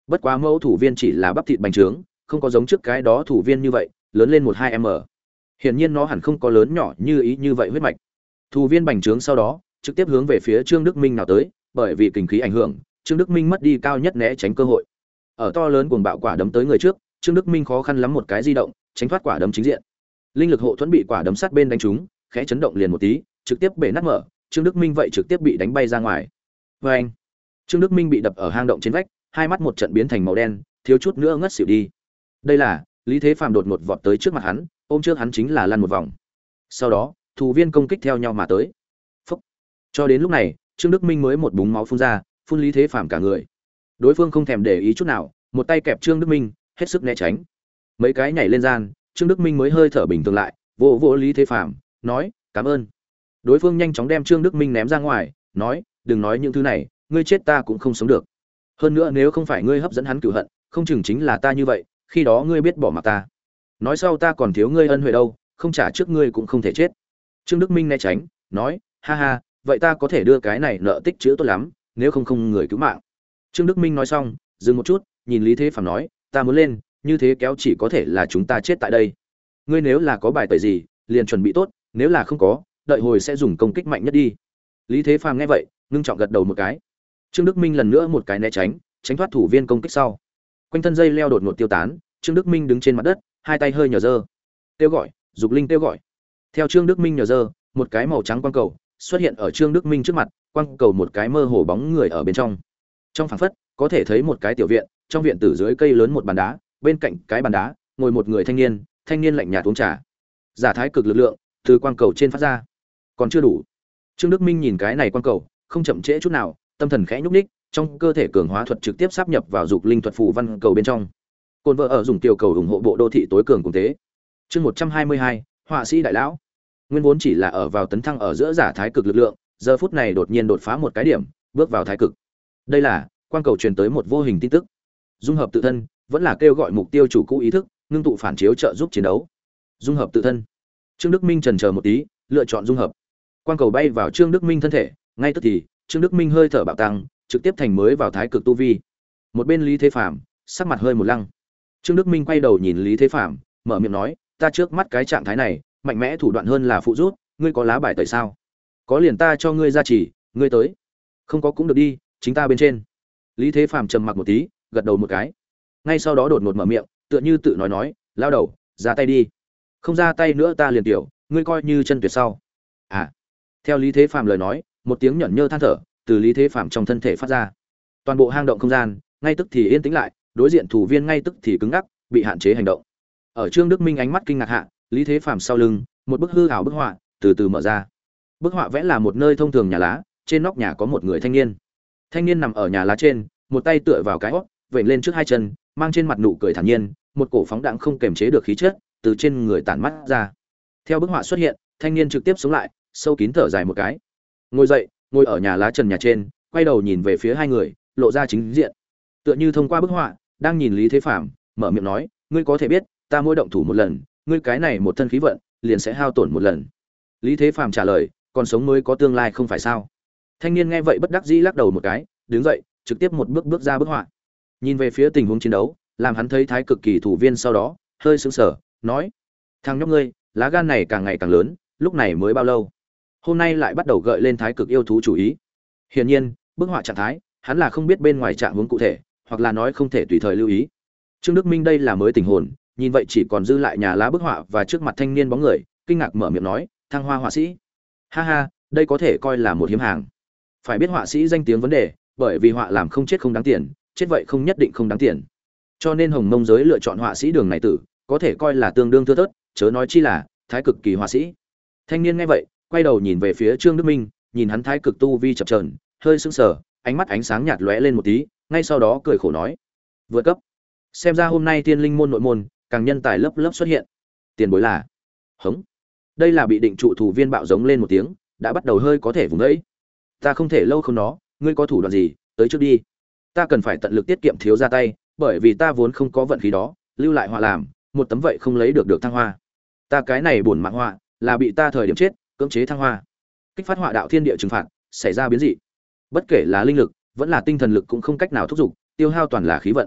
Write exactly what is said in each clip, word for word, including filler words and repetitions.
Bất quá mẫu thủ viên chỉ là bắp thịt bành trướng, không có giống trước cái đó thủ viên như vậy lớn lên một hai m. Hiển nhiên nó hẳn không có lớn nhỏ như ý như vậy huyết mạch. Thủ viên bành trướng sau đó trực tiếp hướng về phía Trương Đức Minh nào tới, bởi vì kình khí ảnh hưởng, Trương Đức Minh mất đi cao nhất né tránh cơ hội. Ở to lớn cuồng bạo quả đấm tới người trước, Trương Đức Minh khó khăn lắm một cái di động, tránh thoát quả đấm chính diện. Linh lực hộ thuẫn bị quả đấm sát bên đánh trúng, khẽ chấn động liền một tí, trực tiếp bể nát mở, Trương Đức Minh vậy trực tiếp bị đánh bay ra ngoài. Và anh, Trương Đức Minh bị đập ở hang động trên vách, hai mắt một trận biến thành màu đen, thiếu chút nữa ngất xỉu đi. Đây là Lý Thế Phàm đột ngột vọt tới trước mặt hắn, ôm trước hắn chính là lăn một vòng. Sau đó, thủ viên công kích theo nhau mà tới. Phốc. Cho đến lúc này, Trương Đức Minh mới một búng máu phun ra, phun Lý Thế Phàm cả người. Đối phương không thèm để ý chút nào, một tay kẹp Trương Đức Minh, hết sức né tránh. Mấy cái nhảy lên gian, Trương Đức Minh mới hơi thở bình thường lại, vỗ vỗ Lý Thế Phàm, nói: "Cảm ơn." Đối phương nhanh chóng đem Trương Đức Minh ném ra ngoài, nói: "Đừng nói những thứ này, ngươi chết ta cũng không sống được. Hơn nữa nếu không phải ngươi hấp dẫn hắn cửu hận, không chừng chính là ta như vậy, khi đó ngươi biết bỏ mặc ta. Nói sau ta còn thiếu ngươi ân huệ đâu, không trả trước ngươi cũng không thể chết." Trương Đức Minh né tránh, nói: "Ha ha, vậy ta có thể đưa cái này nợ tích chữa tốt lắm, nếu không không người cứu mạng." Trương Đức Minh nói xong, dừng một chút, nhìn Lý Thế Phàm nói: "Ta muốn lên, như thế kéo chỉ có thể là chúng ta chết tại đây. Ngươi nếu là có bài tẩy gì, liền chuẩn bị tốt, nếu là không có, đợi hồi sẽ dùng công kích mạnh nhất đi." Lý Thế Phàm nghe vậy, ngưng trọng gật đầu một cái. Trương Đức Minh lần nữa một cái né tránh, tránh thoát thủ viên công kích sau. Quanh thân dây leo đột ngột tiêu tán, Trương Đức Minh đứng trên mặt đất, hai tay hơi nhờ giơ. Kêu gọi, dục linh kêu gọi. Theo Trương Đức Minh nhờ giơ, một cái màu trắng quang cầu xuất hiện ở Trương Đức Minh trước mặt, quang cầu một cái mơ hồ bóng người ở bên trong. Trong phảng phất, có thể thấy một cái tiểu viện, trong viện tử dưới cây lớn một bàn đá, bên cạnh cái bàn đá, ngồi một người thanh niên, thanh niên lạnh nhạt uống trà. Giả thái cực lực lượng từ quang cầu trên phát ra. Còn chưa đủ. Trương Đức Minh nhìn cái này quang cầu, không chậm trễ chút nào, tâm thần khẽ nhúc nhích, trong cơ thể cường hóa thuật trực tiếp sáp nhập vào dục linh thuật phù văn cầu bên trong. Côn vợ ở dùng tiểu cầu ủng hộ bộ đô thị tối cường cùng thế. Chương một trăm hai mươi hai, họa sĩ đại lão. Nguyên vốn chỉ là ở vào tấn thăng ở giữa giả thái cực lực lượng, giờ phút này đột nhiên đột phá một cái điểm, bước vào thái cực. Đây là quang cầu truyền tới một vô hình tin tức. Dung hợp tự thân, vẫn là kêu gọi mục tiêu chủ cũ ý thức, ngưng tụ phản chiếu trợ giúp chiến đấu. Dung hợp tự thân. Trương Đức Minh chần chờ một tí, lựa chọn dung hợp. Quang cầu bay vào Trương Đức Minh thân thể, ngay tức thì, Trương Đức Minh hơi thở bạo tăng, trực tiếp thành mới vào thái cực tu vi. Một bên Lý Thế Phàm, sắc mặt hơi một lăng. Trương Đức Minh quay đầu nhìn Lý Thế Phàm, mở miệng nói: "Ta trước mắt cái trạng thái này, mạnh mẽ thủ đoạn hơn là phụ rút, ngươi có lá bài tẩy sao? Có liền ta cho ngươi ra chỉ, ngươi tới. Không có cũng được đi, chính ta bên trên." Lý Thế Phàm trầm mặc một tí, gật đầu một cái. Ngay sau đó đột ngột mở miệng, tựa như tự nói nói: "Lao đầu, ra tay đi. Không ra tay nữa ta liền tiểu, ngươi coi như chân tuyệt sau." À. Theo Lý Thế Phàm lời nói, một tiếng nhẫn nhơ than thở từ Lý Thế Phàm trong thân thể phát ra. Toàn bộ hang động không gian ngay tức thì yên tĩnh lại, đối diện thủ viên ngay tức thì cứng ngắc, bị hạn chế hành động. Ở Trương Đức Minh ánh mắt kinh ngạc hạ, Lý Thế Phàm sau lưng, một bức hư ảo bức họa từ từ mở ra. Bức họa vẽ là một nơi thông thường nhà lá, trên nóc nhà có một người thanh niên. Thanh niên nằm ở nhà lá trên, một tay tựa vào cái hót, vểnh lên trước hai chân, mang trên mặt nụ cười thản nhiên, một cổ phóng đãng không kềm chế được khí chất từ trên người tản mắt ra. Theo bức họa xuất hiện, thanh niên trực tiếp sống lại, sâu kín thở dài một cái. Ngồi dậy, ngồi ở nhà lá trần nhà trên, quay đầu nhìn về phía hai người, lộ ra chính diện. Tựa như thông qua bức họa, đang nhìn Lý Thế Phàm, mở miệng nói: "Ngươi có thể biết, ta mỗi động thủ một lần, ngươi cái này một thân khí vận liền sẽ hao tổn một lần." Lý Thế Phàm trả lời: "Còn sống mới có tương lai không phải sao?" Thanh niên nghe vậy bất đắc dĩ lắc đầu một cái, đứng dậy, trực tiếp một bước bước ra bức họa. Nhìn về phía tình huống chiến đấu, làm hắn thấy thái cực kỳ thủ viên sau đó, hơi sững sờ, nói: "Thằng nhóc ngươi, lá gan này càng ngày càng lớn, lúc này mới bao lâu, hôm nay lại bắt đầu gợi lên thái cực yêu thú chủ ý." Hiển nhiên, bức họa trạng thái, hắn là không biết bên ngoài trạng huống cụ thể, hoặc là nói không thể tùy thời lưu ý. Trương Đức Minh đây là mới tỉnh hồn, nhìn vậy chỉ còn dư lại nhà lá bức họa và trước mặt thanh niên bóng người, kinh ngạc mở miệng nói: "Thăng hoa họa sĩ." Ha ha, đây có thể coi là một hiếm hàng. Phải biết họa sĩ danh tiếng vấn đề, bởi vì họa làm không chết không đáng tiền, chết vậy không nhất định không đáng tiền. Cho nên Hồng Mông giới lựa chọn họa sĩ đường này tử, có thể coi là tương đương thưa thớt, chớ nói chi là thái cực kỳ họa sĩ. Thanh niên nghe vậy, quay đầu nhìn về phía Trương Đức Minh, nhìn hắn thái cực tu vi chập chờn, hơi sững sờ, ánh mắt ánh sáng nhạt lóe lên một tí, ngay sau đó cười khổ nói: "Vượt cấp. Xem ra hôm nay Tiên Linh môn nội môn, càng nhân tài lớp lớp xuất hiện. Tiền bối là?" Hống. Đây là bị định trụ thủ viên bạo giống lên một tiếng, đã bắt đầu hơi có thể vùng ấy. "Ta không thể lâu không nó, ngươi có thủ đoạn gì, tới trước đi. Ta cần phải tận lực tiết kiệm thiếu ra tay, bởi vì ta vốn không có vận khí đó, lưu lại họa làm, một tấm vậy không lấy được được thăng hoa. Ta cái này buồn mạng họa, là bị ta thời điểm chết, cưỡng chế thăng hoa. Kích phát họa đạo thiên địa trừng phạt, xảy ra biến dị. Bất kể là linh lực, vẫn là tinh thần lực cũng không cách nào thúc giục, tiêu hao toàn là khí vận.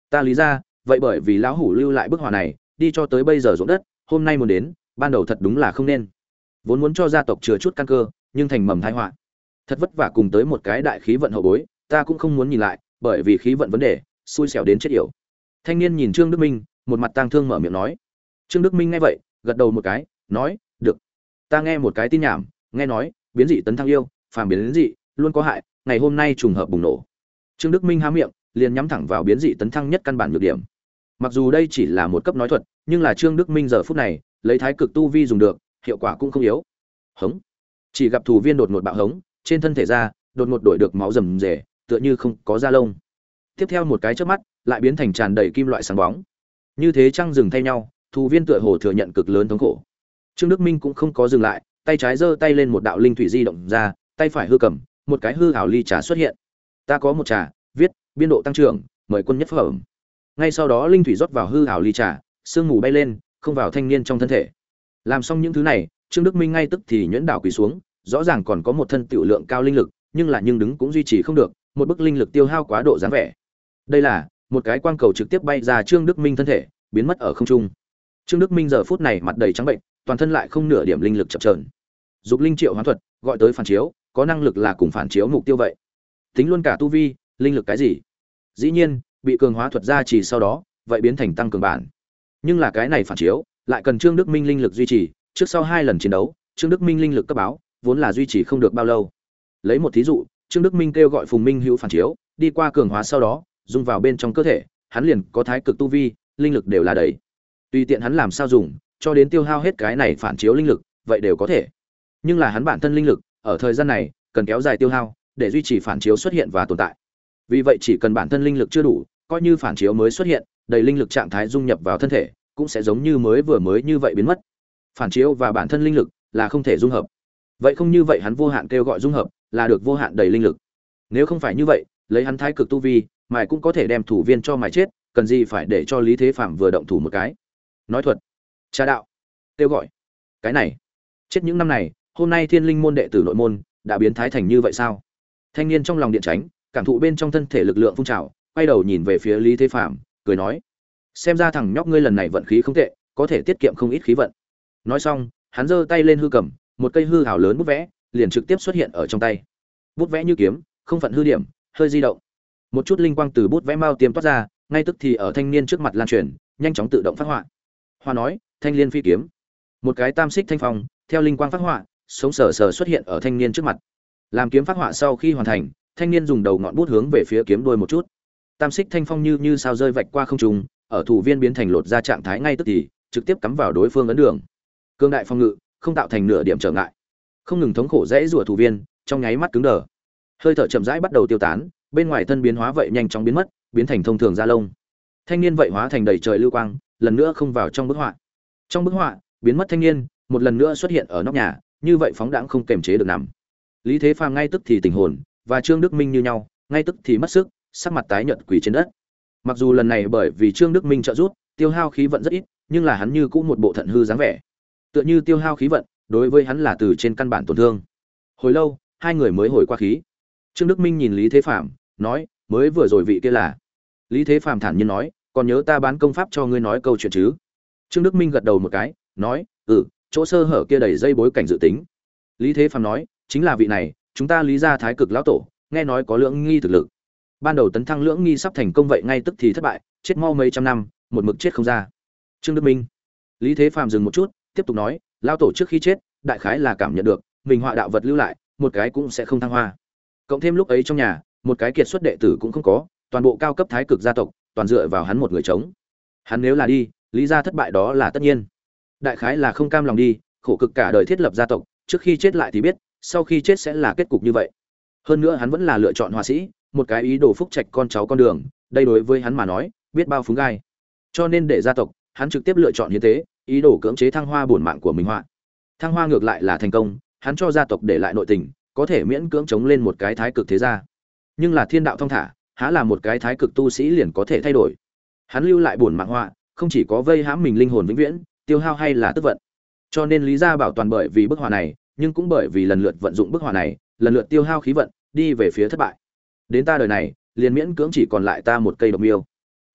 Ta lý ra, vậy bởi vì lão hủ lưu lại bức họa này, đi cho tới bây giờ ruộng đất, hôm nay muốn đến, ban đầu thật đúng là không nên. Vốn muốn cho gia tộc chừa chút căn cơ, nhưng thành mầm tai họa. Thật vất vả cùng tới một cái đại khí vận hậu bối, ta cũng không muốn nhìn lại, bởi vì khí vận vấn đề, xui xẻo đến chết yểu. Thanh niên nhìn Trương Đức Minh, một mặt tang thương mở miệng nói. Trương Đức Minh nghe vậy, gật đầu một cái, nói, "Được. Ta nghe một cái tin nhảm, nghe nói, biến dị tấn thăng yêu, phàm biến dị, luôn có hại, ngày hôm nay trùng hợp bùng nổ." Trương Đức Minh há miệng, liền nhắm thẳng vào biến dị tấn thăng nhất căn bản nhược điểm. Mặc dù đây chỉ là một cấp nói thuật, nhưng là Trương Đức Minh giờ phút này, lấy thái cực tu vi dùng được, hiệu quả cũng không yếu. Hống. Chỉ gặp thủ viên đột ngột bạo hống, trên thân thể ra, đột ngột đổi được máu rầm rề, tựa như không có da lông. Tiếp theo một cái chớp mắt, lại biến thành tràn đầy kim loại sáng bóng. Như thế trăng dừng thay nhau, thủ viên tựa hồ thừa nhận cực lớn thống khổ. Trương Đức Minh cũng không có dừng lại, tay trái giơ tay lên một đạo linh thủy di động ra, tay phải hư cầm, một cái hư ảo ly trà xuất hiện. Ta có một trà, viết biên độ tăng trưởng, mời quân nhất phẩm. Ngay sau đó linh thủy rót vào hư ảo ly trà, sương mù bay lên, không vào thanh niên trong thân thể. Làm xong những thứ này, Trương Đức Minh ngay tức thì nhuyễn đảo quỳ xuống, rõ ràng còn có một thân tiểu lượng cao linh lực, nhưng là nhưng đứng cũng duy trì không được, một bức linh lực tiêu hao quá độ dáng vẻ. Đây là một cái quang cầu trực tiếp bay ra Trương Đức Minh thân thể, biến mất ở không trung. Trương Đức Minh giờ phút này mặt đầy trắng bệnh, toàn thân lại không nửa điểm linh lực chập chờn. Dục linh triệu hoán thuật, gọi tới phản chiếu, có năng lực là cùng phản chiếu mục tiêu vậy. Tính luôn cả tu vi, linh lực cái gì? Dĩ nhiên, bị cường hóa thuật gia trì sau đó, vậy biến thành tăng cường bản. Nhưng là cái này phản chiếu, lại cần Trương Đức Minh linh lực duy trì, trước sau hai lần chiến đấu, Trương Đức Minh linh lực cấp báo, vốn là duy trì không được bao lâu. Lấy một thí dụ, Trương Đức Minh kêu gọi Phùng Minh Hữu phản chiếu, đi qua cường hóa sau đó, dung vào bên trong cơ thể, hắn liền có thái cực tu vi, linh lực đều là đầy. Tùy tiện hắn làm sao dùng, cho đến tiêu hao hết cái này phản chiếu linh lực, vậy đều có thể. Nhưng là hắn bản thân linh lực, ở thời gian này, cần kéo dài tiêu hao, để duy trì phản chiếu xuất hiện và tồn tại. Vì vậy chỉ cần bản thân linh lực chưa đủ, coi như phản chiếu mới xuất hiện, đầy linh lực trạng thái dung nhập vào thân thể, cũng sẽ giống như mới vừa mới như vậy biến mất. Phản chiếu và bản thân linh lực là không thể dung hợp. Vậy không như vậy hắn vô hạn kêu gọi dung hợp, là được vô hạn đầy linh lực. Nếu không phải như vậy, lấy hắn thái cực tu vi, mài cũng có thể đem thủ viên cho mài chết, cần gì phải để cho Lý Thế Phạm vừa động thủ một cái. Nói thuật, trà đạo, kêu gọi. Cái này, chết những năm này, hôm nay Thiên Linh môn đệ tử nội môn đã biến thái thành như vậy sao? Thanh niên trong lòng điện tránh, cảm thụ bên trong thân thể lực lượng phun trào, quay đầu nhìn về phía Lý Thế Phạm, cười nói: "Xem ra thằng nhóc ngươi lần này vận khí không tệ, có thể tiết kiệm không ít khí vận." Nói xong, hắn giơ tay lên hư cầm, một cây hư hào lớn bút vẽ, liền trực tiếp xuất hiện ở trong tay. Bút vẽ như kiếm, không phận hư điểm, hơi di động. Một chút linh quang từ bút vẽ mao tiêm toát ra, ngay tức thì ở thanh niên trước mặt lan truyền, nhanh chóng tự động phát họa. Hoa nói, thanh liên phi kiếm. Một cái tam xích thanh phong, theo linh quang phát họa, sống sờ sờ xuất hiện ở thanh niên trước mặt. Làm kiếm phát họa sau khi hoàn thành, thanh niên dùng đầu ngọn bút hướng về phía kiếm đuôi một chút. Tam xích thanh phong như như sao rơi vạch qua không trung, ở thủ viên biến thành lột ra trạng thái ngay tức thì, trực tiếp cắm vào đối phương ấn đường. Cương đại phong ngự, không tạo thành nửa điểm trở ngại. Không ngừng thống khổ dễ rủa thủ viên, trong nháy mắt cứng đờ. Hơi thở chậm rãi bắt đầu tiêu tán, bên ngoài thân biến hóa vậy nhanh chóng biến mất, biến thành thông thường da lông. Thanh niên vậy hóa thành đầy trời lưu quang, lần nữa không vào trong bức họa. Trong bức họa, biến mất thanh niên, một lần nữa xuất hiện ở nóc nhà, như vậy phóng đãng không kềm chế được nằm. Lý Thế Phàm ngay tức thì tỉnh hồn, và Trương Đức Minh như nhau, ngay tức thì mất sức, sắc mặt tái nhợt quỳ trên đất. Mặc dù lần này bởi vì Trương Đức Minh trợ giúp, tiêu hao khí vận rất ít, nhưng là hắn như cũng một bộ thận hư dáng vẻ. Tựa như tiêu hao khí vận, đối với hắn là từ trên căn bản tổn thương. Hồi lâu, hai người mới hồi qua khí. Trương Đức Minh nhìn Lý Thế Phàm, nói: "Mới vừa rồi vị kia là?" Lý Thế Phàm thản nhiên nói: "Còn nhớ ta bán công pháp cho ngươi nói câu chuyện chứ?" Trương Đức Minh gật đầu một cái, nói: "Ừ, chỗ sơ hở kia đầy dây bối cảnh dự tính." Lý Thế Phàm nói: "Chính là vị này, chúng ta Lý gia thái cực lão tổ, nghe nói có lưỡng nghi thực lực. Ban đầu tấn thăng lưỡng nghi sắp thành công vậy ngay tức thì thất bại, chết mau mấy trăm năm, một mực chết không ra." Trương Đức Minh. Lý Thế Phàm dừng một chút, tiếp tục nói: "Lão tổ trước khi chết, đại khái là cảm nhận được, mình họa đạo vật lưu lại, một cái cũng sẽ không thăng hoa. Cộng thêm lúc ấy trong nhà, một cái kiệt xuất đệ tử cũng không có, toàn bộ cao cấp thái cực gia tộc, toàn dựa vào hắn một người chống. Hắn nếu là đi, Lý gia thất bại đó là tất nhiên. Đại khái là không cam lòng đi, khổ cực cả đời thiết lập gia tộc, trước khi chết lại thì biết, sau khi chết sẽ là kết cục như vậy. Hơn nữa hắn vẫn là lựa chọn họa sĩ, một cái ý đồ phúc trạch con cháu con đường, đây đối với hắn mà nói, biết bao phúng gai. Cho nên để gia tộc, hắn trực tiếp lựa chọn hiến tế, ý đồ cưỡng chế thăng hoa bổn mạng của mình họa. Thăng hoa ngược lại là thành công, hắn cho gia tộc để lại nội tình, có thể miễn cưỡng chống lên một cái thái cực thế gia. Nhưng là thiên đạo thông thả, há là một cái thái cực tu sĩ liền có thể thay đổi. Hắn lưu lại bổn mạng họa, không chỉ có vây hãm mình linh hồn vĩnh viễn, tiêu hao hay là tức vận. Cho nên Lý gia bảo toàn bởi vì bức họa này, nhưng cũng bởi vì lần lượt vận dụng bức họa này, lần lượt tiêu hao khí vận, đi về phía thất bại. Đến ta đời này, liền miễn cưỡng chỉ còn lại ta một cây độc miêu.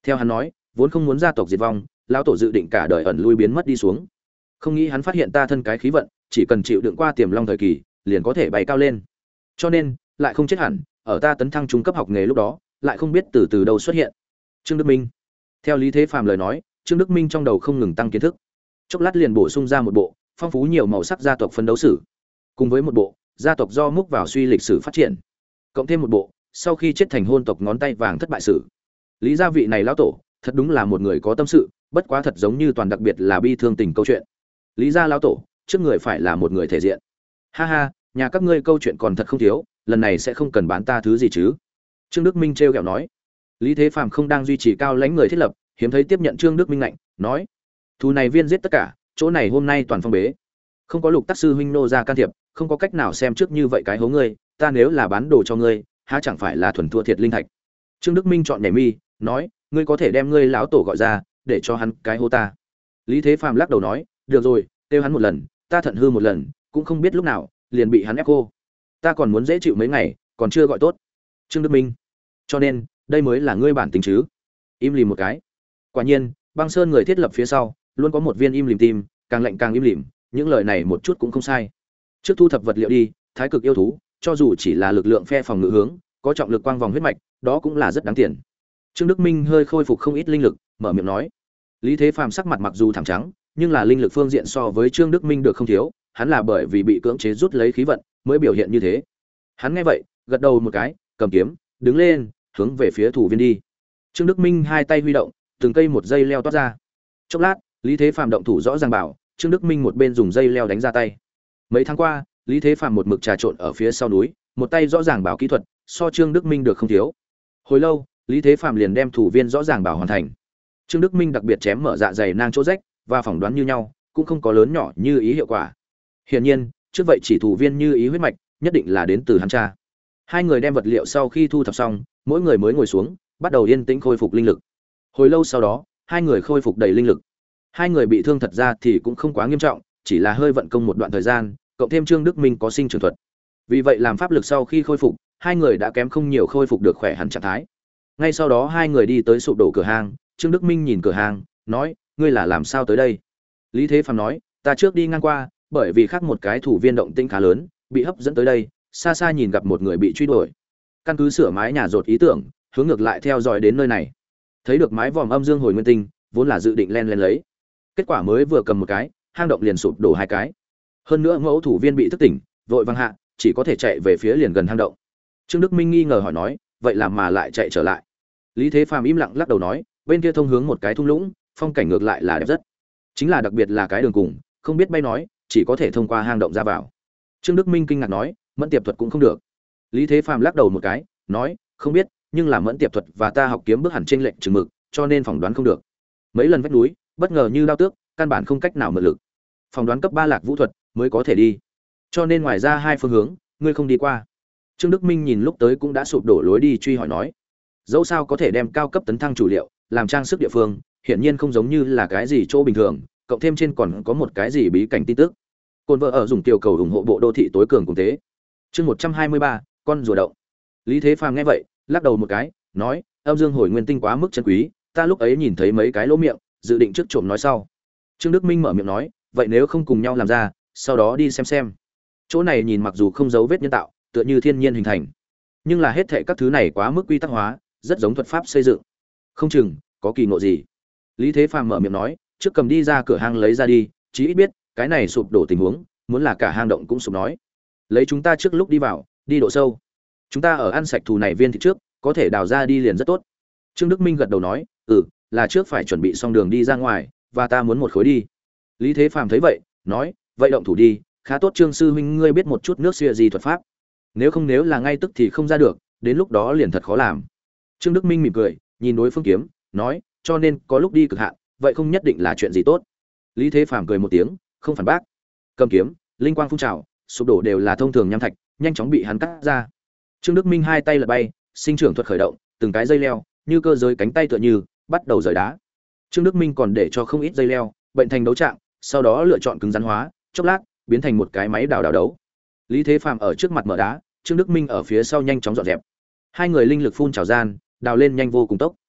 Theo hắn nói, vốn không muốn gia tộc diệt vong, lão tổ dự định cả đời ẩn lui biến mất đi xuống. Không nghĩ hắn phát hiện ta thân cái khí vận, chỉ cần chịu đựng qua tiềm long thời kỳ, liền có thể bay cao lên. Cho nên, lại không chết hẳn, ở ta tấn thăng trung cấp học nghề lúc đó, lại không biết từ từ đâu xuất hiện. Trương Đức Minh. Theo Lý Thế Phàm lời nói, Trương Đức Minh trong đầu không ngừng tăng kiến thức. Chốc lát liền bổ sung ra một bộ phong phú nhiều màu sắc gia tộc phân đấu sử, cùng với một bộ gia tộc do múc vào suy lịch sử phát triển, cộng thêm một bộ sau khi chết thành hôn tộc ngón tay vàng thất bại sử. Lý gia vị này lão tổ, thật đúng là một người có tâm sự, bất quá thật giống như toàn đặc biệt là bi thương tình câu chuyện. Lý gia lão tổ, trước người phải là một người thể diện. Ha ha, nhà các ngươi câu chuyện còn thật không thiếu, lần này sẽ không cần bán ta thứ gì chứ? Trương Đức Minh trêu ghẹo nói. Lý Thế Phàm không đang duy trì cao lãnh người thiết lập, hiếm thấy tiếp nhận Trương Đức Minh lạnh, nói: "Thù này viên giết tất cả, chỗ này hôm nay toàn phong bế. Không có Lục Tác sư huynh nô ra can thiệp, không có cách nào xem trước như vậy cái hố ngươi, ta nếu là bán đồ cho ngươi, há chẳng phải là thuần thua thiệt linh thạch." Trương Đức Minh chọn nhảy mi, nói: "Ngươi có thể đem ngươi lão tổ gọi ra, để cho hắn cái hố ta." Lý Thế Phàm lắc đầu nói: "Được rồi, kêu hắn một lần, ta thận hư một lần, cũng không biết lúc nào liền bị hắn ép cô. Ta còn muốn dễ chịu mấy ngày, còn chưa gọi tốt." Trương Đức Minh: "Cho nên, đây mới là ngươi bản tính chứ?" Im lìm một cái. Quả nhiên, Băng Sơn người thiết lập phía sau, luôn có một viên im lìm tim, càng lạnh càng im lìm, những lời này một chút cũng không sai. Trước thu thập vật liệu đi, thái cực yêu thú, cho dù chỉ là lực lượng phe phòng ngự hướng, có trọng lực quang vòng huyết mạch, đó cũng là rất đáng tiền. Trương Đức Minh hơi khôi phục không ít linh lực, mở miệng nói. Lý Thế Phàm sắc mặt mặc dù thảm trắng, nhưng là linh lực phương diện so với Trương Đức Minh được không thiếu, hắn là bởi vì bị cưỡng chế rút lấy khí vận, mới biểu hiện như thế. Hắn nghe vậy, gật đầu một cái, cầm kiếm, đứng lên, hướng về phía thủ viên đi. Trương Đức Minh hai tay huy động, từng cây một dây leo toát ra. Chốc lát, Lý Thế Phàm động thủ rõ ràng bảo, Trương Đức Minh một bên dùng dây leo đánh ra tay. Mấy tháng qua, Lý Thế Phàm một mực trà trộn ở phía sau núi, một tay rõ ràng bảo kỹ thuật, so Trương Đức Minh được không thiếu. Hồi lâu, Lý Thế Phàm liền đem thủ viên rõ ràng bảo hoàn thành. Trương Đức Minh đặc biệt chém mở dạ dày nang chỗ rách, và phỏng đoán như nhau, cũng không có lớn nhỏ như ý hiệu quả. Hiển nhiên, trước vậy chỉ thủ viên như ý huyết mạch, nhất định là đến từ hắn cha. Hai người đem vật liệu sau khi thu thập xong, mỗi người mới ngồi xuống, bắt đầu yên tĩnh khôi phục linh lực. Hồi lâu sau đó, hai người khôi phục đầy linh lực. Hai người bị thương thật ra thì cũng không quá nghiêm trọng, chỉ là hơi vận công một đoạn thời gian, cộng thêm Trương Đức Minh có sinh trưởng thuật. Vì vậy làm pháp lực sau khi khôi phục, hai người đã kém không nhiều khôi phục được khỏe hẳn trạng thái. Ngay sau đó hai người đi tới sụp đổ cửa hàng, Trương Đức Minh nhìn cửa hàng, nói: "Ngươi là làm sao tới đây?" Lý Thế Phàm nói: "Ta trước đi ngang qua, bởi vì khác một cái thủ viên động tĩnh khá lớn, bị hấp dẫn tới đây, xa xa nhìn gặp một người bị truy đuổi. Căn cứ sửa mái nhà rột ý tưởng, hướng ngược lại theo dõi đến nơi này. Thấy được mái vòm âm dương hồi nguyên tinh, vốn là dự định len len lấy. Kết quả mới vừa cầm một cái, hang động liền sụp đổ hai cái. Hơn nữa mẫu thủ viên bị thức tỉnh, vội vàng hạ, chỉ có thể chạy về phía liền gần hang động." Trương Đức Minh nghi ngờ hỏi nói: "Vậy làm mà lại chạy trở lại?" Lý Thế Phàm im lặng lắc đầu nói: "Bên kia thông hướng một cái thung lũng, phong cảnh ngược lại là đẹp rất. Chính là đặc biệt là cái đường cùng, không biết bay nói, chỉ có thể thông qua hang động ra vào." Trương Đức Minh kinh ngạc nói: "Mẫn tiệp thuật cũng không được?" Lý Thế Phàm lắc đầu một cái, nói: "Không biết, nhưng là mẫn tiệp thuật và ta học kiếm bước hẳn chênh lệch chừng mực, cho nên phỏng đoán không được. Mấy lần vách núi, bất ngờ như đao tước, căn bản không cách nào mượn lực. Phỏng đoán cấp ba lạc vũ thuật mới có thể đi. Cho nên ngoài ra hai phương hướng, ngươi không đi qua." Trương Đức Minh nhìn lúc tới cũng đã sụp đổ lối đi truy hỏi nói: "Dẫu sao có thể đem cao cấp tấn thăng chủ liệu, làm trang sức địa phương, hiển nhiên không giống như là cái gì chỗ bình thường, cộng thêm trên còn có một cái gì bí cảnh tin tức." Côn vợ ở dùng tiểu cầu ủng hộ bộ đô thị tối cường cùng thế. Chương một trăm hai mươi ba, con rùa động. Lý Thế Phàm nghe vậy, lắc đầu một cái, nói: "Âm dương hồi nguyên tinh quá mức chân quý, ta lúc ấy nhìn thấy mấy cái lỗ miệng, dự định trước trộm nói sau." Trương Đức Minh mở miệng nói: "Vậy nếu không cùng nhau làm ra, sau đó đi xem xem." Chỗ này nhìn mặc dù không dấu vết nhân tạo, tựa như thiên nhiên hình thành, nhưng là hết thảy các thứ này quá mức quy tắc hóa, rất giống thuật pháp xây dựng. Không chừng có kỳ ngộ gì. Lý Thế Phàm mở miệng nói: "Trước cầm đi ra cửa hang lấy ra đi, chí ít biết cái này sụp đổ tình huống, muốn là cả hang động cũng sụp nói. Lấy chúng ta trước lúc đi vào, đi độ sâu. Chúng ta ở ăn sạch thù này viên thịt trước, có thể đào ra đi liền rất tốt." Trương Đức Minh gật đầu nói: "Ừ, là trước phải chuẩn bị xong đường đi ra ngoài, và ta muốn một khối đi." Lý Thế Phàm thấy vậy, nói: "Vậy động thủ đi, khá tốt Trương sư huynh ngươi biết một chút nước xưa gì thuật pháp. Nếu không nếu là ngay tức thì không ra được, đến lúc đó liền thật khó làm." Trương Đức Minh mỉm cười, nhìn đối phương kiếm, nói: "Cho nên có lúc đi cực hạn, vậy không nhất định là chuyện gì tốt." Lý Thế Phàm cười một tiếng, không phản bác. Cầm kiếm, linh quang phun trào, sụp đổ đều là thông thường nham thạch, nhanh chóng bị hắn cắt ra. Trương Đức Minh hai tay lật bay, sinh trưởng thuật khởi động, từng cái dây leo, như cơ giới cánh tay tựa như, bắt đầu rời đá. Trương Đức Minh còn để cho không ít dây leo, bệnh thành đấu trạng, sau đó lựa chọn cứng rắn hóa, chốc lát, biến thành một cái máy đào đào đấu. Lý Thế Phàm ở trước mặt mở đá, Trương Đức Minh ở phía sau nhanh chóng dọn dẹp. Hai người linh lực phun trào gian, đào lên nhanh vô cùng tốc.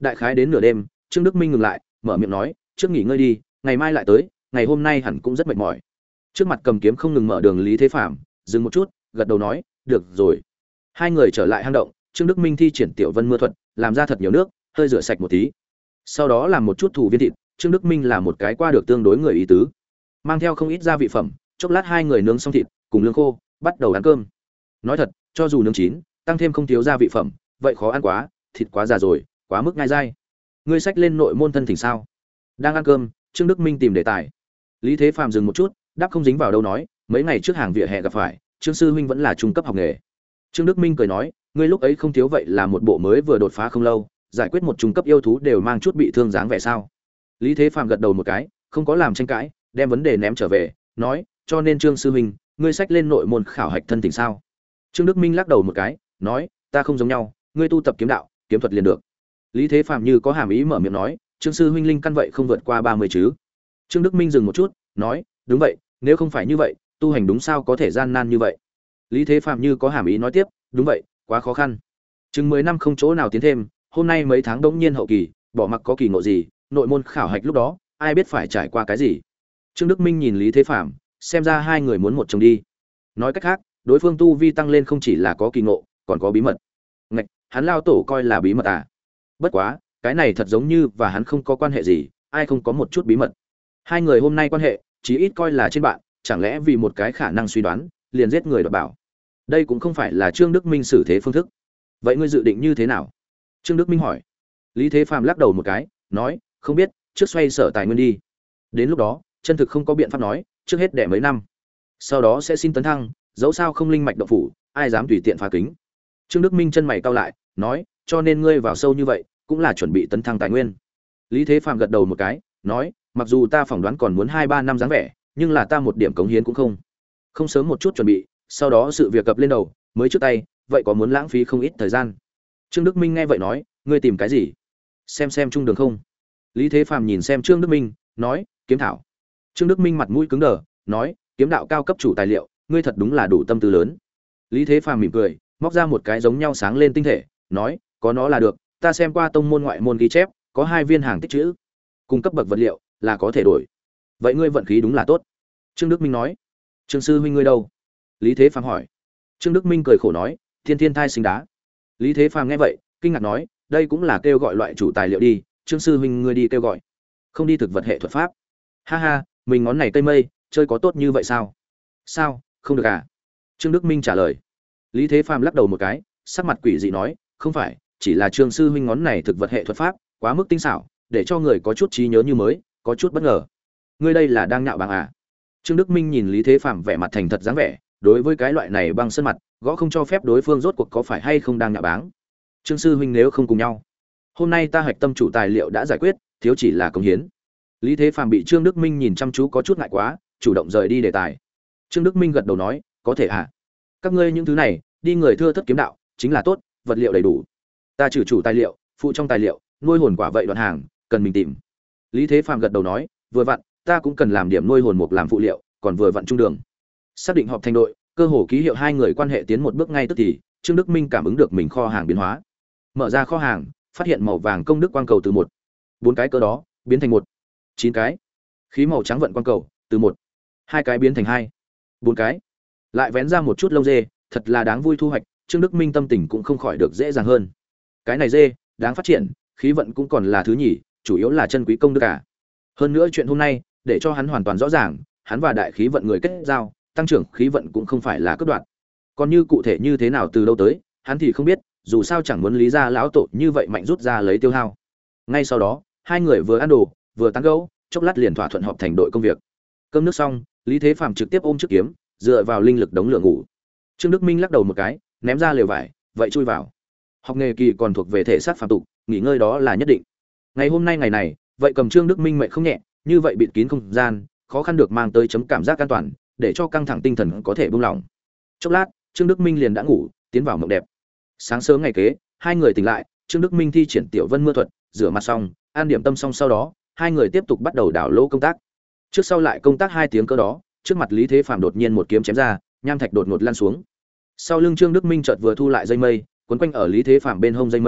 Đại khái đến nửa đêm, Trương Đức Minh ngừng lại, mở miệng nói, "Trước nghỉ ngơi đi, ngày mai lại tới, ngày hôm nay hẳn cũng rất mệt mỏi." Trước mặt cầm kiếm không ngừng mở đường Lý Thế Phàm, dừng một chút, gật đầu nói, "Được rồi." Hai người trở lại hang động, Trương Đức Minh thi triển Tiểu Vân Mưa thuật, làm ra thật nhiều nước, hơi rửa sạch một tí. Sau đó làm một chút thủ viên thịt, Trương Đức Minh là một cái qua được tương đối người ý tứ. Mang theo không ít gia vị phẩm, chốc lát hai người nướng xong thịt, cùng lương khô, bắt đầu ăn cơm. Nói thật, cho dù nướng chín, tăng thêm không thiếu gia vị phẩm, vậy khó ăn quá, thịt quá già rồi, quá mức ngai dai. Ngươi xách lên nội môn thân thỉnh sao? Đang ăn cơm, Trương Đức Minh tìm đề tài. Lý Thế Phàm dừng một chút, đáp không dính vào đâu nói, mấy ngày trước hàng vỉa hè gặp phải, Trương sư huynh vẫn là trung cấp học nghề. Trương Đức Minh cười nói, ngươi lúc ấy không thiếu vậy là một bộ mới vừa đột phá không lâu, giải quyết một trung cấp yêu thú đều mang chút bị thương dáng vẻ sao? Lý Thế Phàm gật đầu một cái, không có làm tranh cãi, đem vấn đề ném trở về, nói, cho nên Trương sư huynh, ngươi xách lên nội môn khảo hạch thân tình sao? Trương Đức Minh lắc đầu một cái, nói, ta không giống nhau, ngươi tu tập kiếm đạo, kiếm thuật liền được. Lý Thế Phàm như có hàm ý mở miệng nói, Trương sư huynh linh căn vậy không vượt qua ba mươi chứ? Trương Đức Minh dừng một chút, nói, đúng vậy, nếu không phải như vậy, tu hành đúng sao có thể gian nan như vậy? Lý Thế Phàm như có hàm ý nói tiếp, đúng vậy, quá khó khăn. Chừng mười năm không chỗ nào tiến thêm, hôm nay mấy tháng đống nhiên hậu kỳ, bỏ mặc có kỳ ngộ gì, nội môn khảo hạch lúc đó, ai biết phải trải qua cái gì. Trương Đức Minh nhìn Lý Thế Phàm, xem ra hai người muốn một chồng đi. Nói cách khác, đối phương tu vi tăng lên không chỉ là có kỳ ngộ, còn có bí mật. Ngạch, hắn lao tổ coi là bí mật à? Bất quá, cái này thật giống như và hắn không có quan hệ gì, ai không có một chút bí mật. Hai người hôm nay quan hệ, chí ít coi là trên bạn, chẳng lẽ vì một cái khả năng suy đoán, liền giết người đoạt bảo. Đây cũng không phải là Trương Đức Minh xử thế phương thức. Vậy ngươi dự định như thế nào? Trương Đức Minh hỏi. Lý Thế Phàm lắc đầu một cái, nói, không biết, trước xoay sở tài nguyên đi. Đến lúc đó, chân thực không có biện pháp nói, trước hết đẻ mấy năm. Sau đó sẽ xin tấn thăng, dẫu sao không linh mạch động phủ, ai dám tùy tiện phá kính. Trương Đức Minh chân mày cau lại, nói, cho nên ngươi vào sâu như vậy, cũng là chuẩn bị tấn thăng tài nguyên. Lý Thế Phàm gật đầu một cái, nói, mặc dù ta phỏng đoán còn muốn hai ba năm dáng vẻ, nhưng là ta một điểm cống hiến cũng không. Không sớm một chút chuẩn bị, sau đó sự việc cập lên đầu, mới trước tay, vậy có muốn lãng phí không ít thời gian. Trương Đức Minh nghe vậy nói, ngươi tìm cái gì? Xem xem trung đường không? Lý Thế Phàm nhìn xem Trương Đức Minh, nói, kiếm thảo. Trương Đức Minh mặt mũi cứng đờ, nói, kiếm đạo cao cấp chủ tài liệu, ngươi thật đúng là đủ tâm tư lớn. Lý Thế Phàm mỉm cười, móc ra một cái giống nhau sáng lên tinh thể, nói, có nó là được, ta xem qua tông môn ngoại môn ghi chép, có hai viên hàng tích trữ, cung cấp bậc vật liệu là có thể đổi. Vậy ngươi vận khí đúng là tốt. Trương Đức Minh nói. Trương sư huynh ngươi đâu? Lý Thế Phàm hỏi. Trương Đức Minh cười khổ nói, thiên thiên thai sinh đá. Lý Thế Phàm nghe vậy, kinh ngạc nói, đây cũng là kêu gọi loại chủ tài liệu đi, Trương sư huynh ngươi đi kêu gọi, không đi thực vật hệ thuật pháp. Ha ha, mình ngón này cây mây, chơi có tốt như vậy sao? Sao, không được à? Trương Đức Minh trả lời. Lý Thế Phàm lắc đầu một cái, sắc mặt quỷ dị nói, không phải, chỉ là Trương sư huynh ngón này thực vật hệ thuật pháp, quá mức tinh xảo, để cho người có chút trí nhớ như mới, có chút bất ngờ. Ngươi đây là đang nhạo báng à? Trương Đức Minh nhìn Lý Thế Phàm vẻ mặt thành thật dáng vẻ, đối với cái loại này băng sơn mặt, gõ không cho phép đối phương rốt cuộc có phải hay không đang nhạo báng. Trương sư huynh nếu không cùng nhau, hôm nay ta hạch tâm chủ tài liệu đã giải quyết, thiếu chỉ là công hiến. Lý Thế Phàm bị Trương Đức Minh nhìn chăm chú có chút ngại quá, chủ động rời đi đề tài. Trương Đức Minh gật đầu nói, có thể à? Các ngươi những thứ này, đi người thưa thất kiếm đạo, chính là tốt, vật liệu đầy đủ. Ta trừ chủ tài liệu, phụ trong tài liệu, nuôi hồn quả vậy đoạn hàng, cần mình tìm. Lý Thế Phàm gật đầu nói, vừa vặn, ta cũng cần làm điểm nuôi hồn mục làm phụ liệu, còn vừa vặn trung đường. Xác định họp thành đội, cơ hồ ký hiệu hai người quan hệ tiến một bước ngay tức thì, Trương Đức Minh cảm ứng được mình kho hàng biến hóa. Mở ra kho hàng, phát hiện màu vàng công đức quang cầu từ một, bốn cái cỡ đó, biến thành một, chín cái. Khí màu trắng vận quang cầu, từ một, hai cái biến thành hai, bốn cái. Lại vén ra một chút lông dê, thật là đáng vui thu hoạch, Trương Đức Minh tâm tình cũng không khỏi được dễ dàng hơn. Cái này dê, đáng phát triển, khí vận cũng còn là thứ nhì, chủ yếu là chân quý công đức cả. Hơn nữa chuyện hôm nay, để cho hắn hoàn toàn rõ ràng, hắn và đại khí vận người kết giao, tăng trưởng khí vận cũng không phải là cướp đoạt. Còn như cụ thể như thế nào từ đâu tới, hắn thì không biết, dù sao chẳng muốn lý ra lão tổ như vậy mạnh rút ra lấy tiêu hao. Ngay sau đó, hai người vừa ăn đồ, vừa tán gẫu, chốc lát liền thỏa thuận họp thành đội công việc. Cơm nước xong, Lý Thế Phàm trực tiếp ôm chiếc kiếm, dựa vào linh lực đống lửa ngủ. Trương Đức Minh lắc đầu một cái, ném ra lều vải, vậy chui vào. Học nghề kỳ còn thuộc về thể xác phàm tục, nghỉ ngơi đó là nhất định. Ngày hôm nay ngày này, vậy cầm Trương Đức Minh mệt không nhẹ, như vậy bịt kín không gian, khó khăn được mang tới chấm cảm giác an toàn, để cho căng thẳng tinh thần có thể buông lỏng. Chốc lát, Trương Đức Minh liền đã ngủ, tiến vào mộng đẹp. Sáng sớm ngày kế, hai người tỉnh lại, Trương Đức Minh thi triển Tiểu Vân Mưa thuật, rửa mặt xong, an điểm tâm xong sau đó, hai người tiếp tục bắt đầu đào lỗ công tác. Trước sau lại công tác hai tiếng cơ đó, trước mặt Lý Thế Phàm đột nhiên một kiếm chém ra, nham thạch đột ngột lan xuống. Sau lưng Trương Đức Minh chợt vừa thu lại dây mây, quấn quanh ở Lý Thế Phàm bên hông dây mây,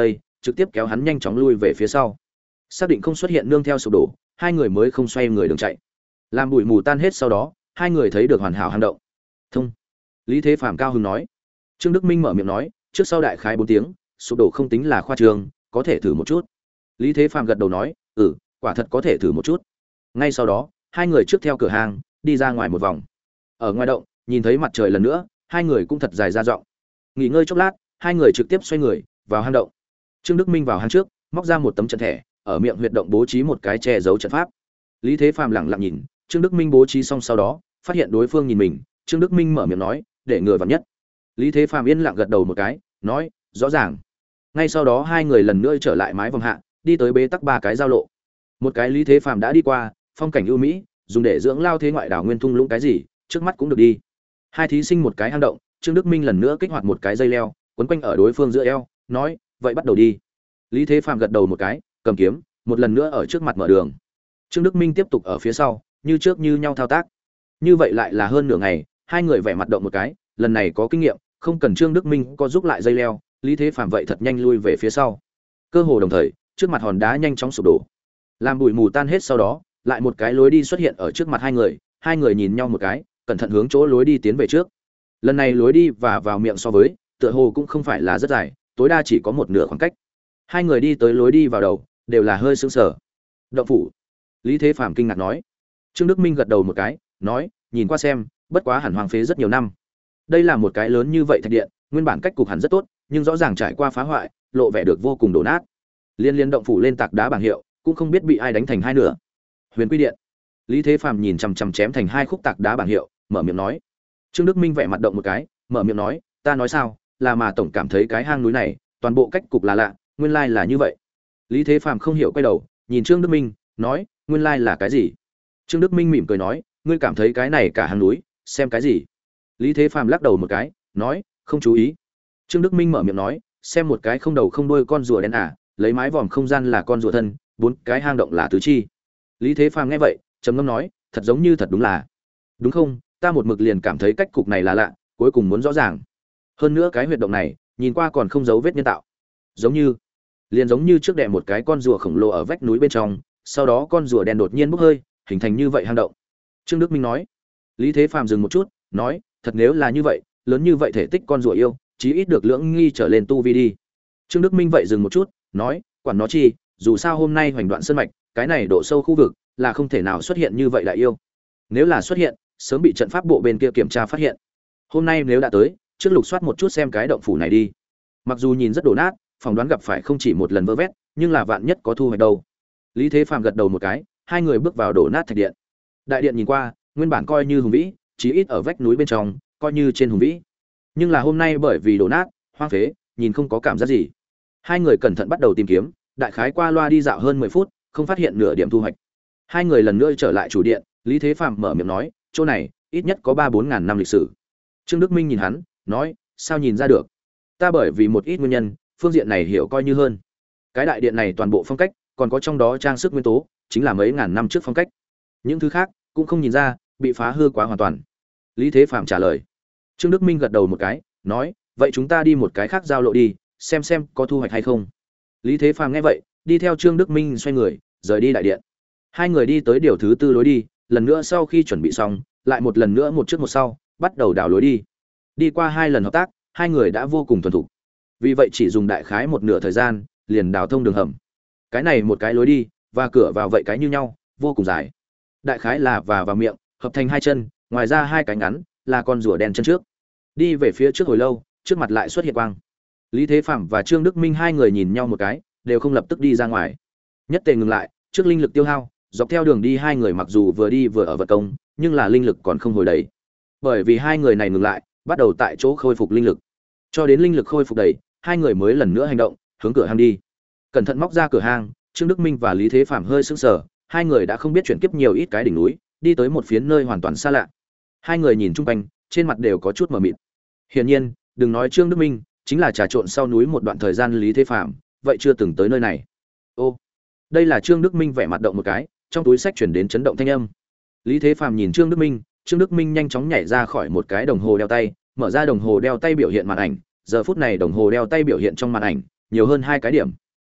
trực tiếp kéo hắn nhanh chóng lui về phía sau. Xác định không xuất hiện nương theo sụp đổ, hai người mới không xoay người đường chạy. Làm bụi mù tan hết sau đó, hai người thấy được hoàn hảo hang động. Thông. Lý Thế Phàm cao hứng nói. Trương Đức Minh mở miệng nói, trước sau đại khái bốn tiếng, sụp đổ không tính là khoa trương, có thể thử một chút. Lý Thế Phàm gật đầu nói, ừ, quả thật có thể thử một chút. Ngay sau đó, hai người trước theo cửa hàng đi ra ngoài một vòng. Ở ngoài động, nhìn thấy mặt trời lần nữa, hai người cũng thật dài ra giọng. Nghỉ ngơi chốc lát, hai người trực tiếp xoay người vào hang động. Trương Đức Minh vào hang trước, móc ra một tấm trận thẻ, ở miệng huyệt động bố trí một cái che giấu trận pháp. Lý Thế Phàm lặng lặng nhìn, Trương Đức Minh bố trí xong sau đó, phát hiện đối phương nhìn mình, Trương Đức Minh mở miệng nói, để ngừa vạn nhất. Lý Thế Phàm yên lặng gật đầu một cái, nói, rõ ràng. Ngay sau đó hai người lần nữa trở lại mái vòng hạ, đi tới bế tắc ba cái giao lộ. Một cái Lý Thế Phàm đã đi qua, phong cảnh ưu mỹ, dùng để dưỡng lao thế ngoại đảo nguyên thung lũng cái gì, trước mắt cũng được đi. Hai thí sinh một cái hang động, Trương Đức Minh lần nữa kích hoạt một cái dây leo, quấn quanh ở đối phương giữa eo, nói, vậy bắt đầu đi. Lý Thế Phàm gật đầu một cái, cầm kiếm, một lần nữa ở trước mặt mở đường. Trương Đức Minh tiếp tục ở phía sau, như trước như nhau thao tác. Như vậy lại là hơn nửa ngày, hai người vẻ mặt động một cái, lần này có kinh nghiệm, không cần Trương Đức Minh có giúp lại dây leo, Lý Thế Phàm vậy thật nhanh lui về phía sau. Cơ hồ đồng thời, trước mặt hòn đá nhanh chóng sụp đổ. Làm bụi mù tan hết sau đó, lại một cái lối đi xuất hiện ở trước mặt hai người, hai người nhìn nhau một cái, cẩn thận hướng chỗ lối đi tiến về trước. Lần này lối đi và vào miệng so với, tựa hồ cũng không phải là rất dài, tối đa chỉ có một nửa khoảng cách. Hai người đi tới lối đi vào đầu, đều là hơi sững sờ. Động phủ. Lý Thế Phàm kinh ngạc nói. Trương Đức Minh gật đầu một cái, nói, nhìn qua xem, bất quá hẳn hoang phế rất nhiều năm. Đây là một cái lớn như vậy thạch điện, nguyên bản cách cục hẳn rất tốt, nhưng rõ ràng trải qua phá hoại, lộ vẻ được vô cùng đổ nát. Liên liên động phủ lên tạc đá bảng hiệu, cũng không biết bị ai đánh thành hai nửa. Huyền Quy Điện. Lý Thế Phàm nhìn chằm chằm chém thành hai khúc tạc đá bảng hiệu, mở miệng nói. Trương Đức Minh vẻ mặt động một cái, mở miệng nói, ta nói sao, là mà tổng cảm thấy cái hang núi này, toàn bộ cách cục là lạ, nguyên lai là như vậy. Lý Thế Phàm không hiểu quay đầu, nhìn Trương Đức Minh, nói, nguyên lai là cái gì? Trương Đức Minh mỉm cười nói, ngươi cảm thấy cái này cả hang núi, xem cái gì? Lý Thế Phàm lắc đầu một cái, nói, không chú ý. Trương Đức Minh mở miệng nói, xem một cái không đầu không đuôi con rùa đen à, lấy mái vòm không gian là con rùa thân, bốn cái hang động là tứ chi. Lý Thế Phàm nghe vậy, trầm ngâm nói, thật giống như thật đúng là. Đúng không? Ta một mực liền cảm thấy cách cục này là lạ, cuối cùng muốn rõ ràng. Hơn nữa cái huyệt động này, nhìn qua còn không dấu vết nhân tạo. Giống như, liền giống như trước đè một cái con rùa khổng lồ ở vách núi bên trong, sau đó con rùa đen đột nhiên bốc hơi, hình thành như vậy hang động. Trương Đức Minh nói. Lý Thế Phàm dừng một chút, nói, thật nếu là như vậy, lớn như vậy thể tích con rùa yêu, chí ít được lưỡng nghi trở lên tu vi đi. Trương Đức Minh vậy dừng một chút, nói, quản nó chi, dù sao hôm nay hoành đoạn sơn mạch, cái này độ sâu khu vực là không thể nào xuất hiện như vậy đại yêu. Nếu là xuất hiện, sớm bị trận pháp bộ bên kia kiểm tra phát hiện. Hôm nay nếu đã tới, trước lục soát một chút xem cái động phủ này đi. Mặc dù nhìn rất đổ nát, phỏng đoán gặp phải không chỉ một lần vỡ vét, nhưng là vạn nhất có thu hoạch đâu. Lý Thế Phàm gật đầu một cái, hai người bước vào đổ nát thạch điện. Đại điện nhìn qua, nguyên bản coi như hùng vĩ, chí ít ở vách núi bên trong, coi như trên hùng vĩ. Nhưng là hôm nay bởi vì đổ nát, hoang phế, nhìn không có cảm giác gì. Hai người cẩn thận bắt đầu tìm kiếm, đại khái qua loa đi dạo hơn mười phút, không phát hiện nửa điểm thu hoạch. Hai người lần nữa trở lại chủ điện, Lý Thế Phàm mở miệng nói, chỗ này ít nhất có ba bốn ngàn năm lịch sử. Trương Đức Minh nhìn hắn, nói, sao nhìn ra được? Ta bởi vì một ít nguyên nhân, phương diện này hiểu coi như hơn. Cái đại điện này toàn bộ phong cách, còn có trong đó trang sức nguyên tố, chính là mấy ngàn năm trước phong cách. Những thứ khác cũng không nhìn ra, bị phá hư quá hoàn toàn. Lý Thế Phàm trả lời. Trương Đức Minh gật đầu một cái, nói, vậy chúng ta đi một cái khác giao lộ đi, xem xem có thu hoạch hay không. Lý Thế Phàm nghe vậy, đi theo Trương Đức Minh xoay người, rời đi đại điện. Hai người đi tới điều thứ tư lối đi, lần nữa sau khi chuẩn bị xong, lại một lần nữa một trước một sau, bắt đầu đào lối đi. Đi qua hai lần hợp tác, hai người đã vô cùng thuần thục. Vì vậy chỉ dùng đại khái một nửa thời gian, liền đào thông đường hầm. Cái này một cái lối đi, và cửa vào vậy cái như nhau, vô cùng dài. Đại khái là và vào miệng, hợp thành hai chân, ngoài ra hai cánh ngắn, là con rùa đen chân trước. Đi về phía trước hồi lâu, trước mặt lại xuất hiện quang. Lý Thế Phàm và Trương Đức Minh hai người nhìn nhau một cái, đều không lập tức đi ra ngoài. Nhất tề ngừng lại, trước linh lực tiêu hao, dọc theo đường đi hai người mặc dù vừa đi vừa ở vật công, nhưng là linh lực còn không hồi đầy. Bởi vì hai người này ngừng lại, bắt đầu tại chỗ khôi phục linh lực. Cho đến linh lực khôi phục đầy, hai người mới lần nữa hành động, hướng cửa hang đi. Cẩn thận móc ra cửa hang, Trương Đức Minh và Lý Thế Phàm hơi sững sờ, hai người đã không biết chuyển kiếp nhiều ít cái đỉnh núi, đi tới một phiến nơi hoàn toàn xa lạ. Hai người nhìn chung quanh, trên mặt đều có chút mờ mịt. Hiển nhiên, đừng nói Trương Đức Minh, chính là trà trộn sau núi một đoạn thời gian Lý Thế Phàm, vậy chưa từng tới nơi này. Ô, đây là Trương Đức Minh vẻ mặt động một cái, trong túi sách chuyển đến chấn động thanh âm. Lý Thế Phàm nhìn Trương Đức Minh, Trương Đức Minh nhanh chóng nhảy ra khỏi một cái đồng hồ đeo tay, mở ra đồng hồ đeo tay biểu hiện màn ảnh, giờ phút này đồng hồ đeo tay biểu hiện trong màn ảnh nhiều hơn hai cái điểm.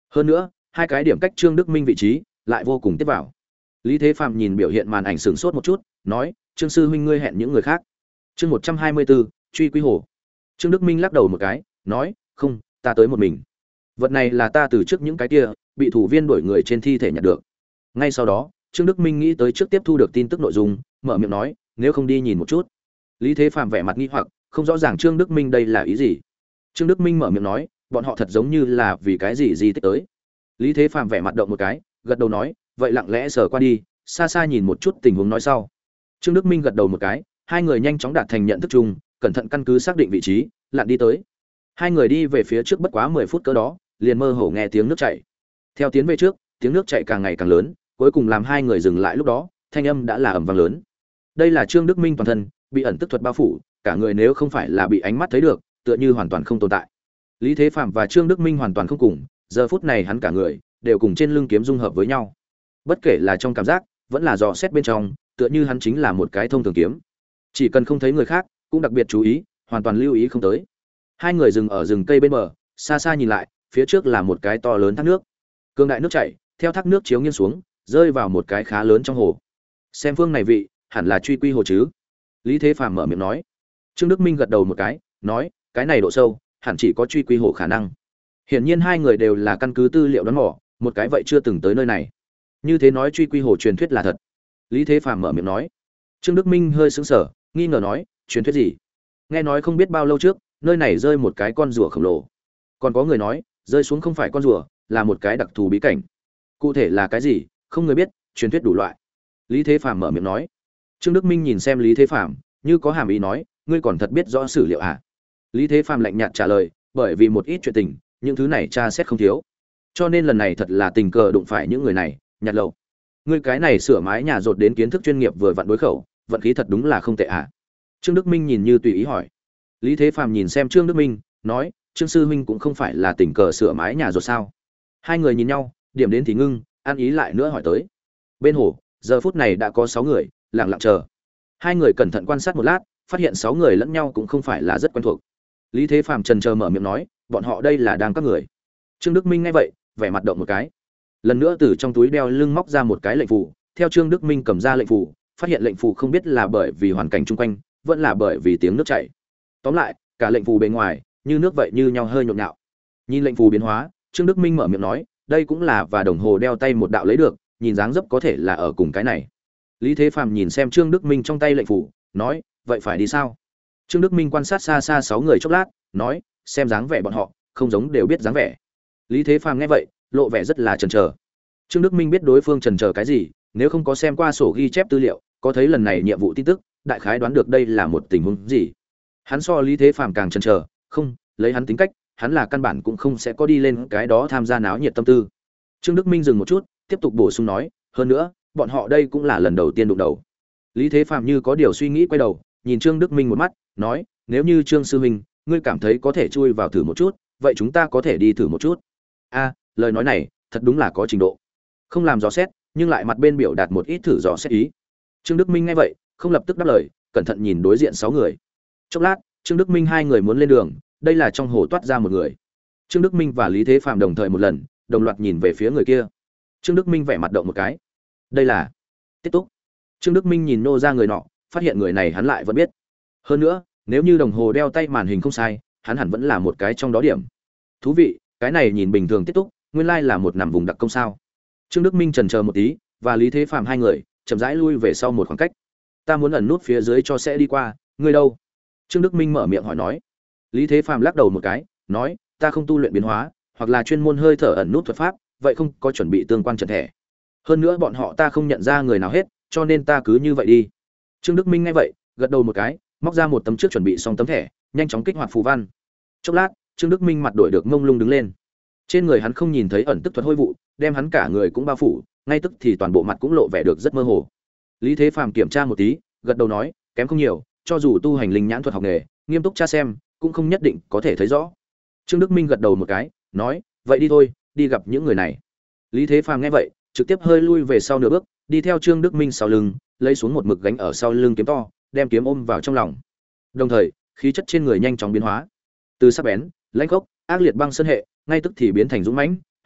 Hơn nữa, hai cái điểm cách Trương Đức Minh vị trí lại vô cùng tiếp vào. Lý Thế Phạm nhìn biểu hiện màn ảnh sửng sốt một chút, nói: "Trương sư huynh ngươi hẹn những người khác." Chương một trăm hai mươi bốn, truy quý hồ. Trương Đức Minh lắc đầu một cái, nói: "Không, ta tới một mình. Vật này là ta từ trước những cái kia bị thủ viên đuổi người trên thi thể nhặt được." Ngay sau đó, Trương Đức Minh nghĩ tới trước tiếp thu được tin tức nội dung, mở miệng nói: "Nếu không đi nhìn một chút." Lý Thế Phạm vẻ mặt nghi hoặc, không rõ ràng Trương Đức Minh đây là ý gì. Trương Đức Minh mở miệng nói: "Bọn họ thật giống như là vì cái gì gì tích tới." Lý Thế Phạm vẻ mặt động một cái, gật đầu nói: "Vậy lặng lẽ sờ qua đi, xa xa nhìn một chút tình huống nói sau." Trương Đức Minh gật đầu một cái, hai người nhanh chóng đạt thành nhận thức chung, cẩn thận căn cứ xác định vị trí, lặn đi tới. Hai người đi về phía trước bất quá mười phút cỡ đó, liền mơ hồ nghe tiếng nước chảy. Theo tiến về trước, tiếng nước chảy càng ngày càng lớn, cuối cùng làm hai người dừng lại lúc đó, thanh âm đã là ầm vang lớn. Đây là Trương Đức Minh toàn thân bị ẩn tức thuật bao phủ, cả người nếu không phải là bị ánh mắt thấy được, tựa như hoàn toàn không tồn tại. Lý Thế Phạm và Trương Đức Minh hoàn toàn không cùng, giờ phút này hắn cả người đều cùng trên lưng kiếm dung hợp với nhau. Bất kể là trong cảm giác, vẫn là dò xét bên trong, tựa như hắn chính là một cái thông thường kiếm. Chỉ cần không thấy người khác, cũng đặc biệt chú ý, hoàn toàn lưu ý không tới. Hai người dừng ở rừng cây bên bờ, xa xa nhìn lại, phía trước là một cái to lớn thác nước. Cương đại nước chảy, theo thác nước chiếu nghiêng xuống, rơi vào một cái khá lớn trong hồ. Xem phương này vị, hẳn là truy quy hồ chứ? Lý Thế Phàm mở miệng nói. Trương Đức Minh gật đầu một cái, nói, cái này độ sâu, hẳn chỉ có truy quy hồ khả năng. Hiển nhiên hai người đều là căn cứ tư liệu đoán mò, một cái vậy chưa từng tới nơi này. Như thế nói truy quy hồ truyền thuyết là thật. Lý Thế Phàm mở miệng nói. Trương Đức Minh hơi sững sờ, nghi ngờ nói, truyền thuyết gì? Nghe nói không biết bao lâu trước, nơi này rơi một cái con rùa khổng lồ. Còn có người nói, rơi xuống không phải con rùa, là một cái đặc thù bí cảnh. Cụ thể là cái gì, không người biết, truyền thuyết đủ loại. Lý Thế Phàm mở miệng nói. Trương Đức Minh nhìn xem Lý Thế Phàm, như có hàm ý nói, ngươi còn thật biết rõ sử liệu à? Lý Thế Phàm lạnh nhạt trả lời, bởi vì một ít chuyện tình, những thứ này tra xét không thiếu. Cho nên lần này thật là tình cờ đụng phải những người này, nhặt lậu. Ngươi cái này sửa mái nhà rột đến kiến thức chuyên nghiệp vừa vặn đối khẩu, vận khí thật đúng là không tệ à? Trương Đức Minh nhìn như tùy ý hỏi. Lý Thế Phàm nhìn xem Trương Đức Minh, nói, Trương sư huynh cũng không phải là tình cờ sửa mái nhà rột sao? Hai người nhìn nhau, điểm đến thì ngưng, an ý lại nữa hỏi tới. Bên hồ, giờ phút này đã có sáu người, lặng lặng chờ. Hai người cẩn thận quan sát một lát, phát hiện sáu người lẫn nhau cũng không phải là rất quen thuộc. Lý Thế Phàm chần chờ mở miệng nói, bọn họ đây là đang các người. Trương Đức Minh nghe vậy, vẻ mặt động một cái. Lần nữa từ trong túi đeo lưng móc ra một cái lệnh phù, theo Trương Đức Minh cầm ra lệnh phù, phát hiện lệnh phù không biết là bởi vì hoàn cảnh chung quanh, vẫn là bởi vì tiếng nước chảy. Tóm lại, cả lệnh phù bề ngoài, như nước vậy như nhau hơi nhộn nhạo. Nhìn lệnh phù biến hóa, Trương Đức Minh mở miệng nói, đây cũng là và đồng hồ đeo tay một đạo lấy được, nhìn dáng dấp có thể là ở cùng cái này. Lý Thế Phàm nhìn xem Trương Đức Minh trong tay lệnh phù, nói, vậy phải đi sao? Trương Đức Minh quan sát xa xa sáu người chốc lát, nói, xem dáng vẻ bọn họ, không giống đều biết dáng vẻ. Lý Thế Phàm nghe vậy, lộ vẻ rất là chần chờ. Trương Đức Minh biết đối phương chần chờ cái gì, nếu không có xem qua sổ ghi chép tư liệu, có thấy lần này nhiệm vụ tin tức, đại khái đoán được đây là một tình huống gì. Hắn so Lý Thế Phàm càng chần chờ, không, lấy hắn tính cách, hắn là căn bản cũng không sẽ có đi lên cái đó tham gia náo nhiệt tâm tư. Trương Đức Minh dừng một chút, tiếp tục bổ sung nói, hơn nữa, bọn họ đây cũng là lần đầu tiên đụng đầu. Lý Thế Phàm như có điều suy nghĩ quay đầu, nhìn Trương Đức Minh một mắt, nói, nếu như Trương sư huynh, ngươi cảm thấy có thể chui vào thử một chút, vậy chúng ta có thể đi thử một chút. A, lời nói này, thật đúng là có trình độ. Không làm dò xét, nhưng lại mặt bên biểu đạt một ít thử dò xét ý. Trương Đức Minh nghe vậy, không lập tức đáp lời, cẩn thận nhìn đối diện sáu người. Chốc lát, Trương Đức Minh hai người muốn lên đường, đây là trong hồ toát ra một người. Trương Đức Minh và Lý Thế Phàm đồng thời một lần, đồng loạt nhìn về phía người kia. Trương Đức Minh vẻ mặt động một cái. Đây là Tiết Túc. Trương Đức Minh nhìn nô ra người nọ, phát hiện người này hắn lại vẫn biết. Hơn nữa, nếu như đồng hồ đeo tay màn hình không sai, hắn hẳn vẫn là một cái trong đó điểm. Thú vị, cái này nhìn bình thường Tiết Túc, nguyên lai là một nằm vùng đặc công sao? Trương Đức Minh chần chờ một tí, và Lý Thế Phàm hai người chậm rãi lui về sau một khoảng cách. Ta muốn ẩn nút phía dưới cho sẽ đi qua, ngươi đâu? Trương Đức Minh mở miệng hỏi nói. Lý Thế Phàm lắc đầu một cái, nói, ta không tu luyện biến hóa, hoặc là chuyên môn hơi thở ẩn nút thuật pháp, vậy không có chuẩn bị tương quan trận thẻ. Hơn nữa bọn họ ta không nhận ra người nào hết, cho nên ta cứ như vậy đi. Trương Đức Minh nghe vậy, gật đầu một cái, móc ra một tấm trước chuẩn bị xong tấm thẻ, nhanh chóng kích hoạt phù văn. Chốc lát, Trương Đức Minh mặt đổi được mông lung đứng lên. Trên người hắn không nhìn thấy ẩn tức thuật hôi vụ, đem hắn cả người cũng bao phủ, ngay tức thì toàn bộ mặt cũng lộ vẻ được rất mơ hồ. Lý Thế Phàm kiểm tra một tí, gật đầu nói, kém không nhiều, cho dù tu hành linh nhãn thuật học nghề, nghiêm túc tra xem, cũng không nhất định có thể thấy rõ. Trương Đức Minh gật đầu một cái, nói, vậy đi thôi, đi gặp những người này. Lý Thế Phàm nghe vậy, trực tiếp hơi lui về sau nửa bước, đi theo Trương Đức Minh sau lưng, lấy xuống một mực gánh ở sau lưng kiếm to, đem kiếm ôm vào trong lòng. Đồng thời, khí chất trên người nhanh chóng biến hóa, từ sắc bén, lãnh khốc, ác liệt băng sơn hệ, ngay tức thì biến thành dũng mãnh,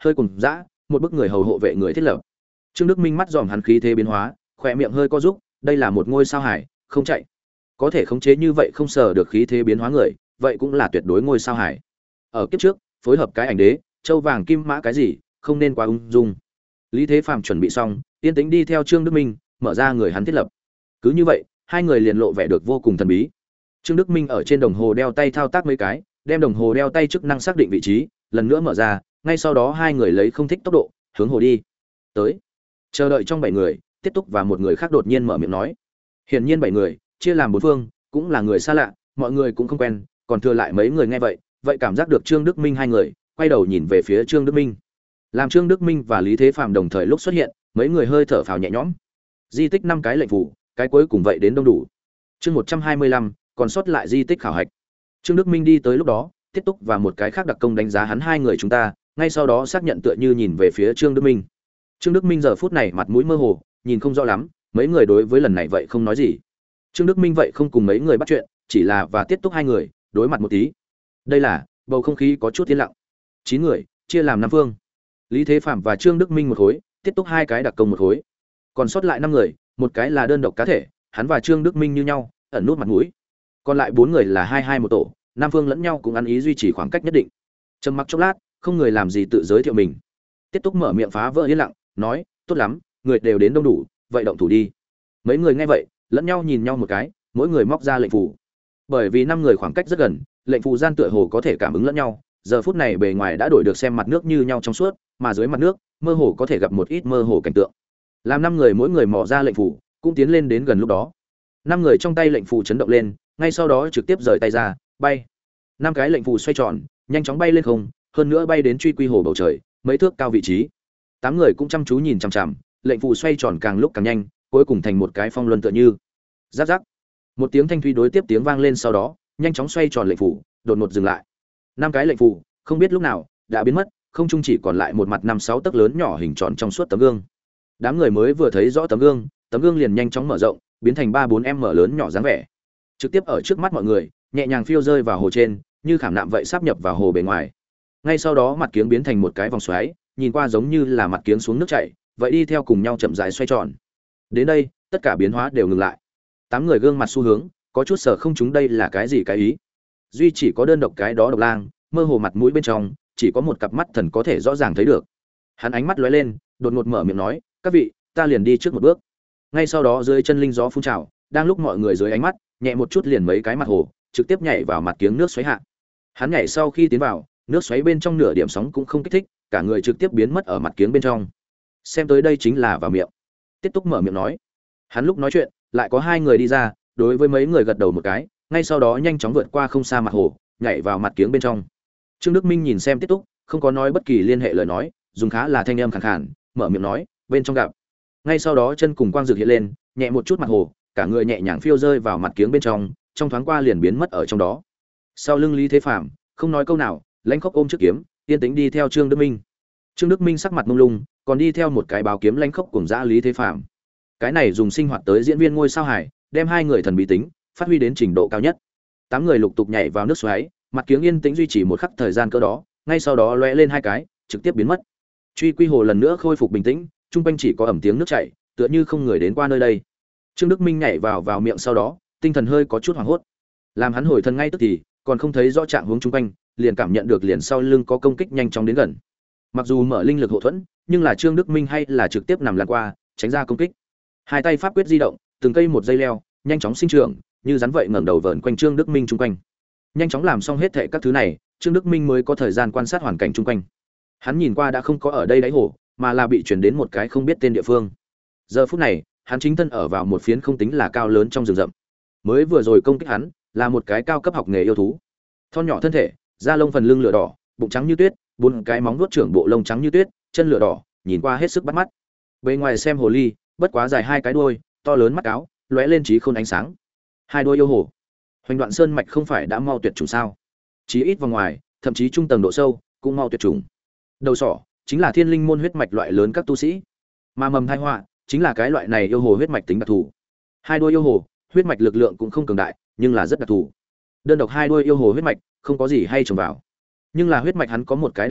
hơi cùng dã, một bức người hầu hộ vệ người thiết lập. Trương Đức Minh mắt dòm hắn khí thế biến hóa, khỏe miệng hơi co rúm, đây là một ngôi sao hải, không chạy. Có thể khống chế như vậy không sờ được khí thế biến hóa người, vậy cũng là tuyệt đối ngôi sao hải. Ở kiếp trước, phối hợp cái ảnh đế, châu vàng kim mã cái gì, không nên quá ung dung. Lý Thế Phàm chuẩn bị xong, yên tĩnh đi theo Trương Đức Minh, mở ra người hắn thiết lập. Cứ như vậy, hai người liền lộ vẻ được vô cùng thần bí. Trương Đức Minh ở trên đồng hồ đeo tay thao tác mấy cái, đem đồng hồ đeo tay chức năng xác định vị trí, lần nữa mở ra, ngay sau đó hai người lấy không thích tốc độ, hướng hồ đi. Tới. Chờ đợi trong bảy người, Tiết Túc và một người khác đột nhiên mở miệng nói. Hiển nhiên bảy người, chia làm bốn phương, cũng là người xa lạ, mọi người cũng không quen, còn thừa lại mấy người nghe vậy, vậy cảm giác được Trương Đức Minh hai người, quay đầu nhìn về phía Trương Đức Minh. Làm Trương Đức Minh và Lý Thế Phàm đồng thời lúc xuất hiện, mấy người hơi thở phào nhẹ nhõm. Di tích năm cái lệnh phủ, cái cuối cùng vậy đến đông đủ. Chương một trăm hai mươi lăm, còn sót lại di tích khảo hạch. Trương Đức Minh đi tới lúc đó, Tiết Túc và một cái khác đặc công đánh giá hắn hai người chúng ta, ngay sau đó xác nhận tựa như nhìn về phía Trương Đức Minh. Trương Đức Minh giờ phút này mặt mũi mơ hồ, nhìn không rõ lắm, mấy người đối với lần này vậy không nói gì. Trương Đức Minh vậy không cùng mấy người bắt chuyện, chỉ là và Tiết Túc hai người đối mặt một tí. Đây là bầu không khí có chút tiến lặng. Chín người chia làm năm phương. Lý Thế Phạm và Trương Đức Minh một khối, Tiết Túc hai cái đặc công một khối. Còn sót lại năm người, một cái là đơn độc cá thể, hắn và Trương Đức Minh như nhau, ẩn nút mặt mũi. Còn lại bốn người là hai hai một tổ, năm phương lẫn nhau cũng ăn ý duy trì khoảng cách nhất định. Trầm mặc chốc lát, không người làm gì tự giới thiệu mình. Tiết Túc mở miệng phá vỡ yên lặng, nói, "Tốt lắm, người đều đến đông đủ, vậy động thủ đi." Mấy người nghe vậy, lẫn nhau nhìn nhau một cái, mỗi người móc ra lệnh phù. Bởi vì năm người khoảng cách rất gần, lệnh phù gian tựa hồ có thể cảm ứng lẫn nhau, giờ phút này bề ngoài đã đổi được xem mặt nước như nhau trong suốt, mà dưới mặt nước, mơ hồ có thể gặp một ít mơ hồ cảnh tượng. Làm năm người mỗi người mò ra lệnh phù, cũng tiến lên đến gần lúc đó. Năm người trong tay lệnh phù chấn động lên, ngay sau đó trực tiếp rời tay ra, bay. Năm cái lệnh phù xoay tròn, nhanh chóng bay lên không, hơn nữa bay đến truy quy hồ bầu trời, mấy thước cao vị trí. Tám người cũng chăm chú nhìn chằm chằm, lệnh phù xoay tròn càng lúc càng nhanh, cuối cùng thành một cái phong luân tựa như. Rắc rắc. Một tiếng thanh thúy đối tiếp tiếng vang lên sau đó, nhanh chóng xoay tròn lệnh phù, đột ngột dừng lại. Năm cái lệnh phù, không biết lúc nào đã biến mất, không trung chỉ còn lại một mặt năm sáu tấc lớn nhỏ hình tròn trong suốt tấm gương. Đám người mới vừa thấy rõ tấm gương, tấm gương liền nhanh chóng mở rộng, biến thành ba bốn m lớn nhỏ dáng vẻ. Trực tiếp ở trước mắt mọi người, nhẹ nhàng phiêu rơi vào hồ trên, như khảm nạm vậy sáp nhập vào hồ bề ngoài. Ngay sau đó mặt kiếng biến thành một cái vòng xoáy, nhìn qua giống như là mặt kiếng xuống nước chảy, vậy đi theo cùng nhau chậm rãi xoay tròn. Đến đây, tất cả biến hóa đều ngừng lại. Tám người gương mặt xu hướng, có chút sợ không chúng đây là cái gì cái ý. Duy chỉ có đơn độc cái đó độc lang, mơ hồ mặt mũi bên trong, chỉ có một cặp mắt thần có thể rõ ràng thấy được. Hắn ánh mắt lóe lên, đột ngột mở miệng nói, "Các vị, ta liền đi trước một bước." Ngay sau đó dưới chân linh gió phun trào, đang lúc mọi người dưới ánh mắt, nhẹ một chút liền mấy cái mặt hồ, trực tiếp nhảy vào mặt kiếng nước xoáy hạ. Hắn nhảy sau khi tiến vào, nước xoáy bên trong nửa điểm sóng cũng không kích thích, cả người trực tiếp biến mất ở mặt kiếng bên trong. Xem tới đây chính là vào miệng. Tiết Túc mở miệng nói. Hắn lúc nói chuyện, lại có hai người đi ra, đối với mấy người gật đầu một cái, ngay sau đó nhanh chóng vượt qua không xa mặt hồ, nhảy vào mặt kiếng bên trong. Trương Đức Minh nhìn xem Tiết Túc, không có nói bất kỳ liên hệ lời nói, dùng khá là thanh âm khàn khàn, mở miệng nói, "Bên trong gặp." Ngay sau đó chân cùng quang dược hiện lên, nhẹ một chút mặt hồ, cả người nhẹ nhàng phiêu rơi vào mặt kiếng bên trong, trong thoáng qua liền biến mất ở trong đó. Sau lưng Lý Thế Phàm, không nói câu nào, lãnh khốc ôm chiếc kiếm, yên tĩnh đi theo Trương Đức Minh. Trương Đức Minh sắc mặt mông lung, còn đi theo một cái báo kiếm lãnh khốc cùng dã Lý Thế Phàm. Cái này dùng sinh hoạt tới diễn viên ngôi sao hải, đem hai người thần bí tính phát huy đến trình độ cao nhất. Tám người lục tục nhảy vào nước xoáy, mặt kiếng yên tĩnh duy trì một khắc thời gian cỡ đó, ngay sau đó lóe lên hai cái, trực tiếp biến mất. Truy quy hồ lần nữa khôi phục bình tĩnh, trung quanh chỉ có ẩm tiếng nước chảy, tựa như không người đến qua nơi đây. Trương Đức Minh nhảy vào vào miệng sau đó, tinh thần hơi có chút hoảng hốt. Làm hắn hồi thần ngay tức thì, còn không thấy rõ trạng huống trung quanh, liền cảm nhận được liền sau lưng có công kích nhanh chóng đến gần. Mặc dù mở linh lực hộ thuẫn, nhưng là Trương Đức Minh hay là trực tiếp nằm lăn qua, tránh ra công kích. Hai tay pháp quyết di động, từng cây một dây leo, nhanh chóng sinh trưởng, như rắn vậy ngẩng đầu vờn quanh Trương Đức Minh trung quanh. Nhanh chóng làm xong hết thảy các thứ này, Trương Đức Minh mới có thời gian quan sát hoàn cảnh chung quanh. Hắn nhìn qua đã không có ở đây đáy hồ, mà là bị chuyển đến một cái không biết tên địa phương. Giờ phút này, hắn chính thân ở vào một phiến không tính là cao lớn trong rừng rậm. Mới vừa rồi công kích hắn là một cái cao cấp học nghề yêu thú. Thon nhỏ thân thể, da lông phần lưng lửa đỏ, bụng trắng như tuyết, bốn cái móng vuốt trưởng bộ lông trắng như tuyết, chân lửa đỏ, nhìn qua hết sức bắt mắt. Bề ngoài xem hồ ly, bất quá dài hai cái đuôi, to lớn mắt áo, lóe lên trí khôn ánh sáng. Hai đuôi yêu hồ. Hoành Đoạn Sơn mạch không phải đã mau tuyệt chủng sao? Chí ít vào ngoài, thậm chí trung tầng độ sâu cũng mau tuyệt chủng. Đầu sỏ chính là thiên linh môn huyết mạch loại lớn các tu sĩ, mà mầm thai họa chính là cái loại này yêu hồ huyết mạch tính đặc thù. Hai đuôi yêu hồ, huyết mạch lực lượng cũng không cường đại, nhưng là rất đặc thù. Đơn độc hai đuôi yêu hồ huyết mạch không có gì hay trồng vào, nhưng là huyết mạch hắn có một cái đặc tính,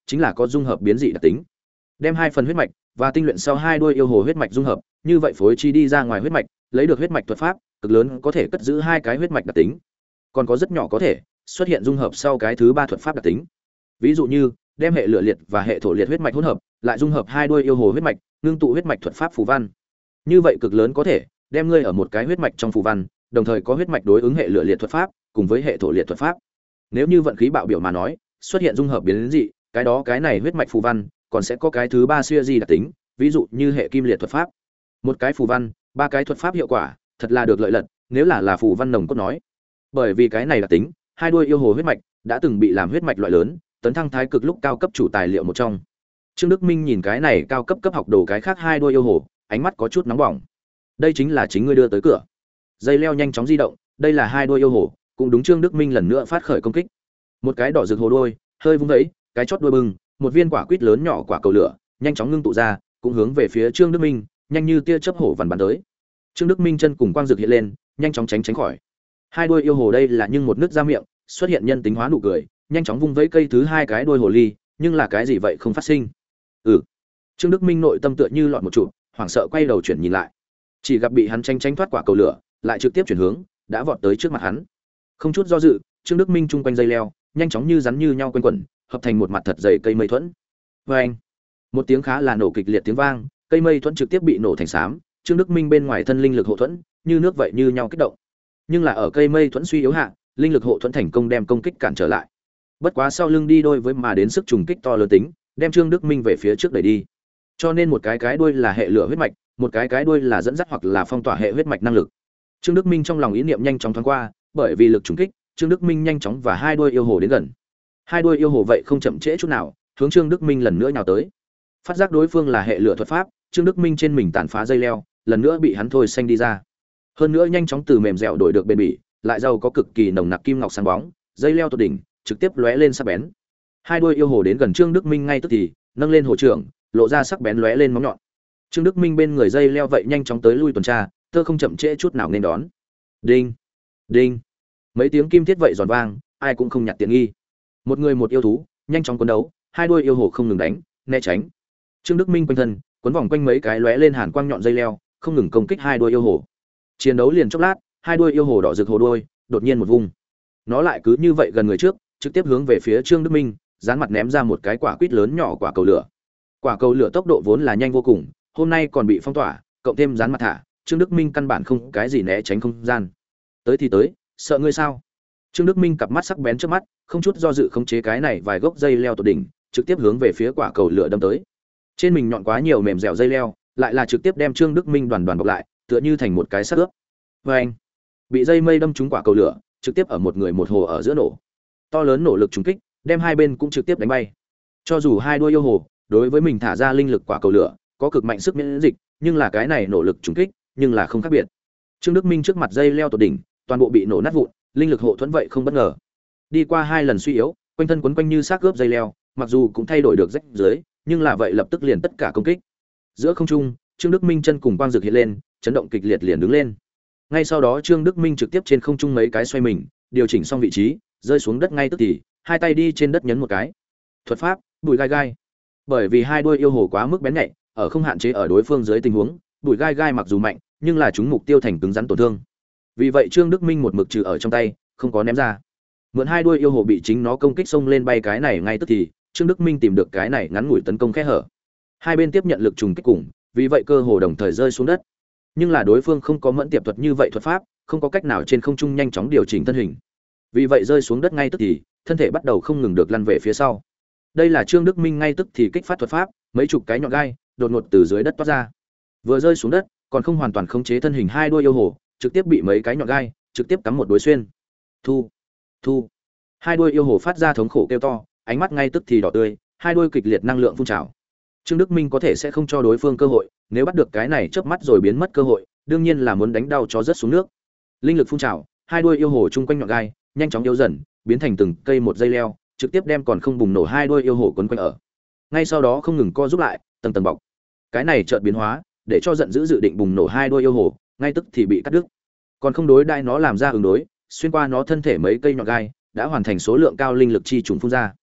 chính là có dung hợp biến dị đặc tính. Đem hai phần huyết mạch và tinh luyện sau hai đuôi yêu hồ huyết mạch dung hợp, như vậy phối chi đi ra ngoài huyết mạch, lấy được huyết mạch thuật pháp, cực lớn có thể cất giữ hai cái huyết mạch đặc tính. Còn có rất nhỏ có thể xuất hiện dung hợp sau cái thứ ba thuật pháp đặc tính. Ví dụ như, đem hệ lửa liệt và hệ thổ liệt huyết mạch hỗn hợp, lại dung hợp hai đuôi yêu hồ huyết mạch, ngưng tụ huyết mạch thuật pháp phù văn. Như vậy cực lớn có thể đem ngươi ở một cái huyết mạch trong phù văn, đồng thời có huyết mạch đối ứng hệ lửa liệt thuật pháp cùng với hệ thổ liệt thuật pháp. Nếu như vận khí bạo biểu mà nói, xuất hiện dung hợp biến dị, cái đó cái này huyết mạch phù văn còn sẽ có cái thứ ba siêu di đặc tính, ví dụ như hệ kim liệt thuật pháp. Một cái phù văn, ba cái thuật pháp hiệu quả, thật là được lợi lật, nếu là là phù văn nồng cốt nói. Bởi vì cái này đặc tính, hai đuôi yêu hồ huyết mạch đã từng bị làm huyết mạch loại lớn, tấn thăng thái cực lúc cao cấp chủ tài liệu một trong. Trương Đức Minh nhìn cái này cao cấp cấp học đồ cái khác hai đuôi yêu hồ, ánh mắt có chút nóng bỏng. Đây chính là chính ngươi đưa tới cửa. Dây leo nhanh chóng di động, đây là hai đuôi yêu hồ, cũng đúng Trương Đức Minh lần nữa phát khởi công kích. Một cái đỏ rực hồ đuôi, hơi vung vẫy, cái chót đuôi bừng, một viên quả quýt lớn nhỏ quả cầu lửa, nhanh chóng ngưng tụ ra, cũng hướng về phía Trương Đức Minh, nhanh như tia chớp hổ vằn bắn tới. Trương Đức Minh chân cùng quang dược hiện lên, nhanh chóng tránh tránh khỏi. Hai đuôi yêu hồ đây là nhưng một nước ra miệng, xuất hiện nhân tính hóa nụ cười, nhanh chóng vung vẫy cây thứ hai cái đuôi hồ ly, nhưng là cái gì vậy không phát sinh. Ừ. Trương Đức Minh nội tâm tựa như lọt một trụ, hoảng sợ quay đầu chuyển nhìn lại. Chỉ gặp bị hắn tránh tránh thoát quả cầu lửa, lại trực tiếp chuyển hướng, đã vọt tới trước mặt hắn. Không chút do dự, Trương Đức Minh chung quanh dây leo, nhanh chóng như rắn như nhau quanh quẩn, hợp thành một mặt thật dày cây mây thuẫn. Oeng! Một tiếng khá là nổ kịch liệt tiếng vang, cây mây thuẫn trực tiếp bị nổ thành xám, Trương Đức Minh bên ngoài thân linh lực hộ thuẫn, như nước vậy như nhau kích động. Nhưng là ở cây mây thuẫn suy yếu hạ, linh lực hộ thuẫn thành công đem công kích cản trở lại. Bất quá sau lưng đi đôi với mà đến sức trùng kích to lớn tính, đem Trương Đức Minh về phía trước đẩy đi. Cho nên một cái cái đuôi là hệ lửa huyết mạch, một cái cái đuôi là dẫn dắt hoặc là phong tỏa hệ huyết mạch năng lực. Trương Đức Minh trong lòng ý niệm nhanh chóng thoáng qua, bởi vì lực trùng kích, Trương Đức Minh nhanh chóng và hai đuôi yêu hồ đến gần. Hai đuôi yêu hồ vậy không chậm trễ chút nào, hướng Trương Đức Minh lần nữa nhào tới. Phát giác đối phương là hệ lửa thuật pháp, Trương Đức Minh trên mình tàn phá dây leo, lần nữa bị hắn thôi xanh đi ra. Hơn nữa nhanh chóng từ mềm dẻo đổi được bền bỉ, lại giàu có cực kỳ nồng nặc kim ngọc sáng bóng, dây leo tột đỉnh, trực tiếp lóe lên sắc bén. Hai đuôi yêu hồ đến gần Trương Đức Minh ngay tức thì, nâng lên hồ trưởng, lộ ra sắc bén lóe lên móng nhọn. Trương Đức Minh bên người dây leo vậy nhanh chóng tới lui tuần tra, tơ không chậm trễ chút nào nên đón. Đinh, đinh, mấy tiếng kim thiết vậy giòn vang, ai cũng không nhặt tiện nghi. Một người một yêu thú, nhanh chóng cuốn đấu, hai đuôi yêu hồ không ngừng đánh, né tránh. Trương Đức Minh quanh thân, cuốn vòng quanh mấy cái lóe lên hàn quang nhọn dây leo, không ngừng công kích hai đuôi yêu hồ. Chiến đấu liền chốc lát, hai đuôi yêu hồ đỏ rực hồ đuôi, đột nhiên một vùng. Nó lại cứ như vậy gần người trước, trực tiếp hướng về phía Trương Đức Minh, dán mặt ném ra một cái quả quýt lớn nhỏ quả cầu lửa. Quả cầu lửa tốc độ vốn là nhanh vô cùng, hôm nay còn bị phong tỏa, cộng thêm dán mặt thả, Trương Đức Minh căn bản không cái gì né tránh không gian. Tới thì tới, sợ ngươi sao? Trương Đức Minh cặp mắt sắc bén trước mắt, không chút do dự khống chế cái này vài gốc dây leo tột đỉnh, trực tiếp hướng về phía quả cầu lửa đâm tới. Trên mình nhọn quá nhiều mềm dẻo dây leo, lại là trực tiếp đem Trương Đức Minh đoàn đoàn bọc lại, tựa như thành một cái xác ướp. Oeng! Bị dây mây đâm trúng quả cầu lửa, trực tiếp ở một người một hồ ở giữa nổ. To lớn nổ lực trùng kích, đem hai bên cũng trực tiếp đánh bay. Cho dù hai đuôi yêu hồ, đối với mình thả ra linh lực quả cầu lửa, có cực mạnh sức miễn dịch, nhưng là cái này nổ lực trùng kích, nhưng là không khác biệt. Trương Đức Minh trước mặt dây leo tột đỉnh, toàn bộ bị nổ nát vụn, linh lực hộ thuẫn vậy không bất ngờ. Đi qua hai lần suy yếu, quanh thân quấn quanh như xác cướp dây leo, mặc dù cũng thay đổi được rách dưới, nhưng là vậy lập tức liền tất cả công kích. Giữa không trung, Trương Đức Minh chân cùng quang dược hiện lên, chấn động kịch liệt liền đứng lên. Ngay sau đó Trương Đức Minh trực tiếp trên không trung mấy cái xoay mình, điều chỉnh xong vị trí, rơi xuống đất ngay tức thì, hai tay đi trên đất nhấn một cái. Thuật pháp, bùi gai gai. Bởi vì hai đuôi yêu hồ quá mức bén nhạy, ở không hạn chế ở đối phương dưới tình huống, bùi gai gai mặc dù mạnh, nhưng là chúng mục tiêu thành cứng rắn tổn thương. Vì vậy Trương Đức Minh một mực trừ ở trong tay, không có ném ra. Mượn hai đuôi yêu hồ bị chính nó công kích xông lên bay cái này ngay tức thì, Trương Đức Minh tìm được cái này ngắn ngủi tấn công kẽ hở. Hai bên tiếp nhận lực trùng kích cùng, vì vậy cơ hồ đồng thời rơi xuống đất. Nhưng là đối phương không có mẫn tiệp thuật như vậy thuật pháp, không có cách nào trên không trung nhanh chóng điều chỉnh thân hình. Vì vậy rơi xuống đất ngay tức thì, thân thể bắt đầu không ngừng được lăn về phía sau. Đây là Trương Đức Minh ngay tức thì kích phát thuật pháp, mấy chục cái nhọn gai đột ngột từ dưới đất toát ra. Vừa rơi xuống đất, còn không hoàn toàn khống chế thân hình hai đuôi yêu hồ, trực tiếp bị mấy cái nhọn gai trực tiếp cắm một đối xuyên. Thu, thu. Hai đuôi yêu hồ phát ra thống khổ kêu to, ánh mắt ngay tức thì đỏ tươi, hai đuôi kịch liệt năng lượng phun trào. Trương Đức Minh có thể sẽ không cho đối phương cơ hội, nếu bắt được cái này chớp mắt rồi biến mất cơ hội, đương nhiên là muốn đánh đau cho rớt xuống nước. Linh lực phun trào, hai đuôi yêu hồ chung quanh nhọn gai, nhanh chóng yếu dần, biến thành từng cây một dây leo, trực tiếp đem còn không bùng nổ hai đuôi yêu hồ quấn quanh ở. Ngay sau đó không ngừng co giúp lại, tầng tầng bọc. Cái này chợt biến hóa, để cho giận dữ dự định bùng nổ hai đuôi yêu hồ, ngay tức thì bị cắt đứt. Còn không đối đãi nó làm ra ứng đối, xuyên qua nó thân thể mấy cây nhọn gai, đã hoàn thành số lượng cao linh lực chi trùng phun ra.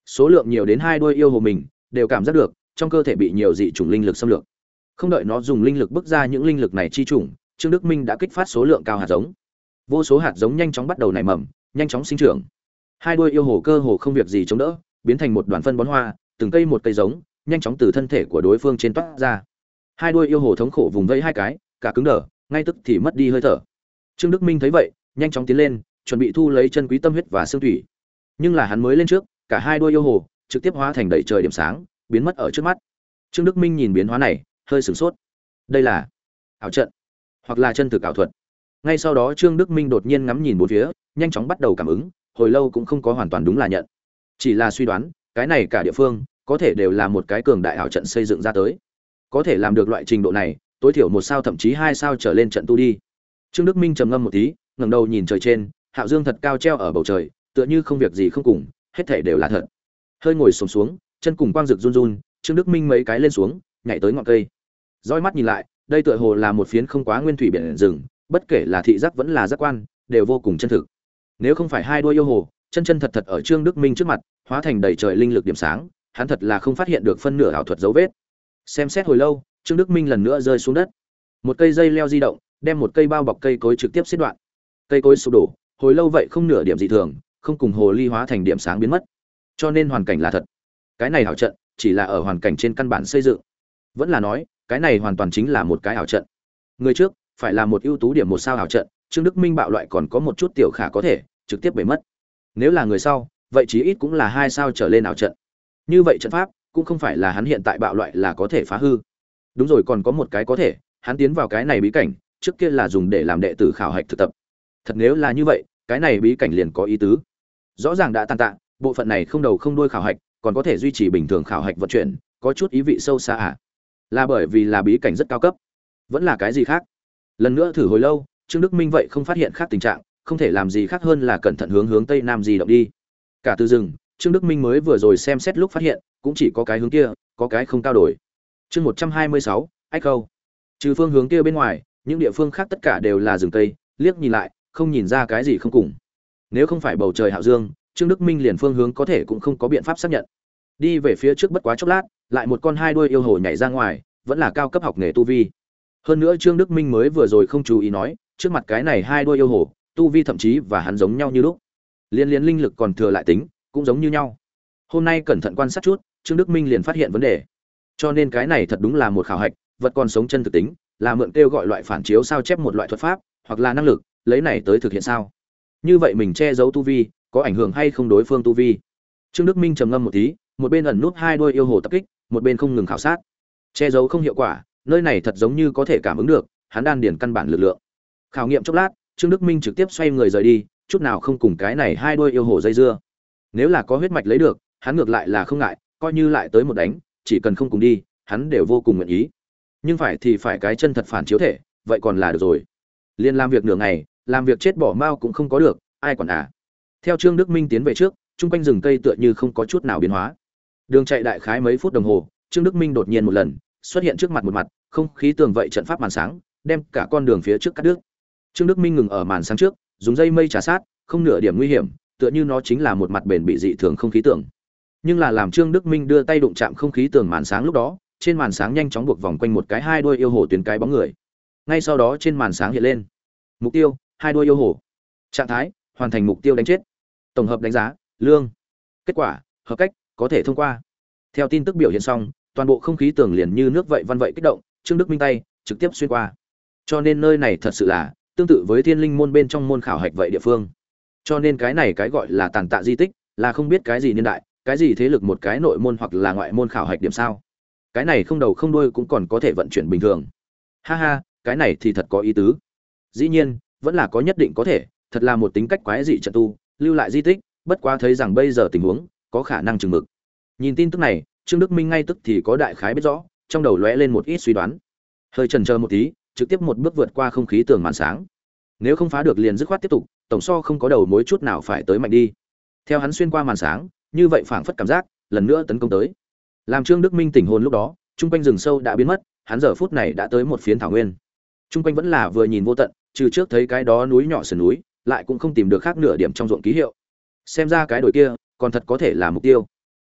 số lượng nhiều đến hai đuôi yêu hồ mình đều cảm giác được trong cơ thể bị nhiều dị chủng linh lực xâm lược. Không đợi nó dùng linh lực bức ra những linh lực này chi chủng, Trương Đức Minh đã kích phát số lượng cao hạt giống. Vô số hạt giống nhanh chóng bắt đầu nảy mầm, nhanh chóng sinh trưởng. Hai đuôi yêu hồ cơ hồ không việc gì chống đỡ, biến thành một đoàn phân bón hoa, từng cây một cây giống, nhanh chóng từ thân thể của đối phương trên toát ra. Hai đuôi yêu hồ thống khổ vùng vẫy hai cái, cả cứng đờ, ngay tức thì mất đi hơi thở. Trương Đức Minh thấy vậy, nhanh chóng tiến lên, chuẩn bị thu lấy chân quý tâm huyết và xương thủy. Nhưng là hắn mới lên trước, cả hai đuôi yêu hồ trực tiếp hóa thành đầy trời điểm sáng, biến mất ở trước mắt. Trương Đức Minh nhìn biến hóa này, hơi sửng sốt. Đây là ảo trận, hoặc là chân thực ảo thuật. Ngay sau đó Trương Đức Minh đột nhiên ngắm nhìn bốn phía, nhanh chóng bắt đầu cảm ứng, hồi lâu cũng không có hoàn toàn đúng là nhận. Chỉ là suy đoán, cái này cả địa phương có thể đều là một cái cường đại ảo trận xây dựng ra tới. Có thể làm được loại trình độ này, tối thiểu một sao thậm chí hai sao trở lên trận tu đi. Trương Đức Minh trầm ngâm một tí, ngẩng đầu nhìn trời trên, Hạo Dương thật cao treo ở bầu trời, tựa như không việc gì không cùng, hết thảy đều là thật. Hơi ngồi xổm xuống, chân cùng quang rực run run, Trương Đức Minh mấy cái lên xuống, nhảy tới ngọn cây. Dõi mắt nhìn lại, đây tựa hồ là một phiến không quá nguyên thủy biển rừng, bất kể là thị giác vẫn là giác quan, đều vô cùng chân thực. Nếu không phải hai đuôi yêu hồ, chân chân thật thật ở Trương Đức Minh trước mặt, hóa thành đầy trời linh lực điểm sáng, hắn thật là không phát hiện được phân nửa ảo thuật dấu vết. Xem xét hồi lâu, Trương Đức Minh lần nữa rơi xuống đất. Một cây dây leo di động, đem một cây bao bọc cây cối trực tiếp xiết đoạn. Cây cối sụp đổ, hồi lâu vậy không nửa điểm dị thường, không cùng hồ ly hóa thành điểm sáng biến mất. Cho nên hoàn cảnh là thật. Cái này ảo trận chỉ là ở hoàn cảnh trên căn bản xây dựng. Vẫn là nói, cái này hoàn toàn chính là một cái ảo trận. Người trước phải là một ưu tú điểm một sao ảo trận, Trương Đức Minh bạo loại còn có một chút tiểu khả có thể trực tiếp bể mất. Nếu là người sau, vậy chí ít cũng là hai sao trở lên ảo trận. Như vậy trận pháp cũng không phải là hắn hiện tại bạo loại là có thể phá hư. Đúng rồi, còn có một cái có thể, hắn tiến vào cái này bí cảnh, trước kia là dùng để làm đệ tử khảo hạch thực tập. Thật nếu là như vậy, cái này bí cảnh liền có ý tứ. Rõ ràng đã tàn tạ, bộ phận này không đầu không đuôi khảo hạch, còn có thể duy trì bình thường khảo hạch vận chuyển, có chút ý vị sâu xa à? Là bởi vì là bí cảnh rất cao cấp, vẫn là cái gì khác? Lần nữa thử hồi lâu, Trương Đức Minh vậy không phát hiện khác tình trạng, không thể làm gì khác hơn là cẩn thận hướng hướng tây nam di động đi. Cả từ rừng, Trương Đức Minh mới vừa rồi xem xét lúc phát hiện, cũng chỉ có cái hướng kia, có cái không cao đổi. Chương một trăm hai mươi sáu, Ách Khâu. Trừ phương hướng kia bên ngoài, những địa phương khác tất cả đều là rừng tây, liếc nhìn lại, không nhìn ra cái gì không cùng. Nếu không phải bầu trời hạo dương, Trương Đức Minh liền phương hướng có thể cũng không có biện pháp xác nhận. Đi về phía trước bất quá chốc lát, lại một con hai đuôi yêu hồ nhảy ra ngoài, vẫn là cao cấp học nghề tu vi. Hơn nữa Trương Đức Minh mới vừa rồi không chú ý nói, trước mặt cái này hai đuôi yêu hồ, tu vi thậm chí và hắn giống nhau như lúc. Liên liên linh lực còn thừa lại tính, cũng giống như nhau. Hôm nay cẩn thận quan sát chút, Trương Đức Minh liền phát hiện vấn đề. Cho nên cái này thật đúng là một khảo hạch, vật còn sống chân thực tính, là mượn kêu gọi loại phản chiếu sao chép một loại thuật pháp, hoặc là năng lực, lấy này tới thực hiện sao? Như vậy mình che giấu tu vi, có ảnh hưởng hay không đối phương tu vi? Trương Đức Minh trầm ngâm một tí, một bên ẩn nút hai đuôi yêu hồ tập kích, một bên không ngừng khảo sát. Che giấu không hiệu quả, nơi này thật giống như có thể cảm ứng được, hắn đan điền căn bản lực lượng. Khảo nghiệm chốc lát, Trương Đức Minh trực tiếp xoay người rời đi, chút nào không cùng cái này hai đuôi yêu hồ dây dưa. Nếu là có huyết mạch lấy được, hắn ngược lại là không ngại, coi như lại tới một đánh, chỉ cần không cùng đi, hắn đều vô cùng nguyện ý. Nhưng phải thì phải cái chân thật phản chiếu thể, vậy còn là được rồi. Liên làm việc nửa ngày, làm việc chết bỏ mao cũng không có được, ai quản à? Theo Trương Đức Minh tiến về trước, trung quanh rừng cây tựa như không có chút nào biến hóa. Đường chạy đại khái mấy phút đồng hồ, Trương Đức Minh đột nhiên một lần xuất hiện trước mặt một mặt, không khí tường vậy trận pháp màn sáng, đem cả con đường phía trước cắt đứt. Trương Đức Minh ngừng ở màn sáng trước, dùng dây mây trà sát, không nửa điểm nguy hiểm, tựa như nó chính là một mặt bền bị dị thường không khí tường. Nhưng là làm Trương Đức Minh đưa tay đụng chạm không khí tường màn sáng lúc đó, trên màn sáng nhanh chóng buộc vòng quanh một cái hai đuôi yêu hồ tuyến cái bóng người. Ngay sau đó trên màn sáng hiện lên mục tiêu, hai đuôi yêu hồ. Trạng thái, hoàn thành mục tiêu đánh chết. Tổng hợp đánh giá, lương. Kết quả, hợp cách, có thể thông qua. Theo tin tức biểu hiện xong, toàn bộ không khí tường liền như nước vậy văn vậy kích động, Trương Đức Minh tay trực tiếp xuyên qua. Cho nên nơi này thật sự là tương tự với Thiên Linh môn bên trong môn khảo hạch vậy địa phương. Cho nên cái này cái gọi là tàn tạ di tích, là không biết cái gì niên đại, cái gì thế lực một cái nội môn hoặc là ngoại môn khảo hạch điểm sao? Cái này không đầu không đuôi cũng còn có thể vận chuyển bình thường. Ha ha, cái này thì thật có ý tứ. Dĩ nhiên, vẫn là có nhất định có thể, thật là một tính cách quái dị trận tu, lưu lại di tích, bất quá thấy rằng bây giờ tình huống có khả năng chừng mực. Nhìn tin tức này, Trương Đức Minh ngay tức thì có đại khái biết rõ, trong đầu lóe lên một ít suy đoán. Hơi chần chờ một tí, trực tiếp một bước vượt qua không khí tường màn sáng. Nếu không phá được liền dứt khoát tiếp tục, tổng so không có đầu mối chút nào phải tới mạnh đi. Theo hắn xuyên qua màn sáng, như vậy phảng phất cảm giác, lần nữa tấn công tới. Làm Trương Đức Minh tỉnh hồn lúc đó, trung quanh rừng sâu đã biến mất, hắn giờ phút này đã tới một phiến thảo nguyên. Trung quanh vẫn là vừa nhìn vô tận, trừ trước thấy cái đó núi nhỏ sườn núi, lại cũng không tìm được khác nửa điểm trong ruộng ký hiệu. Xem ra cái đồi kia, còn thật có thể là mục tiêu.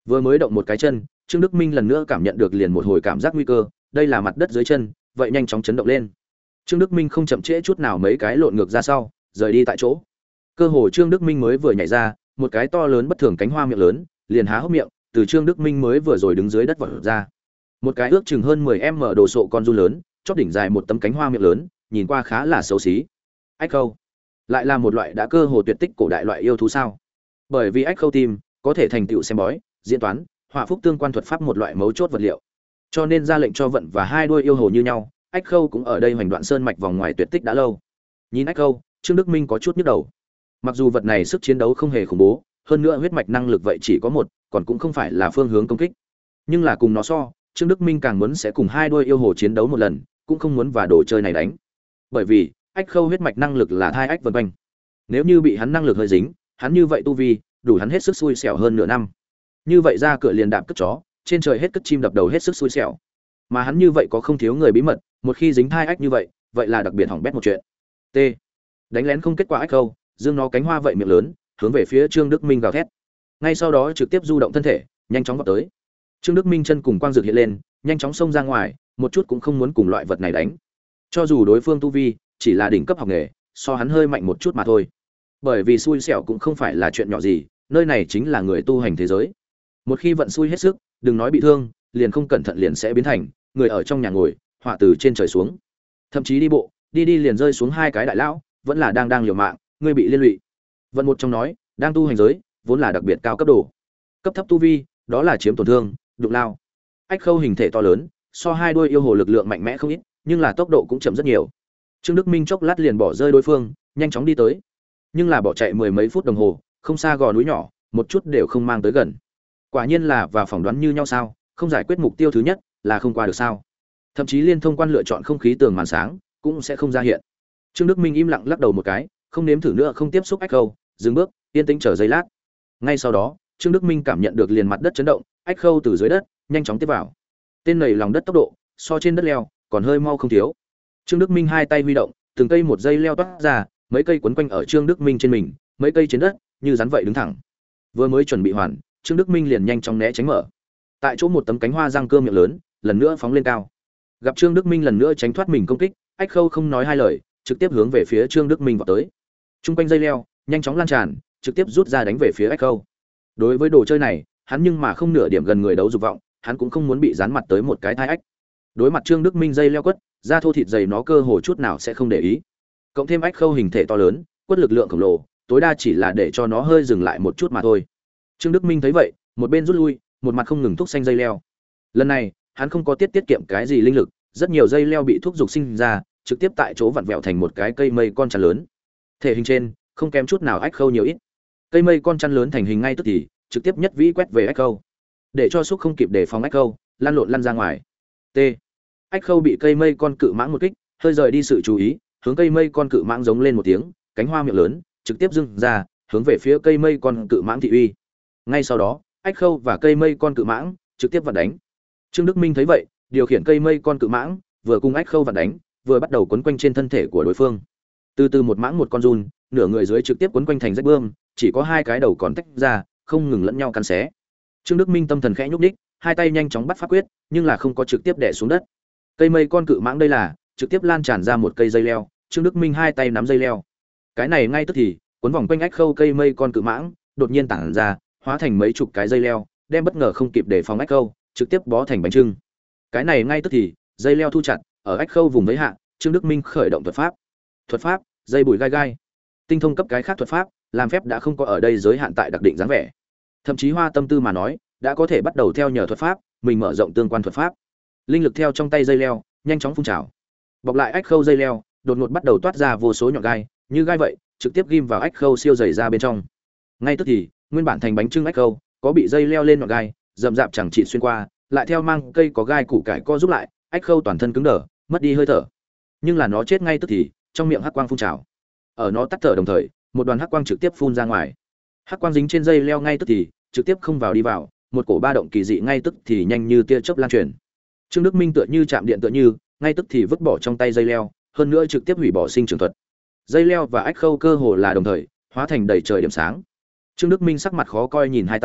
Vừa mới động một cái chân, Trương Đức Minh lần nữa cảm nhận được liền một hồi cảm giác nguy cơ, đây là mặt đất dưới chân, vậy nhanh chóng chấn động lên. Trương Đức Minh không chậm trễ chút nào mấy cái lộn ngược ra sau, rời đi tại chỗ. Cơ hồ Trương Đức Minh mới vừa nhảy ra, một cái to lớn bất thường cánh hoa miệng lớn, liền há hốc miệng, từ Trương Đức Minh mới vừa rồi đứng dưới đất vọt ra. Một cái ước chừng hơn mười mét đồ sộ con giun lớn, chóp đỉnh dài một tấm cánh hoa miệng lớn, nhìn qua khá là xấu xí. Ách khâu, lại là một loại đã cơ hồ tuyệt tích cổ đại loại yêu thú sao? Bởi vì ách khâu tim có thể thành tựu xem bói, diễn toán, họa phúc tương quan thuật pháp một loại mấu chốt vật liệu. Cho nên ra lệnh cho vận và hai đuôi yêu hồ như nhau, ách khâu cũng ở đây hoành đoạn sơn mạch vòng ngoài tuyệt tích đã lâu. Nhìn ách khâu, Trương Đức Minh có chút nhức đầu. Mặc dù vật này sức chiến đấu không hề khủng bố, hơn nữa huyết mạch năng lực vậy chỉ có một, còn cũng không phải là phương hướng công kích. Nhưng là cùng nó so, Trương Đức Minh càng muốn sẽ cùng hai đuôi yêu hồ chiến đấu một lần, cũng không muốn và đồ chơi này đánh. Bởi vì, ách khâu huyết mạch năng lực là thai ách vần quanh. Nếu như bị hắn năng lực hơi dính, hắn như vậy tu vi, đủ hắn hết sức xui xẻo hơn nửa năm. Như vậy ra cửa liền đạp cất chó, trên trời hết cất chim đập đầu hết sức xui xẻo. Mà hắn như vậy có không thiếu người bí mật, một khi dính thai ách như vậy, vậy là đặc biệt hỏng bét một chuyện. T. Đánh lén không kết quả ách khâu, dương nó cánh hoa vậy miệng lớn, hướng về phía Trương Đức Minh gào thét. Ngay sau đó trực tiếp du động thân thể, nhanh chóng vọt tới. Trương Đức Minh chân cùng quang dược hiện lên, nhanh chóng xông ra ngoài, một chút cũng không muốn cùng loại vật này đánh. Cho dù đối phương tu vi chỉ là đỉnh cấp học nghề, so hắn hơi mạnh một chút mà thôi. Bởi vì xui xẻo cũng không phải là chuyện nhỏ gì, nơi này chính là người tu hành thế giới. Một khi vận xui hết sức, đừng nói bị thương, liền không cẩn thận liền sẽ biến thành người ở trong nhà ngồi, họa từ trên trời xuống. Thậm chí đi bộ, đi đi liền rơi xuống hai cái đại lão, vẫn là đang đang liều mạng, người bị liên lụy. Vận một trong nói, đang tu hành giới, vốn là đặc biệt cao cấp độ. Cấp thấp tu vi, đó là chiếm tổn thương, đụng lao. Ách khâu hình thể to lớn, so hai đuôi yêu hồ lực lượng mạnh mẽ không ít, nhưng là tốc độ cũng chậm rất nhiều. Trương Đức Minh chốc lát liền bỏ rơi đối phương, nhanh chóng đi tới. Nhưng là bỏ chạy mười mấy phút đồng hồ, không xa gò núi nhỏ, một chút đều không mang tới gần. Quả nhiên là và phỏng đoán như nhau sao, không giải quyết mục tiêu thứ nhất là không qua được sao? Thậm chí liên thông quan lựa chọn không khí tường màn sáng, cũng sẽ không ra hiện. Trương Đức Minh im lặng lắc đầu một cái, không nếm thử nữa không tiếp xúc ách khâu, dừng bước, yên tĩnh chờ giây lát. Ngay sau đó, Trương Đức Minh cảm nhận được liền mặt đất chấn động, ách khâu từ dưới đất nhanh chóng tiếp vào. Tên nảy lòng đất tốc độ, so trên đất leo, còn hơi mau không thiếu. Trương Đức Minh hai tay huy động, từng cây một dây leo toát ra, mấy cây quấn quanh ở Trương Đức Minh trên mình, mấy cây trên đất, như rắn vậy đứng thẳng. Vừa mới chuẩn bị hoàn, Trương Đức Minh liền nhanh chóng né tránh mở. Tại chỗ một tấm cánh hoa răng cưa miệng lớn, lần nữa phóng lên cao. Gặp Trương Đức Minh lần nữa tránh thoát mình công kích, ách khâu không nói hai lời, trực tiếp hướng về phía Trương Đức Minh vọt tới. Trung quanh dây leo, nhanh chóng lan tràn, trực tiếp rút ra đánh về phía ách khâu. Đối với đồ chơi này, hắn nhưng mà không nửa điểm gần người đấu dục vọng, hắn cũng không muốn bị dán mặt tới một cái thai ách. Đối mặt Trương Đức Minh dây leo quất, da thô thịt dày nó cơ hồ chút nào sẽ không để ý. Cộng thêm ách khâu hình thể to lớn, quất lực lượng khổng lồ, tối đa chỉ là để cho nó hơi dừng lại một chút mà thôi. Trương Đức Minh thấy vậy, một bên rút lui, một mặt không ngừng thúc xanh dây leo. Lần này, hắn không có tiết tiết kiệm cái gì linh lực, rất nhiều dây leo bị thúc dục sinh ra, trực tiếp tại chỗ vặn vẹo thành một cái cây mây con chăn lớn. Thể hình trên, không kém chút nào ách khâu nhiều ít. Cây mây con chăn lớn thành hình ngay tức thì, trực tiếp nhất vĩ quét về ách khâu. Để cho xúc không kịp để phòng ách khâu, lăn lộn lăn ra ngoài. T. Ách khâu bị cây mây con cự mãng một kích, hơi rời đi sự chú ý, hướng cây mây con cự mãng giống lên một tiếng, cánh hoa miệng lớn, trực tiếp dưng ra, hướng về phía cây mây con cự mãng thị uy. Ngay sau đó, ách khâu và cây mây con cự mãng trực tiếp vặn đánh. Trương Đức Minh thấy vậy, điều khiển cây mây con cự mãng, vừa cùng ách khâu vặn đánh, vừa bắt đầu quấn quanh trên thân thể của đối phương. Từ từ một mãng một con giun, nửa người dưới trực tiếp quấn quanh thành rách bươm, chỉ có hai cái đầu còn tách ra, không ngừng lẫn nhau cắn xé. Trương Đức Minh tâm thần khẽ nhúc nhích, hai tay nhanh chóng bắt pháp quyết, nhưng là không có trực tiếp đè xuống đất. Cây mây con cự mãng đây là trực tiếp lan tràn ra một cây dây leo, Trương Đức Minh hai tay nắm dây leo. Cái này ngay tức thì, cuốn vòng quanh ách khâu cây mây con cự mãng, đột nhiên tản ra, hóa thành mấy chục cái dây leo, đem bất ngờ không kịp để phòng ách khâu, trực tiếp bó thành bánh trưng. Cái này ngay tức thì, dây leo thu chặt, ở ách khâu vùng với hạ, Trương Đức Minh khởi động thuật pháp. Thuật pháp, dây bùi gai gai. Tinh thông cấp cái khác thuật pháp, làm phép đã không có ở đây giới hạn tại đặc định dáng vẻ. Thậm chí Hoa Tâm Tư mà nói, đã có thể bắt đầu theo nhờ thuật pháp, mình mở rộng tương quan thuật pháp. Linh lực theo trong tay dây leo, nhanh chóng phun trào. Bọc lại ách khâu dây leo, đột ngột bắt đầu toát ra vô số nhọn gai, như gai vậy, trực tiếp ghim vào ách khâu siêu dày ra bên trong. Ngay tức thì, nguyên bản thành bánh trưng ách khâu, có bị dây leo lên nhọn gai, rậm rạp chẳng trị xuyên qua, lại theo mang cây có gai củ cải co giúp lại, ách khâu toàn thân cứng đờ, mất đi hơi thở. Nhưng là nó chết ngay tức thì, trong miệng hắc quang phun trào. Ở nó tắt thở đồng thời, một đoàn hắc quang trực tiếp phun ra ngoài. Hắc quang dính trên dây leo ngay tức thì, trực tiếp không vào đi vào, một cổ ba động kỳ dị ngay tức thì nhanh như tia chớp lan truyền. Trương Đức Minh tựa như chạm điện tựa như, ngay tức thì vứt bỏ trong tay dây leo, hơn nữa trực tiếp hủy bỏ sinh trưởng thuật. Dây leo và ách khâu cơ hồ là đồng thời, hóa thành đầy trời điểm sáng. Trương Đức Minh sắc mặt khó coi nhìn hai tay,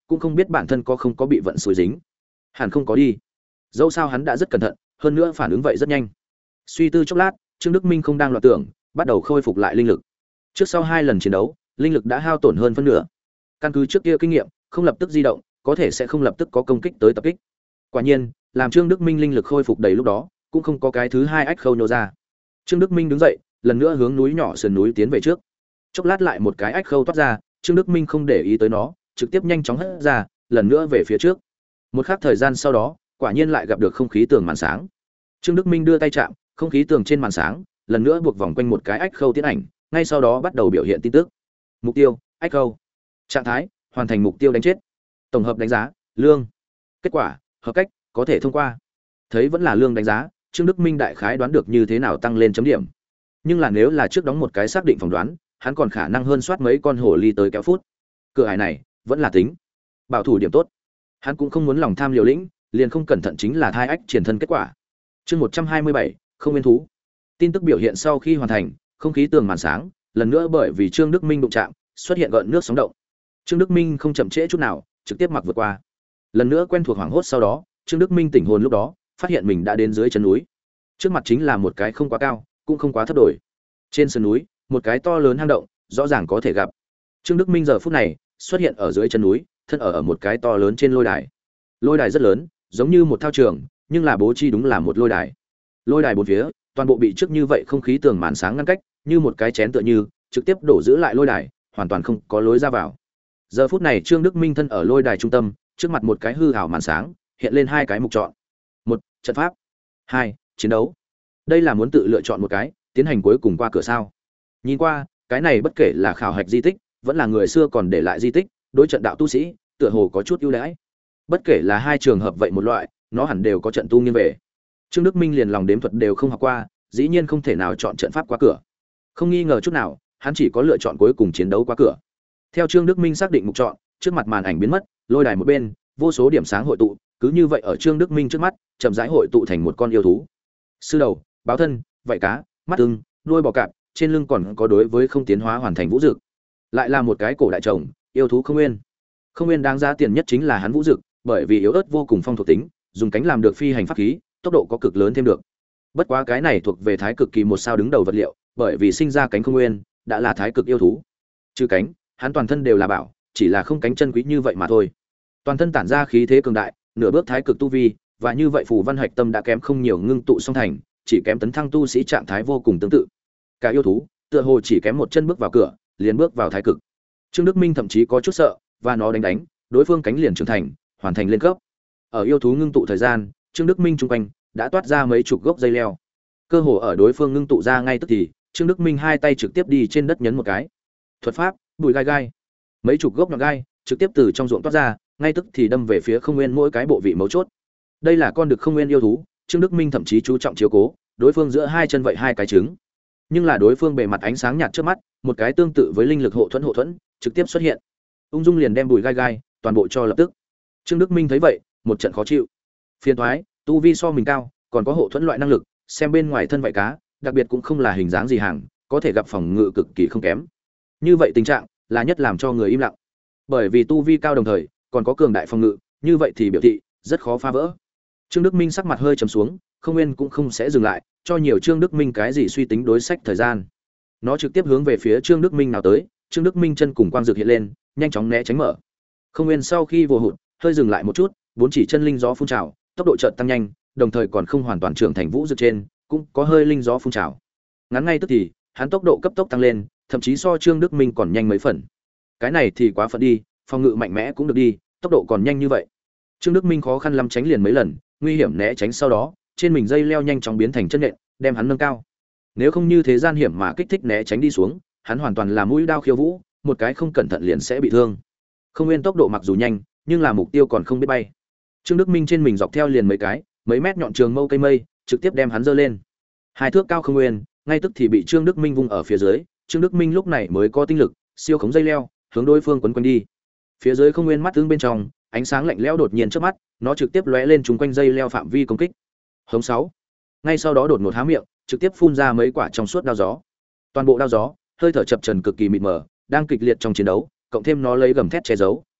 cũng không biết bản thân có không có bị vận xối dính. Hẳn không có đi. Dẫu sao hắn đã rất cẩn thận, hơn nữa phản ứng vậy rất nhanh. Suy tư chốc lát, Trương Đức Minh không đang loạn tưởng, bắt đầu khôi phục lại linh lực. Trước sau hai lần chiến đấu, linh lực đã hao tổn hơn phân nửa. Căn cứ trước kia kinh nghiệm, không lập tức di động, có thể sẽ không lập tức có công kích tới tập kích. Quả nhiên, làm Trương Đức Minh linh lực khôi phục đầy lúc đó, cũng không có cái thứ hai ách khâu nhô ra. Trương Đức Minh đứng dậy, lần nữa hướng núi nhỏ sườn núi tiến về trước. Chốc lát lại một cái ách khâu toát ra, Trương Đức Minh không để ý tới nó, trực tiếp nhanh chóng hất ra, lần nữa về phía trước. Một khắc thời gian sau đó, quả nhiên lại gặp được không khí tường màn sáng. Trương Đức Minh đưa tay chạm, không khí tường trên màn sáng, lần nữa buộc vòng quanh một cái ách khâu tiến ảnh, ngay sau đó bắt đầu biểu hiện tin tức. Mục tiêu, ách khâu. Trạng thái, hoàn thành mục tiêu đánh chết. Tổng hợp đánh giá, lương. Kết quả, hợp cách, có thể thông qua. Thấy vẫn là lương đánh giá, Trương Đức Minh đại khái đoán được như thế nào tăng lên chấm điểm. Nhưng là nếu là trước đóng một cái xác định phỏng đoán, hắn còn khả năng hơn soát mấy con hổ ly tới kéo phút. Cửa ải này, vẫn là tính. Bảo thủ điểm tốt. Hắn cũng không muốn lòng tham liều lĩnh, liền không cẩn thận chính là thai ách triển thân kết quả. Chương một trăm hai mươi bảy, không nguyên thú. Tin tức biểu hiện sau khi hoàn thành, không khí tường màn sáng, lần nữa bởi vì Trương Đức Minh đụng chạm, xuất hiện gợn nước sóng động. Trương Đức Minh không chậm trễ chút nào, trực tiếp mặc vượt qua. Lần nữa quen thuộc hoảng hốt sau đó, Trương Đức Minh tỉnh hồn lúc đó, phát hiện mình đã đến dưới chân núi. Trước mặt chính là một cái không quá cao, cũng không quá thấp đồi. Trên sườn núi, một cái to lớn hang động, rõ ràng có thể gặp. Trương Đức Minh giờ phút này xuất hiện ở dưới chân núi, thân ở ở một cái to lớn trên lôi đài. Lôi đài rất lớn, giống như một thao trường, nhưng là bố trí đúng là một lôi đài. Lôi đài bốn phía, toàn bộ bị trước như vậy không khí tường màn sáng ngăn cách, như một cái chén tựa như, trực tiếp đổ giữ lại lôi đài, hoàn toàn không có lối ra vào. Giờ phút này Trương Đức Minh thân ở lôi đài trung tâm, trước mặt một cái hư ảo màn sáng, hiện lên hai cái mục chọn. Một, trận pháp. Hai, chiến đấu. Đây là muốn tự lựa chọn một cái, tiến hành cuối cùng qua cửa sao? Nhìn qua, cái này bất kể là khảo hạch di tích, vẫn là người xưa còn để lại di tích, đối trận đạo tu sĩ, tựa hồ có chút ưu đãi. Bất kể là hai trường hợp vậy một loại, nó hẳn đều có trận tu nghiêng về. Trương Đức Minh liền lòng đếm thuật đều không học qua, dĩ nhiên không thể nào chọn trận pháp qua cửa. Không nghi ngờ chút nào, hắn chỉ có lựa chọn cuối cùng chiến đấu qua cửa. Theo Trương Đức Minh xác định mục chọn, trước mặt màn ảnh biến mất, lôi đài một bên, vô số điểm sáng hội tụ, cứ như vậy ở Trương Đức Minh trước mắt, chậm rãi hội tụ thành một con yêu thú. Sư đầu, báo thân, vảy cá, mắt ưng, đuôi bò cạp, trên lưng còn có đối với không tiến hóa hoàn thành vũ dực. Lại là một cái cổ đại chồng, yêu thú không nguyên. Không nguyên đáng giá tiền nhất chính là hắn vũ dực, bởi vì yếu ớt vô cùng phong thuộc tính, dùng cánh làm được phi hành pháp khí, tốc độ có cực lớn thêm được. Bất quá cái này thuộc về thái cực kỳ một sao đứng đầu vật liệu, bởi vì sinh ra cánh không nguyên, đã là thái cực yêu thú. Trừ cánh, hắn toàn thân đều là bảo, chỉ là không cánh chân quý như vậy mà thôi. Toàn thân tản ra khí thế cường đại, nửa bước thái cực tu vi, và như vậy phù văn hạch tâm đã kém không nhiều ngưng tụ song thành, chỉ kém tấn thăng tu sĩ trạng thái vô cùng tương tự. Cả yêu thú, tựa hồ chỉ kém một chân bước vào cửa, liền bước vào thái cực. Trương Đức Minh thậm chí có chút sợ, và nó đánh đánh, đối phương cánh liền trưởng thành, hoàn thành lên cấp. Ở yêu thú ngưng tụ thời gian, Trương Đức Minh trung quanh đã toát ra mấy chục gốc dây leo. Cơ hồ ở đối phương ngưng tụ ra ngay tức thì, Trương Đức Minh hai tay trực tiếp đi trên đất nhấn một cái. Thuật pháp, bùi gai gai. Mấy chục gốc nhọn gai trực tiếp từ trong ruộng toát ra, ngay tức thì đâm về phía không nguyên mỗi cái bộ vị mấu chốt. Đây là con đực không nguyên yêu thú, Trương Đức Minh thậm chí chú trọng chiếu cố, đối phương giữa hai chân vậy hai cái trứng. Nhưng là đối phương bề mặt ánh sáng nhạt trước mắt, một cái tương tự với linh lực hộ thuẫn hộ thuẫn, trực tiếp xuất hiện. Ung dung liền đem bùi gai gai toàn bộ cho lập tức. Trương Đức Minh thấy vậy, một trận khó chịu. Phiền toái, tu vi so mình cao, còn có hộ thuẫn loại năng lực, xem bên ngoài thân vảy cá, đặc biệt cũng không là hình dáng gì hàng, có thể gặp phòng ngự cực kỳ không kém. Như vậy tình trạng là nhất làm cho người im lặng. Bởi vì tu vi cao đồng thời, còn có cường đại phòng ngự, như vậy thì biểu thị rất khó phá vỡ. Trương Đức Minh sắc mặt hơi trầm xuống, không nguyên cũng không sẽ dừng lại, cho nhiều Trương Đức Minh cái gì suy tính đối sách thời gian. Nó trực tiếp hướng về phía Trương Đức Minh nào tới, Trương Đức Minh chân cùng quang dược hiện lên, nhanh chóng né tránh mở. Không nguyên sau khi vô hụt, hơi dừng lại một chút, bốn chỉ chân linh gió phun trào, tốc độ chợt tăng nhanh, đồng thời còn không hoàn toàn trưởng thành vũ dược trên, cũng có hơi linh gió phun trào. Ngắn ngay tức thì, hắn tốc độ cấp tốc tăng lên, thậm chí so Trương Đức Minh còn nhanh mấy phần. Cái này thì quá phận đi, phòng ngự mạnh mẽ cũng được đi, tốc độ còn nhanh như vậy. Trương Đức Minh khó khăn lắm tránh liền mấy lần, nguy hiểm né tránh sau đó, trên mình dây leo nhanh chóng biến thành chân nện, đem hắn nâng cao. Nếu không như thế gian hiểm mà kích thích né tránh đi xuống, hắn hoàn toàn là mũi đao khiêu vũ, một cái không cẩn thận liền sẽ bị thương. Không nguyên tốc độ mặc dù nhanh, nhưng là mục tiêu còn không biết bay. Trương Đức Minh trên mình dọc theo liền mấy cái, mấy mét nhọn trường mâu cây mây, trực tiếp đem hắn giơ lên. Hai thước cao không nguyên, ngay tức thì bị Trương Đức Minh vung ở phía dưới, Trương Đức Minh lúc này mới có tinh lực, siêu khống dây leo, hướng đối phương quấn quanh đi. Phía dưới không nguyên mắt tương bên trong, ánh sáng lạnh lẽo đột nhiên trước mắt, nó trực tiếp lóe lên trúng quanh dây leo phạm vi công kích. Hống sáu. Ngay sau đó đột ngột há miệng, trực tiếp phun ra mấy quả trong suốt đao gió. Toàn bộ đao gió, hơi thở chập trần cực kỳ mịt mờ, đang kịch liệt trong chiến đấu, cộng thêm nó lấy gầm thét che giấu,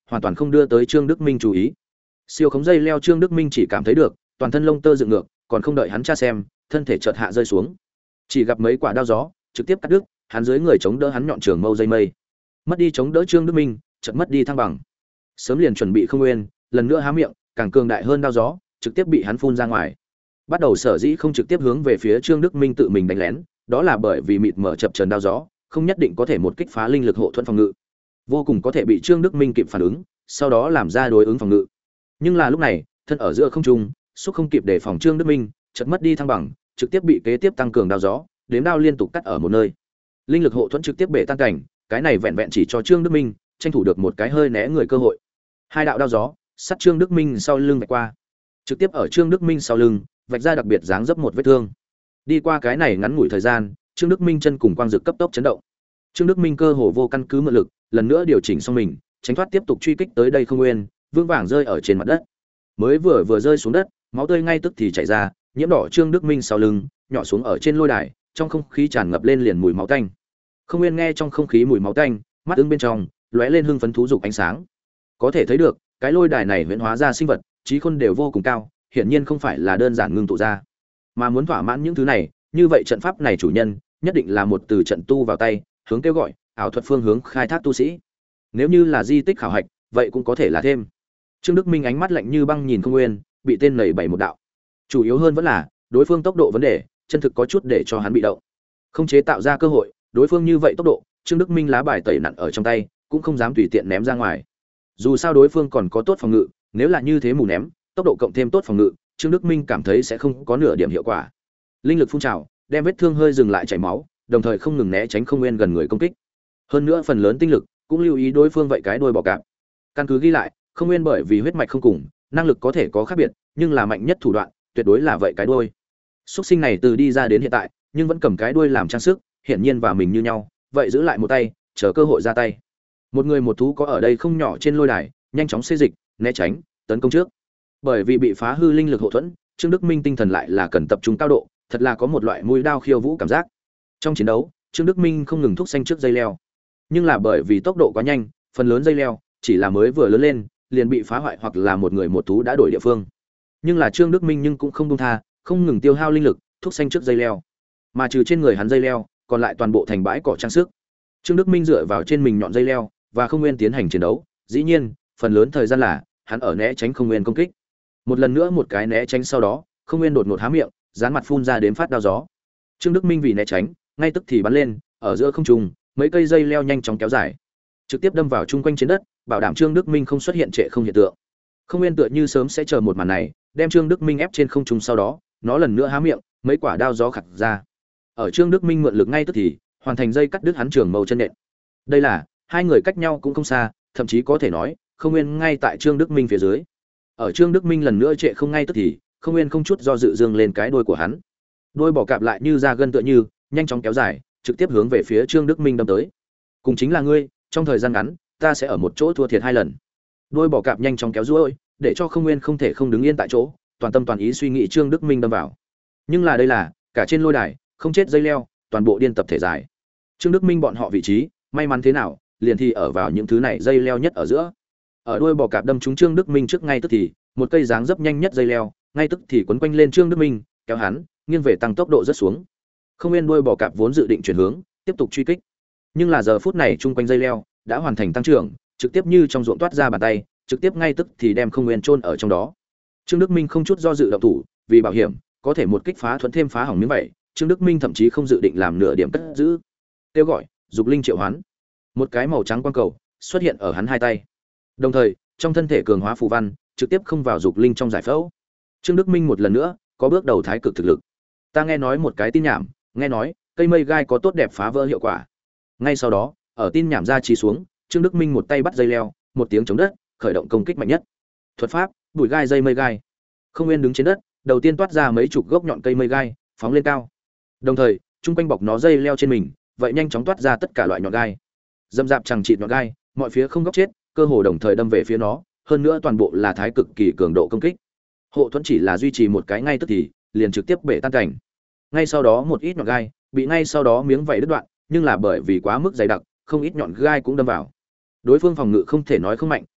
hoàn toàn không đưa tới Trương Đức Minh chú ý. Siêu khống dây leo Trương Đức Minh chỉ cảm thấy được, toàn thân lông tơ dựng ngược, còn không đợi hắn tra xem, thân thể chợt hạ rơi xuống. Chỉ gặp mấy quả đao gió, trực tiếp cắt đứt, hắn dưới người chống đỡ hắn nhọn trường mâu dây mây. Mất đi chống đỡ Trương Đức Minh, chợt mất đi thăng bằng. Sớm liền chuẩn bị không nguyên, lần nữa há miệng, càng cường đại hơn đao gió, trực tiếp bị hắn phun ra ngoài. Bắt đầu sở dĩ không trực tiếp hướng về phía Trương Đức Minh tự mình đánh lén, đó là bởi vì mịt mở chập chờn đao gió, không nhất định có thể một kích phá linh lực hộ thuẫn phòng ngự. Vô cùng có thể bị Trương Đức Minh kịp phản ứng, sau đó làm ra đối ứng phòng ngự. Nhưng là lúc này, thân ở giữa không trung, xúc không kịp để phòng Trương Đức Minh, chợt mất đi thăng bằng, trực tiếp bị kế tiếp tăng cường đao gió, đếm đao liên tục cắt ở một nơi. Linh lực hộ thuẫn trực tiếp bể tan cảnh, cái này vẹn vẹn chỉ cho Trương Đức Minh tranh thủ được một cái hơi né người cơ hội. Hai đạo đao gió, sát Trương Đức Minh sau lưng vạch qua, trực tiếp ở Trương Đức Minh sau lưng vạch ra đặc biệt dáng dấp một vết thương. Đi qua cái này ngắn ngủi thời gian, Trương Đức Minh chân cùng quang dực cấp tốc chấn động. Trương Đức Minh cơ hồ vô căn cứ mượn lực, lần nữa điều chỉnh xong mình, tránh thoát tiếp tục truy kích tới đây không nguyên, vương vàng rơi ở trên mặt đất. Mới vừa vừa rơi xuống đất, máu tươi ngay tức thì chảy ra, nhiễm đỏ Trương Đức Minh sau lưng, nhỏ xuống ở trên lôi đài, trong không khí tràn ngập lên liền mùi máu tanh. Không nguyên nghe trong không khí mùi máu tanh, mắt ứng bên trong lóe lên hưng phấn thú dục ánh sáng. Có thể thấy được, cái lôi đài này huyễn hóa ra sinh vật, trí khôn đều vô cùng cao, hiển nhiên không phải là đơn giản ngưng tụ ra, mà muốn thỏa mãn những thứ này, như vậy trận pháp này chủ nhân nhất định là một từ trận tu vào tay, hướng kêu gọi, ảo thuật phương hướng khai thác tu sĩ. Nếu như là di tích khảo hạch, vậy cũng có thể là thêm. Trương Đức Minh ánh mắt lạnh như băng nhìn Không Nguyên, bị tên nảy bảy một đạo. Chủ yếu hơn vẫn là đối phương tốc độ vấn đề, chân thực có chút để cho hắn bị động. Không chế tạo ra cơ hội, đối phương như vậy tốc độ, Trương Đức Minh lá bài tẩy nặng ở trong tay, cũng không dám tùy tiện ném ra ngoài. Dù sao đối phương còn có tốt phòng ngự, nếu là như thế mù ném, tốc độ cộng thêm tốt phòng ngự, Trương Đức Minh cảm thấy sẽ không có nửa điểm hiệu quả. Linh lực phun trào, đem vết thương hơi dừng lại chảy máu, đồng thời không ngừng né tránh Không Nguyên gần người công kích. Hơn nữa phần lớn tinh lực cũng lưu ý đối phương vậy cái đuôi bò cạp. Căn cứ ghi lại, Không Nguyên bởi vì huyết mạch không cùng, năng lực có thể có khác biệt, nhưng là mạnh nhất thủ đoạn, tuyệt đối là vậy cái đuôi. Súc sinh này từ đi ra đến hiện tại, nhưng vẫn cầm cái đuôi làm trang sức, hiển nhiên và mình như nhau, vậy giữ lại một tay, chờ cơ hội ra tay. Một người một thú có ở đây không nhỏ trên lôi đài, nhanh chóng xê dịch, né tránh, tấn công trước. Bởi vì bị phá hư linh lực hộ thuẫn, Trương Đức Minh tinh thần lại là cần tập trung cao độ, thật là có một loại mũi đao khiêu vũ cảm giác. Trong chiến đấu, Trương Đức Minh không ngừng thúc xanh trước dây leo, nhưng là bởi vì tốc độ quá nhanh, phần lớn dây leo chỉ là mới vừa lớn lên, liền bị phá hoại hoặc là một người một thú đã đổi địa phương. Nhưng là Trương Đức Minh nhưng cũng không buông tha, không ngừng tiêu hao linh lực, thúc xanh trước dây leo. Mà trừ trên người hắn dây leo, còn lại toàn bộ thành bãi cỏ trang sức. Trương Đức Minh dựa vào trên mình nhọn dây leo và Không Nguyên tiến hành chiến đấu, dĩ nhiên, phần lớn thời gian là hắn ở né tránh Không Nguyên công kích. Một lần nữa một cái né tránh sau đó, Không Nguyên đột ngột há miệng, dán mặt phun ra đến phát đao gió. Trương Đức Minh vì né tránh, ngay tức thì bắn lên, ở giữa không trung, mấy cây dây leo nhanh chóng kéo dài, trực tiếp đâm vào chung quanh trên đất, bảo đảm Trương Đức Minh không xuất hiện trệ không hiện tượng. Không Nguyên tựa như sớm sẽ chờ một màn này, đem Trương Đức Minh ép trên không trung sau đó, nó lần nữa há miệng, mấy quả đao gió khặt ra. Ở Trương Đức Minh mượn lực ngay tức thì, hoàn thành dây cắt đứt hắn trường mâu chân nện. Đây là, hai người cách nhau cũng không xa, thậm chí có thể nói, Không Nguyên ngay tại Trương Đức Minh phía dưới. Ở Trương Đức Minh lần nữa trệ không ngay tức thì, Không Nguyên không chút do dự dương lên cái đuôi của hắn. Đuôi bò cạp lại như da gân tựa như, nhanh chóng kéo dài, trực tiếp hướng về phía Trương Đức Minh đâm tới. Cùng chính là ngươi, trong thời gian ngắn, ta sẽ ở một chỗ thua thiệt hai lần. Đuôi bò cạp nhanh chóng kéo duỗi, để cho Không Nguyên không thể không đứng yên tại chỗ, toàn tâm toàn ý suy nghĩ Trương Đức Minh đâm vào. Nhưng là đây là, cả trên lôi đài, không chết dây leo, toàn bộ điên tập thể dài. Trương Đức Minh bọn họ vị trí, may mắn thế nào, liền thì ở vào những thứ này dây leo nhất ở giữa. Ở đuôi bò cạp đâm trúng Trương Đức Minh trước ngay tức thì, một cây dáng dấp nhanh nhất dây leo, ngay tức thì quấn quanh lên Trương Đức Minh, kéo hắn, nghiêng về tăng tốc độ rất xuống. Không Nguyên đuôi bò cạp vốn dự định chuyển hướng, tiếp tục truy kích. Nhưng là giờ phút này chung quanh dây leo đã hoàn thành tăng trưởng, trực tiếp như trong ruộng toát ra bàn tay, trực tiếp ngay tức thì đem Không Nguyên chôn ở trong đó. Trương Đức Minh không chút do dự động thủ, vì bảo hiểm, có thể một kích phá thuẫn thêm phá hỏng miếng vậy, Trương Đức Minh thậm chí không dự định làm nửa điểm cất giữ. Kêu gọi, dục linh triệu hoán. Một cái màu trắng quang cầu xuất hiện ở hắn hai tay. Đồng thời, trong thân thể cường hóa phù văn, trực tiếp không vào dục linh trong giải phẫu. Trương Đức Minh một lần nữa có bước đầu thái cực thực lực. Ta nghe nói một cái tin nhảm, nghe nói cây mây gai có tốt đẹp phá vỡ hiệu quả. Ngay sau đó, ở tin nhảm ra trí xuống, Trương Đức Minh một tay bắt dây leo, một tiếng chống đất, khởi động công kích mạnh nhất. Thuật pháp, bụi gai dây mây gai. Không Nguyên đứng trên đất, đầu tiên toát ra mấy chục gốc nhọn cây mây gai, phóng lên cao. Đồng thời, trung quanh bọc nó dây leo trên mình, vậy nhanh chóng toát ra tất cả loại nhọn gai. Dâm dạp chẳng chịt nhọn gai, mọi phía không góc chết, cơ hồ đồng thời đâm về phía nó, hơn nữa toàn bộ là thái cực kỳ cường độ công kích. Hộ thuẫn chỉ là duy trì một cái ngay tức thì, liền trực tiếp bể tan cảnh. Ngay sau đó một ít nhọn gai, bị ngay sau đó miếng vảy đứt đoạn, nhưng là bởi vì quá mức dày đặc, không ít nhọn gai cũng đâm vào. Đối phương phòng ngự không thể nói không mạnh,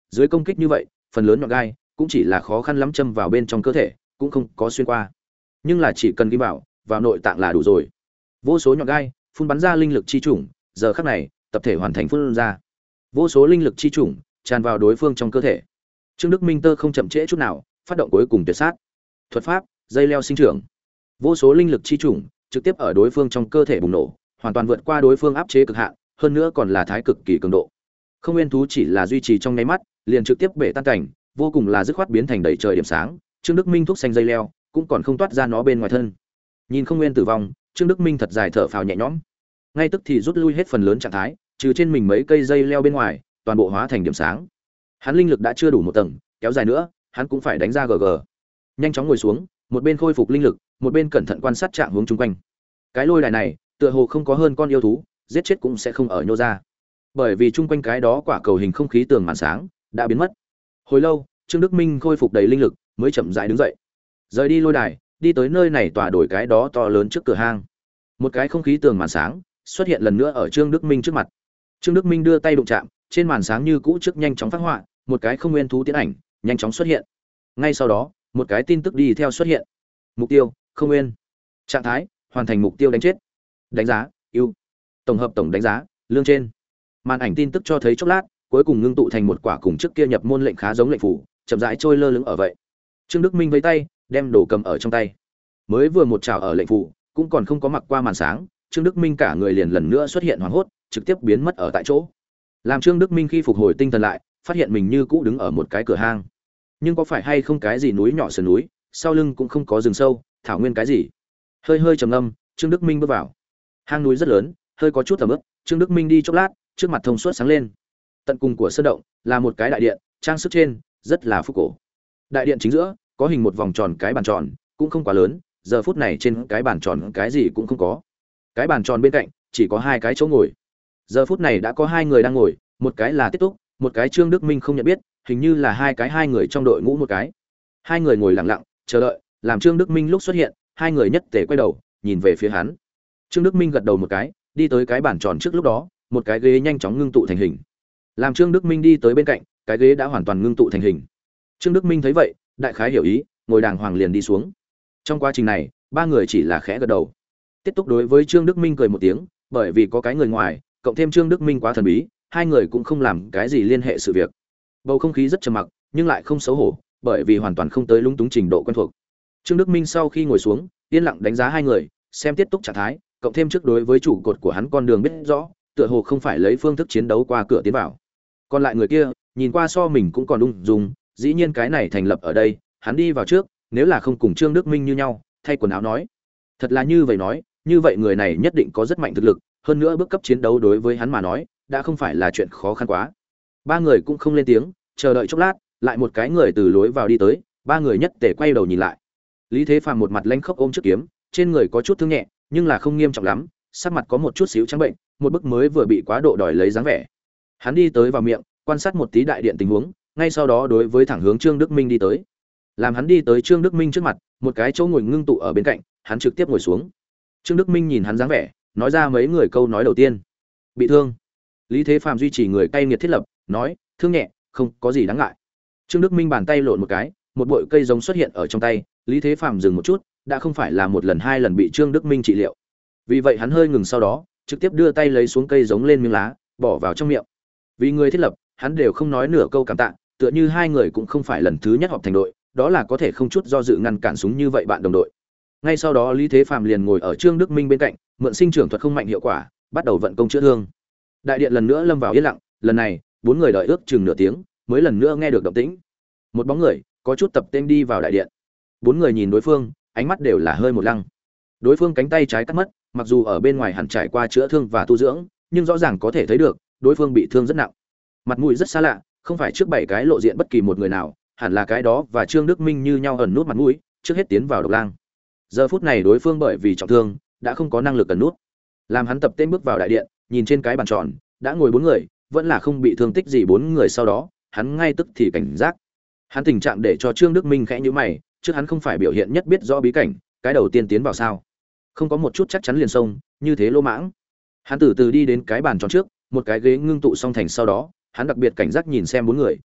dưới công kích như vậy phần lớn nhọn gai cũng chỉ là khó khăn lắm châm vào bên trong cơ thể cũng không có xuyên qua, nhưng là chỉ cần kim bảo vào nội tạng là đủ rồi. Vô số nhọn gai phun bắn ra linh lực chi chủng, giờ khắc này tập thể hoàn thành phun ra vô số linh lực chi chủng tràn vào đối phương trong cơ thể. Trương Đức Minh tơ không chậm trễ chút nào, phát động cuối cùng tuyệt sát thuật pháp dây leo sinh trưởng. Vô số linh lực chi chủng trực tiếp ở đối phương trong cơ thể bùng nổ, hoàn toàn vượt qua đối phương áp chế cực hạn, hơn nữa còn là thái cực kỳ cường độ. Không nguyên thú chỉ là duy trì trong nháy mắt, liền trực tiếp bể tan cảnh, vô cùng là dứt khoát biến thành đầy trời điểm sáng. Trương Đức Minh thúc xanh dây leo cũng còn không toát ra nó bên ngoài thân. Nhìn không nguyên tử vong, Trương Đức Minh thật dài thở phào nhẹ nhõm, ngay tức thì rút lui hết phần lớn trạng thái, trừ trên mình mấy cây dây leo bên ngoài, toàn bộ hóa thành điểm sáng. Hắn linh lực đã chưa đủ một tầng, kéo dài nữa, hắn cũng phải đánh ra gg. Nhanh chóng ngồi xuống, một bên khôi phục linh lực, một bên cẩn thận quan sát trạng hướng chung quanh. Cái lôi đài này, tựa hồ không có hơn con yêu thú, giết chết cũng sẽ không ở nhô ra. Bởi vì chung quanh cái đó quả cầu hình không khí tường màn sáng đã biến mất. Hồi lâu, Trương Đức Minh khôi phục đầy linh lực, mới chậm rãi đứng dậy. Rời đi lôi đài, đi tới nơi này tòa đổi cái đó to lớn trước cửa hang. Một cái không khí tường màn sáng xuất hiện lần nữa ở Trương Đức Minh trước mặt. Trương Đức Minh đưa tay đụng chạm, trên màn sáng như cũ trước nhanh chóng phát họa, một cái không nguyên thú tiến ảnh nhanh chóng xuất hiện. Ngay sau đó, một cái tin tức đi theo xuất hiện. Mục tiêu: không nguyên. Trạng thái: hoàn thành mục tiêu đánh chết. Đánh giá: ưu. Tổng hợp tổng đánh giá: lương trên. Màn ảnh tin tức cho thấy chốc lát, cuối cùng ngưng tụ thành một quả cùng trước kia nhập môn lệnh khá giống lệnh phủ, chậm rãi trôi lơ lửng ở vậy. Trương Đức Minh vẫy tay, đem đồ cầm ở trong tay. Mới vừa một trào ở lệnh phủ, cũng còn không có mặc qua màn sáng, Trương Đức Minh cả người liền lần nữa xuất hiện hoảng hốt, trực tiếp biến mất ở tại chỗ. Làm Trương Đức Minh khi phục hồi tinh thần lại, phát hiện mình như cũ đứng ở một cái cửa hang. Nhưng có phải hay không cái gì núi nhỏ sườn núi, sau lưng cũng không có rừng sâu, thảo nguyên cái gì. Hơi hơi trầm ngâm, Trương Đức Minh bước vào. Hang núi rất lớn, hơi có chút ẩm ướt, Trương Đức Minh đi chốc lát, trước mặt thông suốt sáng lên. Tận cùng của sơn động là một cái đại điện, trang sức trên rất là phúc cổ. Đại điện chính giữa có hình một vòng tròn cái bàn tròn, cũng không quá lớn, giờ phút này trên cái bàn tròn cái gì cũng không có. Cái bàn tròn bên cạnh chỉ có hai cái chỗ ngồi. Giờ phút này đã có hai người đang ngồi, một cái là Tiết Túc, một cái Trương Đức Minh không nhận biết, hình như là hai cái hai người trong đội ngũ một cái. Hai người ngồi lặng lặng, chờ đợi, làm Trương Đức Minh lúc xuất hiện, hai người nhất tề quay đầu, nhìn về phía hắn. Trương Đức Minh gật đầu một cái, đi tới cái bàn tròn trước lúc đó, một cái ghế nhanh chóng ngưng tụ thành hình. Làm Trương Đức Minh đi tới bên cạnh, cái ghế đã hoàn toàn ngưng tụ thành hình. Trương Đức Minh thấy vậy, đại khái hiểu ý, ngồi đàng hoàng liền đi xuống. Trong quá trình này, ba người chỉ là khẽ gật đầu. Tiết Túc đối với Trương Đức Minh cười một tiếng, bởi vì có cái người ngoài, cộng thêm Trương Đức Minh quá thần bí, hai người cũng không làm cái gì liên hệ sự việc. Bầu không khí rất trầm mặc, nhưng lại không xấu hổ, bởi vì hoàn toàn không tới lúng túng trình độ quen thuộc. Trương Đức Minh sau khi ngồi xuống, yên lặng đánh giá hai người, xem Tiết Túc trạng thái, cộng thêm trước đối với chủ cột của hắn con đường biết rõ, tựa hồ không phải lấy phương thức chiến đấu qua cửa tiến vào. Còn lại người kia, nhìn qua so mình cũng còn ung dung, dĩ nhiên cái này thành lập ở đây, hắn đi vào trước, nếu là không cùng Trương Đức Minh như nhau, thay quần áo nói. Thật là như vậy nói, như vậy người này nhất định có rất mạnh thực lực, hơn nữa bước cấp chiến đấu đối với hắn mà nói, đã không phải là chuyện khó khăn quá. Ba người cũng không lên tiếng, chờ đợi chốc lát, lại một cái người từ lối vào đi tới, ba người nhất tề quay đầu nhìn lại. Lý Thế Phàm một mặt lanh khốc ôm chiếc kiếm, trên người có chút thương nhẹ, nhưng là không nghiêm trọng lắm, sắc mặt có một chút xíu trắng bệnh, một bức mới vừa bị quá độ đòi lấy dáng vẻ. Hắn đi tới vào miệng, quan sát một tí đại điện tình huống, ngay sau đó đối với thẳng hướng Trương Đức Minh đi tới. Làm hắn đi tới Trương Đức Minh trước mặt, một cái chỗ ngồi ngưng tụ ở bên cạnh, hắn trực tiếp ngồi xuống. Trương Đức Minh nhìn hắn dáng vẻ, nói ra mấy người câu nói đầu tiên. Bị thương. Lý Thế Phàm duy trì người cay nghiệt thiết lập, nói, thương nhẹ, không có gì đáng ngại. Trương Đức Minh bàn tay lộn một cái, một bụi cây giống xuất hiện ở trong tay, Lý Thế Phàm dừng một chút, đã không phải là một lần hai lần bị Trương Đức Minh trị liệu. Vì vậy hắn hơi ngừng sau đó, trực tiếp đưa tay lấy xuống cây giống lên miếng lá, bỏ vào trong miệng. Vì người thiết lập, hắn đều không nói nửa câu cảm tạ, tựa như hai người cũng không phải lần thứ nhất họp thành đội, đó là có thể không chút do dự ngăn cản súng như vậy bạn đồng đội. Ngay sau đó Lý Thế Phàm liền ngồi ở Trương Đức Minh bên cạnh, mượn sinh trưởng thuật không mạnh hiệu quả, bắt đầu vận công chữa thương. Đại điện lần nữa lâm vào yên lặng, lần này, bốn người đợi ước chừng nửa tiếng, mới lần nữa nghe được động tĩnh. Một bóng người, có chút tập tên đi vào đại điện. Bốn người nhìn đối phương, ánh mắt đều là hơi một lăng. Đối phương cánh tay trái cắt mất, mặc dù ở bên ngoài hẳn trải qua chữa thương và tu dưỡng, nhưng rõ ràng có thể thấy được, đối phương bị thương rất nặng. Mặt mũi rất xa lạ, không phải trước bảy cái lộ diện bất kỳ một người nào, hẳn là cái đó và Trương Đức Minh như nhau ẩn nút mặt mũi, trước hết tiến vào độc lang. Giờ phút này đối phương bởi vì trọng thương, đã không có năng lực ẩn nút. Làm hắn tập tên bước vào đại điện, nhìn trên cái bàn tròn, đã ngồi bốn người, vẫn là không bị thương tích gì bốn người sau đó, hắn ngay tức thì cảnh giác. Hắn tình trạng để cho Trương Đức Minh khẽ nhíu mày, trước hắn không phải biểu hiện nhất biết rõ bí cảnh, cái đầu tiên tiến vào sao? Không có một chút chắc chắn liền xông, như thế lô mãng. Hắn từ từ đi đến cái bàn tròn trước, một cái ghế ngưng tụ xong thành sau đó, hắn đặc biệt cảnh giác nhìn xem bốn người,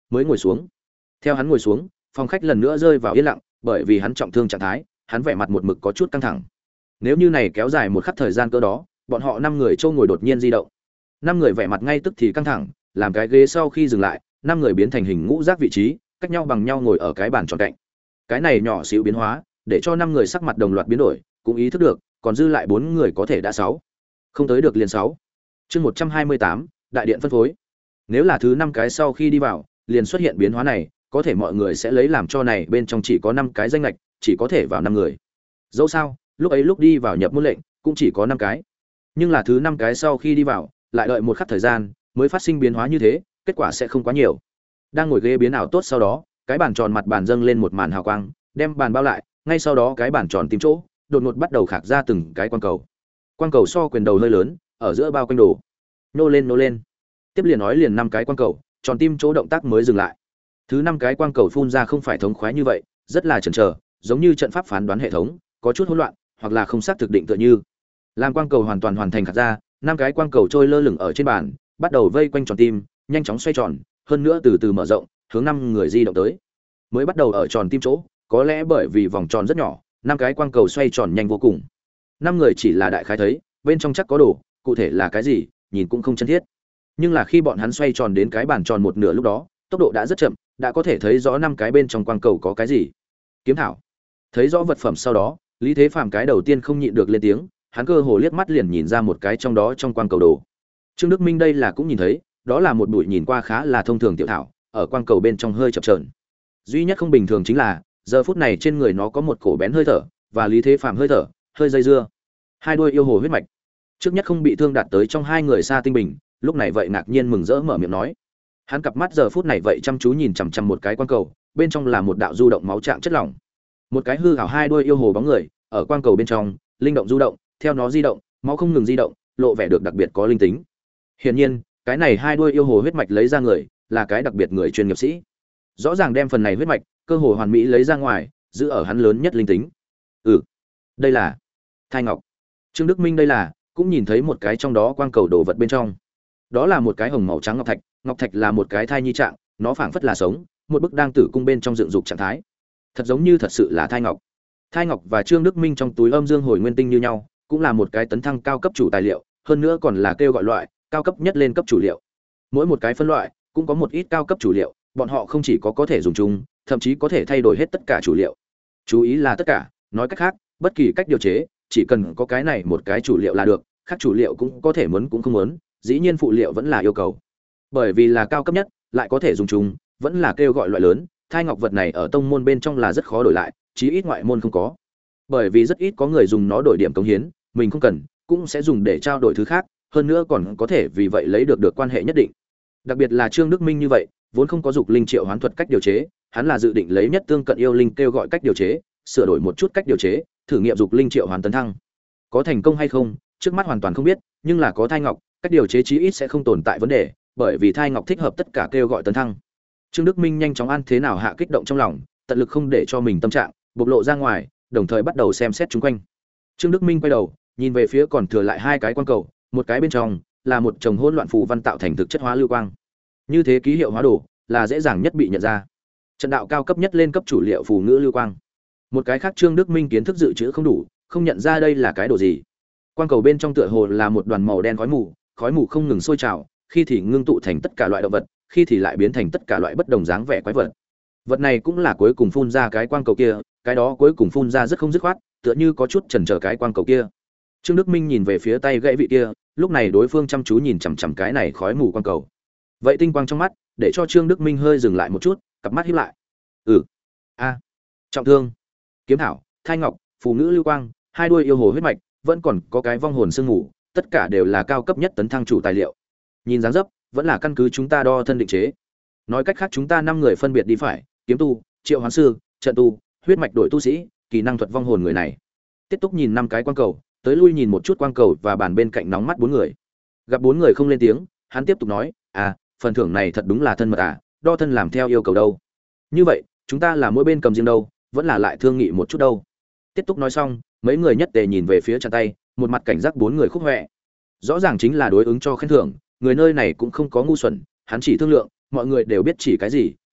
mới ngồi xuống. Theo hắn ngồi xuống, phòng khách lần nữa rơi vào yên lặng, bởi vì hắn trọng thương trạng thái, hắn vẻ mặt một mực có chút căng thẳng. Nếu như này kéo dài một khắc thời gian cỡ đó, bọn họ năm người châu ngồi đột nhiên di động. Năm người vẻ mặt ngay tức thì căng thẳng, làm cái ghế sau khi dừng lại, năm người biến thành hình ngũ giác vị trí, cách nhau bằng nhau ngồi ở cái bàn tròn cạnh. Cái này nhỏ xíu biến hóa, để cho năm người sắc mặt đồng loạt biến đổi, cũng ý thức được, còn dư lại bốn người có thể đã sáu. Không tới được liền sáu. Chương một trăm hai mươi tám, đại điện phân phối. Nếu là thứ năm cái sau khi đi vào, liền xuất hiện biến hóa này, có thể mọi người sẽ lấy làm cho này bên trong chỉ có năm cái danh lệch, chỉ có thể vào năm người. Dẫu sao, lúc ấy lúc đi vào nhập môn lệnh, cũng chỉ có năm cái. Nhưng là thứ năm cái sau khi đi vào, lại đợi một khắc thời gian, mới phát sinh biến hóa như thế, kết quả sẽ không quá nhiều. Đang ngồi ghế biến ảo tốt sau đó, cái bàn tròn mặt bàn dâng lên một màn hào quang, đem bàn bao lại, ngay sau đó cái bàn tròn tím chỗ, đột ngột bắt đầu khạc ra từng cái quang cầu. Quang cầu so quyền đầu hơi lớn, ở giữa bao quanh đồ. Nô lên nô lên. Tiếp liền nói liền năm cái quang cầu, tròn tim chỗ động tác mới dừng lại. Thứ năm cái quang cầu phun ra không phải thống khoái như vậy, rất là chần chờ, giống như trận pháp phán đoán hệ thống, có chút hỗn loạn, hoặc là không xác thực định tựa như. Làm quang cầu hoàn toàn hoàn thành khạc ra, năm cái quang cầu trôi lơ lửng ở trên bàn, bắt đầu vây quanh tròn tim, nhanh chóng xoay tròn, hơn nữa từ từ mở rộng, hướng năm người di động tới. Mới bắt đầu ở tròn tim chỗ, có lẽ bởi vì vòng tròn rất nhỏ, năm cái quang cầu xoay tròn nhanh vô cùng. Năm người chỉ là đại khái thấy, bên trong chắc có đồ, cụ thể là cái gì, nhìn cũng không chân thiết. Nhưng là khi bọn hắn xoay tròn đến cái bàn tròn một nửa lúc đó, tốc độ đã rất chậm, đã có thể thấy rõ năm cái bên trong quang cầu có cái gì. Kiếm thảo. Thấy rõ vật phẩm sau đó, Lý Thế Phàm cái đầu tiên không nhịn được lên tiếng, hắn cơ hồ liếc mắt liền nhìn ra một cái trong đó trong quang cầu đồ. Trương Đức Minh đây là cũng nhìn thấy, đó là một bụi nhìn qua khá là thông thường tiểu thảo, ở quang cầu bên trong hơi chập chờn. Duy nhất không bình thường chính là, giờ phút này trên người nó có một cổ bén hơi thở, và Lý Thế Phàm hơi thở, hơi dây dưa. Hai đuôi yêu hồ huyết mạch. Trước nhất không bị thương đạt tới trong hai người xa tinh bình, lúc này vậy ngạc nhiên mừng rỡ mở miệng nói. Hắn cặp mắt giờ phút này vậy chăm chú nhìn chằm chằm một cái quang cầu, bên trong là một đạo du động máu trạng chất lỏng. Một cái hư ảo hai đuôi yêu hồ bóng người, ở quang cầu bên trong, linh động du động, theo nó di động, máu không ngừng di động, lộ vẻ được đặc biệt có linh tính. Hiển nhiên, cái này hai đuôi yêu hồ huyết mạch lấy ra người, là cái đặc biệt người chuyên nghiệp sĩ. Rõ ràng đem phần này huyết mạch, cơ hồ hoàn mỹ lấy ra ngoài, giữ ở hắn lớn nhất linh tính. Ừ, đây là thai ngọc. Trương Đức Minh đây là cũng nhìn thấy một cái trong đó quang cầu đồ vật bên trong. Đó là một cái hồng màu trắng ngọc thạch, ngọc thạch là một cái thai nhi trạng, nó phảng phất là sống, một bức đang tử cung bên trong dựng dục trạng thái. Thật giống như thật sự là thai ngọc. Thai ngọc và Trương Đức Minh trong túi âm dương hồi nguyên tinh như nhau, cũng là một cái tấn thăng cao cấp chủ tài liệu, hơn nữa còn là kêu gọi loại cao cấp nhất lên cấp chủ liệu. Mỗi một cái phân loại cũng có một ít cao cấp chủ liệu, bọn họ không chỉ có có thể dùng chung, thậm chí có thể thay đổi hết tất cả chủ liệu. Chú ý là tất cả, nói cách khác, bất kỳ cách điều chế, chỉ cần có cái này một cái chủ liệu là được, khác chủ liệu cũng có thể muốn cũng không muốn, dĩ nhiên phụ liệu vẫn là yêu cầu. Bởi vì là cao cấp nhất, lại có thể dùng chung, vẫn là kêu gọi loại lớn, thai ngọc vật này ở tông môn bên trong là rất khó đổi lại, chí ít ngoại môn không có. Bởi vì rất ít có người dùng nó đổi điểm cống hiến, mình không cần, cũng sẽ dùng để trao đổi thứ khác, hơn nữa còn có thể vì vậy lấy được được quan hệ nhất định. Đặc biệt là Trương Đức Minh như vậy, vốn không có dục linh triệu hoán thuật cách điều chế, hắn là dự định lấy nhất tương cận yêu linh kêu gọi cách điều chế, sửa đổi một chút cách điều chế, thử nghiệm dục linh triệu hoán tấn thăng. Có thành công hay không, trước mắt hoàn toàn không biết, nhưng là có thai ngọc, cách điều chế chí ít sẽ không tồn tại vấn đề, bởi vì thai ngọc thích hợp tất cả kêu gọi tấn thăng. Trương Đức Minh nhanh chóng ăn thế nào hạ kích động trong lòng, tận lực không để cho mình tâm trạng bộc lộ ra ngoài, đồng thời bắt đầu xem xét chúng quanh. Trương Đức Minh quay đầu, nhìn về phía còn thừa lại hai cái quang cầu, một cái bên trong là một chồng hỗn loạn phù văn tạo thành thực chất hóa lưu quang. Như thế ký hiệu hóa đồ là dễ dàng nhất bị nhận ra. Trận đạo cao cấp nhất lên cấp chủ liệu phù ngữ lưu quang. Một cái khác Trương Đức Minh kiến thức dự trữ không đủ, không nhận ra đây là cái đồ gì. Quang cầu bên trong tựa hồ là một đoàn màu đen khói mù, khói mù không ngừng sôi trào, khi thì ngưng tụ thành tất cả loại động vật, khi thì lại biến thành tất cả loại bất đồng dáng vẻ quái vật. Vật này cũng là cuối cùng phun ra cái quang cầu kia, cái đó cuối cùng phun ra rất không dứt khoát, tựa như có chút chần chờ cái quang cầu kia. Trương Đức Minh nhìn về phía tay gãy vị kia, lúc này đối phương chăm chú nhìn chằm chằm cái này khói mù quang cầu. Vậy tinh quang trong mắt, để cho Trương Đức Minh hơi dừng lại một chút, cặp mắt híp lại. Ừ. A. Trọng thương. Kiếm thảo, thai ngọc, phù ngữ lưu quang, hai đuôi yêu hồ huyết mạch, vẫn còn có cái vong hồn sương ngủ, tất cả đều là cao cấp nhất tấn thăng chủ tài liệu. Nhìn dáng dấp, vẫn là căn cứ chúng ta đo thân định chế. Nói cách khác chúng ta năm người phân biệt đi phải, kiếm tu, triệu hoán sư, trận tu, huyết mạch đổi tu sĩ, kỹ năng thuật vong hồn người này. Tiếp tục nhìn năm cái quang cầu, tới lui nhìn một chút quang cầu và bàn bên cạnh nóng mắt bốn người. Gặp bốn người không lên tiếng, hắn tiếp tục nói, "À, phần thưởng này thật đúng là thân mật à, đo thân làm theo yêu cầu đâu. Như vậy, chúng ta là mỗi bên cầm riêng đâu, vẫn là lại thương nghị một chút đâu." Tiếp tục nói xong, mấy người nhất tề nhìn về phía chặt tay, một mặt cảnh giác bốn người khúc hoẹ. Rõ ràng chính là đối ứng cho khen thưởng, người nơi này cũng không có ngu xuẩn, hắn chỉ thương lượng, mọi người đều biết chỉ cái gì,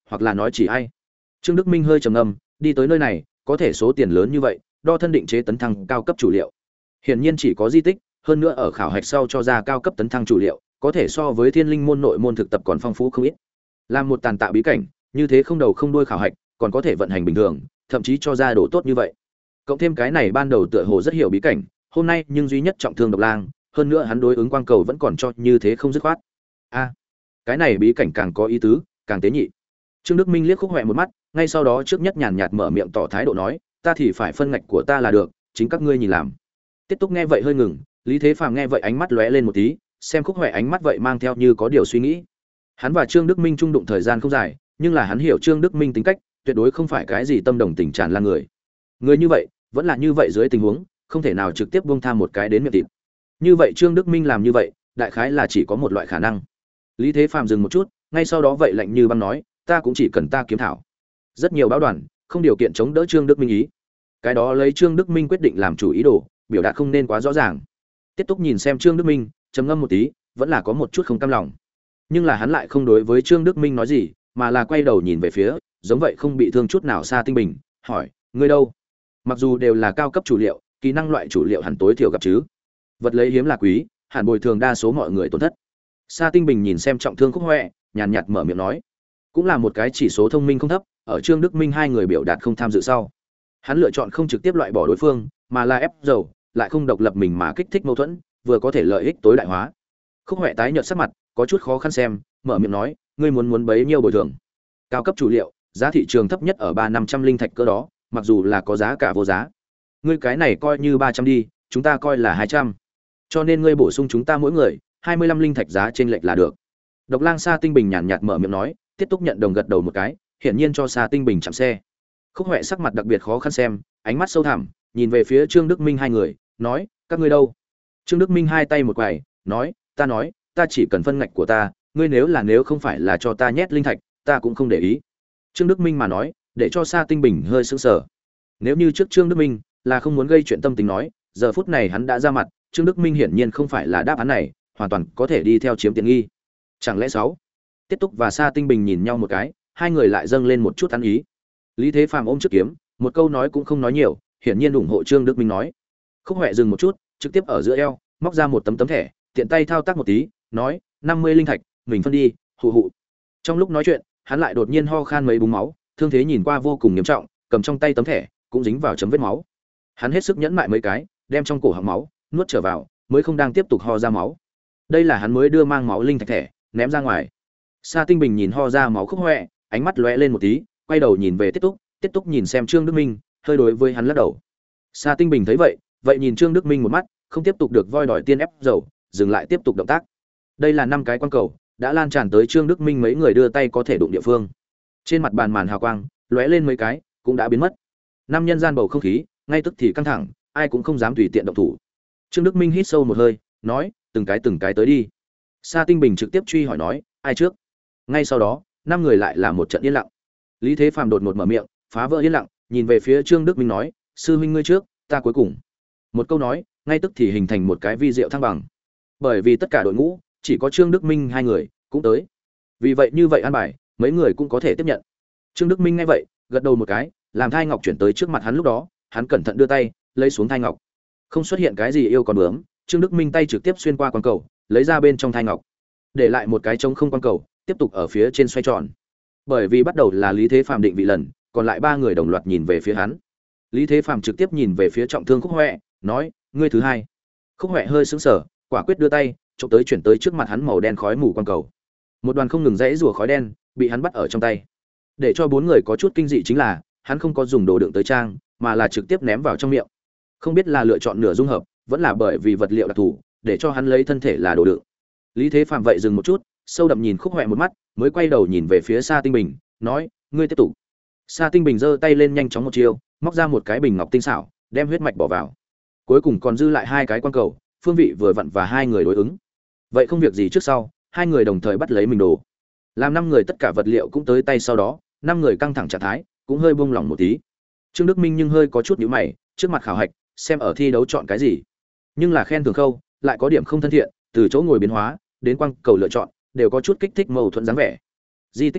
hoặc là nói chỉ ai. Trương Đức Minh hơi trầm ngâm, đi tới nơi này, có thể số tiền lớn như vậy, đo thân định chế tấn thăng cao cấp chủ liệu. Hiển nhiên chỉ có di tích, hơn nữa ở khảo hạch sau cho ra cao cấp tấn thăng chủ liệu, có thể so với Thiên Linh môn nội môn thực tập còn phong phú không ít. Làm một tàn tạ bí cảnh, như thế không đầu không đuôi khảo hạch, còn có thể vận hành bình thường, thậm chí cho ra đồ tốt như vậy. Cộng thêm cái này ban đầu tựa hồ rất hiểu bí cảnh, hôm nay nhưng duy nhất trọng thương Độc Lang, hơn nữa hắn đối ứng quang cầu vẫn còn cho như thế không dứt khoát. A, cái này bí cảnh càng có ý tứ, càng tế nhị. Trương Đức Minh liếc Khúc Hoè một mắt, ngay sau đó trước nhất nhàn nhạt mở miệng tỏ thái độ nói, ta thì phải phân ngạch của ta là được, chính các ngươi nhìn làm. Tiết Túc nghe vậy hơi ngừng, Lý Thế Phàm nghe vậy ánh mắt lóe lên một tí, xem Khúc Hoè ánh mắt vậy mang theo như có điều suy nghĩ. Hắn và Trương Đức Minh chung đụng thời gian không dài, nhưng là hắn hiểu Trương Đức Minh tính cách, tuyệt đối không phải cái gì tâm đồng tình tràn lan người. Người như vậy, vẫn là như vậy dưới tình huống, không thể nào trực tiếp buông tha một cái đến miệng thịt. Như vậy Trương Đức Minh làm như vậy, đại khái là chỉ có một loại khả năng. Lý Thế Phàm dừng một chút, ngay sau đó vậy lạnh như băng nói, ta cũng chỉ cần ta kiếm thảo. Rất nhiều báo đoàn, không điều kiện chống đỡ Trương Đức Minh ý. Cái đó lấy Trương Đức Minh quyết định làm chủ ý đồ, biểu đạt không nên quá rõ ràng. Tiết Túc nhìn xem Trương Đức Minh, trầm ngâm một tí, vẫn là có một chút không cam lòng. Nhưng là hắn lại không đối với Trương Đức Minh nói gì, mà là quay đầu nhìn về phía, giống vậy không bị thương chút nào Sa Tinh Bình, hỏi, ngươi đâu? Mặc dù đều là cao cấp chủ liệu, kỹ năng loại chủ liệu hẳn tối thiểu gặp chứ. Vật lấy hiếm là quý, hẳn bồi thường đa số mọi người tổn thất. Sa Tinh Bình nhìn xem trọng thương Khúc Hoè, nhàn nhạt mở miệng nói, cũng là một cái chỉ số thông minh không thấp, ở Trương Đức Minh hai người biểu đạt không tham dự sau, hắn lựa chọn không trực tiếp loại bỏ đối phương, mà là ép dầu, lại không độc lập mình mà kích thích mâu thuẫn, vừa có thể lợi ích tối đại hóa. Khúc Hoè tái nhợt sắc mặt, có chút khó khăn xem, mở miệng nói, ngươi muốn muốn bấy nhiêu bồi thường? Cao cấp chủ liệu, giá thị trường thấp nhất ở ba năm trăm linh thạch cỡ đó, mặc dù là có giá cả vô giá. Ngươi cái này coi như ba trăm đi, chúng ta coi là hai trăm. Cho nên ngươi bổ sung chúng ta mỗi người hai mươi lăm linh thạch giá trên lệch là được. Độc Lang Sa Tinh Bình nhàn nhạt mở miệng nói, Tiết Túc nhận đồng gật đầu một cái, hiển nhiên cho Sa Tinh Bình chặn xe. Khúc Hoè sắc mặt đặc biệt khó khăn xem, ánh mắt sâu thẳm, nhìn về phía Trương Đức Minh hai người, nói, các ngươi đâu? Trương Đức Minh hai tay một quải, nói, ta nói, ta chỉ cần phân ngạch của ta, ngươi nếu là nếu không phải là cho ta nhét linh thạch, ta cũng không để ý. Trương Đức Minh mà nói, để cho Sa Tinh Bình hơi sững sờ. Nếu như trước Trương Đức Minh là không muốn gây chuyện tâm tình nói, giờ phút này hắn đã ra mặt, Trương Đức Minh hiển nhiên không phải là đáp án này, hoàn toàn có thể đi theo chiếm tiện nghi. Chẳng lẽ sáu? Tiết Túc và Sa Tinh Bình nhìn nhau một cái, hai người lại dâng lên một chút ăn ý. Lý Thế Phàm ôm chiếc kiếm, một câu nói cũng không nói nhiều, hiển nhiên ủng hộ Trương Đức Minh nói. Khúc Hoè dừng một chút, trực tiếp ở giữa eo, móc ra một tấm tấm thẻ, tiện tay thao tác một tí, nói, năm mươi linh thạch, mình phân đi, hụ hụ. Trong lúc nói chuyện, hắn lại đột nhiên ho khan mấy búng máu, thương thế nhìn qua vô cùng nghiêm trọng, cầm trong tay tấm thẻ, cũng dính vào chấm vết máu. Hắn hết sức nhẫn mại mấy cái, đem trong cổ họng máu nuốt trở vào, mới không đang tiếp tục ho ra máu. Đây là hắn mới đưa mang máu linh thạch thẻ ném ra ngoài. Sa Tinh Bình nhìn ho ra máu Khúc Hoè, ánh mắt lóe lên một tí, quay đầu nhìn về Tiết Túc, Tiết Túc nhìn xem Trương Đức Minh, hơi đối với hắn lắc đầu. Sa Tinh Bình thấy vậy, vậy nhìn Trương Đức Minh một mắt, không tiếp tục được voi đòi tiên ép dầu, dừng lại tiếp tục động tác. Đây là năm cái quan cầu, đã lan tràn tới Trương Đức Minh mấy người đưa tay có thể đụng địa phương. Trên mặt bàn màn hào quang lóe lên mấy cái, cũng đã biến mất. Năm nhân gian bầu không khí ngay tức thì căng thẳng, ai cũng không dám tùy tiện động thủ. Trương Đức Minh hít sâu một hơi, nói, từng cái từng cái tới đi. Sa Tinh Bình trực tiếp truy hỏi nói, ai trước? Ngay sau đó, năm người lại là một trận yên lặng. Lý Thế Phàm đột ngột mở miệng, phá vỡ yên lặng, nhìn về phía Trương Đức Minh nói, sư huynh ngươi trước, ta cuối cùng. Một câu nói, ngay tức thì hình thành một cái vi diệu thăng bằng. Bởi vì tất cả đội ngũ, chỉ có Trương Đức Minh hai người cũng tới. Vì vậy như vậy an bài, mấy người cũng có thể tiếp nhận. Trương Đức Minh nghe vậy, gật đầu một cái, làm thai ngọc chuyển tới trước mặt hắn lúc đó, hắn cẩn thận đưa tay, lấy xuống thai ngọc. Không xuất hiện cái gì yêu còn bướm, Trương Đức Minh tay trực tiếp xuyên qua quan cầu, lấy ra bên trong thai ngọc, để lại một cái trống không quan cầu, tiếp tục ở phía trên xoay tròn. Bởi vì bắt đầu là Lý Thế Phàm định vị lần, còn lại ba người đồng loạt nhìn về phía hắn. Lý Thế Phàm trực tiếp nhìn về phía trọng thương Khúc Hoè, nói, ngươi thứ hai. Khúc Hoè hơi sững sờ, quả quyết đưa tay, chụp tới chuyển tới trước mặt hắn màu đen khói mù quan cầu. Một đoàn không ngừng rẽ rùa khói đen bị hắn bắt ở trong tay. Để cho bốn người có chút kinh dị chính là, hắn không có dùng đồ đựng tới trang, mà là trực tiếp ném vào trong miệng. Không biết là lựa chọn nửa dung hợp, vẫn là bởi vì vật liệu đặc thù, để cho hắn lấy thân thể là đồ đựng. Lý Thế Phàm vậy dừng một chút, sâu đậm nhìn Khúc Hoè một mắt, mới quay đầu nhìn về phía Sa Tinh Bình, nói, ngươi tiếp tục. Sa Tinh Bình giơ tay lên nhanh chóng một chiêu, móc ra một cái bình ngọc tinh xảo, đem huyết mạch bỏ vào. Cuối cùng còn dư lại hai cái quan cầu, phương vị vừa vặn và hai người đối ứng. Vậy không việc gì trước sau, hai người đồng thời bắt lấy mình đồ. Làm năm người tất cả vật liệu cũng tới tay sau đó, năm người căng thẳng trạng thái, cũng hơi buông lỏng một tí. Trương Đức Minh nhưng hơi có chút nhíu mày, trước mặt khảo hạch, xem ở thi đấu chọn cái gì. Nhưng là khen thưởng khâu, lại có điểm không thân thiện, từ chỗ ngồi biến hóa đến quang cầu lựa chọn, đều có chút kích thích mâu thuẫn dáng vẻ. Di tích này,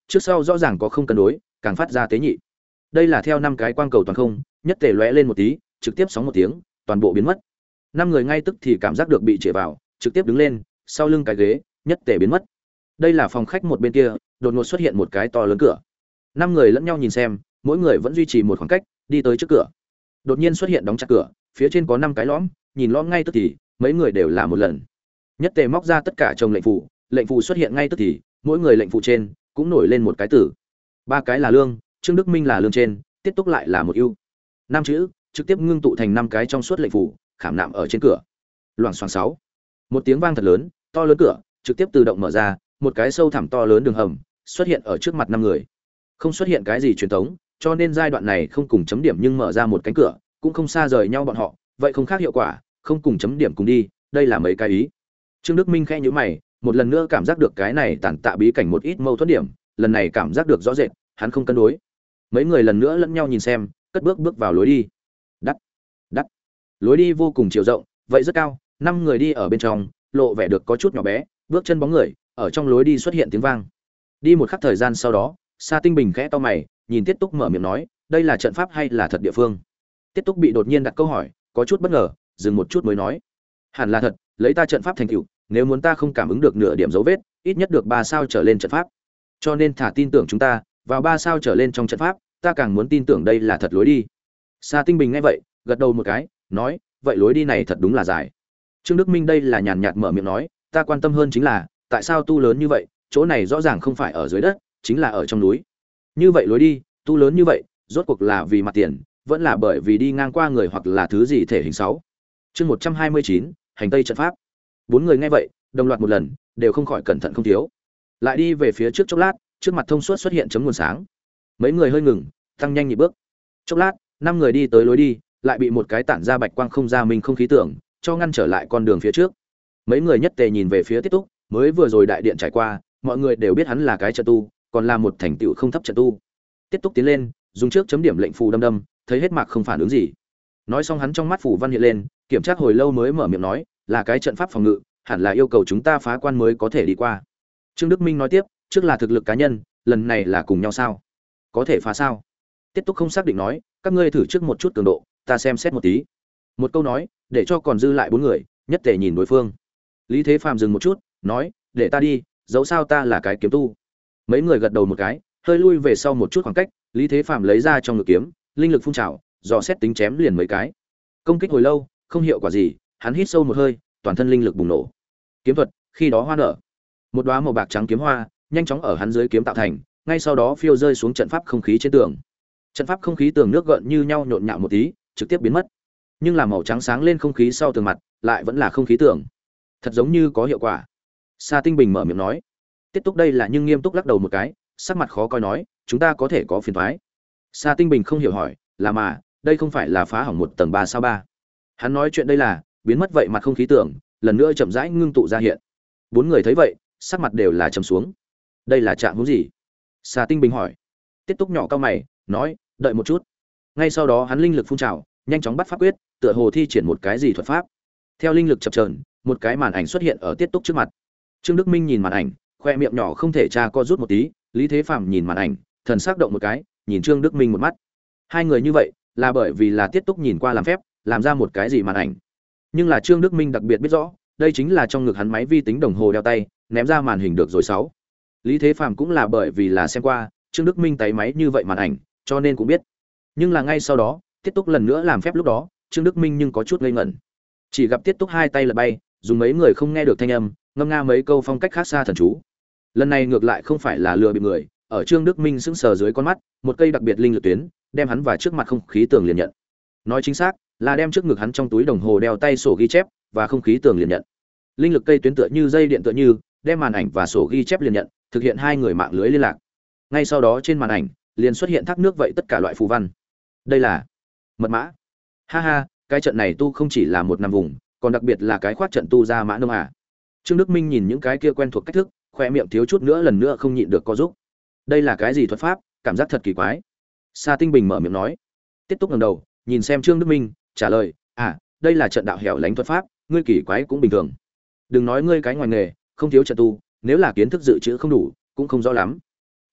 trước sau rõ ràng có không cân đối, càng phát ra tế nhị. Đây là theo năm cái quang cầu toàn không, nhất tề lóe lên một tí, trực tiếp sóng một tiếng, toàn bộ biến mất. Năm người ngay tức thì cảm giác được bị trệ vào, trực tiếp đứng lên, sau lưng cái ghế, nhất tề biến mất. Đây là phòng khách một bên kia, đột ngột xuất hiện một cái to lớn cửa. Năm người lẫn nhau nhìn xem, mỗi người vẫn duy trì một khoảng cách, đi tới trước cửa. Đột nhiên xuất hiện đóng chặt cửa, phía trên có năm cái lõm, nhìn lõm ngay tức thì, mấy người đều là một lần. Nhất tề móc ra tất cả chồng lệnh phù, lệnh phù xuất hiện ngay tức thì, mỗi người lệnh phù trên cũng nổi lên một cái tử. Ba cái là lương, Trương Đức Minh là lương trên, Tiết Túc lại là một ưu. Năm chữ trực tiếp ngưng tụ thành năm cái trong suốt lệnh phù, khảm nạm ở trên cửa. Loảng xoảng sáu. Một tiếng vang thật lớn, to lớn cửa trực tiếp tự động mở ra, một cái sâu thẳm to lớn đường hầm xuất hiện ở trước mặt năm người. Không xuất hiện cái gì truyền thống, cho nên giai đoạn này không cùng chấm điểm nhưng mở ra một cánh cửa, cũng không xa rời nhau bọn họ, vậy không khác hiệu quả, không cùng chấm điểm cùng đi, đây là mấy cái ý. Trương Đức Minh khẽ nhíu mày, một lần nữa cảm giác được cái này tản tạ bí cảnh một ít mâu thuẫn điểm, lần này cảm giác được rõ rệt, hắn không cân đối. Mấy người lần nữa lẫn nhau nhìn xem, cất bước bước vào lối đi. Đắt, đắt. Lối đi vô cùng chiều rộng, vậy rất cao, năm người đi ở bên trong, lộ vẻ được có chút nhỏ bé, bước chân bóng người, ở trong lối đi xuất hiện tiếng vang. Đi một khắc thời gian sau đó, Sa Tinh Bình khẽ to mày, nhìn Tiết Túc mở miệng nói, đây là trận pháp hay là thật địa phương? Tiết Túc bị đột nhiên đặt câu hỏi, có chút bất ngờ, dừng một chút mới nói, hẳn là thật, lấy ta trận pháp thành tựu, nếu muốn ta không cảm ứng được nửa điểm dấu vết, ít nhất được ba sao trở lên trận pháp. Cho nên thả tin tưởng chúng ta, vào ba sao trở lên trong trận pháp, ta càng muốn tin tưởng đây là thật lối đi. Sa Tinh Bình nghe vậy, gật đầu một cái, nói, vậy lối đi này thật đúng là dài. Trương Đức Minh đây là nhàn nhạt mở miệng nói, ta quan tâm hơn chính là, tại sao tu lớn như vậy, chỗ này rõ ràng không phải ở dưới đất, chính là ở trong núi. Như vậy lối đi, tu lớn như vậy, rốt cuộc là vì mặt tiền, vẫn là bởi vì đi ngang qua người hoặc là thứ gì thể hình sáu. Chương một trăm hai mươi chín, hành tây trận pháp. Bốn người nghe vậy, đồng loạt một lần, đều không khỏi cẩn thận không thiếu. Lại đi về phía trước chốc lát, trước mặt thông suốt xuất hiện chấm nguồn sáng. Mấy người hơi ngừng, tăng nhanh nhịp bước. Chốc lát, năm người đi tới lối đi, lại bị một cái tản ra bạch quang không ra mình không khí tưởng, cho ngăn trở lại con đường phía trước. Mấy người nhất tề nhìn về phía Tiết Túc, mới vừa rồi đại điện trải qua, mọi người đều biết hắn là cái trận tu, còn là một thành tựu không thấp trận tu. Tiết Túc tiến lên, dùng trước chấm điểm lệnh phù đâm đâm, thấy hết mạc không phản ứng gì. Nói xong hắn trong mắt phù văn hiện lên, kiểm tra hồi lâu mới mở miệng nói, là cái trận pháp phòng ngự, hẳn là yêu cầu chúng ta phá quan mới có thể đi qua. Trương Đức Minh nói tiếp, trước là thực lực cá nhân, lần này là cùng nhau sao? Có thể phá sao? Tiết Túc không xác định nói, các ngươi thử trước một chút cường độ, ta xem xét một tí. Một câu nói, để cho còn dư lại bốn người, nhất tề nhìn đối phương. Lý Thế Phàm dừng một chút, nói, để ta đi, dẫu sao ta là cái kiếm tu. Mấy người gật đầu một cái, hơi lui về sau một chút khoảng cách, Lý Thế Phàm lấy ra trong ngực kiếm, linh lực phun trào, dò xét tính chém liền mấy cái. Công kích hồi lâu, không hiệu quả gì, hắn hít sâu một hơi, toàn thân linh lực bùng nổ. Kiếm thuật, khi đó hoa nở. Một đóa màu bạc trắng kiếm hoa, nhanh chóng ở hắn dưới kiếm tạo thành, ngay sau đó phiêu rơi xuống trận pháp không khí trên tường. Trận pháp không khí tường nước gợn như nhau nhộn nhạo một tí, trực tiếp biến mất. Nhưng là màu trắng sáng lên không khí sau tường mặt, lại vẫn là không khí tường. Thật giống như có hiệu quả. Sa Tinh Bình mở miệng nói. Tiết Túc đây là nhưng nghiêm túc lắc đầu một cái, sắc mặt khó coi nói, chúng ta có thể có phiền toái. Sa Tinh Bình không hiểu hỏi, là mà, đây không phải là phá hỏng một tầng ba sao ba. Hắn nói chuyện đây là, biến mất vậy mặt không khí tường, lần nữa chậm rãi ngưng tụ ra hiện. Bốn người thấy vậy, sắc mặt đều là trầm xuống. Đây là trạng huống gì? Sa Tinh Bình hỏi. Tiết Túc nhỏ cao mày, nói, đợi một chút. Ngay sau đó hắn linh lực phun trào, nhanh chóng bắt pháp quyết, tựa hồ thi triển một cái gì thuật pháp. Theo linh lực chập chờn, một cái màn ảnh xuất hiện ở Tiết Túc trước mặt. Trương Đức Minh nhìn màn ảnh, khoe miệng nhỏ không thể tra co rút một tí, Lý Thế Phàm nhìn màn ảnh, thần sắc động một cái, nhìn Trương Đức Minh một mắt. Hai người như vậy, là bởi vì là Tiết Túc nhìn qua làm phép, làm ra một cái gì màn ảnh. Nhưng là Trương Đức Minh đặc biệt biết rõ, đây chính là trong ngực hắn máy vi tính đồng hồ đeo tay, ném ra màn hình được rồi sáu. Lý Thế Phàm cũng là bởi vì là xem qua, Trương Đức Minh tay máy như vậy màn ảnh, cho nên cũng biết. Nhưng là ngay sau đó, Tiết Túc lần nữa làm phép lúc đó, Trương Đức Minh nhưng có chút ngây ngẩn. Chỉ gặp Tiết Túc hai tay lật bay, dùng mấy người không nghe được thanh âm, ngâm nga mấy câu phong cách khác xa thần chú. Lần này ngược lại không phải là lừa bị người, ở Trương Đức Minh sững sờ dưới con mắt, một cây đặc biệt linh lực tuyến, đem hắn vào trước mặt không khí tường liền nhận. Nói chính xác, là đem trước ngực hắn trong túi đồng hồ đeo tay sổ ghi chép và không khí tường liền nhận. Linh lực cây tuyến tựa như dây điện tựa như, đem màn ảnh và sổ ghi chép liền nhận, thực hiện hai người mạng lưới liên lạc. Ngay sau đó trên màn ảnh liền xuất hiện thác nước vậy tất cả loại phù văn. Đây là mật mã. Ha ha, cái trận này tu không chỉ là một năm vùng, còn đặc biệt là cái khoát trận tu ra mã nông à. Trương Đức Minh nhìn những cái kia quen thuộc cách thức, khoe miệng thiếu chút nữa lần nữa không nhịn được co giúp. Đây là cái gì thuật pháp, cảm giác thật kỳ quái. Sa Tinh Bình mở miệng nói. Tiết Túc ngẩng đầu, nhìn xem Trương Đức Minh, trả lời, "À, đây là trận đạo hẻo lánh thuật pháp, ngươi kỳ quái cũng bình thường. Đừng nói ngươi cái ngoài nghề, không thiếu trận tu, nếu là kiến thức dự trữ không đủ, cũng không rõ lắm."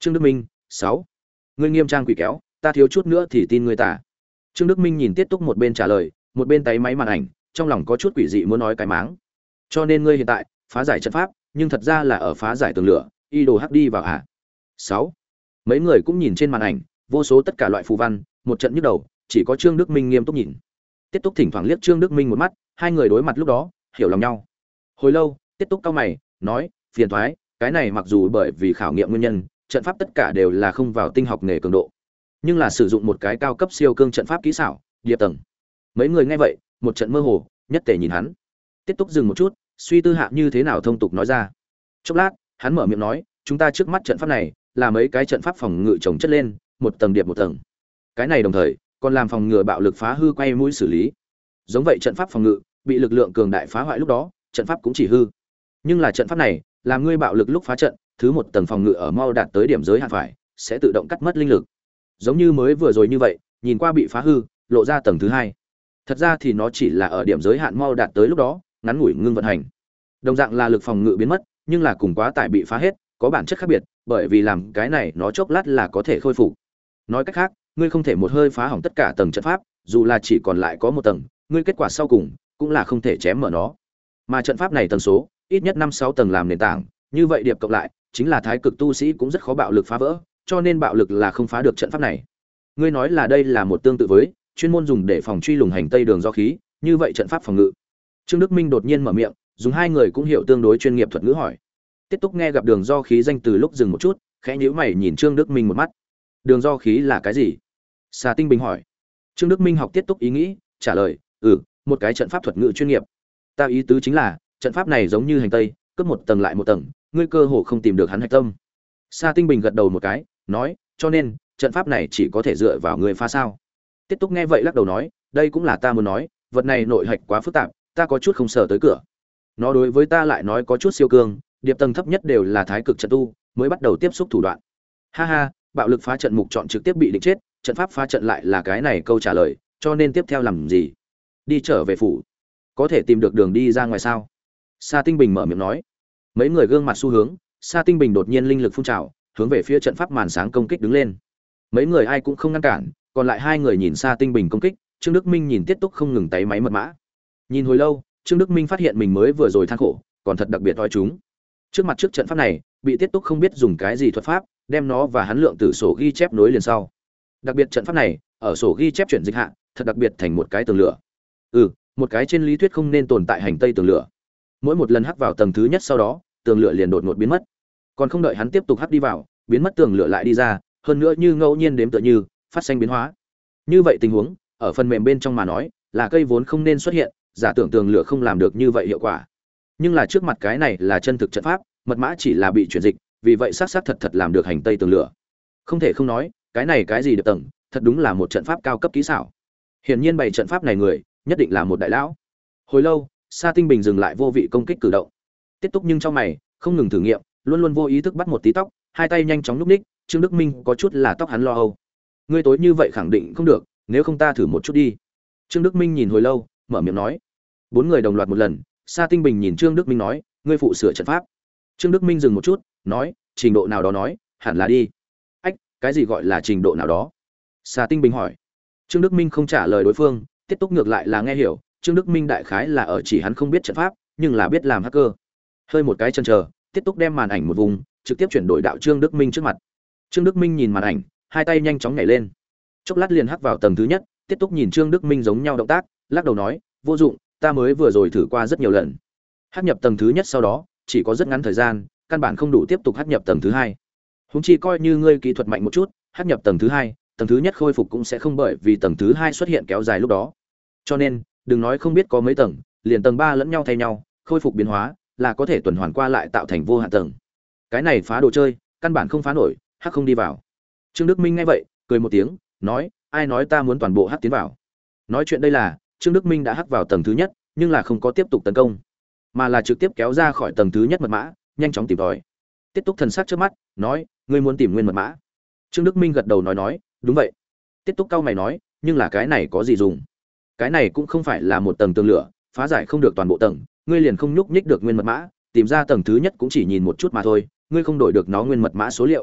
Trương Đức Minh, sáu. Ngươi nghiêm trang quỷ kéo, ta thiếu chút nữa thì tin ngươi tả. Trương Đức Minh nhìn Tiết Túc một bên trả lời, một bên tay máy màn ảnh, trong lòng có chút quỷ dị muốn nói cái máng. Cho nên ngươi hiện tại phá giải trận pháp, nhưng thật ra là ở phá giải tường lửa, y đồ hắc đi vào hả? Sáu. Mấy người cũng nhìn trên màn ảnh, vô số tất cả loại phù văn, một trận nhức đầu, chỉ có Trương Đức Minh nghiêm túc nhìn. Tiết Túc thỉnh thoảng liếc Trương Đức Minh một mắt, hai người đối mặt lúc đó, hiểu lòng nhau. Hồi lâu, Tiết Túc cau mày, nói, phiền toái, cái này mặc dù bởi vì khảo nghiệm nguyên nhân, trận pháp tất cả đều là không vào tinh học nghề cường độ, nhưng là sử dụng một cái cao cấp siêu cương trận pháp kỹ xảo, điệp tầng. Mấy người nghe vậy, một trận mơ hồ, nhất tề nhìn hắn. Tiết Túc dừng một chút, suy tư hạ như thế nào thông tục nói ra. Chốc lát, hắn mở miệng nói, chúng ta trước mắt trận pháp này là mấy cái trận pháp phòng ngự chồng chất lên, một tầng điệp một tầng. Cái này đồng thời còn làm phòng ngừa bạo lực phá hư quay mũi xử lý. Giống vậy trận pháp phòng ngự bị lực lượng cường đại phá hoại lúc đó, trận pháp cũng chỉ hư. Nhưng là trận pháp này, làm ngươi bạo lực lúc phá trận, thứ một tầng phòng ngự ở mau đạt tới điểm giới hạn phải, sẽ tự động cắt mất linh lực. Giống như mới vừa rồi như vậy, nhìn qua bị phá hư, lộ ra tầng thứ hai. Thật ra thì nó chỉ là ở điểm giới hạn mau đạt tới lúc đó, ngắn ngủi ngưng vận hành. Đồng dạng là lực phòng ngự biến mất, nhưng là cùng quá tải bị phá hết, có bản chất khác biệt, bởi vì làm cái này nó chốc lát là có thể khôi phục. Nói cách khác, ngươi không thể một hơi phá hỏng tất cả tầng trận pháp, dù là chỉ còn lại có một tầng, ngươi kết quả sau cùng cũng là không thể chém mở nó. Mà trận pháp này tầng số, ít nhất năm sáu tầng làm nền tảng, như vậy điệp cộng lại, chính là thái cực tu sĩ cũng rất khó bạo lực phá vỡ, cho nên bạo lực là không phá được trận pháp này. Ngươi nói là đây là một tương tự với chuyên môn dùng để phòng truy lùng hành tây đường do khí, như vậy trận pháp phòng ngự. Trương Đức Minh đột nhiên mở miệng, dùng hai người cũng hiểu tương đối chuyên nghiệp thuật ngữ hỏi. Tiết Túc nghe gặp đường do khí danh từ lúc dừng một chút, khẽ nhíu mày nhìn Trương Đức Minh một mắt. Đường do khí là cái gì? Xà Tinh Bình hỏi. Trương Đức Minh học Tiết Túc ý nghĩ, trả lời, "Ừ, một cái trận pháp thuật ngữ chuyên nghiệp. Ta ý tứ chính là, trận pháp này giống như hành tây, cấp một tầng lại một tầng, ngươi cơ hồ không tìm được hắn hạch tâm." Sa Tinh Bình gật đầu một cái, nói, "Cho nên, trận pháp này chỉ có thể dựa vào ngươi phá sao?" Tiết Túc nghe vậy lắc đầu nói, "Đây cũng là ta muốn nói, vật này nội hạch quá phức tạp, ta có chút không sở tới cửa. Nó đối với ta lại nói có chút siêu cương, điệp tầng thấp nhất đều là thái cực trận tu, mới bắt đầu tiếp xúc thủ đoạn." Ha ha, bạo lực phá trận mục chọn trực tiếp bị định chết, trận pháp phá trận lại là cái này câu trả lời, cho nên tiếp theo làm gì? Đi trở về phủ. Có thể tìm được đường đi ra ngoài sao? Sa Tinh Bình mở miệng nói. Mấy người gương mặt xu hướng, Sa Tinh Bình đột nhiên linh lực phun trào, hướng về phía trận pháp màn sáng công kích đứng lên. Mấy người ai cũng không ngăn cản, còn lại hai người nhìn Sa Tinh Bình công kích, Trương Đức Minh nhìn Tiết Túc không ngừng tay máy mật mã. Nhìn hồi lâu, Trương Đức Minh phát hiện mình mới vừa rồi than khổ, còn thật đặc biệt toi chúng. Trước mặt trước trận pháp này, bị Tiết Túc không biết dùng cái gì thuật pháp, đem nó và hắn lượng tử sổ ghi chép nối liền sau. Đặc biệt trận pháp này, ở sổ ghi chép chuyển dịch hạ, thật đặc biệt thành một cái tường lửa. Ừ, một cái trên lý thuyết không nên tồn tại hành tây tường lửa. Mỗi một lần hắc vào tầng thứ nhất sau đó, tường lửa liền đột ngột biến mất. Còn không đợi hắn tiếp tục hắc đi vào, biến mất tường lửa lại đi ra, hơn nữa như ngẫu nhiên đếm tựa như phát sinh biến hóa. Như vậy tình huống, ở phần mềm bên trong mà nói, là cây vốn không nên xuất hiện, giả tưởng tường lửa không làm được như vậy hiệu quả. Nhưng là trước mặt cái này là chân thực trận pháp, mật mã chỉ là bị chuyển dịch, vì vậy xác xác thật thật làm được hành tây tường lửa. Không thể không nói, cái này cái gì được tầng, thật đúng là một trận pháp cao cấp kỹ xảo. Hiển nhiên bày trận pháp này người, nhất định là một đại lão. Hồi lâu, Sa Tinh Bình dừng lại vô vị công kích cử động. Tiết Túc nhưng trong mày, không ngừng thử nghiệm, luôn luôn vô ý thức bắt một tí tóc, hai tay nhanh chóng lúc ních, Trương Đức Minh có chút là tóc hắn lo âu. Ngươi tối như vậy khẳng định không được, nếu không ta thử một chút đi. Trương Đức Minh nhìn hồi lâu, mở miệng nói. Bốn người đồng loạt một lần, Sa Tinh Bình nhìn Trương Đức Minh nói, ngươi phụ sửa trận pháp. Trương Đức Minh dừng một chút, nói, trình độ nào đó nói, hẳn là đi. Ách, cái gì gọi là trình độ nào đó? Sa Tinh Bình hỏi. Trương Đức Minh không trả lời đối phương, Tiết Túc ngược lại là nghe hiểu, Trương Đức Minh đại khái là ở chỉ hắn không biết trận pháp, nhưng là biết làm hacker. Hơi một cái chần chờ, Tiết Túc đem màn ảnh một vùng, trực tiếp chuyển đổi đạo Trương Đức Minh trước mặt. Trương Đức Minh nhìn màn ảnh, hai tay nhanh chóng nhảy lên. Chốc lát liền hắc vào tầng thứ nhất, Tiết Túc nhìn Trương Đức Minh giống nhau động tác, lắc đầu nói, vô dụng, ta mới vừa rồi thử qua rất nhiều lần. Hắc nhập tầng thứ nhất sau đó, chỉ có rất ngắn thời gian, căn bản không đủ tiếp tục hắc nhập tầng thứ hai. Huống chi coi như ngươi kỹ thuật mạnh một chút, hắc nhập tầng thứ hai, tầng thứ nhất khôi phục cũng sẽ không bởi vì tầng thứ hai xuất hiện kéo dài lúc đó. Cho nên, đừng nói không biết có mấy tầng, liền tầng ba lẫn nhau thay nhau, khôi phục biến hóa, là có thể tuần hoàn qua lại tạo thành vô hạn tầng. Cái này phá đồ chơi, căn bản không phá nổi, hắc không đi vào. Trương Đức Minh nghe vậy, cười một tiếng, nói, ai nói ta muốn toàn bộ hắc tiến vào. Nói chuyện đây là, Trương Đức Minh đã hắc vào tầng thứ nhất, nhưng là không có tiếp tục tấn công, mà là trực tiếp kéo ra khỏi tầng thứ nhất mật mã, nhanh chóng tìm tòi. Tiết Túc thần sắc trước mắt, nói, ngươi muốn tìm nguyên mật mã. Trương Đức Minh gật đầu nói nói, đúng vậy. Tiết Túc cau mày nói, nhưng là cái này có gì dùng? Cái này cũng không phải là một tầng tường lửa, phá giải không được toàn bộ tầng, ngươi liền không nhúc nhích được nguyên mật mã, tìm ra tầng thứ nhất cũng chỉ nhìn một chút mà thôi, ngươi không đổi được nó nguyên mật mã số liệu.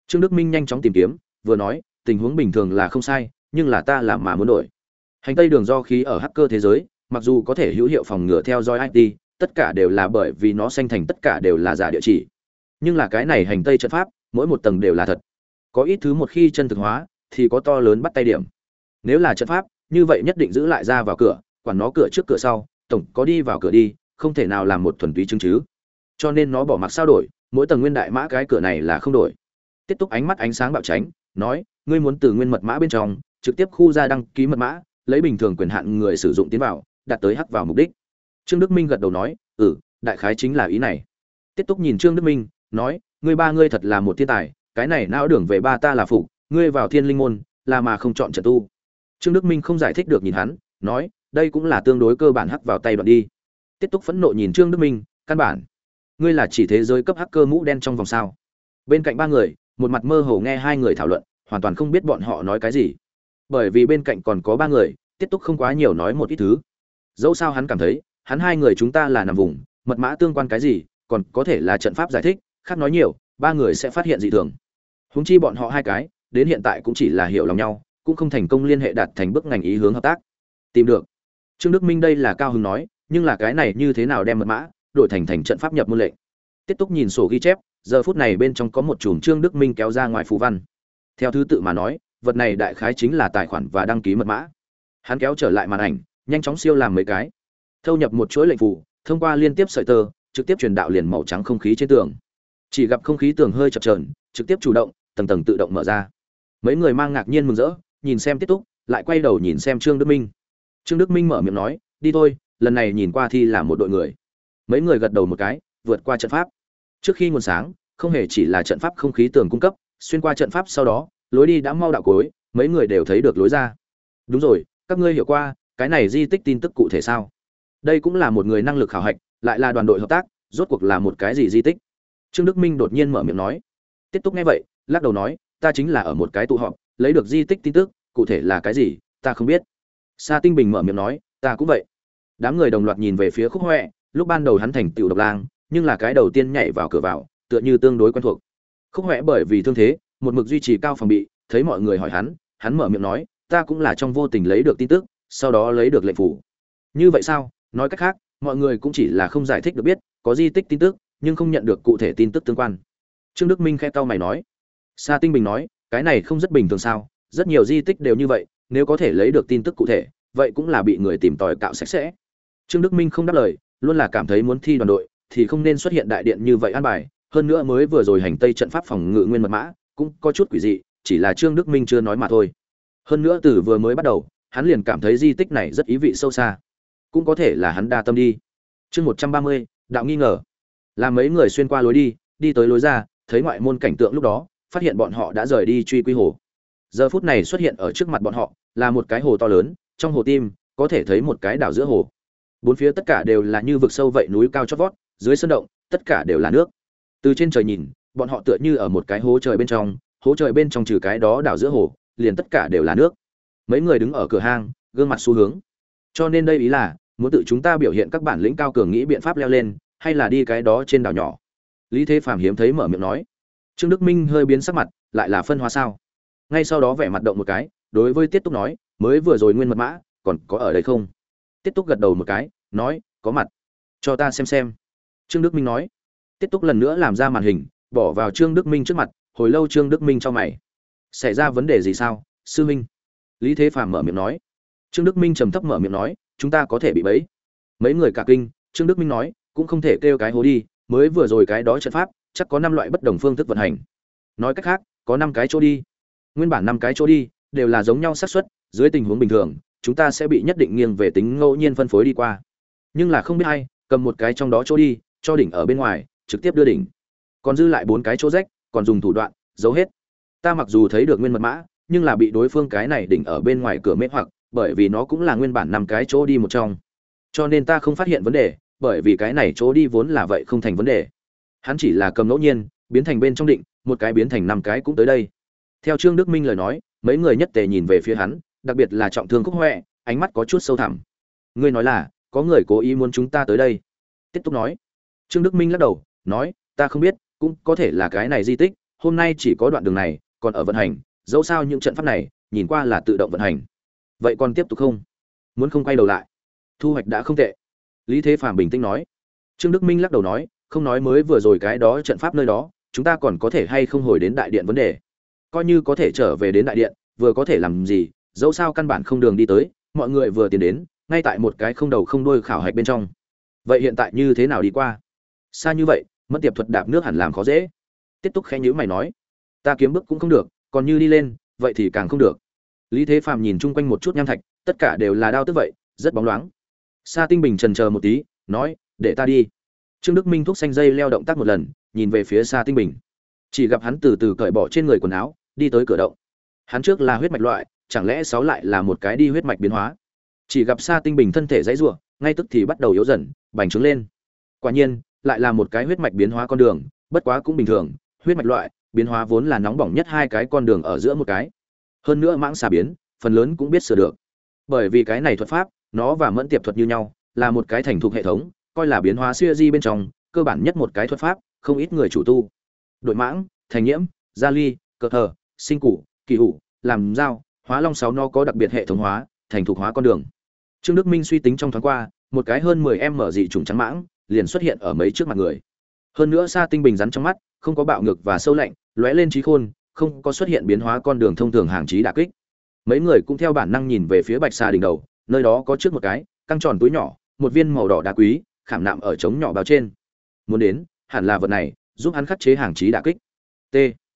Trương Đức Minh nhanh chóng tìm kiếm, vừa nói, tình huống bình thường là không sai, nhưng là ta làm mà muốn đổi. Hành tây đường do khí ở hacker thế giới, mặc dù có thể hữu hiệu phòng ngừa theo dõi i tê, tất cả đều là bởi vì nó sanh thành tất cả đều là giả địa chỉ. Nhưng là cái này hành tây trận pháp, mỗi một tầng đều là thật. Có ít thứ một khi chân thực hóa, thì có to lớn bắt tay điểm. Nếu là trận pháp, như vậy nhất định giữ lại ra vào cửa, quản nó cửa trước cửa sau, tổng có đi vào cửa đi, không thể nào làm một thuần túy chứng chứ. Cho nên nó bỏ mặc sao đổi, mỗi tầng nguyên đại mã cái cửa này là không đổi. Tiết Túc ánh mắt ánh sáng bạo tránh, nói, ngươi muốn từ nguyên mật mã bên trong, trực tiếp khu ra đăng ký mật mã, lấy bình thường quyền hạn người sử dụng tiến vào, đạt tới hắc vào mục đích. Trương Đức Minh gật đầu nói, "Ừ, đại khái chính là ý này." Tiết Túc nhìn Trương Đức Minh, nói, "Ngươi ba ngươi thật là một thiên tài, cái này não đường về ba ta là phụ, ngươi vào Thiên Linh môn, là mà không chọn trận tu." Trương Đức Minh không giải thích được nhìn hắn, nói, "Đây cũng là tương đối cơ bản hắc vào tay đoạn đi." Tiết Túc phẫn nộ nhìn Trương Đức Minh, "Căn bản, ngươi là chỉ thế giới cấp hacker mũ đen trong vòng sao?" Bên cạnh ba người, một mặt mơ hồ nghe hai người thảo luận, hoàn toàn không biết bọn họ nói cái gì. Bởi vì bên cạnh còn có ba người, Tiết Túc không quá nhiều nói một ít thứ. Dẫu sao hắn cảm thấy, hắn hai người chúng ta là nằm vùng, mật mã tương quan cái gì, còn có thể là trận pháp giải thích, khác nói nhiều, ba người sẽ phát hiện dị thường. Huống chi bọn họ hai cái, đến hiện tại cũng chỉ là hiểu lòng nhau, cũng không thành công liên hệ đạt thành bước ngành ý hướng hợp tác. Tìm được. Trương Đức Minh đây là cao hứng nói, nhưng là cái này như thế nào đem mật mã đổi thành thành trận pháp nhập môn lệnh. Tiết Túc nhìn sổ ghi chép, giờ phút này bên trong có một chùm Trương Đức Minh kéo ra ngoài phù văn. Theo thứ tự mà nói, vật này đại khái chính là tài khoản và đăng ký mật mã. Hắn kéo trở lại màn ảnh, nhanh chóng siêu làm mấy cái, thâu nhập một chuỗi lệnh phù, thông qua liên tiếp sợi tơ, trực tiếp truyền đạo liền màu trắng không khí trên tường. Chỉ gặp không khí tường hơi chập chờn, trực tiếp chủ động, tầng tầng tự động mở ra. Mấy người mang ngạc nhiên mừng rỡ, nhìn xem Tiết Túc, lại quay đầu nhìn xem Trương Đức Minh. Trương Đức Minh mở miệng nói, "Đi thôi, lần này nhìn qua thi là một đội người." Mấy người gật đầu một cái, vượt qua trận pháp. Trước khi nguồn sáng, không hề chỉ là trận pháp không khí tường cung cấp, xuyên qua trận pháp sau đó, lối đi đã mau đạo cuối, mấy người đều thấy được lối ra. Đúng rồi, các ngươi hiểu qua, cái này di tích tin tức cụ thể sao? Đây cũng là một người năng lực khảo hạch, lại là đoàn đội hợp tác, rốt cuộc là một cái gì di tích? Trương Đức Minh đột nhiên mở miệng nói. Tiết Túc nghe vậy, lắc đầu nói, ta chính là ở một cái tụ họp, lấy được di tích tin tức, cụ thể là cái gì, ta không biết. Sa Tinh Bình mở miệng nói, ta cũng vậy. Đám người đồng loạt nhìn về phía Khúc Hoè, lúc ban đầu hắn thành tiểu độc lang, nhưng là cái đầu tiên nhảy vào cửa vào, tựa như tương đối quen thuộc. Khúc Hoè bởi vì thương thế, một mực duy trì cao phòng bị, thấy mọi người hỏi hắn, hắn mở miệng nói, ta cũng là trong vô tình lấy được tin tức, sau đó lấy được lệnh phủ. Như vậy sao? Nói cách khác, mọi người cũng chỉ là không giải thích được biết, có di tích tin tức, nhưng không nhận được cụ thể tin tức tương quan. Trương Đức Minh khẽ cau mày nói. Sa Tinh Bình nói, cái này không rất bình thường sao? Rất nhiều di tích đều như vậy, nếu có thể lấy được tin tức cụ thể, vậy cũng là bị người tìm tòi cạo sạch sẽ. Trương Đức Minh không đáp lời, luôn là cảm thấy muốn thi đoàn đội thì không nên xuất hiện đại điện như vậy an bài, hơn nữa mới vừa rồi hành tây trận pháp phòng ngự nguyên mật mã, cũng có chút quỷ dị, chỉ là Trương Đức Minh chưa nói mà thôi. Hơn nữa từ vừa mới bắt đầu, hắn liền cảm thấy di tích này rất ý vị sâu xa. Cũng có thể là hắn đa tâm đi. Chương một trăm ba mươi, đạo nghi ngờ. Làm mấy người xuyên qua lối đi, đi tới lối ra, thấy ngoại môn cảnh tượng lúc đó, phát hiện bọn họ đã rời đi truy quy hồ. Giờ phút này xuất hiện ở trước mặt bọn họ, là một cái hồ to lớn, trong hồ tim có thể thấy một cái đảo giữa hồ. Bốn phía tất cả đều là như vực sâu vậy, núi cao chót vót, dưới sơn động, tất cả đều là nước. Từ trên trời nhìn, bọn họ tựa như ở một cái hố trời bên trong, hố trời bên trong trừ cái đó đảo giữa hồ, liền tất cả đều là nước. Mấy người đứng ở cửa hang, gương mặt xu hướng. Cho nên đây ý là, muốn tự chúng ta biểu hiện các bản lĩnh cao cường, nghĩ biện pháp leo lên, hay là đi cái đó trên đảo nhỏ. Lý Thế Phàm hiếm thấy mở miệng nói. Trương Đức Minh hơi biến sắc mặt, lại là phân hóa sao? Ngay sau đó vẻ mặt động một cái, đối với Tiết Túc nói, mới vừa rồi nguyên mật mã, còn có ở đây không? Tiết Túc gật đầu một cái, nói, có mặt. Cho ta xem xem. Trương Đức Minh nói. Tiết Túc lần nữa làm ra màn hình, bỏ vào Trương Đức Minh trước mặt, hồi lâu Trương Đức Minh cho mày. Xảy ra vấn đề gì sao, sư huynh? Lý Thế Phàm mở miệng nói. Trương Đức Minh trầm thấp mở miệng nói, chúng ta có thể bị bẫy. Mấy người cả kinh, Trương Đức Minh nói, cũng không thể kêu cái hố đi, mới vừa rồi cái đó trận pháp, chắc có năm loại bất đồng phương thức vận hành. Nói cách khác, có năm cái chỗ đi. Nguyên bản năm cái chỗ đi đều là giống nhau xác suất, dưới tình huống bình thường, chúng ta sẽ bị nhất định nghiêng về tính ngẫu nhiên phân phối đi qua. Nhưng là không biết ai cầm một cái trong đó chỗ đi, cho đỉnh ở bên ngoài, trực tiếp đưa đỉnh. Còn dư lại bốn cái chỗ rách, còn dùng thủ đoạn giấu hết. Ta mặc dù thấy được nguyên mật mã, nhưng là bị đối phương cái này đỉnh ở bên ngoài cửa mê hoặc, bởi vì nó cũng là nguyên bản năm cái chỗ đi một trong. Cho nên ta không phát hiện vấn đề, bởi vì cái này chỗ đi vốn là vậy không thành vấn đề. Hắn chỉ là cầm ngẫu nhiên, biến thành bên trong định, một cái biến thành năm cái cũng tới đây. Theo Trương Đức Minh lời nói, mấy người nhất tề nhìn về phía hắn, đặc biệt là trọng thương Khúc Hoè, ánh mắt có chút sâu thẳm. Ngươi nói là, có người cố ý muốn chúng ta tới đây. Tiết Túc nói. Trương Đức Minh lắc đầu, nói, ta không biết, cũng có thể là cái này di tích, hôm nay chỉ có đoạn đường này còn ở vận hành, dẫu sao những trận pháp này nhìn qua là tự động vận hành. Vậy còn tiếp tục không? Muốn không quay đầu lại? Thu hoạch đã không tệ. Lý Thế Phàm bình tĩnh nói. Trương Đức Minh lắc đầu nói, không nói mới vừa rồi cái đó trận pháp nơi đó, chúng ta còn có thể hay không hồi đến đại điện vấn đề. Coi như có thể trở về đến đại điện, vừa có thể làm gì, dẫu sao căn bản không đường đi tới, mọi người vừa tiến đến, ngay tại một cái không đầu không đuôi khảo hạch bên trong. Vậy hiện tại như thế nào đi qua? Xa như vậy, Mẫn Tiệp thuật đạp nước hẳn làm khó dễ. Tiết Túc khẽ nhíu mày nói, ta kiếm bước cũng không được, còn như đi lên, vậy thì càng không được. Lý Thế Phàm nhìn chung quanh một chút nham thạch, tất cả đều là đao tức vậy, rất bóng loáng. Sa Tinh Bình chần chờ một tí, nói, để ta đi. Trương Đức Minh thúc xanh dây leo động tác một lần, nhìn về phía Sa Tinh Bình. Chỉ gặp hắn từ từ cởi bỏ trên người quần áo, đi tới cửa động. Hắn trước là huyết mạch loại, chẳng lẽ sáu lại là một cái đi huyết mạch biến hóa? Chỉ gặp Sa Tinh Bình thân thể dãy rủa, ngay tức thì bắt đầu yếu dần, bành trướng lên. Quả nhiên, lại là một cái huyết mạch biến hóa con đường, bất quá cũng bình thường, huyết mạch loại, biến hóa vốn là nóng bỏng nhất hai cái con đường ở giữa một cái. Hơn nữa mãng xà biến, phần lớn cũng biết sửa được. Bởi vì cái này thuật pháp, nó và Mẫn Tiệp thuật như nhau, là một cái thành thục hệ thống, coi là biến hóa siêu di bên trong, cơ bản nhất một cái thuật pháp, không ít người chủ tu. Đội mãng, thành nhiễm, gia ly, cơ thờ, sinh củ, kỳ hủ, làm dao, hóa long sáu nó có đặc biệt hệ thống hóa, thành thục hóa con đường. Trương Đức Minh suy tính trong thoáng qua, một cái hơn mười em mở dị trùng trắng mãng, liền xuất hiện ở mấy trước mặt người. Hơn nữa Sa Tinh Bình rắn trong mắt, không có bạo ngược và sâu lạnh, lóe lên trí khôn, không có xuất hiện biến hóa con đường thông thường hàng chí đả kích. Mấy người cũng theo bản năng nhìn về phía bạch xà đỉnh đầu, nơi đó có trước một cái căng tròn túi nhỏ, một viên màu đỏ đá quý, khảm nạm ở trống nhỏ bao trên. Muốn đến, hẳn là vật này, giúp hắn khắc chế hàng chí đả kích. T.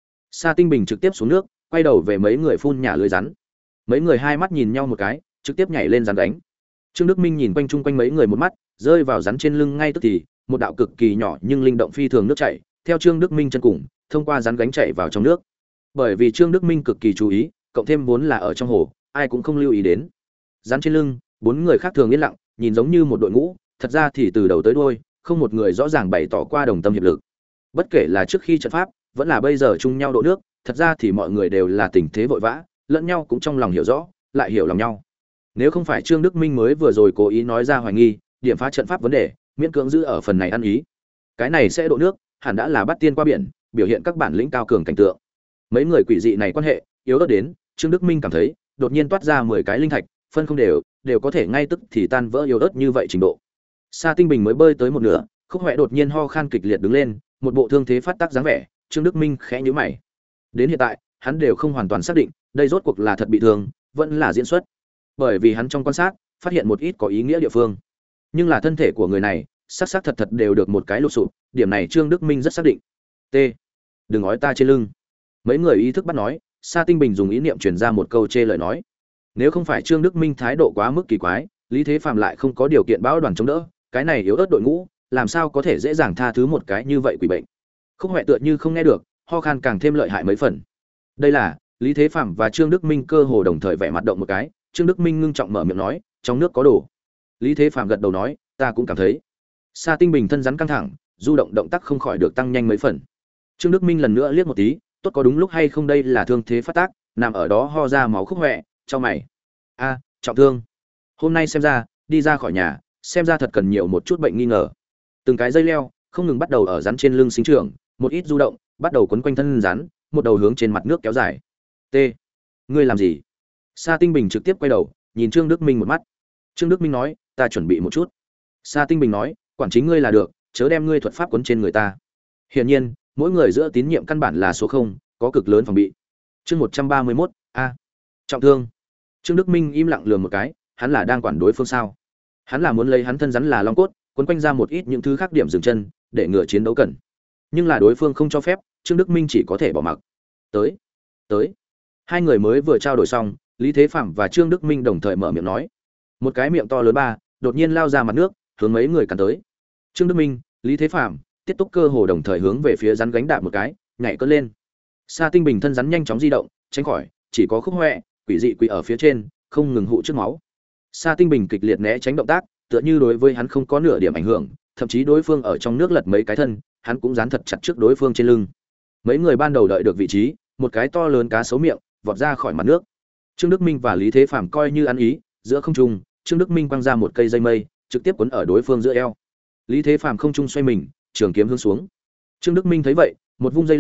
Sa Tinh Bình trực tiếp xuống nước, quay đầu về mấy người phun nhả lưới rắn. Mấy người hai mắt nhìn nhau một cái, trực tiếp nhảy lên rắn đánh. Trương Đức Minh nhìn quanh chung quanh mấy người một mắt, rơi vào rắn trên lưng ngay tức thì, một đạo cực kỳ nhỏ nhưng linh động phi thường nước chảy, theo Trương Đức Minh chân cùng, thông qua rắn gánh chạy vào trong nước. Bởi vì Trương Đức Minh cực kỳ chú ý, cộng thêm vốn là ở trong hồ, ai cũng không lưu ý đến. Rắn trên lưng, bốn người khác thường yên lặng, nhìn giống như một đội ngũ, thật ra thì từ đầu tới đuôi, không một người rõ ràng bày tỏ qua đồng tâm hiệp lực. Bất kể là trước khi trận pháp, vẫn là bây giờ chung nhau độ nước, thật ra thì mọi người đều là tình thế vội vã, lẫn nhau cũng trong lòng hiểu rõ, lại hiểu lòng nhau. Nếu không phải Trương Đức Minh mới vừa rồi cố ý nói ra hoài nghi, điểm phá trận pháp vấn đề, miễn cưỡng giữ ở phần này ăn ý. Cái này sẽ độ nước, hẳn đã là bắt tiên qua biển, biểu hiện các bản lĩnh cao cường cảnh tượng. Mấy người quỷ dị này quan hệ, yếu ớt đến, Trương Đức Minh cảm thấy, đột nhiên toát ra mười cái linh thạch, phân không đều, đều có thể ngay tức thì tan vỡ yếu ớt như vậy trình độ. Sa Tinh Bình mới bơi tới một nửa, Khúc Hoè đột nhiên ho khan kịch liệt đứng lên, một bộ thương thế phát tác dáng vẻ, Trương Đức Minh khẽ nhíu mày. Đến hiện tại, hắn đều không hoàn toàn xác định, đây rốt cuộc là thật bị thương, vẫn là diễn xuất. Bởi vì hắn trong quan sát, phát hiện một ít có ý nghĩa địa phương. Nhưng là thân thể của người này, xác xác thật thật đều được một cái lụt sụp, điểm này Trương Đức Minh rất xác định. T. Đừng nói ta trên lưng. Mấy người ý thức bắt nói, Sa Tinh Bình dùng ý niệm truyền ra một câu chê lời nói. Nếu không phải Trương Đức Minh thái độ quá mức kỳ quái, Lý Thế Phàm lại không có điều kiện bão đoàn chống đỡ, cái này yếu ớt đội ngũ, làm sao có thể dễ dàng tha thứ một cái như vậy quỷ bệnh. Khúc Hoè tựa như không nghe được, ho khan càng thêm lợi hại mấy phần. Đây là Lý Thế Phàm và Trương Đức Minh cơ hồ đồng thời vẻ mặt động một cái, Trương Đức Minh ngưng trọng mở miệng nói, trong nước có đồ. Lý Thế Phàm gật đầu nói, ta cũng cảm thấy. Sa Tinh Bình thân rắn căng thẳng, du động động tác không khỏi được tăng nhanh mấy phần. Trương Đức Minh lần nữa liếc một tí, tốt có đúng lúc hay không đây là thương thế phát tác, nằm ở đó ho ra máu. Khúc Hoè, cho mày. A, trọng thương. Hôm nay xem ra, đi ra khỏi nhà, xem ra thật cần nhiều một chút bệnh nghi ngờ. Từng cái dây leo không ngừng bắt đầu ở rắn trên lưng sinh trưởng, một ít du động, bắt đầu quấn quanh thân rắn, một đầu hướng trên mặt nước kéo dài. T. Ngươi làm gì? Sa Tinh Bình trực tiếp quay đầu, nhìn Trương Đức Minh một mắt. Trương Đức Minh nói, ta chuẩn bị một chút. Sa Tinh Bình nói, quản chính ngươi là được, chớ đem ngươi thuật pháp quấn trên người ta. Hiển nhiên, mỗi người giữa tín nhiệm căn bản là số không, có cực lớn phòng bị. Chương một trăm ba mươi mốt, a. Trọng thương. Trương Đức Minh im lặng lườm một cái, hắn là đang quản đối phương sao? Hắn là muốn lấy hắn thân rắn là long cốt, quấn quanh ra một ít những thứ khác điểm dừng chân, để ngừa chiến đấu cần. Nhưng là đối phương không cho phép, Trương Đức Minh chỉ có thể bỏ mặc. Tới, tới. Hai người mới vừa trao đổi xong, Lý Thế Phàm và Trương Đức Minh đồng thời mở miệng nói. Một cái miệng to lớn ba, đột nhiên lao ra mặt nước, hướng mấy người cắn tới. Trương Đức Minh, Lý Thế Phàm, Tiết Túc cơ hồ đồng thời hướng về phía rắn gánh đạp một cái, nhảy cất lên. Sa Tinh Bình thân rắn nhanh chóng di động, tránh khỏi, chỉ có Khúc Hoè, quỷ dị quỷ ở phía trên, không ngừng hụ trước máu. Sa Tinh Bình kịch liệt né tránh động tác, tựa như đối với hắn không có nửa điểm ảnh hưởng, thậm chí đối phương ở trong nước lật mấy cái thân, hắn cũng dán thật chặt trước đối phương trên lưng. Mấy người ban đầu đợi được vị trí, một cái to lớn cá sấu miệng vọt ra khỏi mặt nước. Trương Đức Minh và Lý Thế Phàm coi như ăn ý, giữa không trung, Trương Đức Minh quăng ra một cây dây mây, trực tiếp quấn ở đối phương giữa eo. Lý Thế Phàm không trung xoay mình, trường kiếm hướng xuống. Trương Đức Minh thấy vậy, một vung dây leo,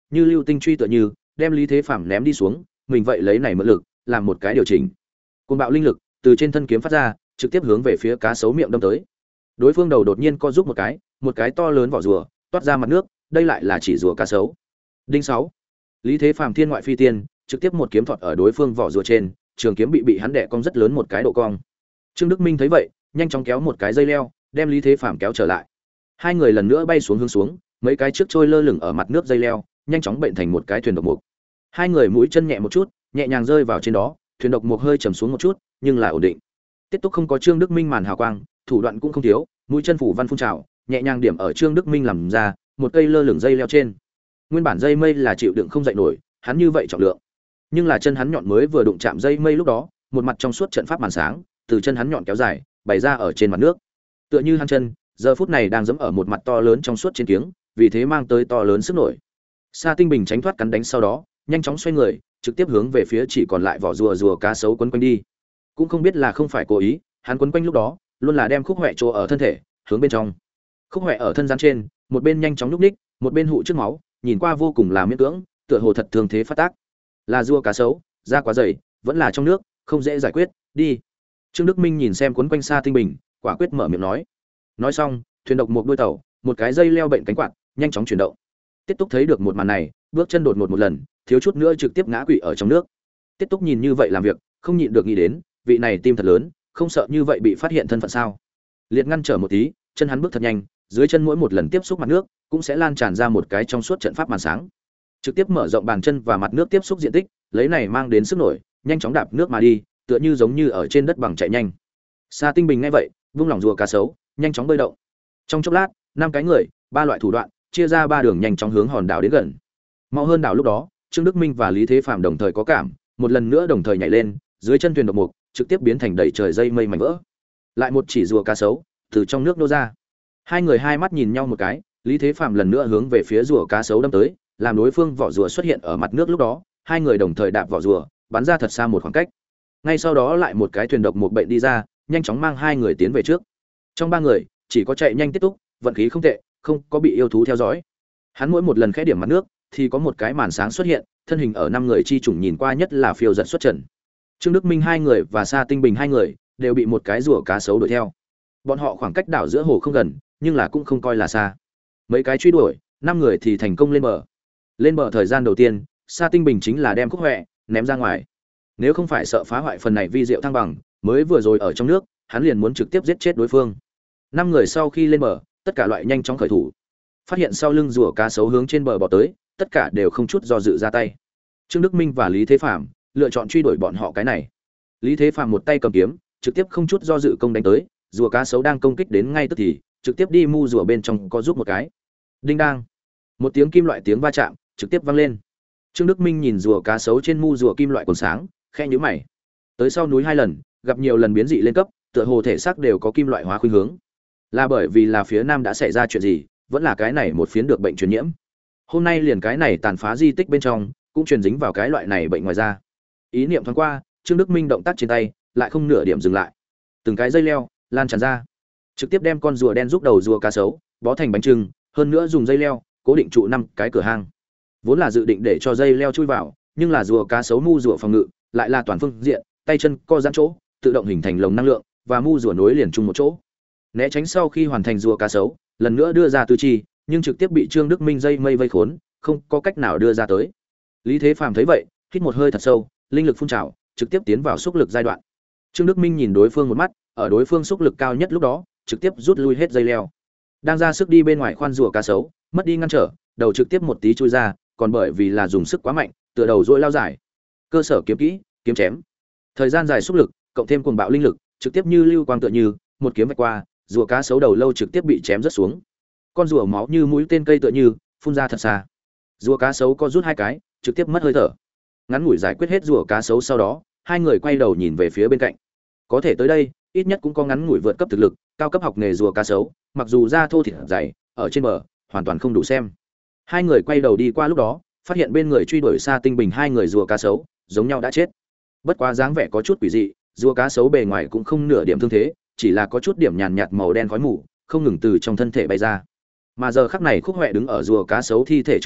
như lưu tinh truy tựa như đem Lý Thế Phàm ném đi xuống, mình vậy lấy này mượn lực làm một cái điều chỉnh. Cuồng bạo linh lực từ trên thân kiếm phát ra, trực tiếp hướng về phía cá sấu miệng đâm tới. Đối phương đầu đột nhiên co rúm một cái, một cái to lớn vỏ rùa toát ra mặt nước, đây lại là chỉ rùa cá sấu. Đinh sáu. Lý Thế Phàm thiên ngoại phi tiên, trực tiếp một kiếm thọt ở đối phương vỏ rùa trên, trường kiếm bị bị hắn đè cong rất lớn một cái độ cong. Trương Đức Minh thấy vậy, nhanh chóng kéo một cái dây leo, đem Lý Thế Phàm kéo trở lại. Hai người lần nữa bay xuống hướng xuống, mấy cái trước trôi lơ lửng ở mặt nước dây leo, nhanh chóng bệnh thành một cái thuyền độc mục. Hai người mũi chân nhẹ một chút, nhẹ nhàng rơi vào trên đó, thuyền độc mục hơi trầm xuống một chút, nhưng là ổn định. Tiết Túc không có Trương Đức Minh màn hào quang, thủ đoạn cũng không thiếu, mũi chân phủ văn phun trào, nhẹ nhàng điểm ở Trương Đức Minh làm ra, một cây lơ lửng dây leo trên. Nguyên bản dây mây là chịu đựng không dậy nổi, hắn như vậy trọng lượng. Nhưng là chân hắn nhọn mới vừa đụng chạm dây mây lúc đó, một mặt trong suốt trận pháp màn sáng, từ chân hắn nhọn kéo dài, bày ra ở trên mặt nước. Tựa như hắn chân, giờ phút này đang giẫm ở một mặt to lớn trong suốt trên kiếng, vì thế mang tới to lớn sức nổi. Sa Tinh Bình tránh thoát cắn đánh sau đó, nhanh chóng xoay người, trực tiếp hướng về phía chỉ còn lại vỏ rùa rùa cá sấu quấn quanh đi. Cũng không biết là không phải cố ý, hắn quấn quanh lúc đó, luôn là đem khúc hoẹ chỗ ở thân thể, hướng bên trong. Khúc hoẹ ở thân gian trên, một bên nhanh chóng nhúc nhích, một bên hụ trước máu, nhìn qua vô cùng là miễn cưỡng, tựa hồ thật thường thế phát tác. Là rùa cá sấu, da quá dày, vẫn là trong nước, không dễ giải quyết, đi. Trương Đức Minh nhìn xem quấn quanh Sa Tinh Bình, quả quyết mở miệng nói. Nói xong, thuyền độc một đuôi tàu, một cái dây leo bệnh cánh quạt, nhanh chóng chuyển động. Tiết Túc thấy được một màn này, bước chân đột ngột một lần, thiếu chút nữa trực tiếp ngã quỵ ở trong nước. Tiết Túc nhìn như vậy làm việc, không nhịn được nghĩ đến, vị này tim thật lớn, không sợ như vậy bị phát hiện thân phận sao? Liệt ngăn trở một tí, chân hắn bước thật nhanh, dưới chân mỗi một lần tiếp xúc mặt nước, cũng sẽ lan tràn ra một cái trong suốt trận pháp màn sáng. Trực tiếp mở rộng bàn chân và mặt nước tiếp xúc diện tích, lấy này mang đến sức nổi, nhanh chóng đạp nước mà đi, tựa như giống như ở trên đất bằng chạy nhanh. Sa Tinh Bình nghe vậy, vung lòng rùa cá sấu, nhanh chóng bơi động. Trong chốc lát, năm cái người, ba loại thủ đoạn, chia ra ba đường nhanh chóng hướng hòn đảo đến gần. Mau hơn đảo lúc đó, Trương Đức Minh và Lý Thế Phàm đồng thời có cảm, một lần nữa đồng thời nhảy lên, dưới chân thuyền độc mục, trực tiếp biến thành đầy trời dây mây mảnh vỡ. Lại một chỉ rùa cá sấu từ trong nước nô ra. Hai người hai mắt nhìn nhau một cái, Lý Thế Phàm lần nữa hướng về phía rùa cá sấu đâm tới, làm đối phương vỏ rùa xuất hiện ở mặt nước lúc đó, hai người đồng thời đạp vỏ rùa, bắn ra thật xa một khoảng cách. Ngay sau đó lại một cái thuyền độc một bệnh đi ra, nhanh chóng mang hai người tiến về trước. Trong ba người, chỉ có chạy nhanh Tiết Túc, vận khí không tệ, không có bị yêu thú theo dõi. Hắn mỗi một lần khẽ điểm mặt nước, thì có một cái màn sáng xuất hiện, thân hình ở năm người chi chủng nhìn qua nhất là phiêu giật xuất trần. Trương Đức Minh hai người và Sa Tinh Bình hai người đều bị một cái rùa cá sấu đuổi theo. Bọn họ khoảng cách đảo giữa hồ không gần, nhưng là cũng không coi là xa. Mấy cái truy đuổi, năm người thì thành công lên bờ. Lên bờ thời gian đầu tiên, Sa Tinh Bình chính là đem khúc hoẹ ném ra ngoài. Nếu không phải sợ phá hoại phần này vi diệu thăng bằng, mới vừa rồi ở trong nước, hắn liền muốn trực tiếp giết chết đối phương. Năm người sau khi lên bờ, tất cả loại nhanh chóng khởi thủ. Phát hiện sau lưng rùa cá sấu hướng trên bờ bò tới, tất cả đều không chút do dự ra tay. Trương Đức Minh và Lý Thế Phàm lựa chọn truy đuổi bọn họ cái này. Lý Thế Phàm một tay cầm kiếm, trực tiếp không chút do dự công đánh tới, rùa cá sấu đang công kích đến ngay tức thì, trực tiếp đi mu rùa bên trong có giúp một cái. Đinh đang. Một tiếng kim loại tiếng va chạm, trực tiếp vang lên. Trương Đức Minh nhìn rùa cá sấu trên mu rùa kim loại còn sáng, khẽ nhíu mày. Tới sau núi hai lần, gặp nhiều lần biến dị lên cấp, tựa hồ thể xác đều có kim loại hóa khuynh hướng. Là bởi vì là phía nam đã xảy ra chuyện gì, vẫn là cái này một phiến được bệnh truyền nhiễm. Hôm nay liền cái này tàn phá di tích bên trong, cũng truyền dính vào cái loại này bệnh ngoài da. Ý niệm thoáng qua, Trương Đức Minh động tác trên tay, lại không nửa điểm dừng lại. Từng cái dây leo lan tràn ra, trực tiếp đem con rùa đen giúp đầu rùa cá sấu bó thành bánh trưng, hơn nữa dùng dây leo cố định trụ năm cái cửa hang. Vốn là dự định để cho dây leo chui vào, nhưng là rùa cá sấu mu rùa phòng ngự, lại là toàn phương diện, tay chân co giãn chỗ, tự động hình thành lồng năng lượng và mu rùa nối liền chung một chỗ. Né tránh sau khi hoàn thành rùa cá sấu, lần nữa đưa ra tứ chi, nhưng trực tiếp bị Trương Đức Minh dây mây vây khốn, không có cách nào đưa ra tới. Lý Thế Phàm thấy vậy, hít một hơi thật sâu, linh lực phun trào, trực tiếp tiến vào xúc lực giai đoạn. Trương Đức Minh nhìn đối phương một mắt, ở đối phương xúc lực cao nhất lúc đó, trực tiếp rút lui hết dây leo. Đang ra sức đi bên ngoài khoan rùa cá sấu, mất đi ngăn trở, đầu trực tiếp một tí chui ra, còn bởi vì là dùng sức quá mạnh, tựa đầu rũi lao dài. Cơ sở kiếm kỹ, kiếm chém. Thời gian dài xúc lực, cộng thêm cuồng bạo linh lực, trực tiếp như lưu quang tựa như, một kiếm vạch qua, rùa cá sấu đầu lâu trực tiếp bị chém rất xuống. Con rùa máu như mũi tên cây tựa như, phun ra thật xa. Rùa cá sấu co rút hai cái, trực tiếp mất hơi thở. Ngắn ngủi giải quyết hết rùa cá sấu sau đó, hai người quay đầu nhìn về phía bên cạnh. Có thể tới đây, ít nhất cũng có ngắn ngủi vượt cấp thực lực, cao cấp học nghề rùa cá sấu, mặc dù da thô thịt dày, ở trên bờ, hoàn toàn không đủ xem. Hai người quay đầu đi qua lúc đó, phát hiện bên người truy đuổi Sa Tinh Bình hai người rùa cá sấu, giống nhau đã chết. Bất quá dáng vẻ có chút quỷ dị, rùa cá sấu bề ngoài cũng không nửa điểm thương thế, chỉ là có chút điểm nhàn nhạt màu đen khói mù, không ngừng từ trong thân thể bay ra. Mà giờ khắc này Khúc Hoè đứng ở rùa cá sấu thi thể trước mặt,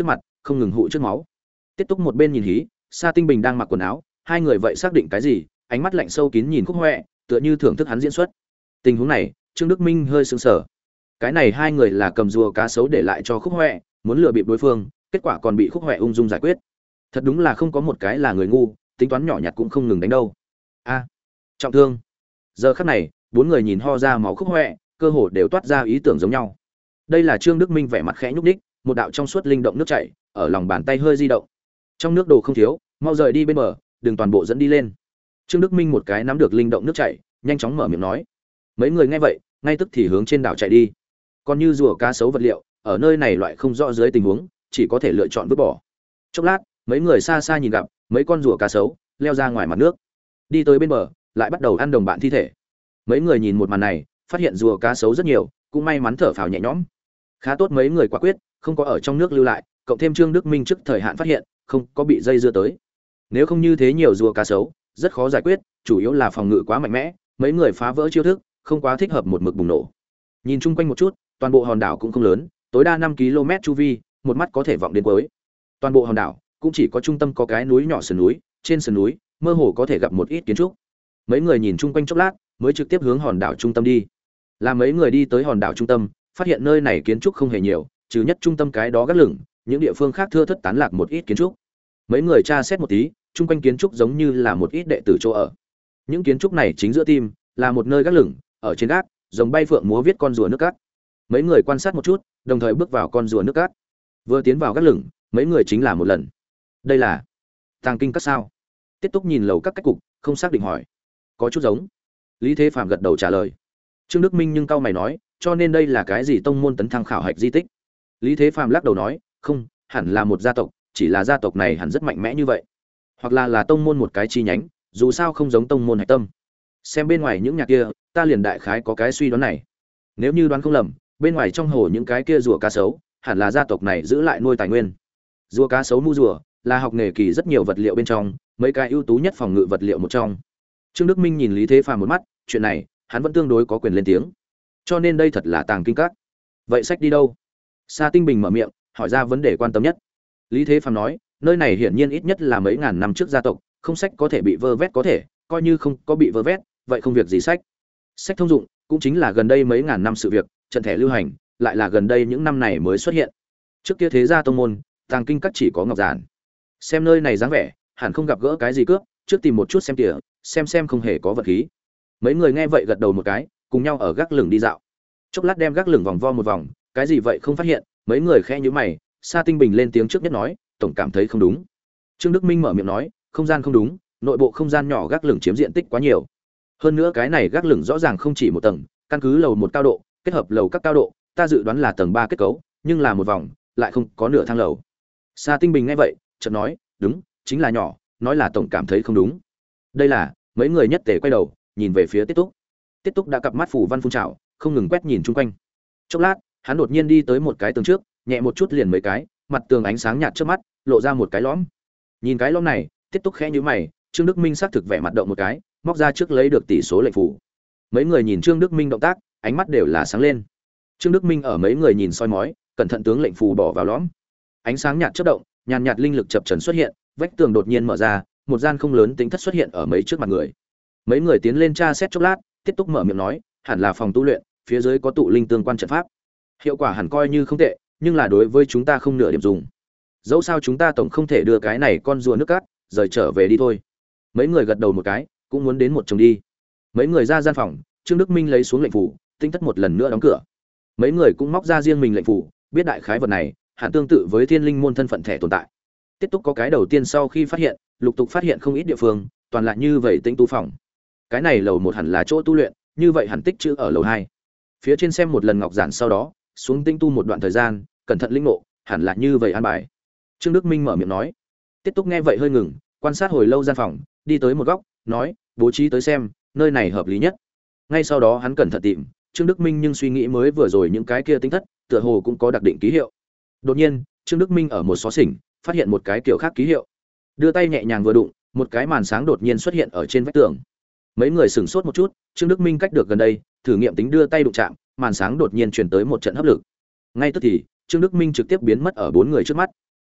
không ngừng hụ trước máu. Tiết Túc một bên nhìn hí, Sa Tinh Bình đang mặc quần áo, hai người vậy xác định cái gì, ánh mắt lạnh sâu kín nhìn Khúc Hoè, tựa như thưởng thức hắn diễn xuất. Tình huống này, Trương Đức Minh hơi sững sờ. Cái này hai người là cầm rùa cá sấu để lại cho Khúc Hoè, muốn lừa bịp đối phương, kết quả còn bị Khúc Hoè ung dung giải quyết. Thật đúng là không có một cái là người ngu, tính toán nhỏ nhặt cũng không ngừng đánh đâu. A, trọng thương. Giờ khắc này, bốn người nhìn ho ra máu Khúc Hoè, cơ hồ đều toát ra ý tưởng giống nhau. Đây là Trương Đức Minh vẻ mặt khẽ nhúc nhích, một đạo trong suốt linh động nước chảy, ở lòng bàn tay hơi di động. Trong nước đồ không thiếu, mau rời đi bên bờ, đừng toàn bộ dẫn đi lên. Trương Đức Minh một cái nắm được linh động nước chảy, nhanh chóng mở miệng nói. Mấy người nghe vậy, ngay tức thì hướng trên đảo chạy đi. Còn như rùa cá sấu vật liệu, ở nơi này loại không rõ dưới tình huống, chỉ có thể lựa chọn vứt bỏ. Chốc lát, mấy người xa xa nhìn gặp, mấy con rùa cá sấu leo ra ngoài mặt nước, đi tới bên bờ, lại bắt đầu ăn đồng bạn thi thể. Mấy người nhìn một màn này, phát hiện rùa cá sấu rất nhiều, cũng may mắn thở phào nhẹ nhõm. Khá tốt mấy người quả quyết, không có ở trong nước lưu lại, cộng thêm Trương Đức Minh trước thời hạn phát hiện, không có bị dây dưa tới. Nếu không như thế nhiều rùa cá sấu, rất khó giải quyết, chủ yếu là phòng ngự quá mạnh mẽ, mấy người phá vỡ chiêu thức, không quá thích hợp một mực bùng nổ. Nhìn chung quanh một chút, toàn bộ hòn đảo cũng không lớn, tối đa năm ki lô mét chu vi, một mắt có thể vọng đến cuối. Toàn bộ hòn đảo cũng chỉ có trung tâm có cái núi nhỏ sườn núi, trên sườn núi mơ hồ có thể gặp một ít kiến trúc. Mấy người nhìn chung quanh chốc lát, mới trực tiếp hướng hòn đảo trung tâm đi. Là mấy người đi tới hòn đảo trung tâm, phát hiện nơi này kiến trúc không hề nhiều, trừ nhất trung tâm cái đó gác lửng, những địa phương khác thưa thớt tán lạc một ít kiến trúc. Mấy người tra xét một tí, chung quanh kiến trúc giống như là một ít đệ tử chỗ ở. Những kiến trúc này chính giữa tim, là một nơi gác lửng, ở trên gác, rồng bay phượng múa viết con rùa nước cát. Mấy người quan sát một chút, đồng thời bước vào con rùa nước cát. Vừa tiến vào gác lửng, mấy người chính là một lần. Đây là tàng kinh các sao? Tiết Túc nhìn lầu các cách cục, không xác định hỏi. Có chút giống. Lý Thế Phàm gật đầu trả lời. Trương Đức Minh nhưng cau mày nói, cho nên đây là cái gì tông môn tấn thăng khảo hạch di tích? Lý Thế Phàm lắc đầu nói, không, hẳn là một gia tộc, chỉ là gia tộc này hẳn rất mạnh mẽ như vậy, hoặc là là tông môn một cái chi nhánh, dù sao không giống tông môn hạch tâm. Xem bên ngoài những nhà kia, ta liền đại khái có cái suy đoán này. Nếu như đoán không lầm, bên ngoài trong hồ những cái kia rùa cá sấu, hẳn là gia tộc này giữ lại nuôi tài nguyên. Rùa cá sấu mu rùa là học nghề kỳ rất nhiều vật liệu bên trong, mấy cái ưu tú nhất phòng ngự vật liệu một trong. Trương Đức Minh nhìn Lý Thế Phàm một mắt, chuyện này, hắn vẫn tương đối có quyền lên tiếng. Cho nên đây thật là tàng kinh các. Vậy sách đi đâu? Sa Tinh Bình mở miệng, hỏi ra vấn đề quan tâm nhất. Lý Thế Phàm nói, nơi này hiển nhiên ít nhất là mấy ngàn năm trước gia tộc, không sách có thể bị vơ vét có thể, coi như không có bị vơ vét, vậy không việc gì sách. Sách thông dụng, cũng chính là gần đây mấy ngàn năm sự việc, trận thẻ lưu hành, lại là gần đây những năm này mới xuất hiện. Trước kia thế gia tông môn, tàng kinh các chỉ có ngọc giản. Xem nơi này dáng vẻ, hẳn không gặp gỡ cái gì cướp, trước tìm một chút xem tỉa, xem xem không hề có vật khí. Mấy người nghe vậy gật đầu một cái, cùng nhau ở gác lửng đi dạo. Chốc lát đem gác lửng vòng vo một vòng, cái gì vậy không phát hiện, mấy người khẽ nhíu mày, Sa Tinh Bình lên tiếng trước nhất nói, tổng cảm thấy không đúng. Trương Đức Minh mở miệng nói, không gian không đúng, nội bộ không gian nhỏ gác lửng chiếm diện tích quá nhiều. Hơn nữa cái này gác lửng rõ ràng không chỉ một tầng, căn cứ lầu một cao độ, kết hợp lầu các cao độ, ta dự đoán là tầng ba kết cấu, nhưng là một vòng, lại không có nửa thang lầu. Sa Tinh Bình nghe vậy, chợt nói, đúng, chính là nhỏ, nói là tổng cảm thấy không đúng. Đây là, mấy người nhất tề quay đầu, nhìn về phía Tiết Túc. Tiết Túc đã cặp mắt phủ văn phun trào, không ngừng quét nhìn chung quanh. Chốc lát, hắn đột nhiên đi tới một cái tường trước, nhẹ một chút liền mấy cái, mặt tường ánh sáng nhạt trước mắt, lộ ra một cái lõm. Nhìn cái lõm này, Tiết Túc khẽ nhíu mày, Trương Đức Minh xác thực vẻ mặt động một cái, móc ra trước lấy được tỷ số lệnh phủ. Mấy người nhìn Trương Đức Minh động tác, ánh mắt đều là sáng lên. Trương Đức Minh ở mấy người nhìn soi mói, cẩn thận tướng lệnh phù bỏ vào lõm. Ánh sáng nhạt chớp động, nhàn nhạt linh lực chập chờn xuất hiện, vách tường đột nhiên mở ra, một gian không lớn tính thất xuất hiện ở mấy trước mặt người. Mấy người tiến lên tra xét chốc lát, Tiết Túc mở miệng nói, hẳn là phòng tu luyện, phía dưới có tụ linh tương quan trận pháp. Hiệu quả hẳn coi như không tệ, nhưng là đối với chúng ta không nửa điểm dùng. Dẫu sao chúng ta tổng không thể đưa cái này con rùa nước cát rời trở về đi thôi. Mấy người gật đầu một cái, cũng muốn đến một chồng đi. Mấy người ra gian phòng, Trương Đức Minh lấy xuống lệnh phủ, tinh thất một lần nữa đóng cửa. Mấy người cũng móc ra riêng mình lệnh phủ, biết đại khái vật này, hẳn tương tự với Thiên Linh môn thân phận thẻ tồn tại. Tiết Túc có cái đầu tiên sau khi phát hiện, lục tục phát hiện không ít địa phương, toàn là như vậy tĩnh tu phòng. Cái này lầu một hẳn là chỗ tu luyện, như vậy hẳn tích trữ ở lầu hai. Phía trên xem một lần ngọc giản sau đó, xuống tinh tu một đoạn thời gian, cẩn thận linh ngộ, hẳn là như vậy an bài. Trương Đức Minh mở miệng nói. Tiết Túc nghe vậy hơi ngừng, quan sát hồi lâu gian phòng, đi tới một góc, nói, bố trí tới xem, nơi này hợp lý nhất. Ngay sau đó hắn cẩn thận tìm, Trương Đức Minh nhưng suy nghĩ mới vừa rồi những cái kia tinh thất, tựa hồ cũng có đặc định ký hiệu. Đột nhiên, Trương Đức Minh ở một xó xỉnh, phát hiện một cái kiểu khác ký hiệu. Đưa tay nhẹ nhàng vừa đụng, một cái màn sáng đột nhiên xuất hiện ở trên vách tường. Mấy người sửng sốt một chút, Trương Đức Minh cách được gần đây, thử nghiệm tính đưa tay đụng chạm, màn sáng đột nhiên truyền tới một trận hấp lực. Ngay tức thì, Trương Đức Minh trực tiếp biến mất ở bốn người trước mắt.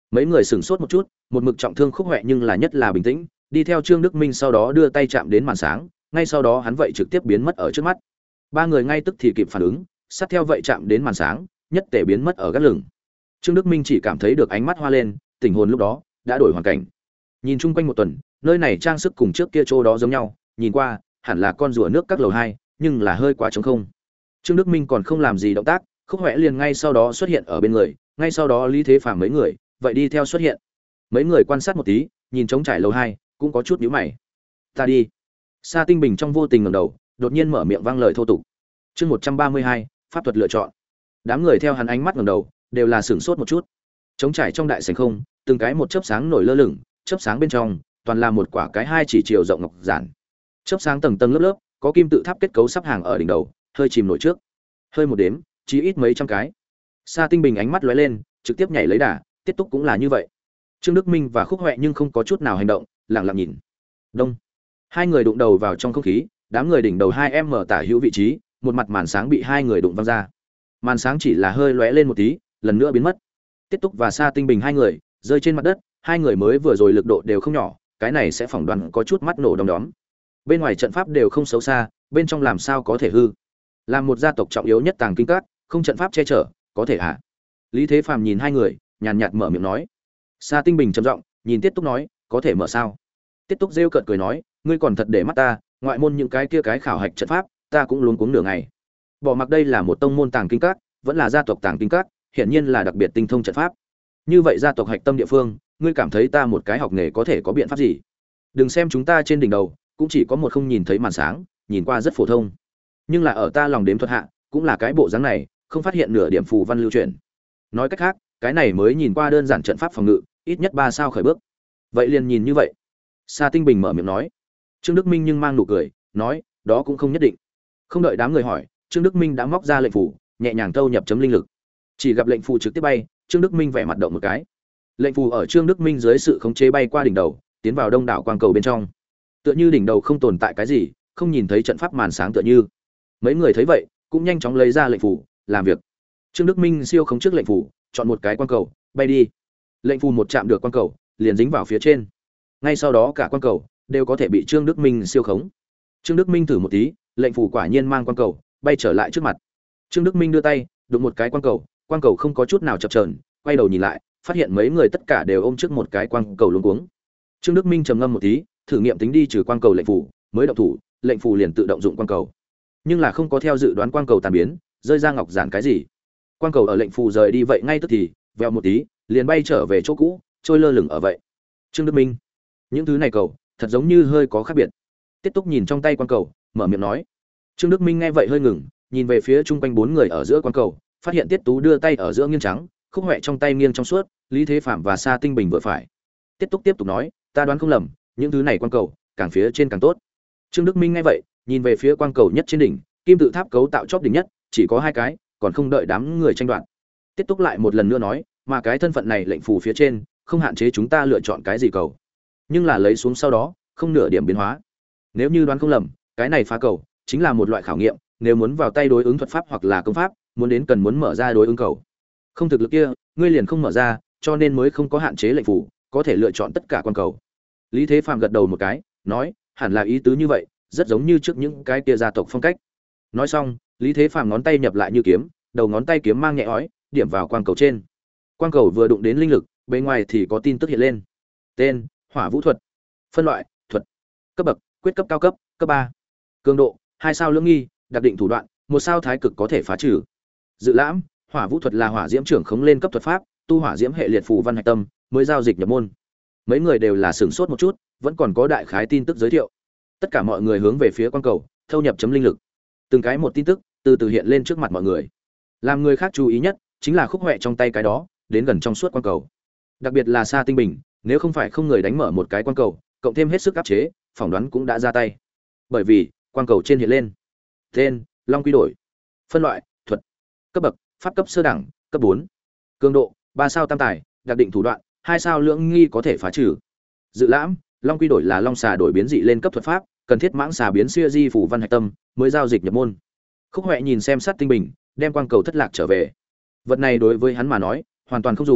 Mấy người sửng sốt một chút, một mực trọng thương Khúc Hoè nhưng là nhất là bình tĩnh, đi theo Trương Đức Minh sau đó đưa tay chạm đến màn sáng, ngay sau đó hắn vậy trực tiếp biến mất ở trước mắt. Ba người ngay tức thì kịp phản ứng, sát theo vậy chạm đến màn sáng, nhất tề biến mất ở gác lửng. Trương Đức Minh chỉ cảm thấy được ánh mắt hoa lên, tình hồn lúc đó đã đổi hoàn cảnh. Nhìn chung quanh một tuần, nơi này trang sức cùng trước kia chỗ đó giống nhau, nhìn qua hẳn là con rùa nước các lầu hai, nhưng là hơi quá trống không. Trương Đức Minh còn không làm gì động tác, Khúc Hoè liền ngay sau đó xuất hiện ở bên người, ngay sau đó Lý Thế Phàm mấy người vậy đi theo xuất hiện. Mấy người quan sát một tí, nhìn trống trải lầu hai, cũng có chút nhíu mày. Ta đi. Sa Tinh Bình trong vô tình ngẩng đầu, đột nhiên mở miệng vang lời thô tục. Chương một trăm ba mươi hai, pháp thuật lựa chọn. Đám người theo hắn ánh mắt ngẩng đầu, đều là sửng sốt một chút. Trống trải trong đại sảnh không, từng cái một chớp sáng nổi lơ lửng, chớp sáng bên trong toàn là một quả cái hai chỉ chiều rộng ngọc giản. Chớp sáng tầng tầng lớp lớp, có kim tự tháp kết cấu sắp hàng ở đỉnh đầu, hơi chìm nổi trước. Hơi một đếm, chỉ ít mấy trăm cái. Sa Tinh Bình ánh mắt lóe lên, trực tiếp nhảy lấy đà, Tiết Túc cũng là như vậy. Trương Đức Minh và Khúc Hoè nhưng không có chút nào hành động, lặng lặng nhìn. Đông. Hai người đụng đầu vào trong không khí, đám người đỉnh đầu hai em mở tả hữu vị trí, một mặt màn sáng bị hai người đụng văng ra. Màn sáng chỉ là hơi lóe lên một tí, lần nữa biến mất. Tiết Túc và Sa Tinh Bình hai người rơi trên mặt đất, hai người mới vừa rồi lực độ đều không nhỏ, cái này sẽ phỏng đoán có chút mắt nổ đom đóm. Bên ngoài trận pháp đều không xấu xa, bên trong làm sao có thể hư? Làm một gia tộc trọng yếu nhất tàng kinh các, không trận pháp che chở, có thể hả? Lý Thế Phàm nhìn hai người, nhàn nhạt mở miệng nói. Sa Tinh Bình trầm giọng, nhìn Tiết Túc nói, có thể mở sao? Tiết Túc rêu cợt cười nói, ngươi còn thật để mắt ta, ngoại môn những cái kia cái khảo hạch trận pháp, ta cũng luống cuống nửa ngày. Bỏ mặc đây là một tông môn tàng kinh các, vẫn là gia tộc tàng kinh các, hiển nhiên là đặc biệt tinh thông trận pháp. Như vậy gia tộc hạch tâm địa phương, ngươi cảm thấy ta một cái học nghề có thể có biện pháp gì? Đừng xem chúng ta trên đỉnh đầu, cũng chỉ có một không nhìn thấy màn sáng, nhìn qua rất phổ thông. Nhưng là ở ta lòng đếm thuật hạ, cũng là cái bộ dáng này, không phát hiện nửa điểm phù văn lưu truyền. Nói cách khác, cái này mới nhìn qua đơn giản trận pháp phòng ngự, ít nhất ba sao khởi bước. Vậy liền nhìn như vậy. Sa Tinh Bình mở miệng nói. Trương Đức Minh nhưng mang nụ cười, nói, đó cũng không nhất định. Không đợi đám người hỏi, Trương Đức Minh đã móc ra lệnh phù, nhẹ nhàng thâu nhập chấm linh lực. Chỉ gặp lệnh phù trực tiếp bay, Trương Đức Minh vẻ mặt động một cái. Lệnh phù ở Trương Đức Minh dưới sự khống chế bay qua đỉnh đầu, tiến vào đông đảo quang cầu bên trong. Tựa như đỉnh đầu không tồn tại cái gì, không nhìn thấy trận pháp màn sáng tựa như. Mấy người thấy vậy, cũng nhanh chóng lấy ra lệnh phù, làm việc. Trương Đức Minh siêu khống trước lệnh phù, chọn một cái quang cầu, bay đi. Lệnh phù một chạm được quang cầu, liền dính vào phía trên. Ngay sau đó cả quang cầu đều có thể bị Trương Đức Minh siêu khống. Trương Đức Minh thử một tí, lệnh phù quả nhiên mang quang cầu bay trở lại trước mặt. Trương Đức Minh đưa tay, đụng một cái quang cầu, quang cầu không có chút nào chập chờn, quay đầu nhìn lại, phát hiện mấy người tất cả đều ôm trước một cái quang cầu luống cuống. Trương Đức Minh trầm ngâm một tí, thử nghiệm tính đi trừ quang cầu lệnh phù, mới động thủ, lệnh phù liền tự động dụng quang cầu. Nhưng là không có theo dự đoán quang cầu tàn biến, rơi ra ngọc giản cái gì. Quang cầu ở lệnh phù rời đi vậy ngay tức thì, vèo một tí, liền bay trở về chỗ cũ, trôi lơ lửng ở vậy. Trương Đức Minh, những thứ này cầu, thật giống như hơi có khác biệt. Tiết Túc nhìn trong tay quang cầu, mở miệng nói. Trương Đức Minh nghe vậy hơi ngừng, nhìn về phía chung quanh bốn người ở giữa quang cầu, phát hiện Tiết Tú đưa tay ở giữa nghiêng trắng, Khúc Hoè trong tay nghiêng trong suốt, Lý Thế Phạm và Sa Tinh Bình vừa phải. Tiết Túc tiếp tục nói, ta đoán không lầm, những thứ này quang cầu, càng phía trên càng tốt. Trương Đức Minh nghe vậy, nhìn về phía quang cầu nhất trên đỉnh, kim tự tháp cấu tạo chóp đỉnh nhất, chỉ có hai cái, còn không đợi đám người tranh đoạt. Tiết Túc lại một lần nữa nói, mà cái thân phận này lệnh phù phía trên, không hạn chế chúng ta lựa chọn cái gì cầu, nhưng là lấy xuống sau đó, không nửa điểm biến hóa. Nếu như đoán không lầm, cái này phá cầu chính là một loại khảo nghiệm, nếu muốn vào tay đối ứng thuật pháp hoặc là công pháp, muốn đến cần muốn mở ra đối ứng cầu. Không thực lực kia, ngươi liền không mở ra, cho nên mới không có hạn chế lệnh phù, có thể lựa chọn tất cả quan cầu. Lý Thế Phàm gật đầu một cái, nói, hẳn là ý tứ như vậy, rất giống như trước những cái kia gia tộc phong cách. Nói xong, Lý Thế Phàm ngón tay nhập lại như kiếm, đầu ngón tay kiếm mang nhẹ ói, điểm vào quang cầu trên. Quang cầu vừa đụng đến linh lực, bên ngoài thì có tin tức hiện lên. Tên: Hỏa Vũ thuật. Phân loại: thuật. Cấp bậc: quyết cấp cao cấp, cấp ba. Cường độ: hai sao lưỡng nghi, đặc định thủ đoạn, một sao thái cực có thể phá trừ. Dự lãm: Hỏa Vũ thuật là hỏa diễm trưởng khống lên cấp thuật pháp, tu hỏa diễm hệ liệt phù văn hạch tâm, mới giao dịch nhập môn. Mấy người đều là sửng sốt một chút, vẫn còn có đại khái tin tức giới thiệu. Tất cả mọi người hướng về phía quang cầu, thâu nhập chấm linh lực. Từng cái một tin tức từ từ hiện lên trước mặt mọi người. Làm người khác chú ý nhất chính là Khúc Hoè trong tay cái đó, đến gần trong suốt quang cầu. Đặc biệt là Sa Tinh Bình, nếu không phải không người đánh mở một cái quang cầu, cộng thêm hết sức áp chế, phỏng đoán cũng đã ra tay. Bởi vì, quang cầu trên hiện lên tên: Long Quy Đổi. Phân loại: thuật. Cấp bậc: pháp cấp sơ đẳng, cấp bốn. Cường độ: ba sao tam tài, đặc định thủ đoạn, hai sao lưỡng nghi có thể phá trừ. Dự lãm: Long Quy Đổi là long xà đổi biến dị lên cấp thuật pháp, cần thiết mãng xà biến xưa di phủ văn hạch tâm, mới giao dịch nhập môn. Khúc Hoè nhìn xem Sát Tinh Bình, đem quang cầu thất lạc trở về. Vật này đối với hắn mà nói, hoàn toàn không dùng,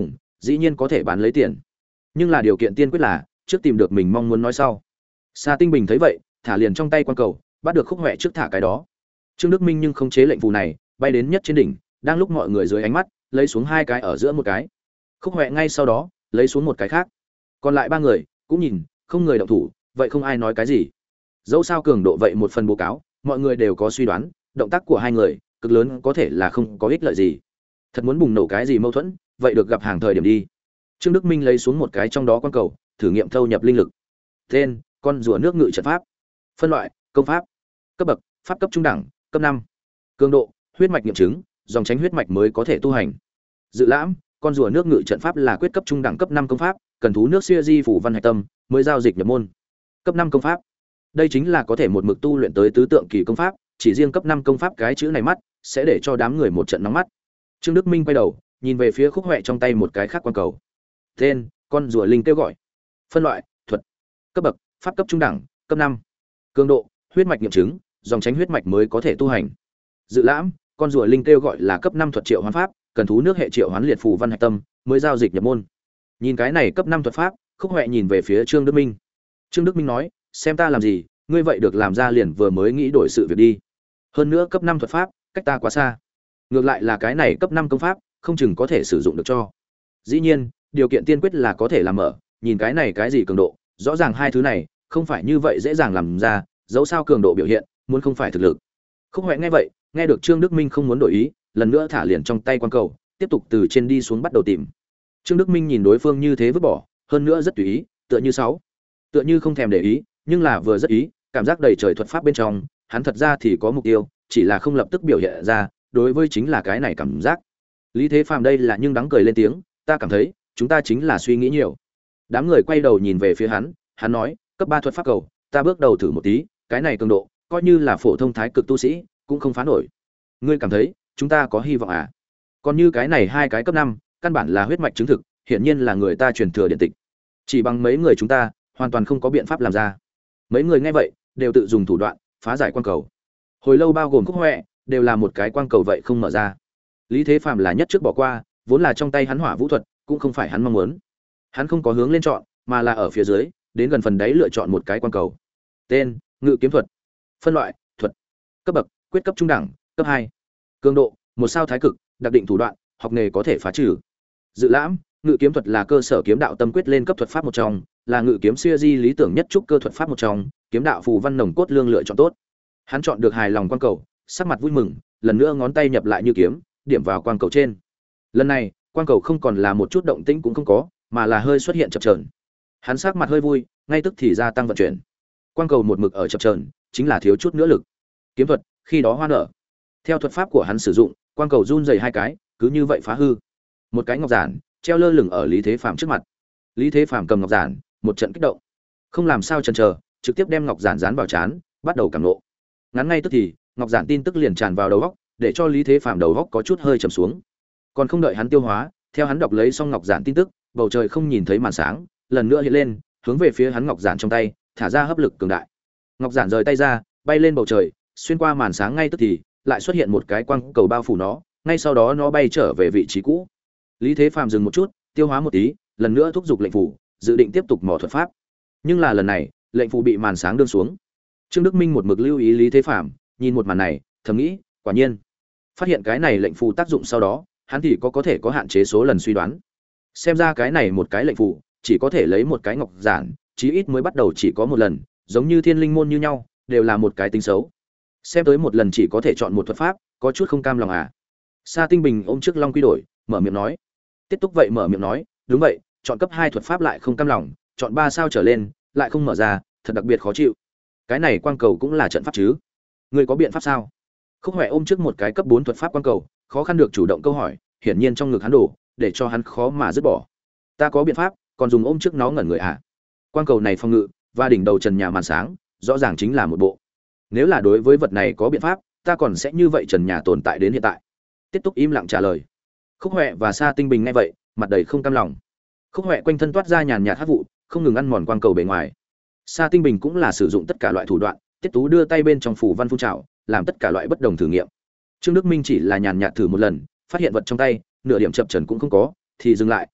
dĩ nhiên có thể bán lấy tiền, nhưng là điều kiện tiên quyết là trước tìm được mình mong muốn nói sau. Sa Tinh Bình thấy vậy, thả liền trong tay quan cầu, bắt được Khúc Hoè trước thả cái đó. Trương Đức Minh nhưng không chế lệnh phù này, bay đến nhất trên đỉnh, đang lúc mọi người dưới ánh mắt, lấy xuống hai cái ở giữa một cái. Khúc Hoè ngay sau đó, lấy xuống một cái khác. Còn lại ba người cũng nhìn, không người động thủ, vậy không ai nói cái gì. Dẫu sao cường độ vậy một phần báo cáo, mọi người đều có suy đoán, động tác của hai người cực lớn có thể là không có ích lợi gì. Thật muốn bùng nổ cái gì mâu thuẫn, vậy được gặp hàng thời điểm đi. Trương Đức Minh lấy xuống một cái trong đó quan cầu, thử nghiệm thâu nhập linh lực. Tên: Con rùa nước ngự trận pháp. Phân loại: công pháp. Cấp bậc: pháp cấp trung đẳng, cấp năm. Cường độ: huyết mạch nghiệm chứng, dòng tránh huyết mạch mới có thể tu hành. Dự lãm: con rùa nước ngự trận pháp là quyết cấp trung đẳng cấp năm công pháp, cần thú nước xuya di phủ văn hạch tâm mới giao dịch nhập môn. Cấp năm công pháp. Đây chính là có thể một mực tu luyện tới tứ tượng kỳ công pháp, chỉ riêng cấp năm công pháp cái chữ này mắt sẽ để cho đám người một trận nóng mắt. Trương Đức Minh quay đầu, nhìn về phía Khúc Hoè trong tay một cái khác quan cầu. Tên: con rùa linh kêu gọi. Phân loại: thuật. Cấp bậc: pháp cấp trung đẳng, cấp năm. Cường độ: huyết mạch nghiệm chứng, dòng tránh huyết mạch mới có thể tu hành. Dự lãm: con rùa linh kêu gọi là cấp năm thuật triệu hoán pháp, cần thú nước hệ triệu hoán liệt phù văn hạch tâm mới giao dịch nhập môn. Nhìn cái này cấp năm thuật pháp, Khúc Hoè nhìn về phía Trương Đức Minh. Trương Đức Minh nói: xem ta làm gì, ngươi vậy được làm ra liền vừa mới nghĩ đổi sự việc đi. Hơn nữa cấp năm thuật pháp, cách ta quá xa. Ngược lại là cái này cấp năm công pháp, không chừng có thể sử dụng được cho. Dĩ nhiên, điều kiện tiên quyết là có thể làm mở, nhìn cái này cái gì cường độ, rõ ràng hai thứ này không phải như vậy dễ dàng làm ra, dẫu sao cường độ biểu hiện, muốn không phải thực lực. Khúc Hoè nghe vậy, nghe được Trương Đức Minh không muốn đổi ý, lần nữa thả liền trong tay quan cầu, tiếp tục từ trên đi xuống bắt đầu tìm. Trương Đức Minh nhìn đối phương như thế vứt bỏ, hơn nữa rất tùy ý, tựa như sáu, tựa như không thèm để ý, nhưng là vừa rất ý, cảm giác đầy trời thuật pháp bên trong, hắn thật ra thì có mục tiêu, chỉ là không lập tức biểu hiện ra, đối với chính là cái này cảm giác. Lý Thế Phàm đây là nhưng đắng cười lên tiếng, ta cảm thấy, chúng ta chính là suy nghĩ nhiều. Đám người quay đầu nhìn về phía hắn, hắn nói, cấp ba thuật pháp cầu, ta bước đầu thử một tí, cái này cường độ, coi như là phổ thông thái cực tu sĩ, cũng không phá nổi. Ngươi cảm thấy, chúng ta có hy vọng à? Còn như cái này hai cái cấp năm, căn bản là huyết mạch chứng thực, hiển nhiên là người ta truyền thừa điện tịch. Chỉ bằng mấy người chúng ta, hoàn toàn không có biện pháp làm ra. Mấy người nghe vậy, đều tự dùng thủ đoạn phá giải quan cầu. Hồi lâu bao gồm Khúc Hoè, đều là một cái quan cầu vậy không mở ra. Lý Thế Phàm là nhất trước bỏ qua, vốn là trong tay hắn hỏa vũ thuật, cũng không phải hắn mong muốn. Hắn không có hướng lên chọn, mà là ở phía dưới, đến gần phần đáy lựa chọn một cái quan cầu. Tên: Ngự kiếm thuật. Phân loại: thuật. Cấp bậc: quyết cấp trung đẳng, cấp hai. Cường độ: một sao thái cực, đặc định thủ đoạn, học nghề có thể phá trừ. Dự lãm: ngự kiếm thuật là cơ sở kiếm đạo tâm quyết lên cấp thuật pháp một trong, là ngự kiếm siêu di lý tưởng nhất trúc cơ thuật pháp một trong, kiếm đạo phù văn nồng cốt lương lựa chọn tốt. Hắn chọn được hài lòng quan cầu, sắc mặt vui mừng, lần nữa ngón tay nhập lại như kiếm, điểm vào quan cầu trên. Lần này, quan cầu không còn là một chút động tĩnh cũng không có, mà là hơi xuất hiện chập chờn. Hắn sắc mặt hơi vui, ngay tức thì gia tăng vận chuyển. Quan cầu một mực ở chập chờn, chính là thiếu chút nữa lực. Kiếm thuật, khi đó hoa nở. Theo thuật pháp của hắn sử dụng, quan cầu run rẩy hai cái, cứ như vậy phá hư. Một cái ngọc giản treo lơ lửng ở Lý Thế Phàm trước mặt. Lý Thế Phàm cầm ngọc giản, một trận kích động, không làm sao chần chờ, trực tiếp đem ngọc giản dán vào trán, bắt đầu cảm nộ. Ngắn ngay tức thì, ngọc giản tin tức liền tràn vào đầu óc, để cho Lý Thế Phàm đầu óc có chút hơi trầm xuống. Còn không đợi hắn tiêu hóa, theo hắn đọc lấy xong ngọc giản tin tức, bầu trời không nhìn thấy màn sáng, lần nữa hiện lên, hướng về phía hắn ngọc giản trong tay, thả ra hấp lực cường đại. Ngọc giản rời tay ra, bay lên bầu trời, xuyên qua màn sáng ngay tức thì, lại xuất hiện một cái quang cầu bao phủ nó, ngay sau đó nó bay trở về vị trí cũ. Lý Thế Phàm dừng một chút, tiêu hóa một tí, lần nữa thúc giục lệnh phủ, dự định tiếp tục mò thuật pháp. Nhưng là lần này, lệnh phủ bị màn sáng đương xuống. Trương Đức Minh một mực lưu ý Lý Thế Phàm, nhìn một màn này, thầm nghĩ, quả nhiên, phát hiện cái này lệnh phù tác dụng sau đó, hắn thì có có thể có hạn chế số lần suy đoán. Xem ra cái này một cái lệnh phù, chỉ có thể lấy một cái ngọc giản, chí ít mới bắt đầu chỉ có một lần, giống như thiên linh môn như nhau, đều là một cái tính xấu. Xem tới một lần chỉ có thể chọn một thuật pháp, có chút không cam lòng à? Sa Tinh Bình ôm trước Long Quy đổi, mở miệng nói. Tiết Túc vậy mở miệng nói, đúng vậy, chọn cấp hai thuật pháp lại không cam lòng, chọn ba sao trở lên, lại không mở ra, thật đặc biệt khó chịu. Cái này quang cầu cũng là trận pháp chứ? Ngươi có biện pháp sao? Khúc Hoè ôm trước một cái cấp bốn thuật pháp quang cầu, khó khăn được chủ động câu hỏi, hiển nhiên trong ngực hắn đổ, để cho hắn khó mà dứt bỏ. Ta có biện pháp, còn dùng ôm trước nó ngẩn người à? Quang cầu này phòng ngự, và đỉnh đầu trần nhà màn sáng, rõ ràng chính là một bộ. Nếu là đối với vật này có biện pháp, ta còn sẽ như vậy trần nhà tồn tại đến hiện tại. Tiết Túc im lặng trả lời. Khúc Hoè và Sa Tinh Bình nghe vậy, mặt đầy không cam lòng. Khúc Hoè quanh thân toát ra nhàn nhạt hắc vụ, không ngừng ăn mòn quang cầu bề ngoài. Sa Tinh Bình cũng là sử dụng tất cả loại thủ đoạn, Tiết Tú đưa tay bên trong phủ văn phun trào, làm tất cả loại bất đồng thử nghiệm. Trương Đức Minh chỉ là nhàn nhạt thử một lần, phát hiện vật trong tay, nửa điểm chập chờn cũng không có, thì dừng lại,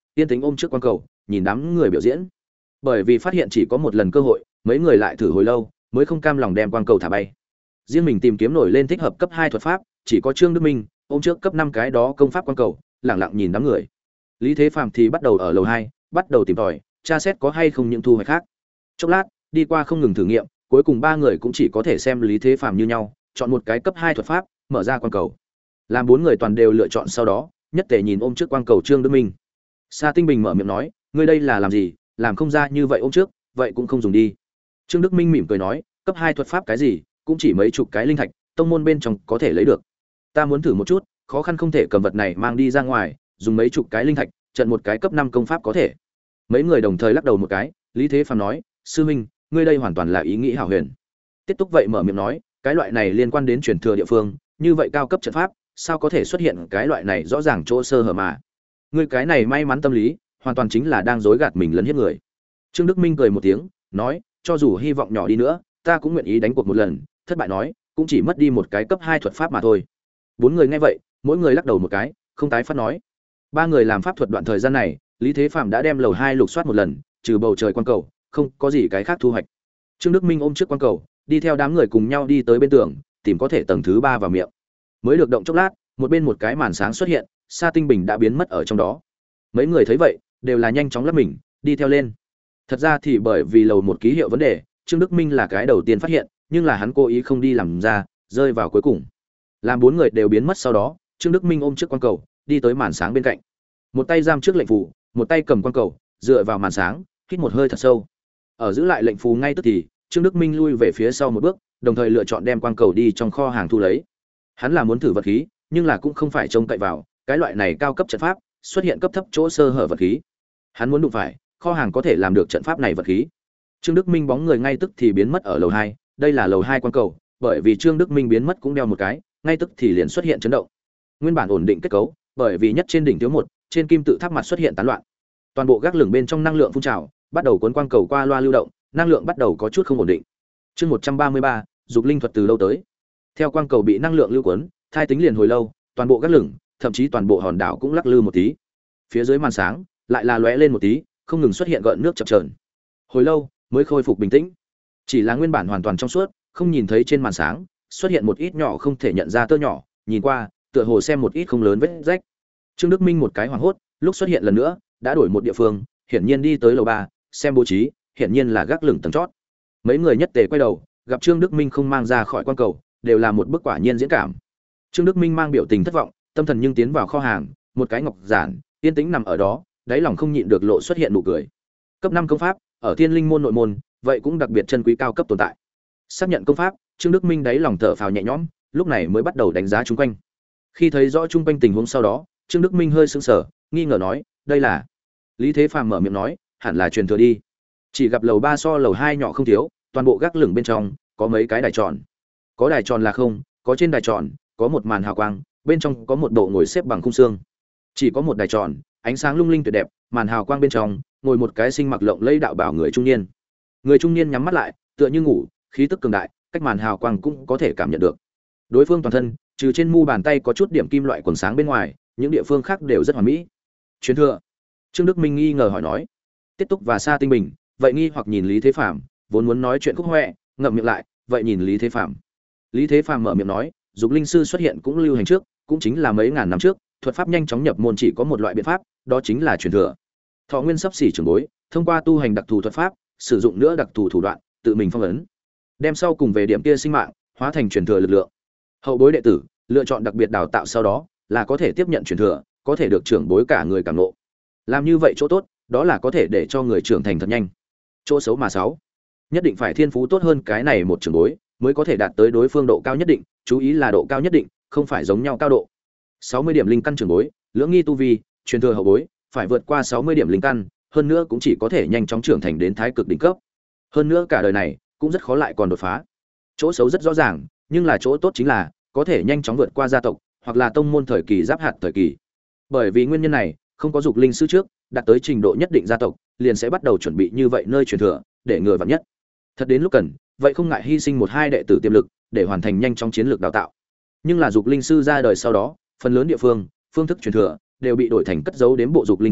yên tĩnh ôm trước quan cầu, nhìn đám người biểu diễn. Bởi vì phát hiện chỉ có một lần cơ hội, mấy người lại thử hồi lâu, mới không cam lòng đem quan cầu thả bay. Riêng mình tìm kiếm nổi lên thích hợp cấp hai thuật pháp, chỉ có Trương Đức Minh ôm trước cấp năm cái đó công pháp quan cầu, lẳng lặng nhìn đám người. Lý Thế Phàm thì bắt đầu ở lầu hai, bắt đầu tìm tòi, tra xét có hay không những thu hoạch khác. Chốc lát, đi qua không ngừng thử nghiệm, cuối cùng ba người cũng chỉ có thể xem Lý Thế Phàm như nhau, chọn một cái cấp hai thuật pháp, mở ra quan cầu. Làm bốn người toàn đều lựa chọn sau đó, nhất tề nhìn ôm trước quan cầu Trương Đức Minh. Sa Tinh Bình mở miệng nói, ngươi đây là làm gì, làm không ra như vậy ôm trước, vậy cũng không dùng đi. Trương Đức Minh mỉm cười nói, cấp hai thuật pháp cái gì, cũng chỉ mấy chục cái linh thạch, tông môn bên trong có thể lấy được. Ta muốn thử một chút, khó khăn không thể cầm vật này mang đi ra ngoài, dùng mấy chục cái linh thạch, trận một cái cấp năm công pháp có thể. Mấy người đồng thời lắc đầu một cái, Lý Thế Phàm nói, sư huynh, ngươi đây hoàn toàn là ý nghĩ hảo huyền. Tiết Túc vậy mở miệng nói, cái loại này liên quan đến truyền thừa địa phương, như vậy cao cấp trận pháp, sao có thể xuất hiện cái loại này rõ ràng chỗ sơ hở mà. Ngươi cái này may mắn tâm lý, hoàn toàn chính là đang dối gạt mình lẫn hiếp người. Trương Đức Minh cười một tiếng, nói, cho dù hy vọng nhỏ đi nữa, ta cũng nguyện ý đánh cuộc một lần, thất bại nói, cũng chỉ mất đi một cái cấp hai thuật pháp mà thôi. Bốn người nghe vậy, mỗi người lắc đầu một cái, không tái phát nói. Ba người làm pháp thuật đoạn thời gian này, Lý Thế Phàm đã đem lầu hai lục soát một lần, trừ bầu trời quan cầu, không có gì cái khác thu hoạch. Trương Đức Minh ôm trước quan cầu, đi theo đám người cùng nhau đi tới bên tường, tìm có thể tầng thứ ba vào miệng. Mới được động chốc lát, một bên một cái màn sáng xuất hiện, Sa Tinh Bình đã biến mất ở trong đó. Mấy người thấy vậy, đều là nhanh chóng lấp mình, đi theo lên. Thật ra thì bởi vì lầu một ký hiệu vấn đề, Trương Đức Minh là cái đầu tiên phát hiện, nhưng là hắn cố ý không đi làm ra, rơi vào cuối cùng. Làm bốn người đều biến mất sau đó, Trương Đức Minh ôm trước quan cầu, đi tới màn sáng bên cạnh. Một tay giam trước lệnh phù, một tay cầm quan cầu, dựa vào màn sáng, hít một hơi thật sâu. Ở giữ lại lệnh phù ngay tức thì, Trương Đức Minh lui về phía sau một bước, đồng thời lựa chọn đem quan cầu đi trong kho hàng thu lấy. Hắn là muốn thử vật khí, nhưng là cũng không phải trông cậy vào cái loại này cao cấp trận pháp xuất hiện cấp thấp chỗ sơ hở vật khí. Hắn muốn đụng phải kho hàng có thể làm được trận pháp này vật khí. Trương Đức Minh bóng người ngay tức thì biến mất ở lầu hai, đây là lầu hai quan cầu, bởi vì Trương Đức Minh biến mất cũng đeo một cái, ngay tức thì liền xuất hiện chấn động. Nguyên bản ổn định kết cấu, bởi vì nhất trên đỉnh thiếu một, trên kim tự tháp mặt xuất hiện tán loạn. Toàn bộ gác lửng bên trong năng lượng phun trào, bắt đầu cuốn quang cầu qua loa lưu động, năng lượng bắt đầu có chút không ổn định. Chương một trăm ba mươi ba, dục linh thuật từ lâu tới. Theo quang cầu bị năng lượng lưu cuốn, thai tính liền hồi lâu, toàn bộ gác lửng, thậm chí toàn bộ hòn đảo cũng lắc lư một tí. Phía dưới màn sáng lại là lóe lên một tí, không ngừng xuất hiện gợn nước chập chờn. Hồi lâu mới khôi phục bình tĩnh. Chỉ là nguyên bản hoàn toàn trong suốt, không nhìn thấy trên màn sáng xuất hiện một ít nhỏ không thể nhận ra tơ nhỏ, nhìn qua, tựa hồ xem một ít không lớn vết rách. Trương Đức Minh một cái hoảng hốt, lúc xuất hiện lần nữa, đã đổi một địa phương, hiển nhiên đi tới lầu ba, xem bố trí, hiển nhiên là gác lửng tầng chót. Mấy người nhất tề quay đầu, gặp Trương Đức Minh không mang ra khỏi quan cầu, đều là một bức quả nhiên diễn cảm. Trương Đức Minh mang biểu tình thất vọng, tâm thần nhưng tiến vào kho hàng, một cái ngọc giản, yên tĩnh nằm ở đó, đáy lòng không nhịn được lộ xuất hiện nụ cười. Cấp năm công pháp, ở Thiên Linh môn nội môn, vậy cũng đặc biệt chân quý cao cấp tồn tại. Xác nhận công pháp, Trương Đức Minh đáy lòng thở phào nhẹ nhõm, lúc này mới bắt đầu đánh giá chung quanh. Khi thấy rõ chung quanh tình huống sau đó, Trương Đức Minh hơi sững sờ, nghi ngờ nói, đây là. Lý Thế Phàm mở miệng nói, hẳn là truyền thừa đi. Chỉ gặp lầu ba so lầu hai nhỏ không thiếu, toàn bộ gác lửng bên trong có mấy cái đài tròn. Có đài tròn là không, có trên đài tròn có một màn hào quang, bên trong có một bộ ngồi xếp bằng khung xương. Chỉ có một đài tròn, ánh sáng lung linh tuyệt đẹp, màn hào quang bên trong ngồi một cái sinh mặc lộng lẫy đạo bảo người trung niên. Người trung niên nhắm mắt lại, tựa như ngủ, khí tức cường đại, cách màn hào quang cũng có thể cảm nhận được. Đối phương toàn thân, trừ trên mu bàn tay có chút điểm kim loại quầng sáng bên ngoài, những địa phương khác đều rất hoàn mỹ. Truyền thừa. Trương Đức Minh nghi ngờ hỏi nói. Tiết Túc và Sa Tinh Bình, vậy nghi hoặc nhìn Lý Thế Phàm, vốn muốn nói chuyện khúc hoẹ, ngậm miệng lại, vậy nhìn Lý Thế Phàm. Lý Thế Phàm mở miệng nói, dục linh sư xuất hiện cũng lưu hành trước, cũng chính là mấy ngàn năm trước, thuật pháp nhanh chóng nhập môn chỉ có một loại biện pháp, đó chính là truyền thừa. Thọ nguyên sắp xỉ trưởng bối, thông qua tu hành đặc thù thuật pháp, sử dụng nữa đặc thù thủ đoạn, tự mình phong ấn, đem sau cùng về điểm kia sinh mạng, hóa thành truyền thừa lực lượng. Hậu bối đệ tử, lựa chọn đặc biệt đào tạo sau đó, là có thể tiếp nhận truyền thừa, có thể được trưởng bối cả người cảm ngộ. Làm như vậy chỗ tốt, đó là có thể để cho người trưởng thành thật nhanh. Chỗ xấu mà sáu, nhất định phải thiên phú tốt hơn cái này một trưởng bối, mới có thể đạt tới đối phương độ cao nhất định, chú ý là độ cao nhất định, không phải giống nhau cao độ. sáu mươi điểm linh căn trưởng bối, lưỡng nghi tu vi, truyền thừa hậu bối, phải vượt qua sáu mươi điểm linh căn, hơn nữa cũng chỉ có thể nhanh chóng trưởng thành đến thái cực đỉnh cấp. Hơn nữa cả đời này cũng rất khó lại còn đột phá. Chỗ xấu rất rõ ràng, nhưng là chỗ tốt chính là có thể nhanh chóng vượt qua gia tộc hoặc là tông môn thời kỳ giáp hạt thời kỳ. Bởi vì nguyên nhân này, không có dục linh sư trước, đạt tới trình độ nhất định gia tộc, liền sẽ bắt đầu chuẩn bị như vậy nơi truyền thừa, để ngừa vạn nhất. Thật đến lúc cần, vậy không ngại hy sinh một hai đệ tử tiềm lực, để hoàn thành nhanh chóng chiến lược đào tạo. Nhưng là dục linh sư ra đời sau đó, phần lớn địa phương, phương thức truyền thừa đều bị đổi thành cất giấu đến bộ dục linh châu,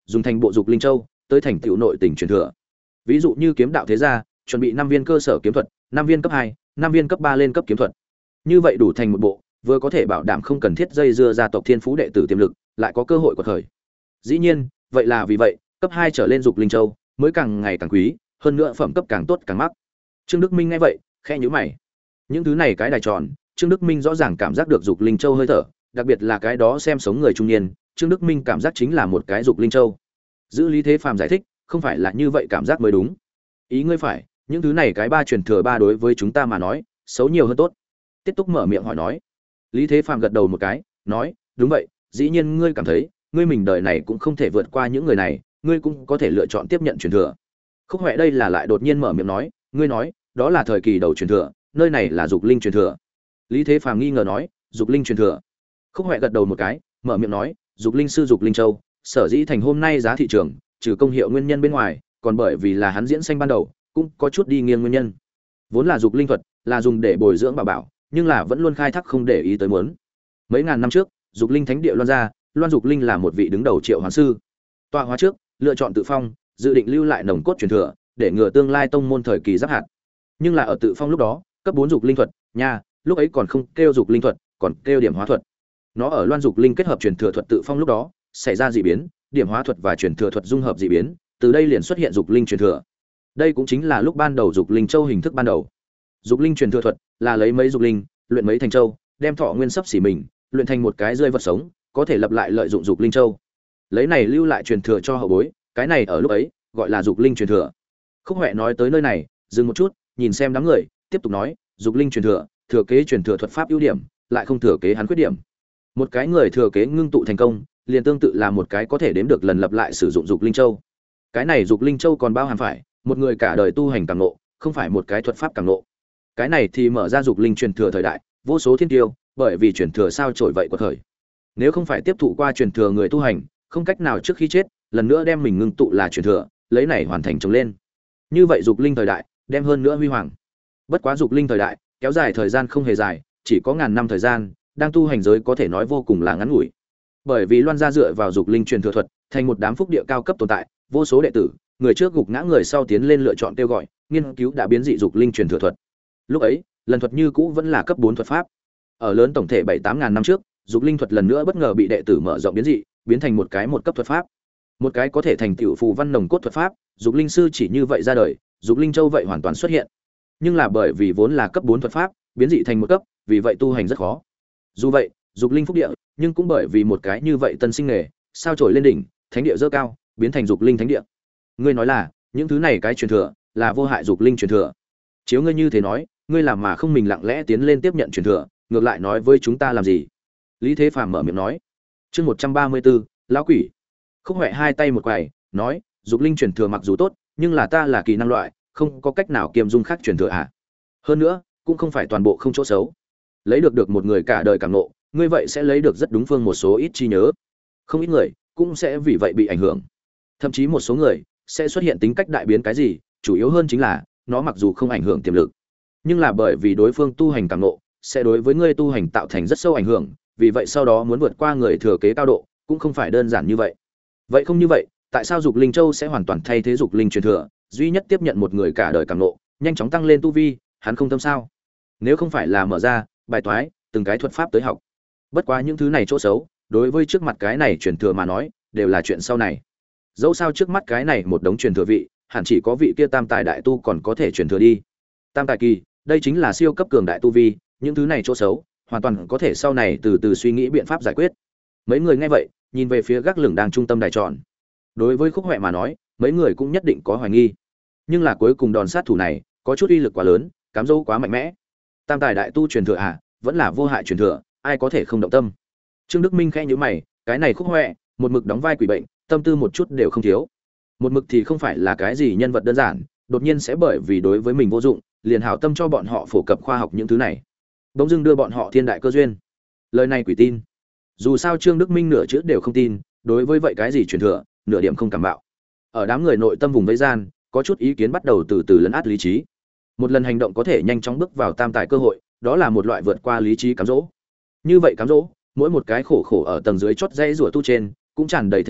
dùng thành bộ dục linh châu tới thành tựu nội tình truyền thừa. Ví dụ như kiếm đạo thế gia chuẩn bị năm viên cơ sở kiếm thuật, năm viên cấp hai, năm viên cấp ba lên cấp kiếm thuật. Như vậy đủ thành một bộ, vừa có thể bảo đảm không cần thiết dây dưa gia tộc thiên phú đệ tử tiềm lực, lại có cơ hội quật khởi. Dĩ nhiên, vậy là vì vậy, cấp hai trở lên dục linh châu mới càng ngày càng quý, hơn nữa phẩm cấp càng tốt càng mắc. Trương Đức Minh nghe vậy, khẽ nhíu mày. Những thứ này cái đài tròn, Trương Đức Minh rõ ràng cảm giác được dục linh châu hơi thở, đặc biệt là cái đó xem sống người trung niên, Trương Đức Minh cảm giác chính là một cái dục linh châu. Giữ Lý Thế Phàm giải thích, không phải là như vậy cảm giác mới đúng. Ý ngươi phải, những thứ này cái ba truyền thừa ba đối với chúng ta mà nói, xấu nhiều hơn tốt. Tiết Túc mở miệng hỏi nói. Lý Thế Phàm gật đầu một cái, nói, đúng vậy, dĩ nhiên ngươi cảm thấy, ngươi mình đời này cũng không thể vượt qua những người này, ngươi cũng có thể lựa chọn tiếp nhận truyền thừa. Khúc Hoè đây là lại đột nhiên mở miệng nói, ngươi nói, đó là thời kỳ đầu truyền thừa, nơi này là dục linh truyền thừa. Lý Thế Phàm nghi ngờ nói, dục linh truyền thừa. Khúc Hoè gật đầu một cái, mở miệng nói, dục linh sư dục linh châu, sở dĩ thành hôm nay giá thị trường, trừ công hiệu nguyên nhân bên ngoài, còn bởi vì là hắn diễn sanh ban đầu, cũng có chút đi nghiêng nguyên nhân. Vốn là dục linh thuật, là dùng để bồi dưỡng bảo bảo, nhưng là vẫn luôn khai thác không để ý tới muốn. Mấy ngàn năm trước, dục linh thánh địa loan ra, loan dục linh là một vị đứng đầu triệu hoán sư. Tọa hóa trước, lựa chọn tự phong, dự định lưu lại nồng cốt truyền thừa, để ngừa tương lai tông môn thời kỳ giáp hạt. Nhưng là ở tự phong lúc đó, cấp bốn dục linh thuật, nha, lúc ấy còn không kêu dục linh thuật, còn kêu điểm hóa thuật. Nó ở loan dục linh kết hợp truyền thừa thuật tự phong lúc đó, xảy ra dị biến, điểm hóa thuật và truyền thừa thuật dung hợp dị biến, từ đây liền xuất hiện dục linh truyền thừa. Đây cũng chính là lúc ban đầu dục linh châu hình thức ban đầu. Dục linh truyền thừa thuật là lấy mấy dục linh, luyện mấy thành châu, đem thọ nguyên sắp xỉ mình, luyện thành một cái rơi vật sống, có thể lập lại lợi dụng dục linh châu. Lấy này lưu lại truyền thừa cho hậu bối, cái này ở lúc ấy gọi là dục linh truyền thừa. Khúc Hoè nói tới nơi này, dừng một chút, nhìn xem đám người, tiếp tục nói, dục linh truyền thừa, thừa kế truyền thừa thuật pháp ưu điểm, lại không thừa kế hắn khuyết điểm. Một cái người thừa kế ngưng tụ thành công, liền tương tự là một cái có thể đếm được lần lập lại sử dụng dục linh châu. Cái này dục linh châu còn bao hàm phải, một người cả đời tu hành càng ngộ, không phải một cái thuật pháp càng ngộ. Cái này thì mở ra dục linh truyền thừa thời đại, vô số thiên tiêu, bởi vì truyền thừa sao trổi vậy của thời. Nếu không phải tiếp thụ qua truyền thừa người tu hành, không cách nào trước khi chết, lần nữa đem mình ngưng tụ là truyền thừa, lấy này hoàn thành trồng lên. Như vậy dục linh thời đại, đem hơn nữa huy hoàng. Bất quá dục linh thời đại, kéo dài thời gian không hề dài, chỉ có ngàn năm thời gian, đang tu hành giới có thể nói vô cùng là ngắn ngủi. Bởi vì loan gia dựa vào dục linh truyền thừa thuật, thành một đám phúc địa cao cấp tồn tại, vô số đệ tử, người trước gục ngã người sau tiến lên lựa chọn kêu gọi, nghiên cứu đã biến dị dục linh truyền thừa thuật. Lúc ấy, lần thuật như cũ vẫn là cấp bốn thuật pháp. Ở lớn tổng thể bảy tám ngàn năm trước, dục linh thuật lần nữa bất ngờ bị đệ tử mở rộng biến dị, biến thành một cái một cấp thuật pháp. Một cái có thể thành tựu phù văn nồng cốt thuật pháp, dục linh sư chỉ như vậy ra đời, dục linh châu vậy hoàn toàn xuất hiện. Nhưng là bởi vì vốn là cấp bốn thuật pháp, biến dị thành một cấp, vì vậy tu hành rất khó. Dù vậy, dục linh phúc địa, nhưng cũng bởi vì một cái như vậy tân sinh nghề, sao trổi lên đỉnh, thánh địa dơ cao, biến thành dục linh thánh địa. Ngươi nói là, những thứ này cái truyền thừa, là vô hại dục linh truyền thừa. Chiếu ngươi như thế nói, ngươi làm mà không mình lặng lẽ tiến lên tiếp nhận truyền thừa, ngược lại nói với chúng ta làm gì? Lý Thế Phàm mở miệng nói. Chương một trăm ba mươi bốn, lão quỷ. Khúc Hoè hai tay một quài, nói, dục linh truyền thừa mặc dù tốt, nhưng là ta là kỳ năng loại, không có cách nào kiêm dung khác truyền thừa à? Hơn nữa, cũng không phải toàn bộ không chỗ xấu. Lấy được được một người cả đời cảm ngộ, ngươi vậy sẽ lấy được rất đúng phương một số ít trí nhớ. Không ít người cũng sẽ vì vậy bị ảnh hưởng. Thậm chí một số người sẽ xuất hiện tính cách đại biến cái gì, chủ yếu hơn chính là nó mặc dù không ảnh hưởng tiềm lực, nhưng là bởi vì đối phương tu hành cảm ngộ, sẽ đối với ngươi tu hành tạo thành rất sâu ảnh hưởng, vì vậy sau đó muốn vượt qua người thừa kế cao độ, cũng không phải đơn giản như vậy. Vậy không như vậy, tại sao dục linh châu sẽ hoàn toàn thay thế dục linh truyền thừa, duy nhất tiếp nhận một người cả đời cảm ngộ, nhanh chóng tăng lên tu vi, hắn không tâm sao? Nếu không phải là mở ra bài toái, từng cái thuật pháp tới học. Bất quá những thứ này chỗ xấu, đối với trước mặt cái này truyền thừa mà nói, đều là chuyện sau này. Dẫu sao trước mắt cái này một đống truyền thừa vị, hẳn chỉ có vị kia tam tài đại tu còn có thể truyền thừa đi. Tam tài kỳ, đây chính là siêu cấp cường đại tu vi, những thứ này chỗ xấu, hoàn toàn có thể sau này từ từ suy nghĩ biện pháp giải quyết. Mấy người nghe vậy, nhìn về phía gác lửng đang trung tâm đài tròn. Đối với Khúc Hoè mà nói, mấy người cũng nhất định có hoài nghi. Nhưng là cuối cùng đòn sát thủ này, có chút uy lực quá lớn, cám dỗ quá mạnh mẽ. Tam tài đại tu truyền thừa à, vẫn là vô hại truyền thừa, ai có thể không động tâm. Trương Đức Minh khẽ nhíu mày, cái này Khúc Hoè, một mực đóng vai quỷ bệnh, tâm tư một chút đều không thiếu. Một mực thì không phải là cái gì nhân vật đơn giản, đột nhiên sẽ bởi vì đối với mình vô dụng, liền hảo tâm cho bọn họ phổ cập khoa học những thứ này. Bỗng dưng đưa bọn họ thiên đại cơ duyên. Lời này quỷ tin. Dù sao Trương Đức Minh nửa chữ đều không tin, đối với vậy cái gì truyền thừa, nửa điểm không cảm bạo. Ở đám người nội tâm vùng vây gian, có chút ý kiến bắt đầu từ từ lấn át lý trí. Một lần hành động có thể nhanh chóng bước vào tam tài cơ hội, đó là một loại vượt qua lý trí cám dỗ. Như vậy cám dỗ, mỗi một cái khổ khổ ở tầng dưới chót dãy rủa tu trên, cũng tràn đầy thể hội,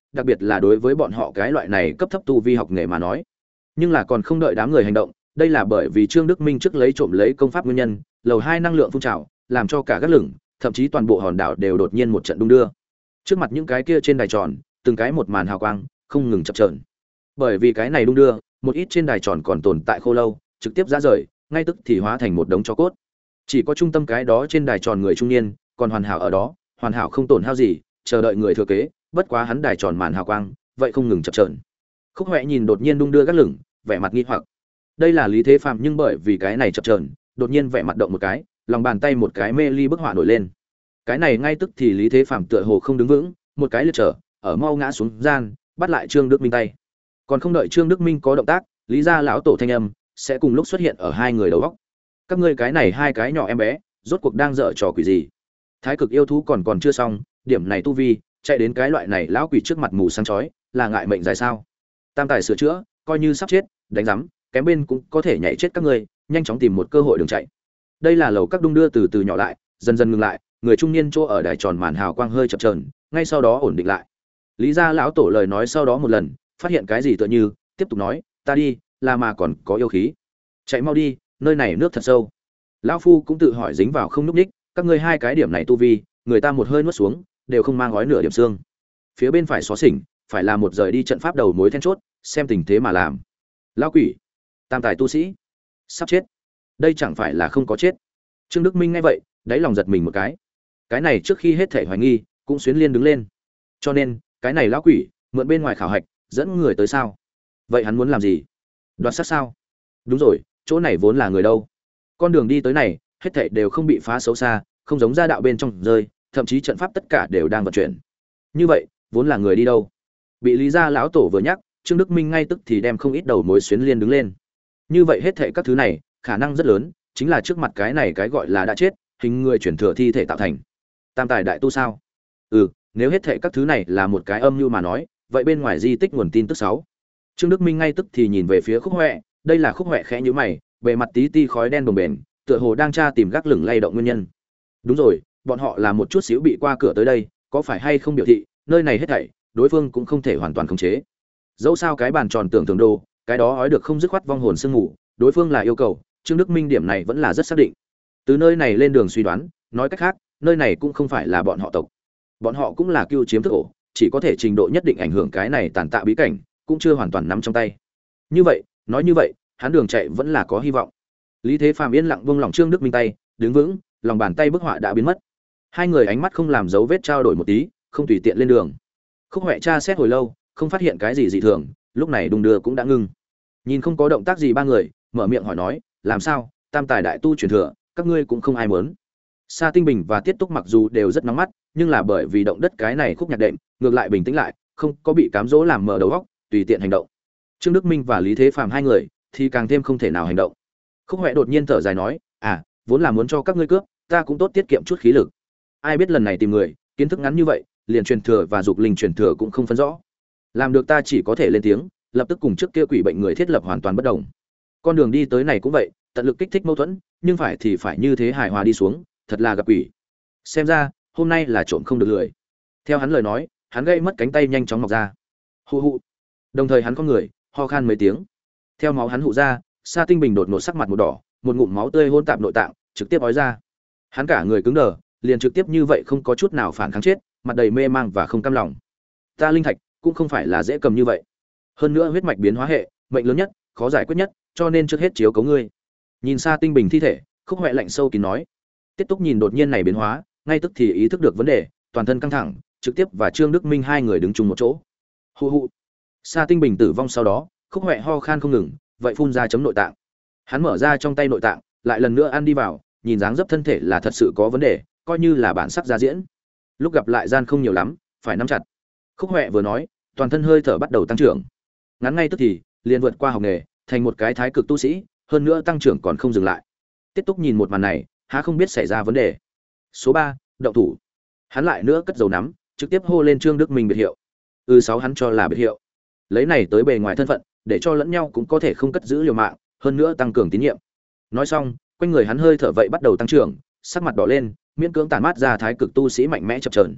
đặc biệt là đối với bọn họ cái loại này cấp thấp tu vi học nghề mà nói. Nhưng là còn không đợi đám người hành động, đây là bởi vì Trương Đức Minh trước lấy trộm lấy công pháp nguyên nhân, lầu hai năng lượng phun trào, làm cho cả gác lửng, thậm chí toàn bộ hòn đảo đều đột nhiên một trận đung đưa. Trước mặt những cái kia trên đài tròn, từng cái một màn hào quang, không ngừng chập chờn. Bởi vì cái này đung đưa, một ít trên đài tròn còn tồn tại khô lâu, trực tiếp ra rời, ngay tức thì hóa thành một đống tro cốt. Chỉ có trung tâm cái đó trên đài tròn người trung niên, còn hoàn hảo ở đó, hoàn hảo không tổn hao gì, chờ đợi người thừa kế, bất quá hắn đài tròn màn hào quang, vậy không ngừng chập chờn. Khúc Hoè nhìn đột nhiên đung đưa gác lửng, vẻ mặt nghi hoặc. Đây là Lý Thế Phàm, nhưng bởi vì cái này chập chờn, đột nhiên vẻ mặt động một cái, lòng bàn tay một cái mê ly bức họa nổi lên. Cái này ngay tức thì Lý Thế Phàm tựa hồ không đứng vững, một cái lật trở, ở mau ngã xuống gian, bắt lại Trương Đức Minh tay. Còn không đợi Trương Đức Minh có động tác, Lý gia lão tổ thanh âm sẽ cùng lúc xuất hiện ở hai người đầu góc. Các ngươi cái này hai cái nhỏ em bé, rốt cuộc đang dở trò quỷ gì? Thái cực yêu thú còn còn chưa xong, điểm này tu vi, chạy đến cái loại này lão quỷ trước mặt mù sáng chói, là ngại mệnh dài sao? Tam tài sửa chữa, coi như sắp chết, đánh rắm, kém bên cũng có thể nhảy chết các ngươi, nhanh chóng tìm một cơ hội đường chạy. Đây là lầu các đung đưa từ từ nhỏ lại, dần dần ngừng lại, người trung niên chỗ ở đài tròn màn hào quang hơi chập chờn, ngay sau đó ổn định lại. Lý gia lão tổ lời nói sau đó một lần, phát hiện cái gì tựa như, tiếp tục nói, ta đi, là mà còn có yêu khí. Chạy mau đi, nơi này nước thật sâu. Lão phu cũng tự hỏi dính vào không núp ních, các ngươi hai cái điểm này tu vi, người ta một hơi nuốt xuống, đều không mang gói nửa điểm xương. Phía bên phải xóa xỉnh, phải là một rời đi trận pháp đầu mối then chốt, xem tình thế mà làm. Lão quỷ, tam tài tu sĩ, sắp chết. Đây chẳng phải là không có chết. Trương Đức Minh nghe vậy, đáy lòng giật mình một cái. Cái này trước khi hết thể hoài nghi, cũng xuyến liên đứng lên. Cho nên, cái này lão quỷ, mượn bên ngoài khảo hạch, dẫn người tới sao? Vậy hắn muốn làm gì? Đoạt sát sao? Đúng rồi, chỗ này vốn là người đâu? Con đường đi tới này, hết thảy đều không bị phá xấu xa, không giống ra đạo bên trong rơi, thậm chí trận pháp tất cả đều đang vận chuyển. Như vậy, vốn là người đi đâu? Bị Lý gia lão tổ vừa nhắc, Trương Đức Minh ngay tức thì đem không ít đầu mối xuyến liên đứng lên. Như vậy hết thảy các thứ này, khả năng rất lớn, chính là trước mặt cái này cái gọi là đã chết, hình người chuyển thừa thi thể tạo thành. Tam tài đại tu sao? Ừ, nếu hết thảy các thứ này là một cái âm mưu mà nói, vậy bên ngoài di tích nguồn tin tức sáu. Trương Đức Minh ngay tức thì nhìn về phía Khúc Hoè, đây là Khúc Hoè khẽ nhíu mày, bề mặt tí ti khói đen bồng bềnh, tựa hồ đang tra tìm gác lửng lay động nguyên nhân. Đúng rồi, bọn họ là một chút xíu bị qua cửa tới đây, có phải hay không biểu thị, nơi này hết thảy, đối phương cũng không thể hoàn toàn khống chế. Dẫu sao cái bàn tròn tưởng tượng đồ, cái đó ói được không dứt khoát vong hồn sương ngủ, đối phương là yêu cầu, Trương Đức Minh điểm này vẫn là rất xác định. Từ nơi này lên đường suy đoán, nói cách khác, nơi này cũng không phải là bọn họ tộc. Bọn họ cũng là cưu chiếm thức ổ, chỉ có thể trình độ nhất định ảnh hưởng cái này tàn tạ bí cảnh, cũng chưa hoàn toàn nắm trong tay. Như vậy, nói như vậy, hắn đường chạy vẫn là có hy vọng. Lý Thế Phàm yên lặng buông lỏng Trương Đức Minh tay, đứng vững, lòng bàn tay bức họa đã biến mất. Hai người ánh mắt không làm dấu vết trao đổi một tí, không tùy tiện lên đường. Khúc Hoè tra xét hồi lâu, không phát hiện cái gì dị thường, lúc này đung đưa cũng đã ngưng. Nhìn không có động tác gì ba người, mở miệng hỏi nói, làm sao, tam tài đại tu truyền thừa, các ngươi cũng không ai muốn. Sa Tinh Bình và Tiết Túc mặc dù đều rất nóng mắt, nhưng là bởi vì động đất cái này khúc nhạc đệm, ngược lại bình tĩnh lại, không có bị cám dỗ làm mờ đầu óc, tùy tiện hành động. Trương Đức Minh và Lý Thế Phàm hai người thì càng thêm không thể nào hành động. Khúc Hoè đột nhiên thở dài nói, "À, vốn là muốn cho các ngươi cướp, ta cũng tốt tiết kiệm chút khí lực. Ai biết lần này tìm người, kiến thức ngắn như vậy, liền truyền thừa và dục linh truyền thừa cũng không phân rõ. Làm được ta chỉ có thể lên tiếng, lập tức cùng trước kia quỷ bệnh người thiết lập hoàn toàn bất đồng. Con đường đi tới này cũng vậy, tận lực kích thích mâu thuẫn, nhưng phải thì phải như thế hài hòa đi xuống, thật là gặp quỷ. Xem ra, hôm nay là trộm không được lười." Theo hắn lời nói, hắn gây mất cánh tay nhanh chóng mọc ra. Hù hụ. Đồng thời hắn có người, ho khan mấy tiếng. Theo máu hắn hụ ra, Sa Tinh Bình đột ngột sắc mặt một đỏ, một ngụm máu tươi hôn tạp nội tạng, trực tiếp ói ra. Hắn cả người cứng đờ, liền trực tiếp như vậy không có chút nào phản kháng chết, mặt đầy mê mang và không cam lòng. Ta linh thạch cũng không phải là dễ cầm như vậy. Hơn nữa huyết mạch biến hóa hệ, mệnh lớn nhất, khó giải quyết nhất, cho nên trước hết chiếu cố ngươi. Nhìn Sa Tinh Bình thi thể, Khúc Hoè lạnh sâu kín nói. Tiết Túc nhìn đột nhiên này biến hóa, ngay tức thì ý thức được vấn đề, toàn thân căng thẳng, trực tiếp và Trương Đức Minh hai người đứng chung một chỗ. Hù hụ. Sa Tinh Bình tử vong sau đó, Khúc Hoè ho khan không ngừng, vậy phun ra chấm nội tạng. Hắn mở ra trong tay nội tạng, lại lần nữa ăn đi vào, nhìn dáng dấp thân thể là thật sự có vấn đề, coi như là bản sắc ra diễn. Lúc gặp lại gian không nhiều lắm, phải nắm chặt. Khúc Hoè vừa nói, toàn thân hơi thở bắt đầu tăng trưởng. Ngắn ngay tức thì, liền vượt qua học nghề, thành một cái thái cực tu sĩ, hơn nữa tăng trưởng còn không dừng lại. Tiết Túc nhìn một màn này, há không biết xảy ra vấn đề. Số ba, động thủ. Hắn lại nữa cất dấu nắm, trực tiếp hô lên Trương Đức Minh biệt hiệu. Ừ sáu hắn cho là biệt hiệu. Lấy này tới bề ngoài thân phận, để cho lẫn nhau cũng có thể không cất giữ liều mạng, hơn nữa tăng cường tín nhiệm. Nói xong, quanh người hắn hơi thở vậy bắt đầu tăng trưởng, sắc mặt đỏ lên, miễn cưỡng tản mát ra thái cực tu sĩ mạnh mẽ chập chờn.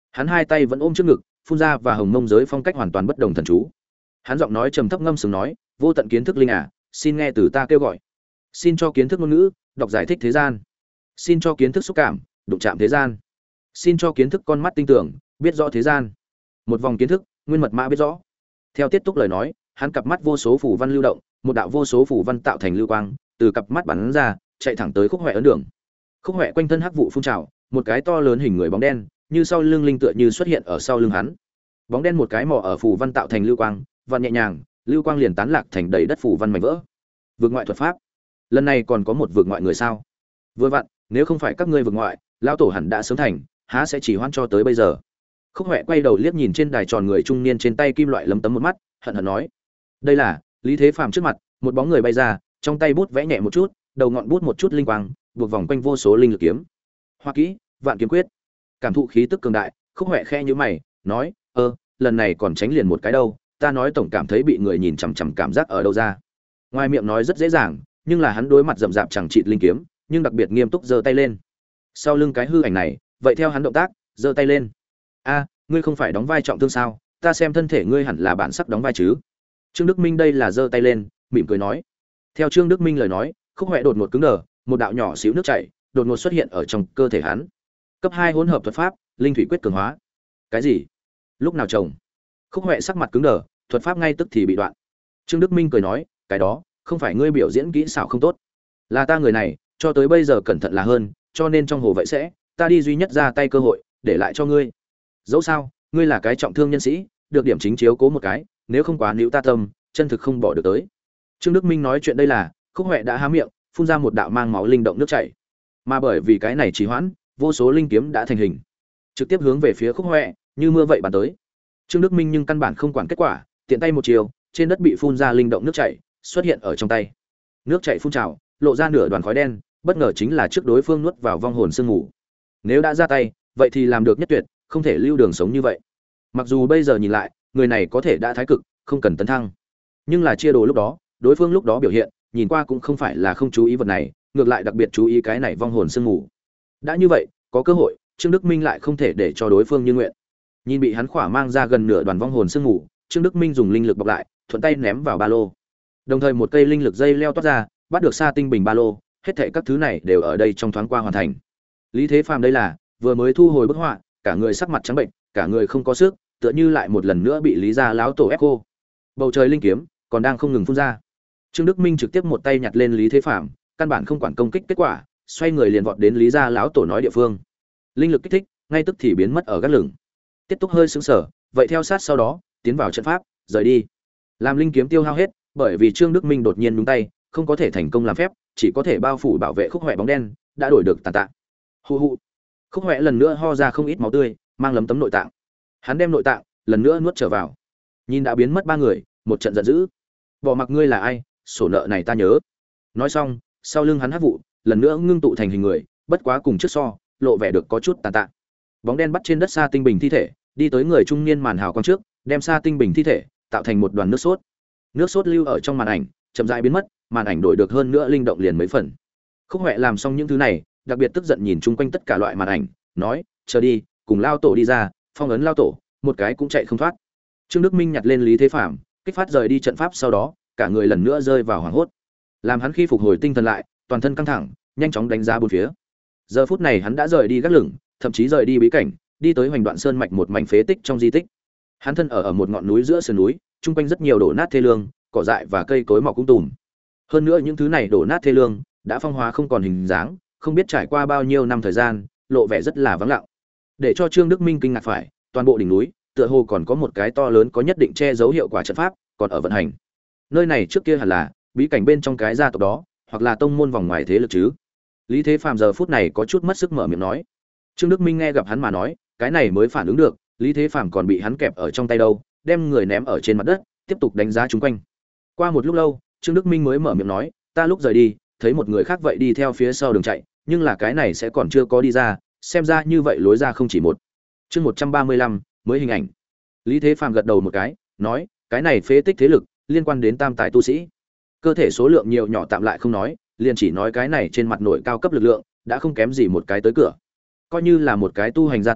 Hắn hai tay vẫn ôm trước ngực, phun ra và hồng mông giới phong cách hoàn toàn bất đồng thần chú. Hắn giọng nói trầm thấp ngâm sướng nói, vô tận kiến thức linh à, xin nghe từ ta kêu gọi. Xin cho kiến thức ngôn ngữ, đọc giải thích thế gian. Xin cho kiến thức xúc cảm, đụng chạm thế gian. Xin cho kiến thức con mắt tinh tưởng, biết rõ thế gian. Một vòng kiến thức, nguyên mật mã biết rõ. Theo tiết túc lời nói, hắn cặp mắt vô số phủ văn lưu động, một đạo vô số phủ văn tạo thành lưu quang, từ cặp mắt bắn ra, chạy thẳng tới Khúc Hoè ấn đường. Khúc Hoè quanh thân hắc vụ phun trào, một cái to lớn hình người bóng đen, như sau lưng linh tựa như xuất hiện ở sau lưng hắn. Bóng đen một cái mò ở phủ văn tạo thành lưu quang, và nhẹ nhàng, lưu quang liền tán lạc thành đầy đất phủ văn mảnh vỡ. Vượt ngoại thuật pháp. Lần này còn có một vượt ngoại người sao? Vừa vặn, nếu không phải các ngươi vượt ngoại, lão tổ hẳn đã sớm thành, há sẽ chỉ hoãn cho tới bây giờ. Khúc Hoè quay đầu liếc nhìn trên đài tròn người trung niên trên tay kim loại lấm tấm một mắt, hận hận nói: "Đây là Lý Thế Phàm." Trước mặt, một bóng người bay ra, trong tay bút vẽ nhẹ một chút, đầu ngọn bút một chút linh quang, buộc vòng quanh vô số linh lực kiếm. Hoa kỹ, Vạn Kiếm Quyết. Cảm thụ khí tức cường đại, Khúc Hoè khe nhíu mày, nói: "Ơ, lần này còn tránh liền một cái đâu, ta nói tổng cảm thấy bị người nhìn chằm chằm cảm giác ở đâu ra." Ngoài miệng nói rất dễ dàng, nhưng là hắn đối mặt rậm rạp chẳng chịt linh kiếm, nhưng đặc biệt nghiêm túc giơ tay lên. Sau lưng cái hư ảnh này, vậy theo hắn động tác, giơ tay lên. "A, ngươi không phải đóng vai trọng thương sao? Ta xem thân thể ngươi hẳn là bản sắc đóng vai chứ?" Trương Đức Minh đây là giơ tay lên, mỉm cười nói. Theo Trương Đức Minh lời nói, Khúc Hoè đột ngột cứng đờ, một đạo nhỏ xíu nước chảy, đột ngột xuất hiện ở trong cơ thể hắn. Cấp hai hỗn hợp thuật pháp, Linh Thủy Quyết cường hóa. Cái gì? Lúc nào trồng? Khúc Hoè sắc mặt cứng đờ, thuật pháp ngay tức thì bị đoạn. Trương Đức Minh cười nói, cái đó, không phải ngươi biểu diễn kỹ xảo không tốt, là ta người này, cho tới bây giờ cẩn thận là hơn, cho nên trong hồ vậy sẽ, ta đi duy nhất ra tay cơ hội, để lại cho ngươi. Dẫu sao, ngươi là cái trọng thương nhân sĩ, được điểm chính chiếu cố một cái, nếu không quá níu ta tâm, chân thực không bỏ được tới. Trương Đức Minh nói chuyện đây là, Khúc Hoè đã há miệng, phun ra một đạo mang máu linh động nước chảy. Mà bởi vì cái này trì hoãn, vô số linh kiếm đã thành hình, trực tiếp hướng về phía Khúc Hoè, như mưa vậy bắn tới. Trương Đức Minh nhưng căn bản không quản kết quả, tiện tay một chiều, trên đất bị phun ra linh động nước chảy, xuất hiện ở trong tay. Nước chảy phun trào, lộ ra nửa đoàn khói đen, bất ngờ chính là trước đối phương nuốt vào vong hồn sương ngủ. Nếu đã ra tay, vậy thì làm được nhất tuyệt, không thể lưu đường sống như vậy. Mặc dù bây giờ nhìn lại, người này có thể đã thái cực, không cần tấn thăng. Nhưng là chia đồ lúc đó, đối phương lúc đó biểu hiện, nhìn qua cũng không phải là không chú ý vật này, ngược lại đặc biệt chú ý cái này vong hồn sương ngủ. Đã như vậy, có cơ hội, Trương Đức Minh lại không thể để cho đối phương như nguyện. Nhìn bị hắn khỏa mang ra gần nửa đoàn vong hồn sương ngủ, Trương Đức Minh dùng linh lực bọc lại, thuận tay ném vào ba lô. Đồng thời một cây linh lực dây leo toát ra, bắt được sa tinh bình ba lô, hết thảy các thứ này đều ở đây trong thoáng qua hoàn thành. Lý Thế Phàm đây là vừa mới thu hồi bức họa, cả người sắc mặt trắng bệnh, cả người không có sức, tựa như lại một lần nữa bị Lý gia lão tổ ép cô. Bầu trời linh kiếm còn đang không ngừng phun ra. Trương Đức Minh trực tiếp một tay nhặt lên Lý Thế Phàm, căn bản không quản công kích kết quả, xoay người liền vọt đến Lý gia lão tổ nói địa phương. Linh lực kích thích, ngay tức thì biến mất ở gác lửng. Tiết Túc hơi sững sờ, vậy theo sát sau đó, tiến vào trận pháp, rời đi. Làm linh kiếm tiêu hao hết, bởi vì Trương Đức Minh đột nhiên nhúng tay, không có thể thành công làm phép, chỉ có thể bao phủ bảo vệ Khúc Hoè bóng đen, đã đổi được tàn tạ. Hu hu. Khúc Hoè lần nữa ho ra không ít máu tươi, mang lấm tấm nội tạng. Hắn đem nội tạng lần nữa nuốt trở vào. Nhìn đã biến mất ba người, một trận giận dữ. Bỏ mặc ngươi là ai, sổ nợ này ta nhớ. Nói xong, sau lưng hắn hắc vụ, lần nữa ngưng tụ thành hình người, bất quá cùng trước so, lộ vẻ được có chút tàn tạ. Bóng đen bắt trên đất sa tinh bình thi thể, đi tới người trung niên màn hào quang trước, đem sa tinh bình thi thể tạo thành một đoàn nước sốt. Nước sốt lưu ở trong màn ảnh, chậm rãi biến mất, màn ảnh đổi được hơn nữa linh động liền mấy phần. Khúc Hoè làm xong những thứ này, đặc biệt tức giận nhìn chung quanh tất cả loại màn ảnh, nói: "Chờ đi, cùng lao tổ đi ra, phong ấn lao tổ, một cái cũng chạy không thoát." Trương Đức Minh nhặt lên Lý Thế Phàm, kích phát rời đi trận pháp sau đó, cả người lần nữa rơi vào hoảng hốt. Làm hắn khi phục hồi tinh thần lại, toàn thân căng thẳng, nhanh chóng đánh giá bốn phía. Giờ phút này hắn đã rời đi gác lửng, thậm chí rời đi bí cảnh, đi tới Hoành Đoạn Sơn mạch một mảnh phế tích trong di tích. Hắn thân ở ở một ngọn núi giữa sườn núi, chung quanh rất nhiều đổ nát thê lương, cỏ dại và cây cối mọc cũng tùm. Hơn nữa những thứ này đổ nát thê lương, đã phong hóa không còn hình dáng, không biết trải qua bao nhiêu năm thời gian, lộ vẻ rất là vắng lặng. Để cho Trương Đức Minh kinh ngạc phải, toàn bộ đỉnh núi, tựa hồ còn có một cái to lớn có nhất định che giấu hiệu quả trận pháp, còn ở vận hành. Nơi này trước kia hẳn là bí cảnh bên trong cái gia tộc đó, hoặc là tông môn vòng ngoài thế lực chứ. Lý Thế Phàm giờ phút này có chút mất sức mở miệng nói. Trương Đức Minh nghe gặp hắn mà nói, cái này mới phản ứng được, Lý Thế Phàm còn bị hắn kẹp ở trong tay đâu, đem người ném ở trên mặt đất, tiếp tục đánh giá chúng quanh. Qua một lúc lâu, Trương Đức Minh mới mở miệng nói, ta lúc rời đi, thấy một người khác vậy đi theo phía sau đường chạy, nhưng là cái này sẽ còn chưa có đi ra, xem ra như vậy lối ra không chỉ một. Chương một trăm ba mươi lăm, mới hình ảnh. Lý Thế Phàm gật đầu một cái, nói, cái này phế tích thế lực, liên quan đến tam tài tu sĩ. Cơ thể số lượng nhiều nhỏ tạm lại không nói, liền chỉ nói cái này trên mặt nội cao cấp lực lượng, đã không kém gì một cái tới cửa. Coi như là một cái tu hành gia tộc,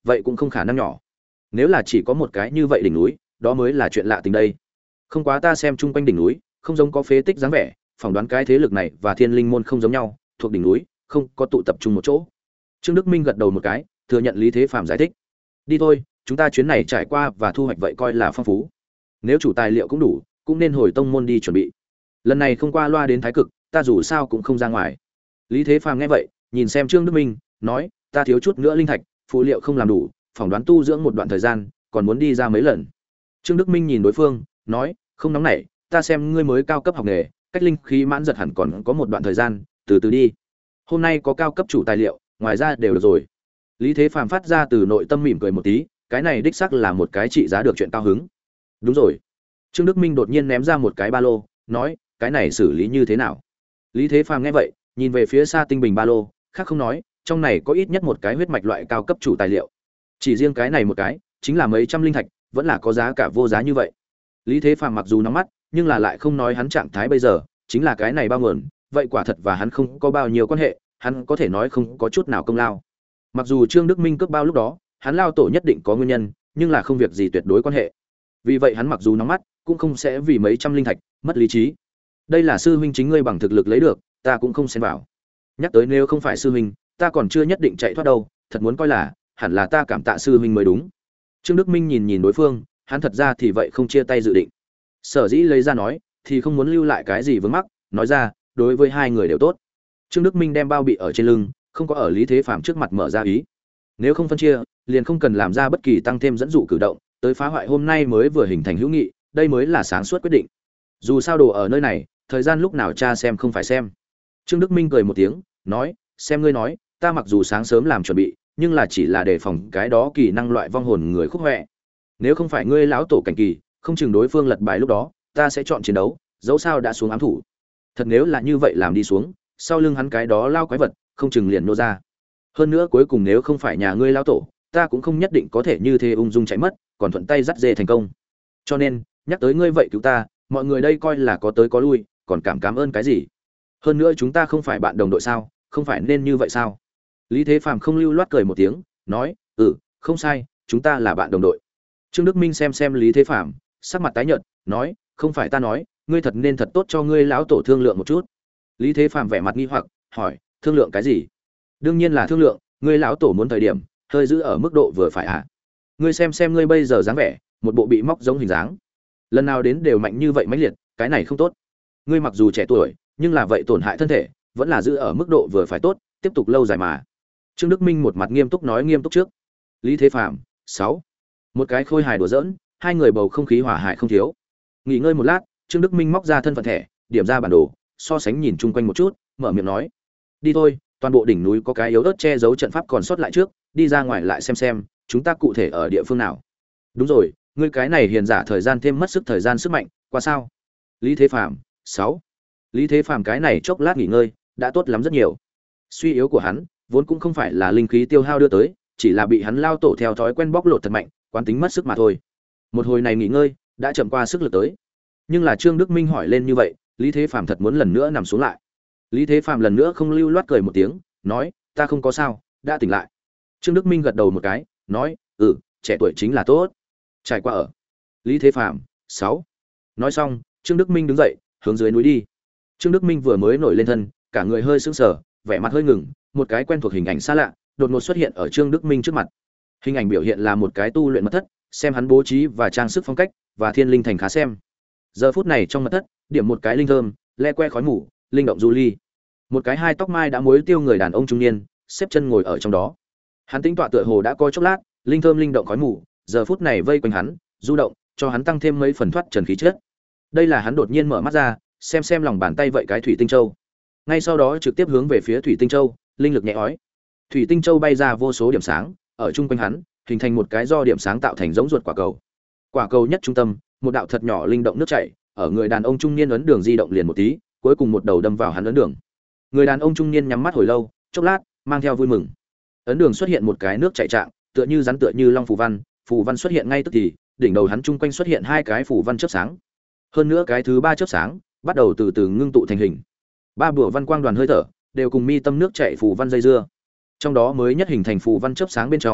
vậy cũng không khả năng nhỏ. Nếu là chỉ có một cái như vậy đỉnh núi, đó mới là chuyện lạ tình đây. Không quá ta xem chung quanh đỉnh núi, không giống có phế tích dáng vẻ, phỏng đoán cái thế lực này và Thiên Linh môn không giống nhau, thuộc đỉnh núi, không có tụ tập trung một chỗ. Trương Đức Minh gật đầu một cái, thừa nhận Lý Thế Phàm giải thích. Đi thôi, chúng ta chuyến này trải qua và thu hoạch vậy coi là phong phú. Nếu chủ tài liệu cũng đủ, cũng nên hồi tông môn đi chuẩn bị. Lần này không qua loa đến Thái Cực, ta dù sao cũng không ra ngoài. Lý Thế Phàm nghe vậy, nhìn xem Trương Đức Minh, nói, ta thiếu chút nữa linh thạch, phụ liệu không làm đủ, phỏng đoán tu dưỡng một đoạn thời gian, còn muốn đi ra mấy lần. Trương Đức Minh nhìn đối phương, nói, không nóng nảy, ta xem ngươi mới cao cấp học nghề, cách linh khí mãn giật hẳn còn có một đoạn thời gian, từ từ đi. Hôm nay có cao cấp chủ tài liệu, ngoài ra đều được rồi. Lý Thế Phàm phát ra từ nội tâm mỉm cười một tí, cái này đích xác là một cái trị giá được chuyện cao hứng. Đúng rồi. Trương Đức Minh đột nhiên ném ra một cái ba lô, nói, cái này xử lý như thế nào? Lý Thế Phàm nghe vậy, nhìn về phía xa tinh bình ba lô, khác không nói, trong này có ít nhất một cái huyết mạch loại cao cấp chủ tài liệu. Chỉ riêng cái này một cái, chính là mấy trăm linh thạch, vẫn là có giá cả vô giá như vậy. Lý Thế Phàm mặc dù nóng mắt, nhưng là lại không nói hắn trạng thái bây giờ, chính là cái này bao nguồn, vậy quả thật và hắn không có bao nhiêu quan hệ, hắn có thể nói không có chút nào công lao. Mặc dù Trương Đức Minh cướp bao lúc đó, hắn lao tổ nhất định có nguyên nhân, nhưng là không việc gì tuyệt đối quan hệ. Vì vậy hắn mặc dù nóng mắt, cũng không sẽ vì mấy trăm linh thạch mất lý trí. Đây là sư huynh chính ngươi bằng thực lực lấy được, ta cũng không xen vào. Nhắc tới nếu không phải sư huynh, ta còn chưa nhất định chạy thoát đâu, thật muốn coi là, hẳn là ta cảm tạ sư huynh mới đúng. Trương Đức Minh nhìn nhìn đối phương, hắn thật ra thì vậy không chia tay dự định. Sở dĩ lấy ra nói, thì không muốn lưu lại cái gì vướng mắc, nói ra, đối với hai người đều tốt. Trương Đức Minh đem bao bị ở trên lưng, không có ở Lý Thế Phàm trước mặt mở ra ý. Nếu không phân chia, liền không cần làm ra bất kỳ tăng thêm dẫn dụ cử động, tới phá hoại hôm nay mới vừa hình thành hữu nghị, đây mới là sáng suốt quyết định. Dù sao đồ ở nơi này, thời gian lúc nào cha xem không phải xem. Trương Đức Minh cười một tiếng, nói, xem ngươi nói, ta mặc dù sáng sớm làm chuẩn bị, nhưng là chỉ là để phòng cái đó kỳ năng loại vong hồn người khúc hoẹ. Nếu không phải ngươi lão tổ cảnh kỳ, không chừng đối phương lật bài lúc đó, ta sẽ chọn chiến đấu, dẫu sao đã xuống ám thủ. Thật nếu là như vậy làm đi xuống, sau lưng hắn cái đó lao quái vật, không chừng liền nô ra. Hơn nữa cuối cùng nếu không phải nhà ngươi lão tổ, ta cũng không nhất định có thể như thế ung dung chạy mất, còn thuận tay dắt dê thành công. Cho nên, nhắc tới ngươi vậy cứu ta, mọi người đây coi là có tới có lui, còn cảm cảm ơn cái gì? Hơn nữa chúng ta không phải bạn đồng đội sao, không phải nên như vậy sao? Lý Thế Phàm không lưu loát cười một tiếng, nói, "Ừ, không sai, chúng ta là bạn đồng đội." Trương Đức Minh xem xem Lý Thế Phàm, sắc mặt tái nhợt, nói, "Không phải ta nói, ngươi thật nên thật tốt cho ngươi lão tổ thương lượng một chút." Lý Thế Phàm vẻ mặt nghi hoặc, hỏi, "Thương lượng cái gì?" "Đương nhiên là thương lượng, ngươi lão tổ muốn thời điểm, hơi giữ ở mức độ vừa phải à? Ngươi xem xem ngươi bây giờ dáng vẻ, một bộ bị móc giống hình dáng. Lần nào đến đều mạnh như vậy mãnh liệt, cái này không tốt. Ngươi mặc dù trẻ tuổi, nhưng là vậy tổn hại thân thể, vẫn là giữ ở mức độ vừa phải tốt, tiếp tục lâu dài mà." Trương Đức Minh một mặt nghiêm túc nói nghiêm túc trước. Lý Thế Phàm, sáu. Một cái khôi hài đùa giỡn, hai người bầu không khí hòa hài không thiếu. Nghỉ ngơi một lát, Trương Đức Minh móc ra thân phận thẻ, điểm ra bản đồ, so sánh nhìn chung quanh một chút, mở miệng nói: "Đi thôi, toàn bộ đỉnh núi có cái yếu ớt che giấu trận pháp còn sót lại trước, đi ra ngoài lại xem xem, chúng ta cụ thể ở địa phương nào." "Đúng rồi, ngươi cái này hiền giả thời gian thêm mất sức thời gian sức mạnh, qua sao?" Lý Thế Phàm, sáu. Lý Thế Phàm cái này chốc lát nghỉ ngơi, đã tốt lắm rất nhiều. Suy yếu của hắn, vốn cũng không phải là linh khí tiêu hao đưa tới, chỉ là bị hắn lao tổ theo thói quen bóc lột thật mạnh, quán tính mất sức mà thôi. Một hồi này nghỉ ngơi, đã chậm qua sức lực tới. Nhưng là Trương Đức Minh hỏi lên như vậy, Lý Thế Phàm thật muốn lần nữa nằm xuống lại. Lý Thế Phàm lần nữa không lưu loát cười một tiếng, nói, "Ta không có sao, đã tỉnh lại." Trương Đức Minh gật đầu một cái, nói, "Ừ, trẻ tuổi chính là tốt." Trải qua ở. Lý Thế Phàm, sáu. Nói xong, Trương Đức Minh đứng dậy, hướng dưới núi đi. Trương Đức Minh vừa mới nổi lên thân, cả người hơi sững sờ, vẻ mặt hơi ngừng, một cái quen thuộc hình ảnh xa lạ đột ngột xuất hiện ở Trương Đức Minh trước mặt. Hình ảnh biểu hiện là một cái tu luyện mật thất, xem hắn bố trí và trang sức phong cách và thiên linh thành khá xem. Giờ phút này trong mật thất, điểm một cái linh thơm, le que khói mù, linh động du ly. Một cái hai tóc mai đã muối tiêu người đàn ông trung niên, xếp chân ngồi ở trong đó. Hắn tính tọa tựa hồ đã coi chốc lát, linh thơm linh động khói mù, giờ phút này vây quanh hắn, du động, cho hắn tăng thêm mấy phần thoát trần khí chất. Đây là hắn đột nhiên mở mắt ra, xem xem lòng bàn tay vậy cái thủy tinh châu. Ngay sau đó trực tiếp hướng về phía thủy tinh châu, linh lực nhẹ ói. Thủy tinh châu bay ra vô số điểm sáng, ở chung quanh hắn, hình thành một cái do điểm sáng tạo thành giống ruột quả cầu. Quả cầu nhất trung tâm, một đạo thật nhỏ linh động nước chảy, ở người đàn ông trung niên ấn đường di động liền một tí, cuối cùng một đầu đâm vào hắn ấn đường. Người đàn ông trung niên nhắm mắt hồi lâu, chốc lát, mang theo vui mừng. Ấn đường xuất hiện một cái nước chảy trạng, tựa như rắn tựa như long phù văn, phù văn xuất hiện ngay tức thì, đỉnh đầu hắn chung quanh xuất hiện hai cái phù văn chớp sáng. Hơn nữa cái thứ ba chớp sáng, bắt đầu từ từ ngưng tụ thành hình. Ba bùa văn quang đoàn hơi thở, đều cùng mi tâm nước chảy phù văn dây dưa. Trong đó mới nhất hình thành phù văn chớp sáng bên trong,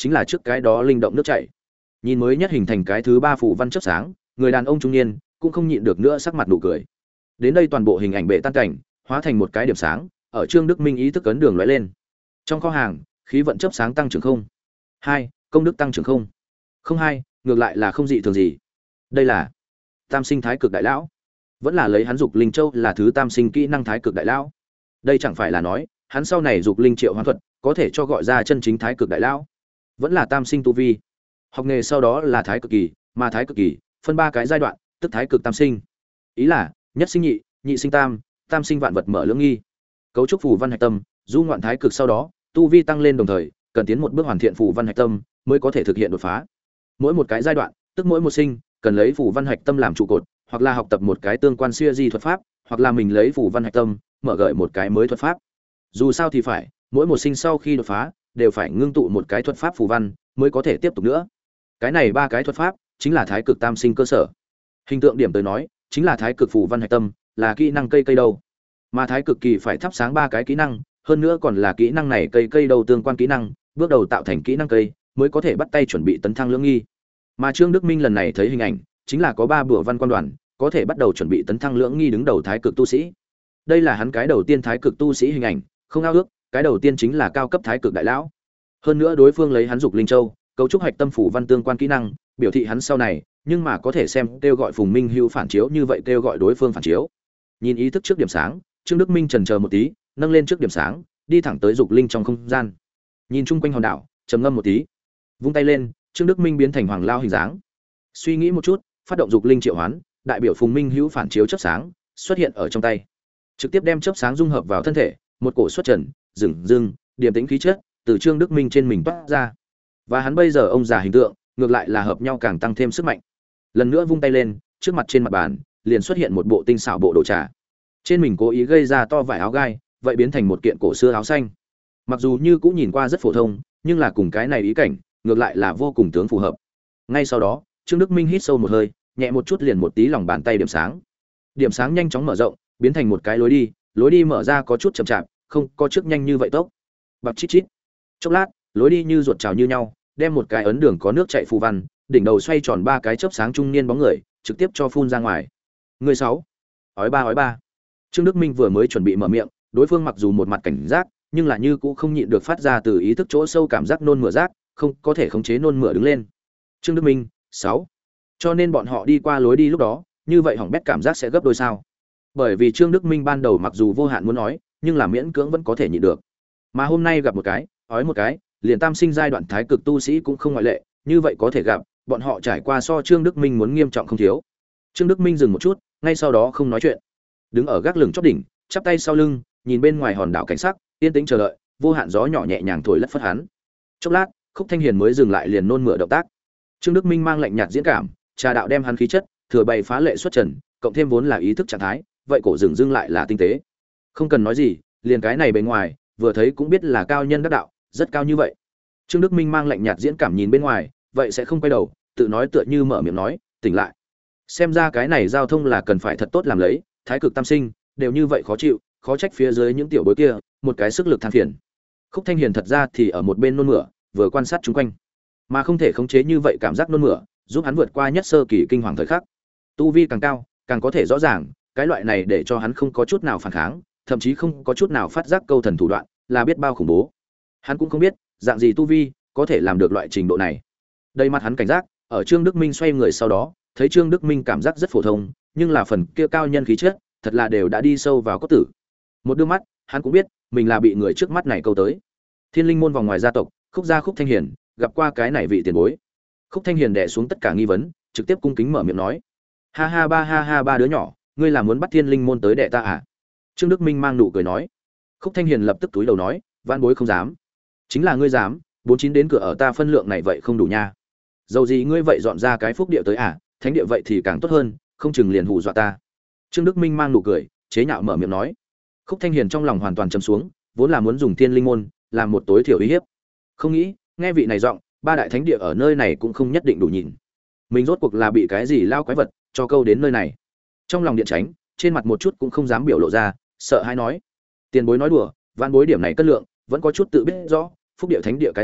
chính là trước cái đó linh động nước chảy. Nhìn mới nhất hình thành cái thứ ba phù văn chớp sáng, người đàn ông trung niên cũng không nhịn được nữa sắc mặt nụ cười. Đến đây toàn bộ hình ảnh bệ tan cảnh, hóa thành một cái điểm sáng, ở Trương Đức Minh ý thức ấn đường lóe lên. Trong kho hàng, khí vận chớp sáng tăng trưởng không. hai, công đức tăng trưởng không. Không hai, ngược lại là không dị thường gì. Đây là Tam Sinh Thái Cực Đại lão, vẫn là lấy hắn dục linh châu là thứ tam sinh kỹ năng Thái Cực Đại lão. Đây chẳng phải là nói, hắn sau này dục linh triệu hoán thuật, có thể cho gọi ra chân chính Thái Cực Đại lão. Vẫn là tam sinh tu vi. Học nghề sau đó là Thái Cực kỳ, mà Thái Cực kỳ phân ba cái giai đoạn, tức Thái Cực tam sinh. Ý là nhất sinh nhị, nhị sinh tam, tam sinh vạn vật mở lưỡng nghi. Cấu trúc phù văn hạch tâm, du ngoạn thái cực sau đó, tu vi tăng lên đồng thời, cần tiến một bước hoàn thiện phù văn hạch tâm mới có thể thực hiện đột phá. Mỗi một cái giai đoạn, tức mỗi một sinh, cần lấy phù văn hạch tâm làm trụ cột, hoặc là học tập một cái tương quan siêu di thuật pháp, hoặc là mình lấy phù văn hạch tâm, mở gợi một cái mới thuật pháp. Dù sao thì phải, mỗi một sinh sau khi đột phá, đều phải ngưng tụ một cái thuật pháp phù văn, mới có thể tiếp tục nữa. Cái này ba cái thuật pháp chính là thái cực tam sinh cơ sở. Hình tượng điểm tới nói, chính là thái cực phù văn hạch tâm, là kỹ năng cây cây đầu. Mà thái cực kỳ phải thắp sáng ba cái kỹ năng, hơn nữa còn là kỹ năng này cây cây đầu tương quan kỹ năng, bước đầu tạo thành kỹ năng cây, mới có thể bắt tay chuẩn bị tấn thăng lưỡng nghi. Mà Trương Đức Minh lần này thấy hình ảnh, chính là có ba bùa văn quan đoàn, có thể bắt đầu chuẩn bị tấn thăng lưỡng nghi đứng đầu thái cực tu sĩ. Đây là hắn cái đầu tiên thái cực tu sĩ hình ảnh, không ao ước, cái đầu tiên chính là cao cấp thái cực đại lão. Hơn nữa đối phương lấy hắn dục linh châu, cấu trúc hạch tâm phủ văn tương quan kỹ năng, biểu thị hắn sau này, nhưng mà có thể xem kêu gọi Phùng Minh Hữu phản chiếu như vậy kêu gọi đối phương phản chiếu. Nhìn ý thức trước điểm sáng, Trương Đức Minh chần chờ một tí, nâng lên trước điểm sáng, đi thẳng tới dục linh trong không gian. Nhìn chung quanh hòn đảo, trầm ngâm một tí, vung tay lên, Trương Đức Minh biến thành hoàng lao hình dáng. Suy nghĩ một chút, phát động dục linh triệu hoán, đại biểu Phùng Minh Hữu phản chiếu chớp sáng xuất hiện ở trong tay, trực tiếp đem chớp sáng dung hợp vào thân thể, một cổ xuất trần, dừng dưng, điềm tĩnh khí chất từ Trương Đức Minh trên mình toát ra. Và hắn bây giờ ông già hình tượng, ngược lại là hợp nhau càng tăng thêm sức mạnh. Lần nữa vung tay lên, trước mặt trên mặt bàn liền xuất hiện một bộ tinh xảo bộ đồ trà. Trên mình cố ý gây ra to vải áo gai, vậy biến thành một kiện cổ xưa áo xanh. Mặc dù như cũng nhìn qua rất phổ thông, nhưng là cùng cái này ý cảnh, ngược lại là vô cùng tướng phù hợp. Ngay sau đó, Trương Đức Minh hít sâu một hơi, nhẹ một chút liền một tí lòng bàn tay điểm sáng. Điểm sáng nhanh chóng mở rộng, biến thành một cái lối đi, lối đi mở ra có chút chậm chạp, không có trước nhanh như vậy tốc. Bập chít chít. Chốc lát, lối đi như ruột trào như nhau, đem một cái ấn đường có nước chảy phù văn, đỉnh đầu xoay tròn ba cái chớp sáng trung niên bóng người, trực tiếp cho phun ra ngoài. Người sáu. Ói ba ói ba. Trương Đức Minh vừa mới chuẩn bị mở miệng, đối phương mặc dù một mặt cảnh giác, nhưng là như cũng không nhịn được phát ra từ ý thức chỗ sâu cảm giác nôn mửa rác, không có thể khống chế nôn mửa đứng lên. Trương Đức Minh, sáu. Cho nên bọn họ đi qua lối đi lúc đó, như vậy hỏng bét cảm giác sẽ gấp đôi sao? Bởi vì Trương Đức Minh ban đầu mặc dù vô hạn muốn nói, nhưng là miễn cưỡng vẫn có thể nhịn được. Mà hôm nay gặp một cái, ói một cái, liền tam sinh giai đoạn thái cực tu sĩ cũng không ngoại lệ, như vậy có thể gặp, bọn họ trải qua so Trương Đức Minh muốn nghiêm trọng không thiếu. Trương Đức Minh dừng một chút, ngay sau đó không nói chuyện, đứng ở gác lửng chóp đỉnh, chắp tay sau lưng, nhìn bên ngoài hòn đảo cảnh sắc, yên tĩnh chờ đợi, vô hạn gió nhỏ nhẹ nhàng thổi lất phất hắn. Chốc lát, Khúc Thanh Hiền mới dừng lại liền nôn mửa động tác. Trương Đức Minh mang lạnh nhạt diễn cảm, trà đạo đem hắn khí chất, thừa bày phá lệ xuất trần, cộng thêm vốn là ý thức trạng thái, vậy cổ dừng dưng lại là tinh tế. Không cần nói gì, liền cái này bề ngoài, vừa thấy cũng biết là cao nhân đắc đạo, rất cao như vậy. Trương Đức Minh mang lạnh nhạt diễn cảm nhìn bên ngoài, vậy sẽ không quay đầu, tự nói tựa như mở miệng nói, tỉnh lại. Xem ra cái này giao thông là cần phải thật tốt làm lấy, thái cực tam sinh, đều như vậy khó chịu, khó trách phía dưới những tiểu bối kia, một cái sức lực than phiền. Khúc Thanh Hiền thật ra thì ở một bên nôn mửa, vừa quan sát chúng quanh, mà không thể khống chế như vậy cảm giác nôn mửa, giúp hắn vượt qua nhất sơ kỳ kinh hoàng thời khắc. Tu vi càng cao, càng có thể rõ ràng, cái loại này để cho hắn không có chút nào phản kháng, thậm chí không có chút nào phát giác câu thần thủ đoạn, là biết bao khủng bố. Hắn cũng không biết, dạng gì tu vi có thể làm được loại trình độ này. Đây mặt hắn cảnh giác, ở Trương Đức Minh xoay người sau đó, thấy Trương Đức Minh cảm giác rất phổ thông, nhưng là phần kia cao nhân khí chất, thật là đều đã đi sâu vào cốt tử. Một đôi mắt, hắn cũng biết, mình là bị người trước mắt này câu tới. Thiên Linh môn vòng ngoài gia tộc, Khúc gia Khúc Thanh Hiền, gặp qua cái này vị tiền bối. Khúc Thanh Hiền đè xuống tất cả nghi vấn, trực tiếp cung kính mở miệng nói: "Ha ha ba ha ha ba đứa nhỏ, ngươi là muốn bắt Thiên Linh môn tới đè ta à?" Trương Đức Minh mang nụ cười nói. Khúc Thanh Hiền lập tức túi đầu nói: "Vạn bối không dám." "Chính là ngươi dám, bốn chín đến cửa ở ta phân lượng này vậy không đủ nha. Dầu gì ngươi vậy dọn ra cái phúc địa tới à, thánh địa vậy thì càng tốt hơn, không chừng liền hù dọa ta." Trương Đức Minh mang nụ cười, chế nhạo mở miệng nói. Khúc Thanh Hiền trong lòng hoàn toàn trầm xuống, vốn là muốn dùng Thiên Linh môn làm một tối thiểu uy hiếp, không nghĩ nghe vị này giọng, ba đại thánh địa ở nơi này cũng không nhất định đủ nhìn. Mình rốt cuộc là bị cái gì lao quái vật cho câu đến nơi này. Trong lòng điện tránh, trên mặt một chút cũng không dám biểu lộ ra, sợ hãi nói: "Tiền bối nói đùa, vạn bối điểm này cân lượng, vẫn có chút tự biết rõ, phúc địa thánh địa cái gì,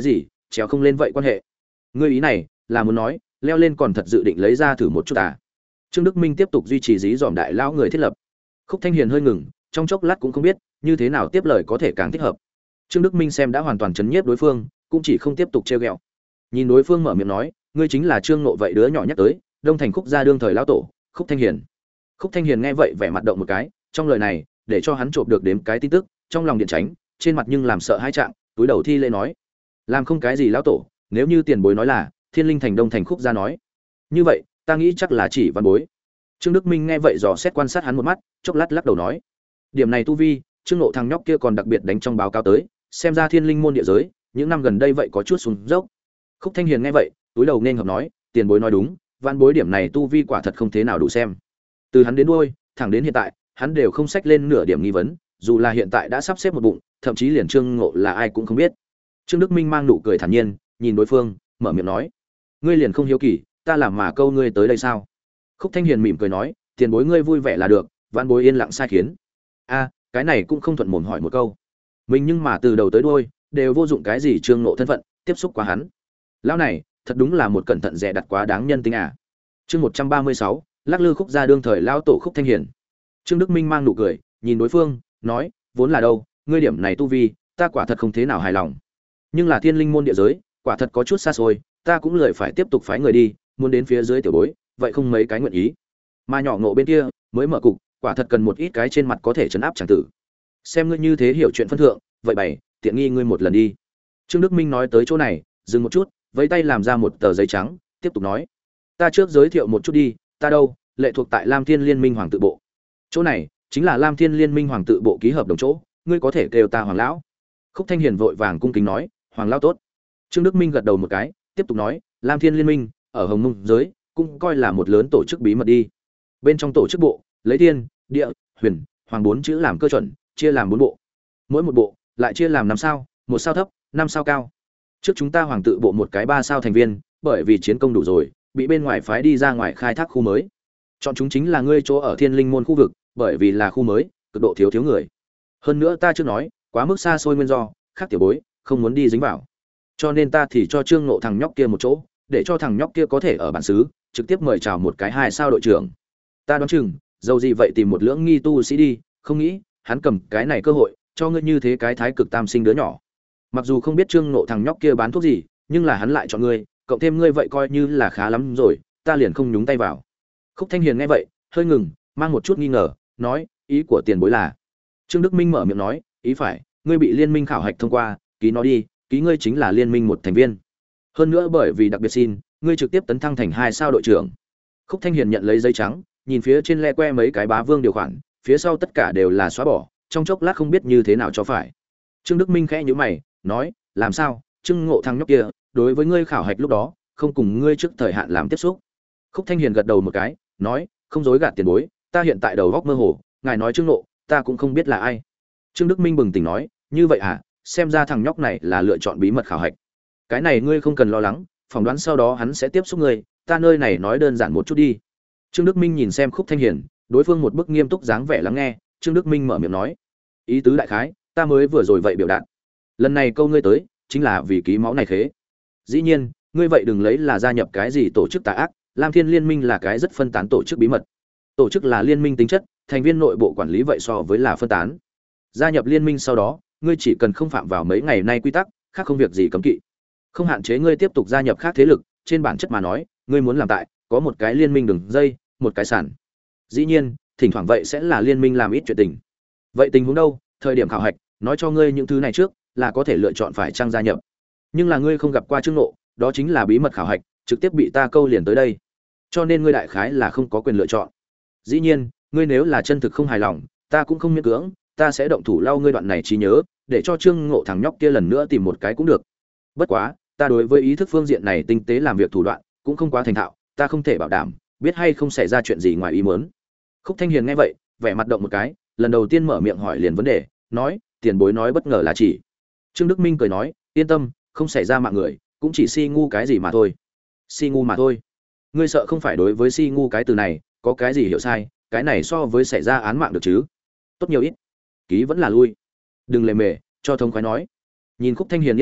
trèo không lên vậy quan hệ. Ngươi ý này là muốn nói leo lên còn thật dự định lấy ra thử một chút à? Trương Đức Minh tiếp tục duy trì dí dỏm đại lão người thiết lập. Khúc Thanh Hiền hơi ngừng, trong chốc lát cũng không biết như thế nào tiếp lời có thể càng thích hợp. Trương Đức Minh xem đã hoàn toàn chấn nhiếp đối phương, cũng chỉ không tiếp tục trêu ghẹo. Nhìn đối phương mở miệng nói, ngươi chính là Trương Ngộ vậy đứa nhỏ nhắc tới, Đông Thành Khúc gia đương thời lão tổ, Khúc Thanh Hiền. Khúc Thanh Hiền nghe vậy vẻ mặt động một cái, trong lời này, để cho hắn chộp được đếm cái tin tức, trong lòng điện tránh, trên mặt nhưng làm sợ hai trạng, túi đầu thi lễ nói, làm không cái gì lão tổ, nếu như tiền bối nói là Thiên Linh Thành Đông Thành Khúc gia nói, như vậy, ta nghĩ chắc là chỉ văn bối. Trương Đức Minh nghe vậy dò xét quan sát hắn một mắt, chốc lát lắc đầu nói, điểm này tu vi, Trương Ngộ thằng nhóc kia còn đặc biệt đánh trong báo cáo tới, xem ra Thiên Linh môn địa giới, những năm gần đây vậy có chút xuống dốc. Khúc Thanh Hiền nghe vậy, túi đầu nên hợp nói, tiền bối nói đúng, văn bối điểm này tu vi quả thật không thế nào đủ xem. Từ hắn đến đuôi, thẳng đến hiện tại, hắn đều không xách lên nửa điểm nghi vấn, dù là hiện tại đã sắp xếp một bụng, thậm chí liền Trương Ngộ là ai cũng không biết. Trương Đức Minh mang nụ cười thản nhiên, nhìn đối phương, mở miệng nói, ngươi liền không hiếu kỳ, ta làm mà câu ngươi tới đây sao? Khúc Thanh Hiền mỉm cười nói, tiền bối ngươi vui vẻ là được, văn bối yên lặng sai khiến. A, cái này cũng không thuận mồm hỏi một câu. Mình nhưng mà từ đầu tới đuôi đều vô dụng cái gì Trương Ngộ thân phận, tiếp xúc qua hắn. Lão này, thật đúng là một cẩn thận dè đặt quá đáng nhân tính à. Chương một trăm ba mươi sáu, Lắc Lư Khúc gia đương thời lão tổ Khúc Thanh Hiền. Trương Đức Minh mang nụ cười, nhìn đối phương, nói, vốn là đâu, ngươi điểm này tu vi, ta quả thật không thế nào hài lòng. Nhưng là Thiên Linh môn địa giới, quả thật có chút xa xôi, ta cũng lười phải tiếp tục phái người đi, muốn đến phía dưới tiểu bối, vậy không mấy cái nguyện ý. Mà nhỏ Ngộ bên kia, mới mở cục, quả thật cần một ít cái trên mặt có thể trấn áp chẳng tử. Xem ngươi như thế hiểu chuyện phân thượng, vậy bày, tiện nghi ngươi một lần đi. Trương Đức Minh nói tới chỗ này, dừng một chút, vẫy tay làm ra một tờ giấy trắng, tiếp tục nói, ta trước giới thiệu một chút đi, ta đâu, lệ thuộc tại Lam Thiên Liên Minh Hoàng tự bộ. Chỗ này chính là Lam Thiên Liên Minh Hoàng tự bộ ký hợp đồng chỗ, ngươi có thể kêu ta Hoàng lão. Khúc Thanh Hiền vội vàng cung kính nói, Hoàng lão tốt. Trương Đức Minh gật đầu một cái, tiếp tục nói, Lam Thiên Liên Minh ở Hồng Mông giới cũng coi là một lớn tổ chức bí mật đi. Bên trong tổ chức bộ, lấy thiên, địa, huyền, hoàng bốn chữ làm cơ chuẩn, chia làm bốn bộ. Mỗi một bộ lại chia làm năm sao, một sao thấp, năm sao cao. Trước chúng ta Hoàng tự bộ một cái ba sao thành viên, bởi vì chiến công đủ rồi, bị bên ngoài phái đi ra ngoài khai thác khu mới. Chọn chúng chính là ngươi chỗ ở Thiên Linh môn khu vực, bởi vì là khu mới, cực độ thiếu thiếu người. Hơn nữa ta chưa nói, quá mức xa xôi nguyên do, khác tiểu bối không muốn đi dính vào. Cho nên ta thì cho Trương Ngộ thằng nhóc kia một chỗ, để cho thằng nhóc kia có thể ở bản xứ, trực tiếp mời chào một cái hai sao đội trưởng. Ta đoán chừng, dầu gì vậy tìm một lưỡng nghi tu sĩ đi, không nghĩ, hắn cầm cái này cơ hội, cho ngươi như thế cái thái cực tam sinh đứa nhỏ. Mặc dù không biết Trương Ngộ thằng nhóc kia bán thuốc gì, nhưng là hắn lại chọn ngươi, cộng thêm ngươi vậy coi như là khá lắm rồi, ta liền không nhúng tay vào. Khúc Thanh Hiền nghe vậy, hơi ngừng, mang một chút nghi ngờ, nói, ý của tiền bối là? Trương Đức Minh mở miệng nói, ý phải, ngươi bị liên minh khảo hạch thông qua, ký nó đi, ký ngươi chính là liên minh một thành viên. Hơn nữa bởi vì đặc biệt xin, ngươi trực tiếp tấn thăng thành hai sao đội trưởng. Khúc Thanh Hiền nhận lấy giấy trắng, nhìn phía trên le que mấy cái bá vương điều khoản, phía sau tất cả đều là xóa bỏ, trong chốc lát không biết như thế nào cho phải. Trương Đức Minh khẽ nhíu mày, nói, làm sao? Trương Ngộ thằng nhóc kia, đối với ngươi khảo hạch lúc đó, không cùng ngươi trước thời hạn làm tiếp xúc. Khúc Thanh Hiền gật đầu một cái, nói, không dối gạt tiền bối, ta hiện tại đầu góc mơ hồ, ngài nói Trương Ngộ, ta cũng không biết là ai. Trương Đức Minh bừng tỉnh nói, như vậy à, xem ra thằng nhóc này là lựa chọn bí mật khảo hạch. Cái này ngươi không cần lo lắng, phỏng đoán sau đó hắn sẽ tiếp xúc ngươi, ta nơi này nói đơn giản một chút đi. Trương Đức Minh nhìn xem Khúc Thanh Hiền, đối phương một bức nghiêm túc dáng vẻ lắng nghe, Trương Đức Minh mở miệng nói, ý tứ đại khái, ta mới vừa rồi vậy biểu đạt. Lần này câu ngươi tới, chính là vì ký máu này khế. Dĩ nhiên, ngươi vậy đừng lấy là gia nhập cái gì tổ chức tà ác, Lam Thiên Liên Minh là cái rất phân tán tổ chức bí mật. Tổ chức là liên minh tính chất, thành viên nội bộ quản lý vậy so với là phân tán. Gia nhập liên minh sau đó, ngươi chỉ cần không phạm vào mấy ngày nay quy tắc, khác không việc gì cấm kỵ. Không hạn chế ngươi tiếp tục gia nhập khác thế lực, trên bản chất mà nói, ngươi muốn làm tại, có một cái liên minh đường dây, một cái sản. Dĩ nhiên, thỉnh thoảng vậy sẽ là liên minh làm ít chuyện tình. Vậy tình huống đâu, thời điểm khảo hạch, nói cho ngươi những thứ này trước, là có thể lựa chọn phải trang gia nhập. Nhưng là ngươi không gặp qua Trương Ngộ, đó chính là bí mật khảo hạch, trực tiếp bị ta câu liền tới đây. Cho nên ngươi đại khái là không có quyền lựa chọn. Dĩ nhiên, ngươi nếu là chân thực không hài lòng, ta cũng không miễn cưỡng, ta sẽ động thủ lau ngươi đoạn này trí nhớ, để cho Trương Ngộ thằng nhóc kia lần nữa tìm một cái cũng được. Bất quá, ta đối với ý thức phương diện này tinh tế làm việc thủ đoạn, cũng không quá thành thạo, ta không thể bảo đảm, biết hay không xảy ra chuyện gì ngoài ý muốn. Khúc Thanh Hiền nghe vậy, vẻ mặt động một cái, lần đầu tiên mở miệng hỏi liền vấn đề, nói, tiền bối nói bất ngờ là chỉ. Trương Đức Minh cười nói, yên tâm, không xảy ra mạng người, cũng chỉ si ngu cái gì mà thôi. Si ngu mà thôi. Ngươi sợ không phải đối với si ngu cái từ này, có cái gì hiểu sai, cái này so với xảy ra án mạng được chứ? Tốt nhiều ít. Ký vẫn là lui. Đừng lề mề, cho thông khoái nói. Nhìn Khúc Thanh Hiền yên lặng,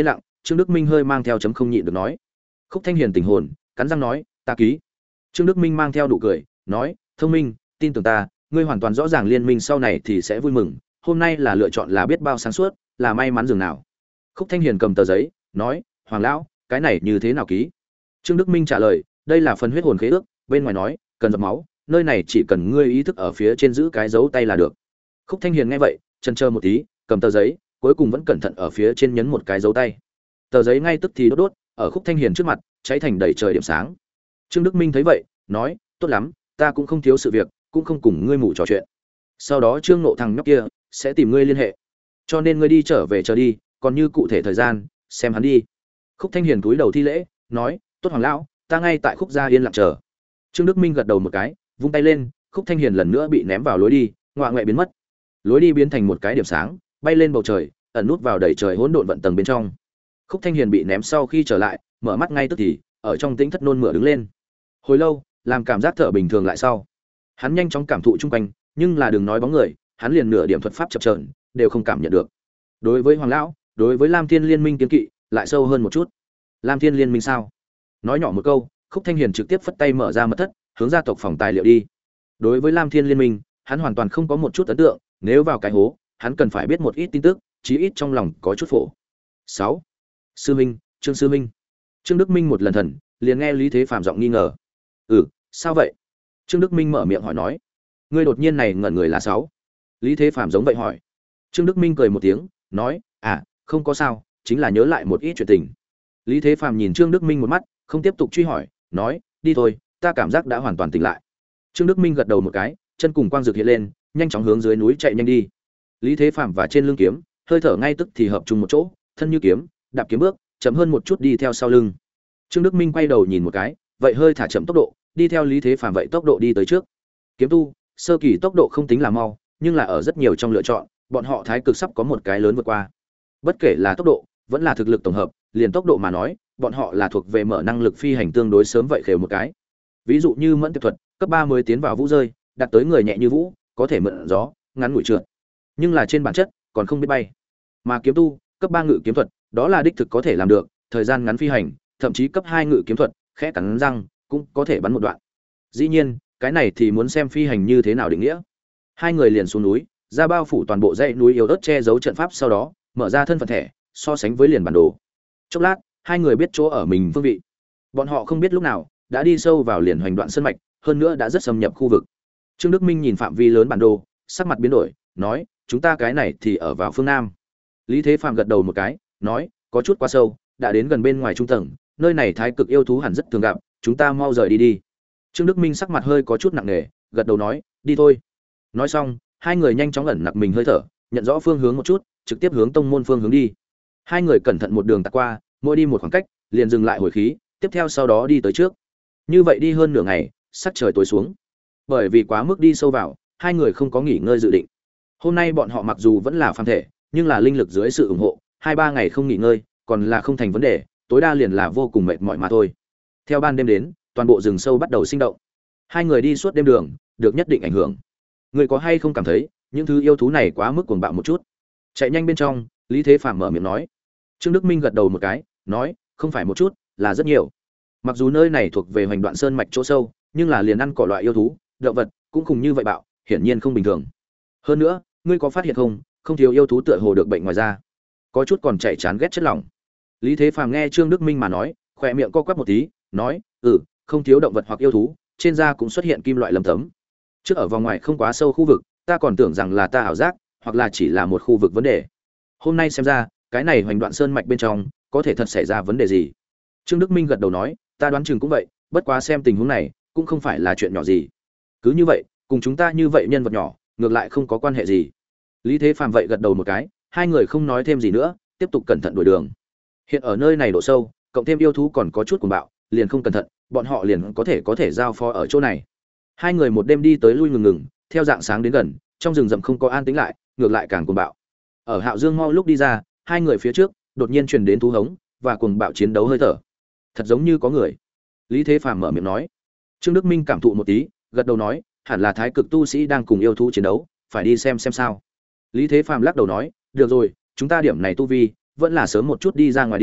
Trương Đức Minh hơi mang theo chấm không nhịn được nói. Khúc Thanh Hiền tỉnh hồn, cắn răng nói, ta ký. Trương Đức Minh mang theo nụ cười, nói, thông minh, tin tưởng ta, ngươi hoàn toàn rõ ràng liên minh sau này thì sẽ vui mừng, hôm nay là lựa chọn là biết bao sáng suốt, là may mắn dường nào. Khúc Thanh Hiền cầm tờ giấy, nói, Hoàng lão, cái này như thế nào ký? Trương Đức Minh trả lời, đây là phần huyết hồn khế ước, bên ngoài nói, cần giọt máu, nơi này chỉ cần ngươi ý thức ở phía trên giữ cái dấu tay là được. Khúc Thanh Hiền nghe vậy, chần chờ một tí, cầm tờ giấy, cuối cùng vẫn cẩn thận ở phía trên nhấn một cái dấu tay. Tờ giấy ngay tức thì đốt đốt, ở Khúc Thanh Hiền trước mặt, cháy thành đầy trời điểm sáng. Trương Đức Minh thấy vậy, nói, tốt lắm, ta cũng không thiếu sự việc, cũng không cùng ngươi mù trò chuyện. Sau đó Trương Nộ thằng nhóc kia sẽ tìm ngươi liên hệ, cho nên ngươi đi trở về chờ đi, còn như cụ thể thời gian, xem hắn đi. Khúc Thanh Hiền cúi đầu thi lễ, nói, tốt Hoàng lão, ta ngay tại Khúc gia yên lặng chờ. Trương Đức Minh gật đầu một cái, vung tay lên, Khúc Thanh Hiền lần nữa bị ném vào lối đi, ngoạ ngoại biến mất. Lối đi biến thành một cái điểm sáng, bay lên bầu trời, ẩn nút vào đầy trời hỗn độn vận tầng bên trong. Khúc Thanh Hiền bị ném sau khi trở lại, mở mắt ngay tức thì, ở trong tĩnh thất nôn mửa đứng lên. Hồi lâu, làm cảm giác thở bình thường lại sau. Hắn nhanh chóng cảm thụ chung quanh, nhưng là đừng nói bóng người, hắn liền nửa điểm thuật pháp chập chờn đều không cảm nhận được. Đối với Hoàng lão, đối với Lam Thiên Liên Minh kiên kỵ, lại sâu hơn một chút. Lam Thiên Liên Minh sao? Nói nhỏ một câu, Khúc Thanh Hiền trực tiếp phất tay mở ra mật thất, hướng ra tộc phòng tài liệu đi. Đối với Lam Thiên Liên Minh, hắn hoàn toàn không có một chút ấn tượng, nếu vào cái hố, hắn cần phải biết một ít tin tức, chí ít trong lòng có chút phổ. sáu. Sư Minh, Trương sư Minh. Trương Đức Minh một lần thần, liền nghe Lý Thế Phàm giọng nghi ngờ. "Ừ, sao vậy?" Trương Đức Minh mở miệng hỏi nói. "Ngươi đột nhiên này ngẩn người là sáu?" Lý Thế Phàm giống vậy hỏi. Trương Đức Minh cười một tiếng, nói, "À, không có sao, chính là nhớ lại một ít chuyện tình." Lý Thế Phàm nhìn Trương Đức Minh một mắt, không tiếp tục truy hỏi, nói, "Đi thôi, ta cảm giác đã hoàn toàn tỉnh lại." Trương Đức Minh gật đầu một cái, chân cùng quang dược hiện lên, nhanh chóng hướng dưới núi chạy nhanh đi. Lý Thế Phàm và trên lưng kiếm, hơi thở ngay tức thì hợp chung một chỗ, thân như kiếm, đạp kiếm bước, chậm hơn một chút đi theo sau lưng. Trương Đức Minh quay đầu nhìn một cái, vậy hơi thả chậm tốc độ, đi theo Lý Thế Phàm vậy tốc độ đi tới trước. Kiếm tu, sơ kỳ tốc độ không tính là mau, nhưng là ở rất nhiều trong lựa chọn, bọn họ thái cực sắp có một cái lớn vượt qua. Bất kể là tốc độ, vẫn là thực lực tổng hợp, liền tốc độ mà nói, bọn họ là thuộc về mở năng lực phi hành tương đối sớm vậy khều một cái. Ví dụ như Mẫn Tiệp thuật, cấp ba mới tiến vào vũ rơi, đạt tới người nhẹ như vũ, có thể mượn gió, ngắn ngủi trượt. Nhưng là trên bản chất, còn không biết bay. Mà kiếm tu, cấp ba ngự kiếm thuật, đó là đích thực có thể làm được, thời gian ngắn phi hành, thậm chí cấp hai ngự kiếm thuật, khẽ cắn răng, cũng có thể bắn một đoạn. Dĩ nhiên, cái này thì muốn xem phi hành như thế nào định nghĩa. Hai người liền xuống núi, ra bao phủ toàn bộ dãy núi yếu ớt che giấu trận pháp, sau đó mở ra thân phận thẻ, so sánh với liền bản đồ. Chốc lát, hai người biết chỗ ở mình phương vị. Bọn họ không biết lúc nào đã đi sâu vào liền hoành đoạn sơn mạch, hơn nữa đã rất xâm nhập khu vực. Trương Đức Minh nhìn phạm vi lớn bản đồ, sắc mặt biến đổi, nói, chúng ta cái này thì ở vào phương nam. Lý Thế Phàm gật đầu một cái, nói, có chút quá sâu, đã đến gần bên ngoài trung tầng, nơi này thái cực yêu thú hẳn rất thường gặp, chúng ta mau rời đi đi. Trương Đức Minh sắc mặt hơi có chút nặng nề, gật đầu nói, đi thôi. Nói xong, hai người nhanh chóng ẩn nặc mình hơi thở, nhận rõ phương hướng một chút, trực tiếp hướng tông môn phương hướng đi. Hai người cẩn thận một đường tạt qua, mỗi đi một khoảng cách, liền dừng lại hồi khí, tiếp theo sau đó đi tới trước. Như vậy đi hơn nửa ngày, sắc trời tối xuống. Bởi vì quá mức đi sâu vào, hai người không có nghỉ ngơi dự định. Hôm nay bọn họ mặc dù vẫn là phàm thể, nhưng là linh lực dưới sự ủng hộ, hai ba ngày không nghỉ ngơi, còn là không thành vấn đề, tối đa liền là vô cùng mệt mỏi mà thôi. Theo ban đêm đến, toàn bộ rừng sâu bắt đầu sinh động. Hai người đi suốt đêm đường, được nhất định ảnh hưởng. Người có hay không cảm thấy, những thứ yêu thú này quá mức cuồng bạo một chút? Chạy nhanh bên trong, Lý Thế Phàm mở miệng nói. Trương Đức Minh gật đầu một cái, nói, không phải một chút, là rất nhiều. Mặc dù nơi này thuộc về Hoành Đoạn Sơn mạch chỗ sâu, nhưng là liền ăn cỏ loại yêu thú, động vật cũng cùng như vậy bạo, hiển nhiên không bình thường. Hơn nữa, ngươi có phát hiện không, không thiếu yêu thú tựa hồ được bệnh ngoài da, có chút còn chạy chán ghét chất lỏng. Lý Thế Phàm nghe Trương Đức Minh mà nói, khỏe miệng co quắp một tí, nói, ừ, không thiếu động vật hoặc yêu thú, trên da cũng xuất hiện kim loại lấm tấm. Trước ở vòng ngoài không quá sâu khu vực, ta còn tưởng rằng là ta ảo giác, hoặc là chỉ là một khu vực vấn đề. Hôm nay xem ra, cái này Hoành Đoạn Sơn mạch bên trong, có thể thật xảy ra vấn đề gì. Trương Đức Minh gật đầu nói, ta đoán chừng cũng vậy, bất quá xem tình huống này, cũng không phải là chuyện nhỏ gì. Cứ như vậy, cùng chúng ta như vậy nhân vật nhỏ, ngược lại không có quan hệ gì. Lý Thế Phàm vậy gật đầu một cái, hai người không nói thêm gì nữa, tiếp tục cẩn thận đuổi đường. Hiện ở nơi này độ sâu, cộng thêm yêu thú còn có chút cuồng bạo, liền không cẩn thận, bọn họ liền có thể có thể giao phó ở chỗ này. Hai người một đêm đi tới lui ngừng ngừng, theo dạng sáng đến gần, trong rừng rậm không có an tĩnh lại, ngược lại càng cuồng bạo. Ở Hạo Dương mau lúc đi ra, hai người phía trước đột nhiên truyền đến thú hống và cuồng bạo chiến đấu hơi thở. Thật giống như có người. Lý Thế Phàm mở miệng nói. Trương Đức Minh cảm thụ một tí, gật đầu nói, hẳn là thái cực tu sĩ đang cùng yêu thú chiến đấu, phải đi xem xem sao. Lý Thế Phàm lắc đầu nói, được rồi, chúng ta điểm này tu vi, vẫn là sớm một chút đi ra ngoài đi,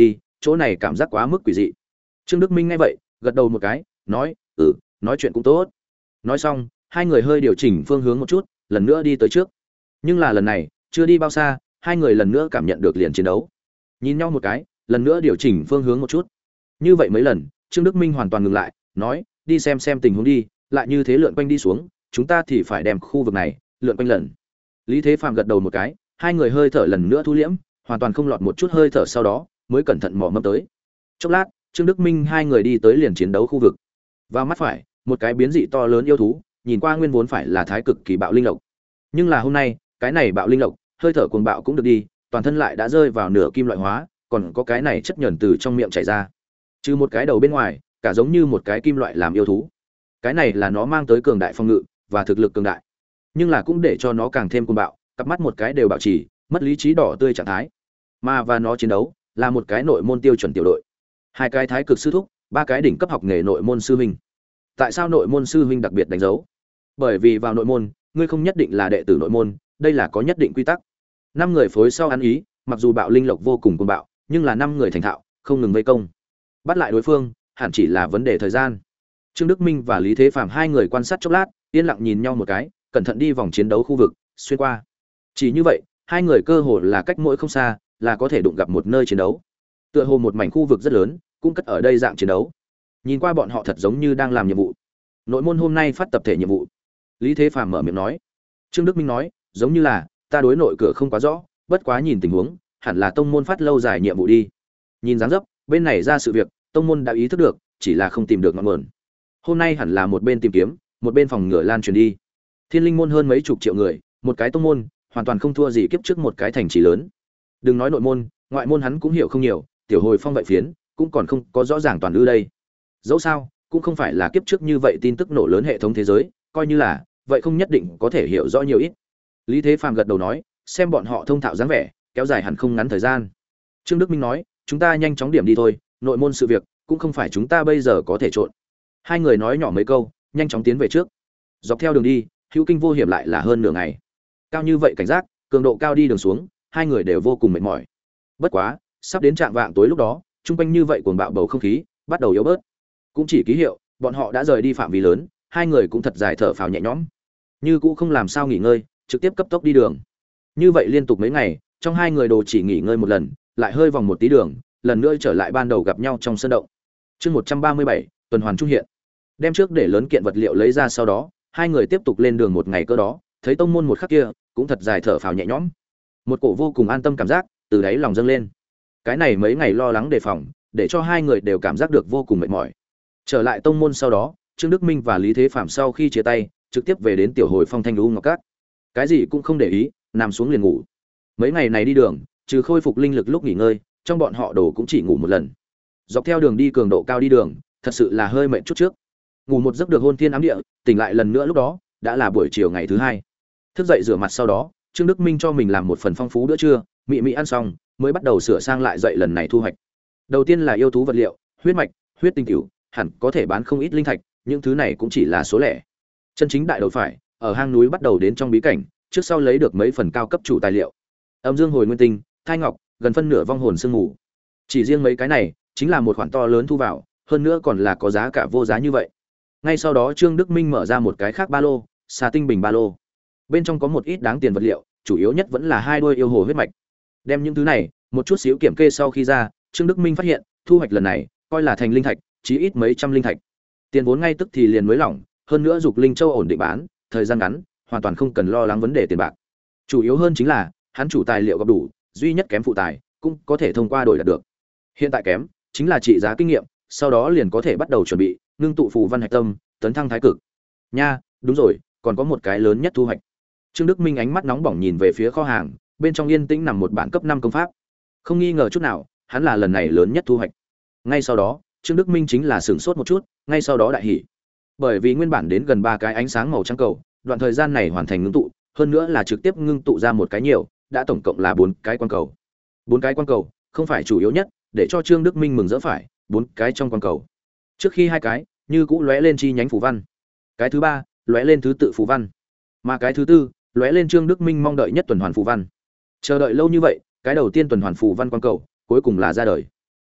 chỗ này cảm giác quá mức quỷ dị. Trương Đức Minh nghe vậy, gật đầu một cái, nói, "Ừ, nói chuyện cũng tốt." Nói xong, hai người hơi điều chỉnh phương hướng một chút, lần nữa đi tới trước. Nhưng là lần này, chưa đi bao xa, hai người lần nữa cảm nhận được liền chiến đấu. Nhìn nhau một cái, lần nữa điều chỉnh phương hướng một chút. Như vậy mấy lần, Trương Đức Minh hoàn toàn ngừng lại, nói, "Đi xem xem tình huống đi, lại như thế lượn quanh đi xuống, chúng ta thì phải đem khu vực này lượn quanh lần." Lý Thế Phàm gật đầu một cái, hai người hơi thở lần nữa thu liễm, hoàn toàn không lọt một chút hơi thở, sau đó mới cẩn thận mò mẫm tới. Chốc lát, Trương Đức Minh hai người đi tới liền chiến đấu khu vực. Vào mắt phải, một cái biến dị to lớn yêu thú, nhìn qua nguyên vốn phải là thái cực kỳ bạo linh lộc. Nhưng là hôm nay, cái này bạo linh lộc, hơi thở cuồng bạo cũng được đi, toàn thân lại đã rơi vào nửa kim loại hóa, còn có cái này chất nhờn từ trong miệng chảy ra. Trừ một cái đầu bên ngoài, cả giống như một cái kim loại làm yêu thú. Cái này là nó mang tới cường đại phòng ngự và thực lực cường đại, nhưng là cũng để cho nó càng thêm cuồng bạo, cặp mắt một cái đều bảo trì, mất lý trí đỏ tươi trạng thái. Mà và nó chiến đấu, là một cái nội môn tiêu chuẩn tiểu đội. Hai cái thái cực sư thúc, ba cái đỉnh cấp học nghề nội môn sư huynh. Tại sao nội môn sư huynh đặc biệt đánh dấu? Bởi vì vào nội môn, ngươi không nhất định là đệ tử nội môn, đây là có nhất định quy tắc. Năm người phối sau ăn ý, mặc dù bạo linh lộc vô cùng cuồng bạo, nhưng là năm người thành thạo, không ngừng vây công. Bắt lại đối phương, hẳn chỉ là vấn đề thời gian. Trương Đức Minh và Lý Thế Phàm hai người quan sát chốc lát, yên lặng nhìn nhau một cái, cẩn thận đi vòng chiến đấu khu vực, xuyên qua. Chỉ như vậy, hai người cơ hồ là cách mỗi không xa, là có thể đụng gặp một nơi chiến đấu. Tựa hồ một mảnh khu vực rất lớn, cũng cất ở đây dạng chiến đấu. Nhìn qua bọn họ thật giống như đang làm nhiệm vụ. Nội môn hôm nay phát tập thể nhiệm vụ. Lý Thế Phàm mở miệng nói. Trương Đức Minh nói, giống như là, ta đối nội cửa không quá rõ, bất quá nhìn tình huống, hẳn là tông môn phát lâu dài nhiệm vụ đi. Nhìn dáng dấp, bên này ra sự việc, tông môn đã ý thức được, chỉ là không tìm được ngọn nguồn. Hôm nay hẳn là một bên tìm kiếm, một bên phòng ngừa lan truyền đi. Thiên Linh môn hơn mấy chục triệu người, một cái tông môn, hoàn toàn không thua gì kiếp trước một cái thành trì lớn. Đừng nói nội môn, ngoại môn hắn cũng hiểu không nhiều, tiểu hồi phong vậy phiến, cũng còn không có rõ ràng toàn ư đây. Dẫu sao, cũng không phải là kiếp trước như vậy tin tức nổ lớn hệ thống thế giới, coi như là, vậy không nhất định có thể hiểu rõ nhiều ít. Lý Thế Phàm gật đầu nói, xem bọn họ thông thạo dáng vẻ, kéo dài hẳn không ngắn thời gian. Trương Đức Minh nói, chúng ta nhanh chóng điểm đi thôi, nội môn sự việc cũng không phải chúng ta bây giờ có thể trộn. Hai người nói nhỏ mấy câu, nhanh chóng tiến về trước. Dọc theo đường đi, hữu kinh vô hiểm lại là hơn nửa ngày. Cao như vậy cảnh giác, cường độ cao đi đường xuống, hai người đều vô cùng mệt mỏi. Bất quá, sắp đến trạm vạng tối lúc đó, trung quanh như vậy cuồng bạo bầu không khí bắt đầu yếu bớt. Cũng chỉ ký hiệu, bọn họ đã rời đi phạm vi lớn, hai người cũng thật dài thở phào nhẹ nhõm. Như cũ không làm sao nghỉ ngơi, trực tiếp cấp tốc đi đường. Như vậy liên tục mấy ngày, trong hai người đồ chỉ nghỉ ngơi một lần, lại hơi vòng một tí đường, lần nữa trở lại ban đầu gặp nhau trong sân động. Chương một trăm ba mươi bảy, tuần hoàn trung hiện. Đem trước để lớn kiện vật liệu lấy ra sau đó, hai người tiếp tục lên đường một ngày cơ đó, thấy tông môn một khắc kia, cũng thật dài thở phào nhẹ nhõm. Một cổ vô cùng an tâm cảm giác từ đáy lòng dâng lên. Cái này mấy ngày lo lắng đề phòng, để cho hai người đều cảm giác được vô cùng mệt mỏi. Trở lại tông môn sau đó, Trương Đức Minh và Lý Thế Phàm sau khi chia tay, trực tiếp về đến tiểu hồi phong Thanh U Ngọc Các. Cái gì cũng không để ý, nằm xuống liền ngủ. Mấy ngày này đi đường, trừ khôi phục linh lực lúc nghỉ ngơi, trong bọn họ đồ cũng chỉ ngủ một lần. Dọc theo đường đi cường độ cao đi đường, thật sự là hơi mệt chút trước. Ngủ một giấc được hôn thiên ám địa, tỉnh lại lần nữa lúc đó, đã là buổi chiều ngày thứ hai. Thức dậy rửa mặt sau đó, Trương Đức Minh cho mình làm một phần phong phú bữa trưa, mị mị ăn xong, mới bắt đầu sửa sang lại dậy lần này thu hoạch. Đầu tiên là yêu thú vật liệu, huyết mạch, huyết tinh cửu, hẳn có thể bán không ít linh thạch, những thứ này cũng chỉ là số lẻ. Chân chính đại đầu phải, ở hang núi bắt đầu đến trong bí cảnh, trước sau lấy được mấy phần cao cấp chủ tài liệu. Âm dương hồi nguyên tinh, thai ngọc, gần phân nửa vong hồn sương mù. Chỉ riêng mấy cái này, chính là một khoản to lớn thu vào, hơn nữa còn là có giá cả vô giá như vậy. Ngay sau đó Trương Đức Minh mở ra một cái khác ba lô, xà tinh bình ba lô. Bên trong có một ít đáng tiền vật liệu, chủ yếu nhất vẫn là hai đuôi yêu hồ huyết mạch. Đem những thứ này, một chút xíu kiểm kê sau khi ra, Trương Đức Minh phát hiện, thu hoạch lần này, coi là thành linh thạch, chí ít mấy trăm linh thạch. Tiền vốn ngay tức thì liền mới lỏng, hơn nữa dục linh châu ổn định bán, thời gian ngắn, hoàn toàn không cần lo lắng vấn đề tiền bạc. Chủ yếu hơn chính là, hắn chủ tài liệu gặp đủ, duy nhất kém phụ tài, cũng có thể thông qua đổi đạt được. Hiện tại kém, chính là trị giá kinh nghiệm, sau đó liền có thể bắt đầu chuẩn bị, ngưng tụ phù văn hạch tâm, tấn thăng thái cực. Nha, đúng rồi, còn có một cái lớn nhất thu hoạch. Trương Đức Minh ánh mắt nóng bỏng nhìn về phía kho hàng, bên trong yên tĩnh nằm một bản cấp năm công pháp. Không nghi ngờ chút nào, hắn là lần này lớn nhất thu hoạch. Ngay sau đó, Trương Đức Minh chính là sửng sốt một chút, ngay sau đó đại hỉ. Bởi vì nguyên bản đến gần ba cái ánh sáng màu trắng cầu, đoạn thời gian này hoàn thành ngưng tụ, hơn nữa là trực tiếp ngưng tụ ra một cái nhiều, đã tổng cộng là bốn cái quan cầu. Bốn cái quan cầu, không phải chủ yếu nhất, để cho Trương Đức Minh mừng rỡ phải, bốn cái trong quan cầu. Trước khi hai cái, như cũ lóe lên chi nhánh phù văn. Cái thứ ba, lóe lên thứ tự phù văn. Mà cái thứ tư, lóe lên Trương Đức Minh mong đợi nhất tuần hoàn phù văn. Chờ đợi lâu như vậy, cái đầu tiên tuần hoàn phù văn quan cầu, cuối cùng là ra đời.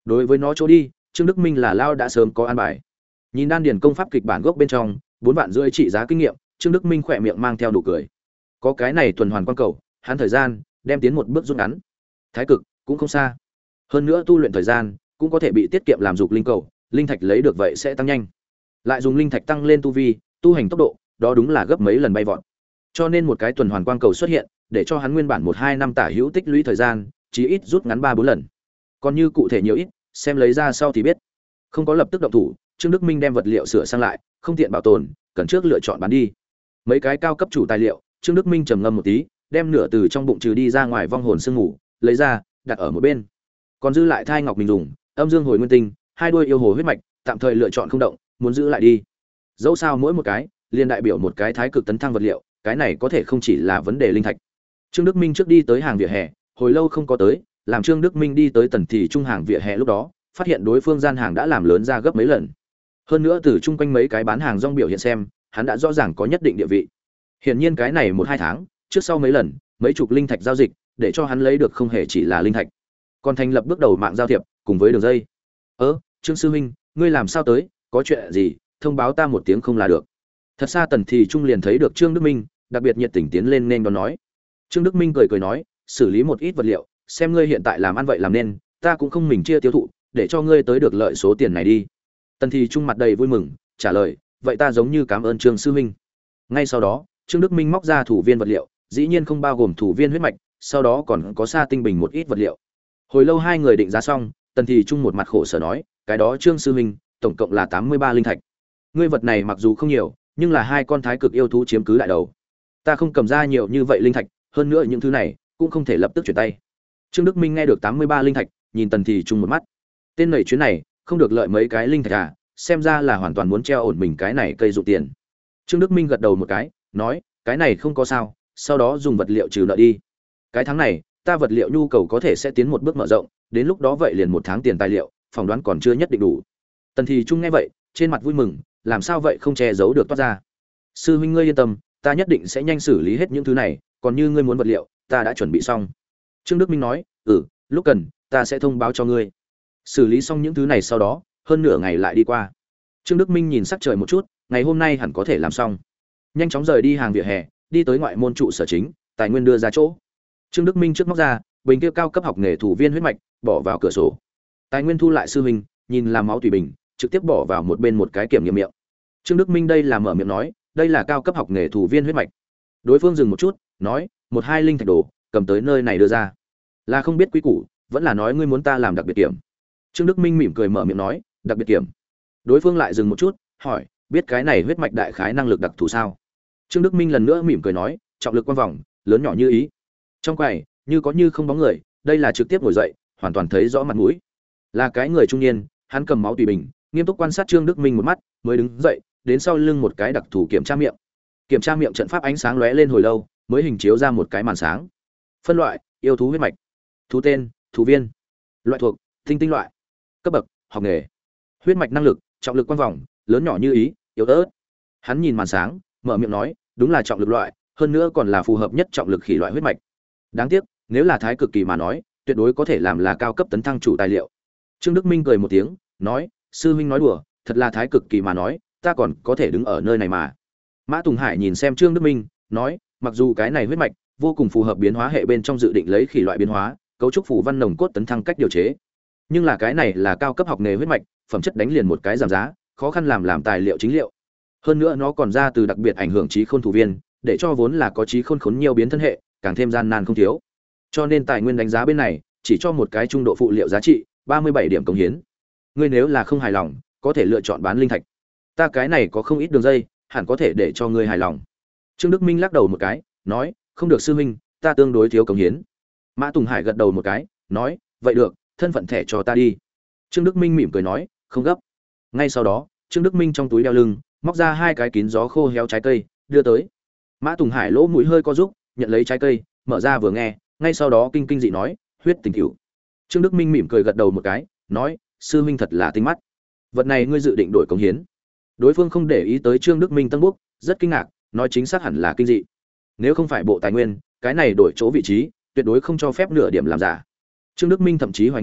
Đối với nó chỗ đi, Trương Đức Minh là lao đã sớm có an bài. Nhìn đan điền công pháp kịch bản gốc bên trong, bốn vạn rưỡi trị giá kinh nghiệm, Trương Đức Minh khỏe miệng mang theo nụ cười. Có cái này tuần hoàn quan cầu, hắn thời gian đem tiến một bước rút ngắn. Thái cực cũng không xa. Hơn nữa tu luyện thời gian cũng có thể bị tiết kiệm làm dục linh cầu, linh thạch lấy được vậy sẽ tăng nhanh. Lại dùng linh thạch tăng lên tu vi, tu hành tốc độ, đó đúng là gấp mấy lần bay vọt. Cho nên một cái tuần hoàn quang cầu xuất hiện, để cho hắn nguyên bản một hai năm tả hữu tích lũy thời gian, chí ít rút ngắn ba bốn lần. Còn như cụ thể nhiều ít, xem lấy ra sau thì biết. Không có lập tức động thủ, Trương Đức Minh đem vật liệu sửa sang lại, không tiện bảo tồn, cần trước lựa chọn bán đi. Mấy cái cao cấp chủ tài liệu, Trương Đức Minh trầm ngâm một tí, đem nửa từ trong bụng trừ đi ra ngoài vong hồn sương ngủ, lấy ra, đặt ở một bên. Còn dư lại thai ngọc mình dùng, âm dương hồi nguyên tinh, hai đuôi yêu hồ huyết mạch, tạm thời lựa chọn không động, muốn giữ lại đi. Dẫu sao mỗi một cái, liên đại biểu một cái thái cực tấn thăng vật liệu, cái này có thể không chỉ là vấn đề linh thạch. Trương Đức Minh trước đi tới hàng vỉa hè, hồi lâu không có tới, làm Trương Đức Minh đi tới tần thì trung hàng vỉa hè lúc đó, phát hiện đối phương gian hàng đã làm lớn ra gấp mấy lần. Hơn nữa từ chung quanh mấy cái bán hàng rong biểu hiện xem, hắn đã rõ ràng có nhất định địa vị. Hiển nhiên cái này một hai tháng, trước sau mấy lần, mấy chục linh thạch giao dịch, để cho hắn lấy được không hề chỉ là linh thạch, còn thành lập bước đầu mạng giao thiệp, cùng với đường dây. "Ơ, Trương sư huynh, ngươi làm sao tới, có chuyện gì, thông báo ta một tiếng không là được." Thật xa tần thì trung liền thấy được Trương Đức Minh, đặc biệt nhiệt tình tiến lên nên đón nói. Trương Đức Minh cười cười nói, "Xử lý một ít vật liệu, xem ngươi hiện tại làm ăn vậy làm nên, ta cũng không mình chia tiêu thụ, để cho ngươi tới được lợi số tiền này đi." Tần thì trung mặt đầy vui mừng, trả lời, "Vậy ta giống như cảm ơn Trương sư huynh." Ngay sau đó, Trương Đức Minh móc ra thủ viên vật liệu, dĩ nhiên không bao gồm thủ viên huyết mạch, sau đó còn có sa tinh bình một ít vật liệu. Hồi lâu hai người định giá xong, Tần thì trung một mặt khổ sở nói, "Cái đó Trương sư huynh, tổng cộng là tám mươi ba linh thạch. Ngươi vật này mặc dù không nhiều, nhưng là hai con thái cực yêu thú chiếm cứ đại đầu. Ta không cầm ra nhiều như vậy linh thạch, hơn nữa những thứ này cũng không thể lập tức chuyển tay." Trương Đức Minh nghe được tám mươi ba linh thạch, nhìn Tần thì trung một mắt. Tên nảy chuyến này, không được lợi mấy cái linh thạch à, xem ra là hoàn toàn muốn treo ổn mình cái này cây dụng tiền. Trương Đức Minh gật đầu một cái, nói, "Cái này không có sao, sau đó dùng vật liệu trừ nợ đi. Cái tháng này, ta vật liệu nhu cầu có thể sẽ tiến một bước mở rộng, đến lúc đó vậy liền một tháng tiền tài liệu, phỏng đoán còn chưa nhất định đủ." Tần thì trung nghe vậy, trên mặt vui mừng, làm sao vậy không che giấu được toát ra. "Sư huynh ngươi yên tâm, ta nhất định sẽ nhanh xử lý hết những thứ này, còn như ngươi muốn vật liệu, ta đã chuẩn bị xong." Trương Đức Minh nói, "Ừ, lúc cần, ta sẽ thông báo cho ngươi." Xử lý xong những thứ này sau đó, hơn nửa ngày lại đi qua. Trương Đức Minh nhìn sắc trời một chút, ngày hôm nay hẳn có thể làm xong. Nhanh chóng rời đi hàng vỉa hè, đi tới ngoại môn trụ sở chính, tài nguyên đưa ra chỗ. Trương Đức Minh trước móc ra, bình kia cao cấp học nghề thủ viên huyết mạch, bỏ vào cửa sổ. Tài nguyên thu lại sư huynh, nhìn làm máu tùy bình, trực tiếp bỏ vào một bên một cái kiểm nghiệm miệng. Trương Đức Minh đây là mở miệng nói, đây là cao cấp học nghề thủ viên huyết mạch. Đối phương dừng một chút, nói, "Một hai linh thạch đồ, cầm tới nơi này đưa ra." Là không biết quý củ, vẫn là nói ngươi muốn ta làm đặc biệt kiểm. Trương Đức Minh mỉm cười mở miệng nói, "Đặc biệt kiểm." Đối phương lại dừng một chút, hỏi, "Biết cái này huyết mạch đại khái năng lực đặc thù sao?" Trương Đức Minh lần nữa mỉm cười nói, "Trọng lực quang vòng, lớn nhỏ như ý." Trong quầy, như có như không bóng người, đây là trực tiếp ngồi dậy, hoàn toàn thấy rõ mặt mũi. Là cái người trung niên, hắn cầm máu tùy bình, nghiêm túc quan sát Trương Đức Minh một mắt, mới đứng dậy, đến sau lưng một cái đặc thù kiểm tra miệng. Kiểm tra miệng trận pháp ánh sáng lóe lên hồi lâu, mới hình chiếu ra một cái màn sáng. Phân loại, yêu thú huyết mạch. Thú tên, thú viên. Loại thuộc, tinh tinh loại. Cấp bậc, học nghề. Huyết mạch năng lực, trọng lực quang vòng, lớn nhỏ như ý, yếu ớt. Hắn nhìn màn sáng, mở miệng nói, đúng là trọng lực loại, hơn nữa còn là phù hợp nhất trọng lực khỉ loại huyết mạch. Đáng tiếc, nếu là thái cực kỳ mà nói, tuyệt đối có thể làm là cao cấp tấn thăng chủ tài liệu. Trương Đức Minh cười một tiếng, nói, "Sư huynh nói đùa, thật là thái cực kỳ mà nói, ta còn có thể đứng ở nơi này mà." Mã Tùng Hải nhìn xem Trương Đức Minh, nói, "Mặc dù cái này huyết mạch vô cùng phù hợp biến hóa hệ bên trong dự định lấy khỉ loại biến hóa, cấu trúc phù văn nồng cốt tấn thăng cách điều chế, nhưng là cái này là cao cấp học nghề huyết mạch, phẩm chất đánh liền một cái giảm giá, khó khăn làm làm tài liệu chính liệu. Hơn nữa nó còn ra từ đặc biệt ảnh hưởng trí khôn thủ viên, để cho vốn là có trí khôn khốn nhiều biến thân hệ, càng thêm gian nan không thiếu. Cho nên tài nguyên đánh giá bên này chỉ cho một cái trung độ phụ liệu giá trị ba mươi bảy điểm công hiến. Ngươi nếu là không hài lòng, có thể lựa chọn bán linh thạch. Ta cái này có không ít đường dây, hẳn có thể để cho ngươi hài lòng." Trương Đức Minh lắc đầu một cái, nói, "Không được sư huynh, ta tương đối thiếu công hiến." Mã Tùng Hải gật đầu một cái, nói, "Vậy được, thân phận thẻ cho ta đi." Trương Đức Minh mỉm cười nói, "Không gấp." Ngay sau đó, Trương Đức Minh trong túi đeo lưng móc ra hai cái kín gió khô héo trái cây, đưa tới. Mã Tùng Hải lỗ mũi hơi co rúm, nhận lấy trái cây, mở ra vừa nghe, ngay sau đó kinh kinh dị nói, "Huyết tình cửu." Trương Đức Minh mỉm cười gật đầu một cái, nói, "Sư huynh thật là tinh mắt. Vật này ngươi dự định đổi công hiến?" Đối phương không để ý tới Trương Đức Minh tân bốc, rất kinh ngạc, nói chính xác hẳn là kinh dị. Nếu không phải bộ tài nguyên, cái này đổi chỗ vị trí, tuyệt đối không cho phép nửa điểm làm giả. Trương Đức Minh thậm chí hoài nghi,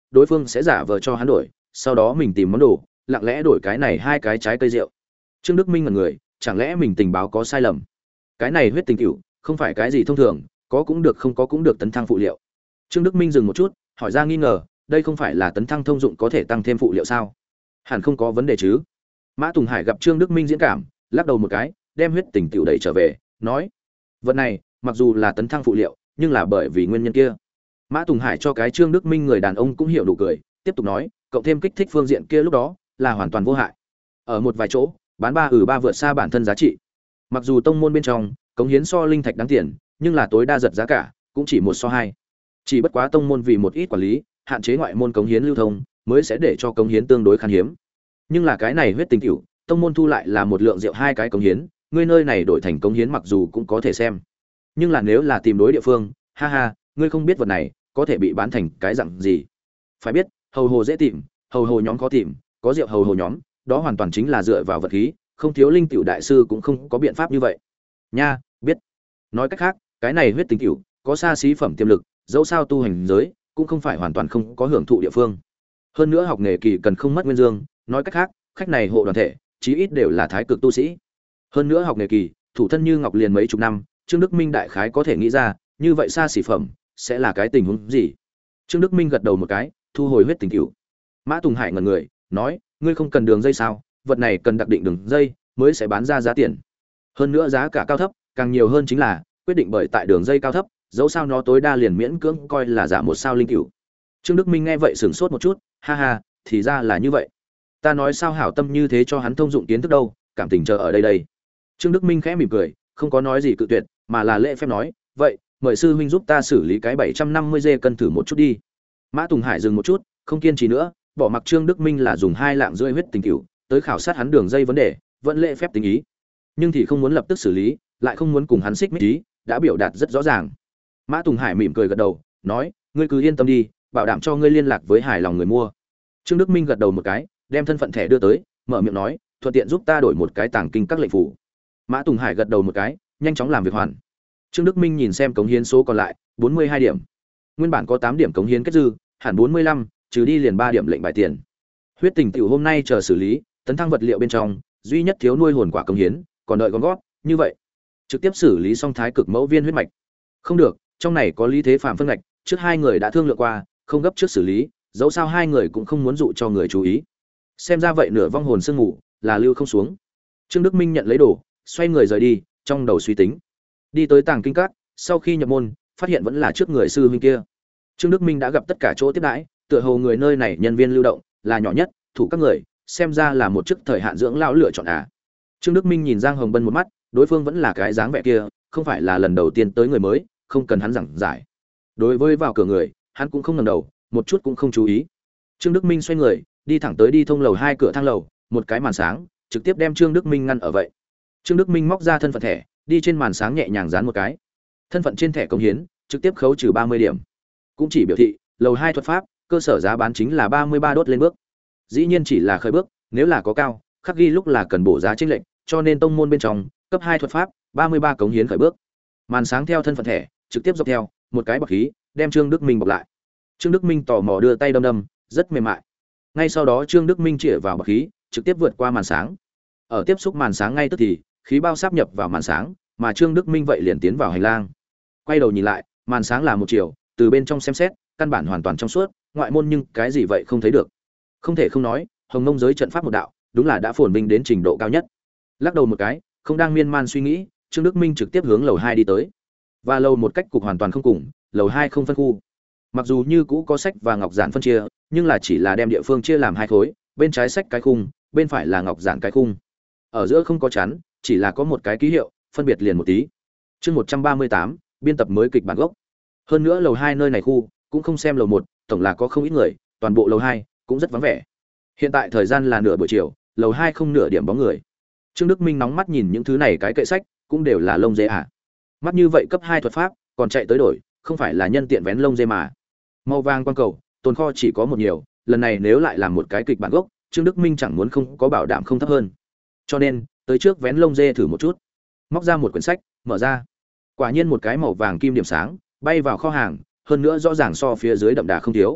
đối phương sẽ giả vờ cho hắn đổi, sau đó mình tìm món đồ, lặng lẽ đổi cái này hai cái trái cây rượu. Trương Đức Minh ngẩn người, chẳng lẽ mình tình báo có sai lầm? Cái này huyết tình cửu, không phải cái gì thông thường, có cũng được không có cũng được tấn thăng phụ liệu. Trương Đức Minh dừng một chút, hỏi ra nghi ngờ, đây không phải là tấn thăng thông dụng có thể tăng thêm phụ liệu sao? Hẳn không có vấn đề chứ? Mã Tùng Hải gặp Trương Đức Minh diễn cảm, lắc đầu một cái, đem huyết tình tiểu đẩy trở về, nói: "Vật này, mặc dù là tấn thăng phụ liệu, nhưng là bởi vì nguyên nhân kia." Mã Tùng Hải cho cái Trương Đức Minh người đàn ông cũng hiểu đủ cười, tiếp tục nói, cộng thêm kích thích phương diện kia lúc đó, là hoàn toàn vô hại. Ở một vài chỗ, bán ba ừ ba vượt xa bản thân giá trị. Mặc dù tông môn bên trong, cống hiến so linh thạch đáng tiền, nhưng là tối đa giật giá cả, cũng chỉ một so hai. Chỉ bất quá tông môn vì một ít quản lý, hạn chế ngoại môn cống hiến lưu thông, mới sẽ để cho cống hiến tương đối khan hiếm. Nhưng là cái này huyết tình tiểu, tông môn thu lại là một lượng rượu hai cái cống hiến, ngươi nơi này đổi thành cống hiến mặc dù cũng có thể xem. Nhưng là nếu là tìm đối địa phương, ha ha, ngươi không biết vật này có thể bị bán thành cái dạng gì. Phải biết, hầu hồ dễ tìm, hầu hồ nhóm khó tìm, có rượu hầu hồ nhóm, đó hoàn toàn chính là dựa vào vật khí, không thiếu linh tiểu đại sư cũng không có biện pháp như vậy. Nha, biết. Nói cách khác, cái này huyết tình tiểu có xa xí phẩm tiềm lực, dẫu sao tu hành giới cũng không phải hoàn toàn không có hưởng thụ địa phương. Hơn nữa học nghề kỳ cần không mất nguyên dương, nói cách khác, khách này hộ đoàn thể, chí ít đều là thái cực tu sĩ. Hơn nữa học nghề kỳ, thủ thân như ngọc liền mấy chục năm, Trương Đức Minh đại khái có thể nghĩ ra, như vậy xa xỉ phẩm sẽ là cái tình huống gì. Trương Đức Minh gật đầu một cái, thu hồi huyết tình cửu. Mã Tùng Hải ngẩn người, nói: "Ngươi không cần đường dây sao? Vật này cần đặc định đường dây mới sẽ bán ra giá tiền. Hơn nữa giá cả cao thấp, càng nhiều hơn chính là quyết định bởi tại đường dây cao thấp, dẫu sao nó tối đa liền miễn cưỡng coi là giả một sao linh cửu." Trương Đức Minh nghe vậy sửng sốt một chút, ha ha, thì ra là như vậy. Ta nói sao hảo tâm như thế cho hắn thông dụng kiến thức đâu, cảm tình chờ ở đây đây. Trương Đức Minh khẽ mỉm cười, không có nói gì cự tuyệt, mà là lễ phép nói: "Vậy, mời sư huynh giúp ta xử lý cái bảy trăm năm mươi dê cân thử một chút đi." Mã Tùng Hải dừng một chút, không kiên trì nữa, bỏ mặc Trương Đức Minh là dùng hai lạng rưỡi huyết tình cửu tới khảo sát hắn đường dây vấn đề, vẫn lễ phép tình ý. Nhưng thì không muốn lập tức xử lý, lại không muốn cùng hắn xích mích ý, đã biểu đạt rất rõ ràng. Mã Tùng Hải mỉm cười gật đầu, nói: "Ngươi cứ yên tâm đi, bảo đảm cho ngươi liên lạc với hài lòng người mua." Trương Đức Minh gật đầu một cái, đem thân phận thẻ đưa tới, mở miệng nói: "Thuận tiện giúp ta đổi một cái tàng kinh các lệnh phủ." Mã Tùng Hải gật đầu một cái, nhanh chóng làm việc hoàn. Trương Đức Minh nhìn xem cống hiến số còn lại, bốn mươi hai điểm. Nguyên bản có tám điểm cống hiến kết dư, hẳn bốn mươi lăm, trừ đi liền ba điểm lệnh bài tiền. Huyết tình tiểu hôm nay chờ xử lý, tấn thăng vật liệu bên trong, duy nhất thiếu nuôi hồn quả cống hiến, còn đợi gom gót, như vậy, trực tiếp xử lý xong thái cực mẫu viên huyết mạch. Không được, trong này có lý thế phạm phân ngạch, trước hai người đã thương lượng qua, không gấp trước xử lý, dẫu sao hai người cũng không muốn dụ cho người chú ý. Xem ra vậy nửa vong hồn sương ngủ, là lưu không xuống. Trương Đức Minh nhận lấy đồ, xoay người rời đi, trong đầu suy tính. Đi tới tàng kinh các, sau khi nhập môn, phát hiện vẫn là trước người sư huynh kia. Trương Đức Minh đã gặp tất cả chỗ tiếp đãi, tựa hồ người nơi này nhân viên lưu động là nhỏ nhất, thủ các người, xem ra là một chức thời hạn dưỡng lão lựa chọn à. Trương Đức Minh nhìn Giang Hồng Bân một mắt, đối phương vẫn là cái dáng vẻ kia, không phải là lần đầu tiên tới người mới, không cần hắn giảng giải. Đối với vào cửa người, hắn cũng không ngẩng đầu, một chút cũng không chú ý. Trương Đức Minh xoay người, đi thẳng tới đi thông lầu hai cửa thang lầu, một cái màn sáng, trực tiếp đem Trương Đức Minh ngăn ở vậy. Trương Đức Minh móc ra thân phận thẻ, đi trên màn sáng nhẹ nhàng dán một cái. Thân phận trên thẻ công hiến, trực tiếp khấu trừ ba mươi điểm. Cũng chỉ biểu thị, lầu hai thuật pháp, cơ sở giá bán chính là ba mươi ba đốt lên bước. Dĩ nhiên chỉ là khởi bước, nếu là có cao, khắc ghi lúc là cần bổ giá chênh lệch, cho nên tông môn bên trong, cấp hai thuật pháp, ba mươi ba cống hiến khởi bước. Màn sáng theo thân phận thẻ, trực tiếp dọc theo, một cái bọc khí, đem Trương Đức Minh bọc lại. Trương Đức Minh tò mò đưa tay đâm đâm, rất mềm mại. Ngay sau đó Trương Đức Minh chĩa vào bọc khí, trực tiếp vượt qua màn sáng. Ở tiếp xúc màn sáng ngay tức thì, khí bao sáp nhập vào màn sáng, mà Trương Đức Minh vậy liền tiến vào hành lang. Quay đầu nhìn lại, màn sáng là một chiều, từ bên trong xem xét, căn bản hoàn toàn trong suốt, ngoại môn nhưng cái gì vậy không thấy được. Không thể không nói, Hồng Nông giới trận pháp một đạo, đúng là đã phồn vinh đến trình độ cao nhất. Lắc đầu một cái, không đang miên man suy nghĩ, Trương Đức Minh trực tiếp hướng lầu hai đi tới. Và lầu một cách cục hoàn toàn không cùng, lầu hai không phân khu. Mặc dù như cũ có sách và ngọc giản phân chia, nhưng là chỉ là đem địa phương chia làm hai khối, bên trái sách cái khung, bên phải là ngọc giản cái khung. Ở giữa không có chắn, chỉ là có một cái ký hiệu, phân biệt liền một tí. Chương một trăm ba mươi tám, biên tập mới kịch bản gốc. Hơn nữa lầu hai nơi này khu, cũng không xem lầu một, tổng là có không ít người, toàn bộ lầu hai cũng rất vắng vẻ. Hiện tại thời gian là nửa buổi chiều, lầu hai không nửa điểm bóng người. Trương Đức Minh nóng mắt nhìn những thứ này cái kệ sách, cũng đều là lông dê à. Mắt như vậy cấp hai thuật pháp, còn chạy tới đổi, không phải là nhân tiện vén lông dê mà. Màu vàng quan cầu, tồn kho chỉ có một nhiều, lần này nếu lại làm một cái kịch bản gốc, Trương Đức Minh chẳng muốn không có bảo đảm không thấp hơn. Cho nên, tới trước vén lông dê thử một chút. Móc ra một quyển sách, mở ra. Quả nhiên một cái màu vàng kim điểm sáng, bay vào kho hàng, hơn nữa rõ ràng so phía dưới đậm đà không thiếu.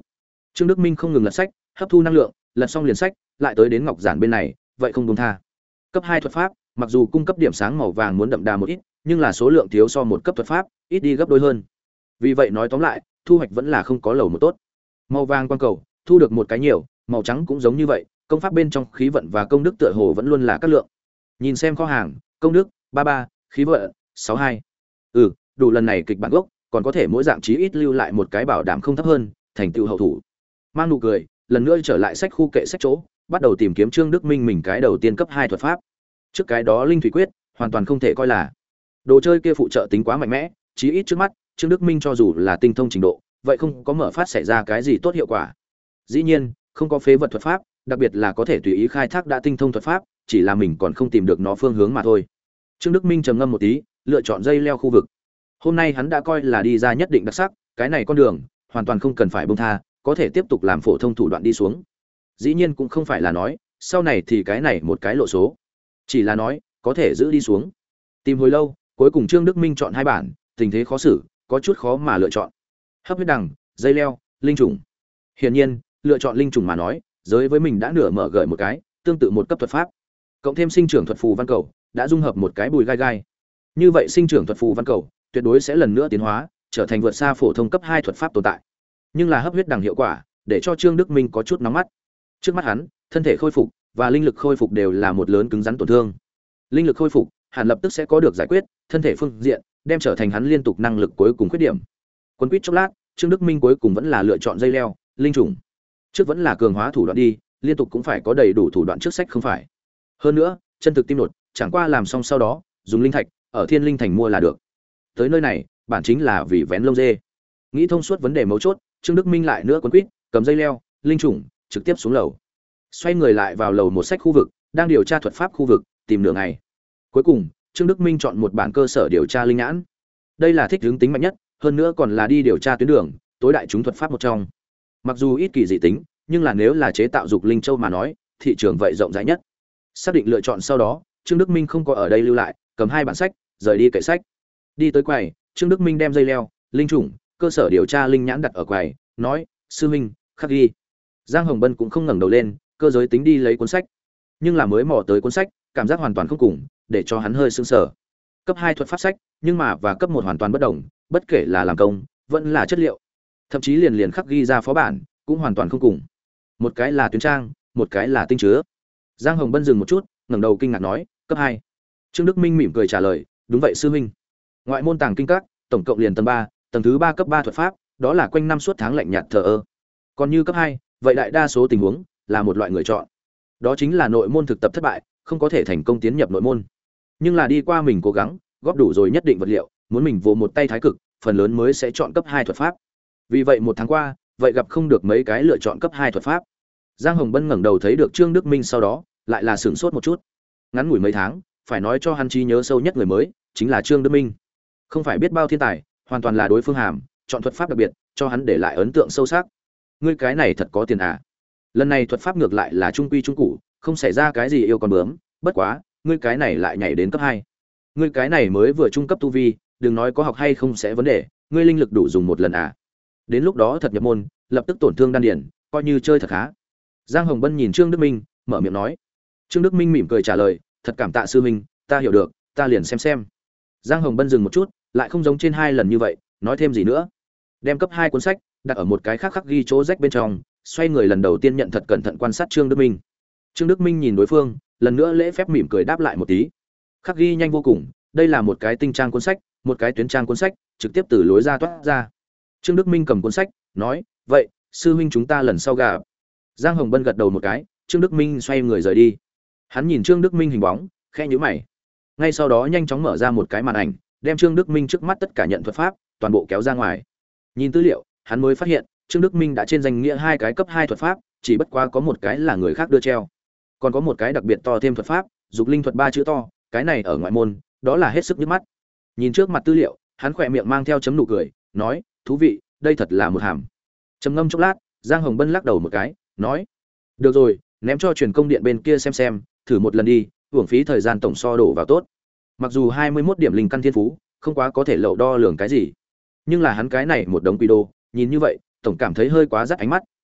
Trương Đức Minh không ngừng lật sách, hấp thu năng lượng, lật xong liền sách, lại tới đến Ngọc Giản bên này, vậy không buông tha. Cấp hai thuật pháp, mặc dù cung cấp điểm sáng màu vàng muốn đậm đà một ít, nhưng là số lượng thiếu so một cấp thuật pháp, ít đi gấp đôi hơn. Vì vậy nói tóm lại, thu hoạch vẫn là không có lầu một tốt. Màu vàng quan cầu, thu được một cái nhiều, màu trắng cũng giống như vậy, công pháp bên trong khí vận và công đức tựa hồ vẫn luôn là các lượng. Nhìn xem kho hàng, công đức ba ba, khí vận sáu hai. Ừ, đủ lần này kịch bản gốc, còn có thể mỗi dạng chí ít lưu lại một cái bảo đảm không thấp hơn, thành tựu hậu thủ. Mang nụ cười, lần nữa trở lại sách khu kệ sách chỗ, bắt đầu tìm kiếm Trương Đức Minh mình cái đầu tiên cấp hai thuật pháp. Trước cái đó linh thủy quyết, hoàn toàn không thể coi là đồ chơi kia phụ trợ tính quá mạnh mẽ, chí ít trước mắt, Trương Đức Minh cho dù là tinh thông trình độ, vậy không có mở phát xảy ra cái gì tốt hiệu quả. Dĩ nhiên, không có phế vật thuật pháp, đặc biệt là có thể tùy ý khai thác đã tinh thông thuật pháp, chỉ là mình còn không tìm được nó phương hướng mà thôi. Trương Đức Minh trầm ngâm một tí, lựa chọn dây leo khu vực. Hôm nay hắn đã coi là đi ra nhất định đặc sắc, cái này con đường hoàn toàn không cần phải buông tha, có thể tiếp tục làm phổ thông thủ đoạn đi xuống. Dĩ nhiên cũng không phải là nói, sau này thì cái này một cái lộ số, chỉ là nói, có thể giữ đi xuống. Tìm hồi lâu, cuối cùng Trương Đức Minh chọn hai bản, tình thế khó xử, có chút khó mà lựa chọn. Hấp huyết đằng, dây leo, linh trùng. Hiển nhiên, lựa chọn linh trùng mà nói, giới với mình đã nửa mở gợi một cái, tương tự một cấp thuật pháp. Cộng thêm sinh trưởng thuật phù văn cầu, đã dung hợp một cái bùi gai gai. Như vậy sinh trưởng thuật phù văn cầu, tuyệt đối sẽ lần nữa tiến hóa, trở thành vượt xa phổ thông cấp hai thuật pháp tồn tại. Nhưng là hấp huyết đằng hiệu quả, để cho Trương Đức Minh có chút nóng mắt. Trước mắt hắn, thân thể khôi phục và linh lực khôi phục đều là một lớn cứng rắn tổn thương. Linh lực khôi phục, hẳn lập tức sẽ có được giải quyết, thân thể phương diện đem trở thành hắn liên tục năng lực cuối cùng khuyết điểm. Quân quýt chốc lát, Trương Đức Minh cuối cùng vẫn là lựa chọn dây leo, linh trùng. Trước vẫn là cường hóa thủ đoạn đi, liên tục cũng phải có đầy đủ thủ đoạn trước sách không phải. Hơn nữa, chân thực tim nột, chẳng qua làm xong sau đó, dùng linh thạch ở Thiên Linh Thành mua là được. Tới nơi này, bản chính là vì vén lông dê. Nghĩ thông suốt vấn đề mấu chốt, Trương Đức Minh lại nữa quấn quýt, cầm dây leo, linh trùng, trực tiếp xuống lầu. Xoay người lại vào lầu một sách khu vực, đang điều tra thuật pháp khu vực, tìm nửa ngày. Cuối cùng, Trương Đức Minh chọn một bản cơ sở điều tra linh nhãn. Đây là thích hướng tính mạnh nhất, hơn nữa còn là đi điều tra tuyến đường, tối đại chúng thuật pháp một trong. Mặc dù ít kỳ dị tính, nhưng là nếu là chế tạo dục linh châu mà nói, thị trường vậy rộng rãi nhất. Xác định lựa chọn sau đó, Trương Đức Minh không có ở đây lưu lại, cầm hai bản sách, rời đi kệ sách. Đi tới quầy, Trương Đức Minh đem dây leo, linh trùng, cơ sở điều tra linh nhãn đặt ở quầy, nói: "Sư huynh, khắc ghi." Giang Hồng Bân cũng không ngẩng đầu lên, cơ giới tính đi lấy cuốn sách. Nhưng là mới mò tới cuốn sách, cảm giác hoàn toàn không cùng, để cho hắn hơi sững sờ. Cấp hai thuật pháp sách, nhưng mà và cấp một hoàn toàn bất đồng, bất kể là làm công, vẫn là chất liệu, thậm chí liền liền khắc ghi ra phó bản, cũng hoàn toàn không cùng. Một cái là tuyến trang, một cái là tinh chứa. Giang Hồng Bân dừng một chút, ngẩng đầu kinh ngạc nói: "Cấp hai?" Trương Đức Minh mỉm cười trả lời: "Đúng vậy sư huynh. Ngoại môn tàng kinh các, tổng cộng liền tầng ba, tầng thứ ba cấp ba thuật pháp, đó là quanh năm suốt tháng lạnh nhạt thờ ơ. Còn như cấp hai, vậy đại đa số tình huống là một loại người chọn. Đó chính là nội môn thực tập thất bại, không có thể thành công tiến nhập nội môn. Nhưng là đi qua mình cố gắng, góp đủ rồi nhất định vật liệu, muốn mình vồ một tay thái cực, phần lớn mới sẽ chọn cấp hai thuật pháp. Vì vậy một tháng qua, vậy gặp không được mấy cái lựa chọn cấp hai thuật pháp." Giang Hồng Bân ngẩng đầu thấy được Trương Đức Minh sau đó, lại là sửng sốt một chút. Ngắn ngủi mấy tháng, phải nói cho hắn trí nhớ sâu nhất người mới, chính là Trương Đức Minh. Không phải biết bao thiên tài, hoàn toàn là đối phương hàm, chọn thuật pháp đặc biệt, cho hắn để lại ấn tượng sâu sắc. Ngươi cái này thật có tiền à? Lần này thuật pháp ngược lại là trung quy trung cụ, không xảy ra cái gì yêu con bướm, bất quá, ngươi cái này lại nhảy đến cấp hai. Ngươi cái này mới vừa trung cấp tu vi, đừng nói có học hay không sẽ vấn đề, ngươi linh lực đủ dùng một lần à? Đến lúc đó thật nhập môn, lập tức tổn thương đan điền, coi như chơi thật khá. Giang Hồng Bân nhìn Trương Đức Minh, mở miệng nói. Trương Đức Minh mỉm cười trả lời: "Thật cảm tạ sư huynh, ta hiểu được, ta liền xem xem." Giang Hồng Bân dừng một chút, lại không giống trên hai lần như vậy, nói thêm gì nữa. Đem cấp hai cuốn sách đặt ở một cái khác khắc ghi chỗ rách bên trong, xoay người lần đầu tiên nhận thật cẩn thận quan sát Trương Đức Minh. Trương Đức Minh nhìn đối phương, lần nữa lễ phép mỉm cười đáp lại một tí. Khắc ghi nhanh vô cùng, đây là một cái tinh trang cuốn sách, một cái tuyến trang cuốn sách, trực tiếp từ lối ra toát ra. Trương Đức Minh cầm cuốn sách, nói: "Vậy, sư huynh chúng ta lần sau gặp." Giang Hồng Bân gật đầu một cái, Trương Đức Minh xoay người rời đi. Hắn nhìn Trương Đức Minh hình bóng, khẽ nhíu mày. Ngay sau đó nhanh chóng mở ra một cái màn ảnh, đem Trương Đức Minh trước mắt tất cả nhận thuật pháp, toàn bộ kéo ra ngoài. Nhìn tư liệu, hắn mới phát hiện, Trương Đức Minh đã trên danh nghĩa hai cái cấp hai thuật pháp, chỉ bất quá có một cái là người khác đưa treo. Còn có một cái đặc biệt to thêm thuật pháp, dục linh thuật ba chữ to, cái này ở ngoại môn, đó là hết sức nhức mắt. Nhìn trước mặt tư liệu, hắn khỏe miệng mang theo chấm nụ cười, nói: "Thú vị, đây thật là một hàm." Trầm ngâm chốc lát, Giang Hồng Bân lắc đầu một cái, nói: "Được rồi, ném cho truyền công điện bên kia xem xem, thử một lần đi, uổng phí thời gian tổng so đổ vào tốt." Mặc dù hai mươi mốt điểm linh căn thiên phú, không quá có thể lậu đo lường cái gì, nhưng là hắn cái này một đống quy đô, nhìn như vậy, tổng cảm thấy hơi quá rắt ánh mắt,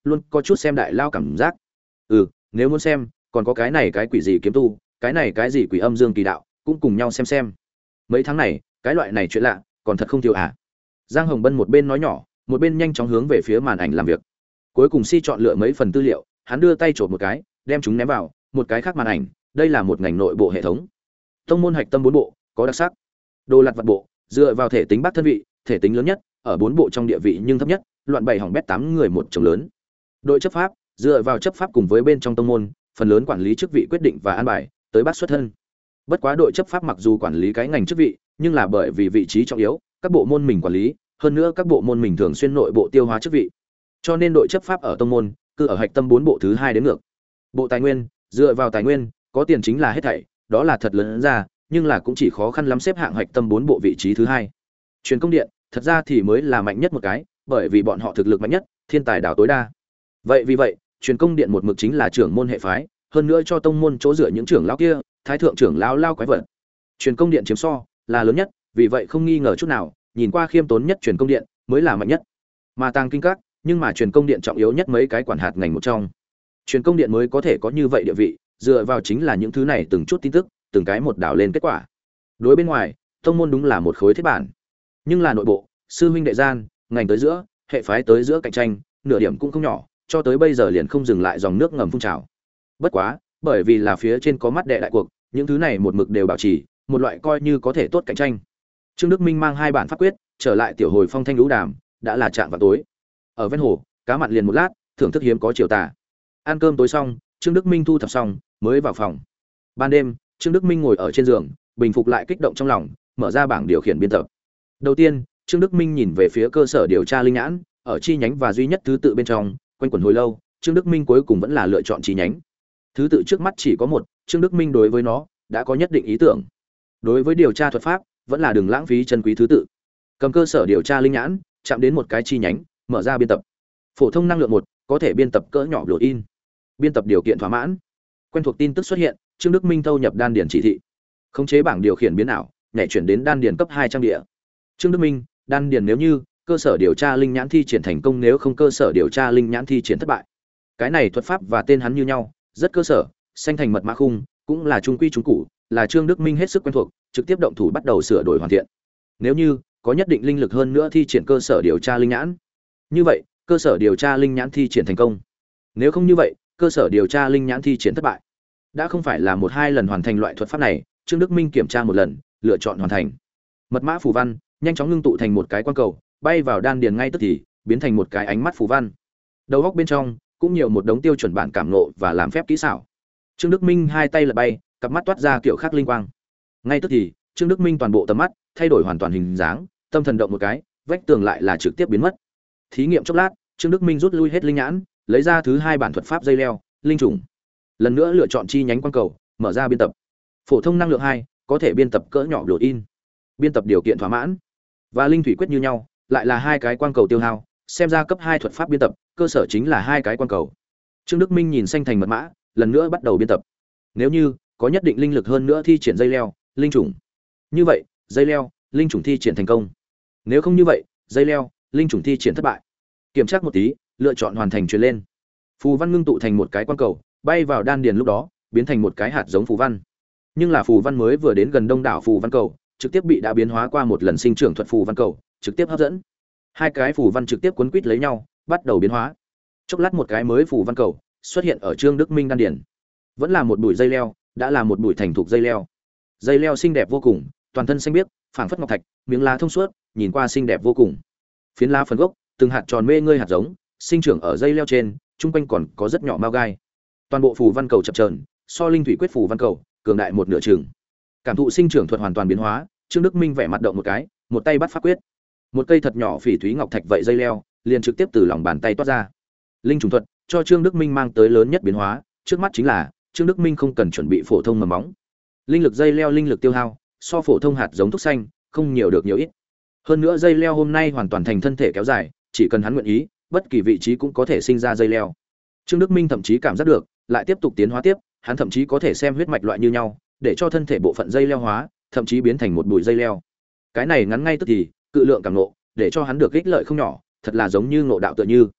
luôn có chút xem đại lao cảm giác. Ừ, nếu muốn xem, còn có cái này cái quỷ gì kiếm tu, cái này cái gì quỷ âm dương kỳ đạo, cũng cùng nhau xem xem. Mấy tháng này, cái loại này chuyện lạ, còn thật không thiếu à. Giang Hồng Bân một bên nói nhỏ, một bên nhanh chóng hướng về phía màn ảnh làm việc. Cuối cùng Si chọn lựa mấy phần tư liệu, hắn đưa tay chộp một cái, đem chúng ném vào một cái khác màn ảnh. Đây là một ngành nội bộ hệ thống. Tông môn hạch tâm bốn bộ, có đặc sắc. Đồ lặt vật bộ, dựa vào thể tính bác thân vị, thể tính lớn nhất, ở bốn bộ trong địa vị nhưng thấp nhất, loạn bảy hỏng bét tám người một chồng lớn. Đội chấp pháp, dựa vào chấp pháp cùng với bên trong tông môn, phần lớn quản lý chức vị quyết định và an bài, tới bác xuất thân. Bất quá đội chấp pháp mặc dù quản lý cái ngành chức vị, nhưng là bởi vì vị trí trọng yếu, các bộ môn mình quản lý, hơn nữa các bộ môn mình thường xuyên nội bộ tiêu hóa chức vị. Cho nên đội chấp pháp ở tông môn, cứ ở hạch tâm bốn bộ thứ hai đến ngược. Bộ tài nguyên, dựa vào tài nguyên, có tiền chính là hết thảy, đó là thật lớn ra, nhưng là cũng chỉ khó khăn lắm xếp hạng hạch tâm bốn bộ vị trí thứ hai. Truyền công điện, thật ra thì mới là mạnh nhất một cái, bởi vì bọn họ thực lực mạnh nhất, thiên tài đào tối đa. Vậy vì vậy, truyền công điện một mực chính là trưởng môn hệ phái, hơn nữa cho tông môn chỗ dựa những trưởng lão kia, thái thượng trưởng lão lao quái vật. Truyền công điện chiếm so là lớn nhất, vì vậy không nghi ngờ chút nào, nhìn qua khiêm tốn nhất truyền công điện mới là mạnh nhất. Mà tàng kinh các, nhưng mà truyền công điện trọng yếu nhất mấy cái quản hạt ngành một trong. Truyền công điện mới có thể có như vậy địa vị, dựa vào chính là những thứ này từng chút tin tức, từng cái một đảo lên kết quả. Đối bên ngoài, tông môn đúng là một khối thiết bản, nhưng là nội bộ, sư huynh đệ gian, ngành tới giữa, hệ phái tới giữa cạnh tranh, nửa điểm cũng không nhỏ, cho tới bây giờ liền không dừng lại dòng nước ngầm phun trào. Bất quá, bởi vì là phía trên có mắt đệ đại cuộc, những thứ này một mực đều bảo trì, một loại coi như có thể tốt cạnh tranh. Trương Đức Minh mang hai bản pháp quyết, trở lại tiểu hồi phong thanh lũ đàm, đã là trạng vào tối. Ở ven hồ, cá mặn liền một lát, thưởng thức hiếm có chiều tà. Ăn cơm tối xong, Trương Đức Minh thu thập xong, mới vào phòng. Ban đêm, Trương Đức Minh ngồi ở trên giường, bình phục lại kích động trong lòng, mở ra bảng điều khiển biên tập. Đầu tiên, Trương Đức Minh nhìn về phía cơ sở điều tra linh nhãn, ở chi nhánh và duy nhất thứ tự bên trong, quanh quẩn hồi lâu, Trương Đức Minh cuối cùng vẫn là lựa chọn chi nhánh. Thứ tự trước mắt chỉ có một, Trương Đức Minh đối với nó đã có nhất định ý tưởng. Đối với điều tra thuật pháp, vẫn là đừng lãng phí chân quý thứ tự. Cầm cơ sở điều tra linh nhãn, chạm đến một cái chi nhánh, mở ra biên tập. Phổ thông năng lượng một, có thể biên tập cỡ nhỏ biểu in. Biên tập điều kiện thỏa mãn. Quen thuộc tin tức xuất hiện, Trương Đức Minh thâu nhập đan điền chỉ thị. Khống chế bảng điều khiển biến ảo, nhảy chuyển đến đan điền cấp hai trăm địa. Trương Đức Minh, đan điền nếu như cơ sở điều tra linh nhãn thi triển thành công, nếu không cơ sở điều tra linh nhãn thi triển thất bại. Cái này thuật pháp và tên hắn như nhau, rất cơ sở, xanh thành mật mã khung, cũng là trung quy trung cụ, là Trương Đức Minh hết sức quen thuộc, trực tiếp động thủ bắt đầu sửa đổi hoàn thiện. Nếu như có nhất định linh lực hơn nữa thi triển cơ sở điều tra linh nhãn, như vậy cơ sở điều tra linh nhãn thi triển thành công. Nếu không như vậy, cơ sở điều tra linh nhãn thi triển thất bại. Đã không phải là một hai lần hoàn thành loại thuật pháp này, Trương Đức Minh kiểm tra một lần, lựa chọn hoàn thành. Mật mã phù văn nhanh chóng ngưng tụ thành một cái quang cầu, bay vào đan điền ngay tức thì biến thành một cái ánh mắt phù văn. Đầu góc bên trong cũng nhiều một đống tiêu chuẩn bản cảm nộ và làm phép kỹ xảo. Trương Đức Minh hai tay lật bay, cặp mắt toát ra kiểu khác linh quang. Ngay tức thì, Trương Đức Minh toàn bộ tầm mắt thay đổi hoàn toàn hình dáng, tâm thần động một cái, vách tường lại là trực tiếp biến mất. Thí nghiệm chốc lát, Trương Đức Minh rút lui hết linh nhãn, lấy ra thứ hai bản thuật pháp dây leo, linh trùng. Lần nữa lựa chọn chi nhánh quang cầu, mở ra biên tập. Phổ thông năng lượng hai, có thể biên tập cỡ nhỏ biểu in. Biên tập điều kiện thỏa mãn. Và linh thủy quyết như nhau, lại là hai cái quang cầu tiêu hao, xem ra cấp hai thuật pháp biên tập, cơ sở chính là hai cái quang cầu. Trương Đức Minh nhìn xanh thành mật mã, lần nữa bắt đầu biên tập. Nếu như có nhất định linh lực hơn nữa thi triển dây leo, linh trùng. Như vậy, dây leo, linh trùng thi triển thành công. Nếu không như vậy, dây leo, linh trùng thi triển thất bại. Kiểm tra một tí, lựa chọn hoàn thành truyền lên. Phù văn ngưng tụ thành một cái quang cầu, bay vào đan điền, lúc đó biến thành một cái hạt giống phù văn. Nhưng là phù văn mới vừa đến gần đông đảo phù văn cầu, trực tiếp bị đã biến hóa qua một lần sinh trưởng thuật phù văn cầu, trực tiếp hấp dẫn. Hai cái phù văn trực tiếp quấn quýt lấy nhau, bắt đầu biến hóa. Chốc lát một cái mới phù văn cầu xuất hiện ở Trương Đức Minh đan điền. Vẫn là một bụi dây leo, đã là một bụi thành thục dây leo. Dây leo xinh đẹp vô cùng, toàn thân xanh biếc, phảng phất ngọc thạch, miếng lá thông suốt, nhìn qua xinh đẹp vô cùng. Phiến lá phần gốc, từng hạt tròn mê ngươi hạt giống, sinh trưởng ở dây leo trên, trung quanh còn có rất nhỏ mao gai. Toàn bộ phù văn cầu chập chờn, so linh thủy quyết phù văn cầu, cường đại một nửa chừng. Cảm thụ sinh trưởng thuật hoàn toàn biến hóa, Trương Đức Minh vẻ mặt động một cái, một tay bắt pháp quyết. Một cây thật nhỏ phỉ thúy ngọc thạch vậy dây leo, liền trực tiếp từ lòng bàn tay toát ra. Linh trùng thuật cho Trương Đức Minh mang tới lớn nhất biến hóa, trước mắt chính là Trương Đức Minh không cần chuẩn bị phổ thông mầm móng. Linh lực dây leo linh lực tiêu hao, so phổ thông hạt giống thuốc xanh, không nhiều được nhiều ít. Hơn nữa dây leo hôm nay hoàn toàn thành thân thể kéo dài, chỉ cần hắn nguyện ý, bất kỳ vị trí cũng có thể sinh ra dây leo. Trương Đức Minh thậm chí cảm giác được, lại tiếp tục tiến hóa tiếp, hắn thậm chí có thể xem huyết mạch loại như nhau, để cho thân thể bộ phận dây leo hóa, thậm chí biến thành một bụi dây leo. Cái này ngắn ngay tức thì, cự lượng cảm ngộ, để cho hắn được ích lợi không nhỏ, thật là giống như ngộ đạo tựa như.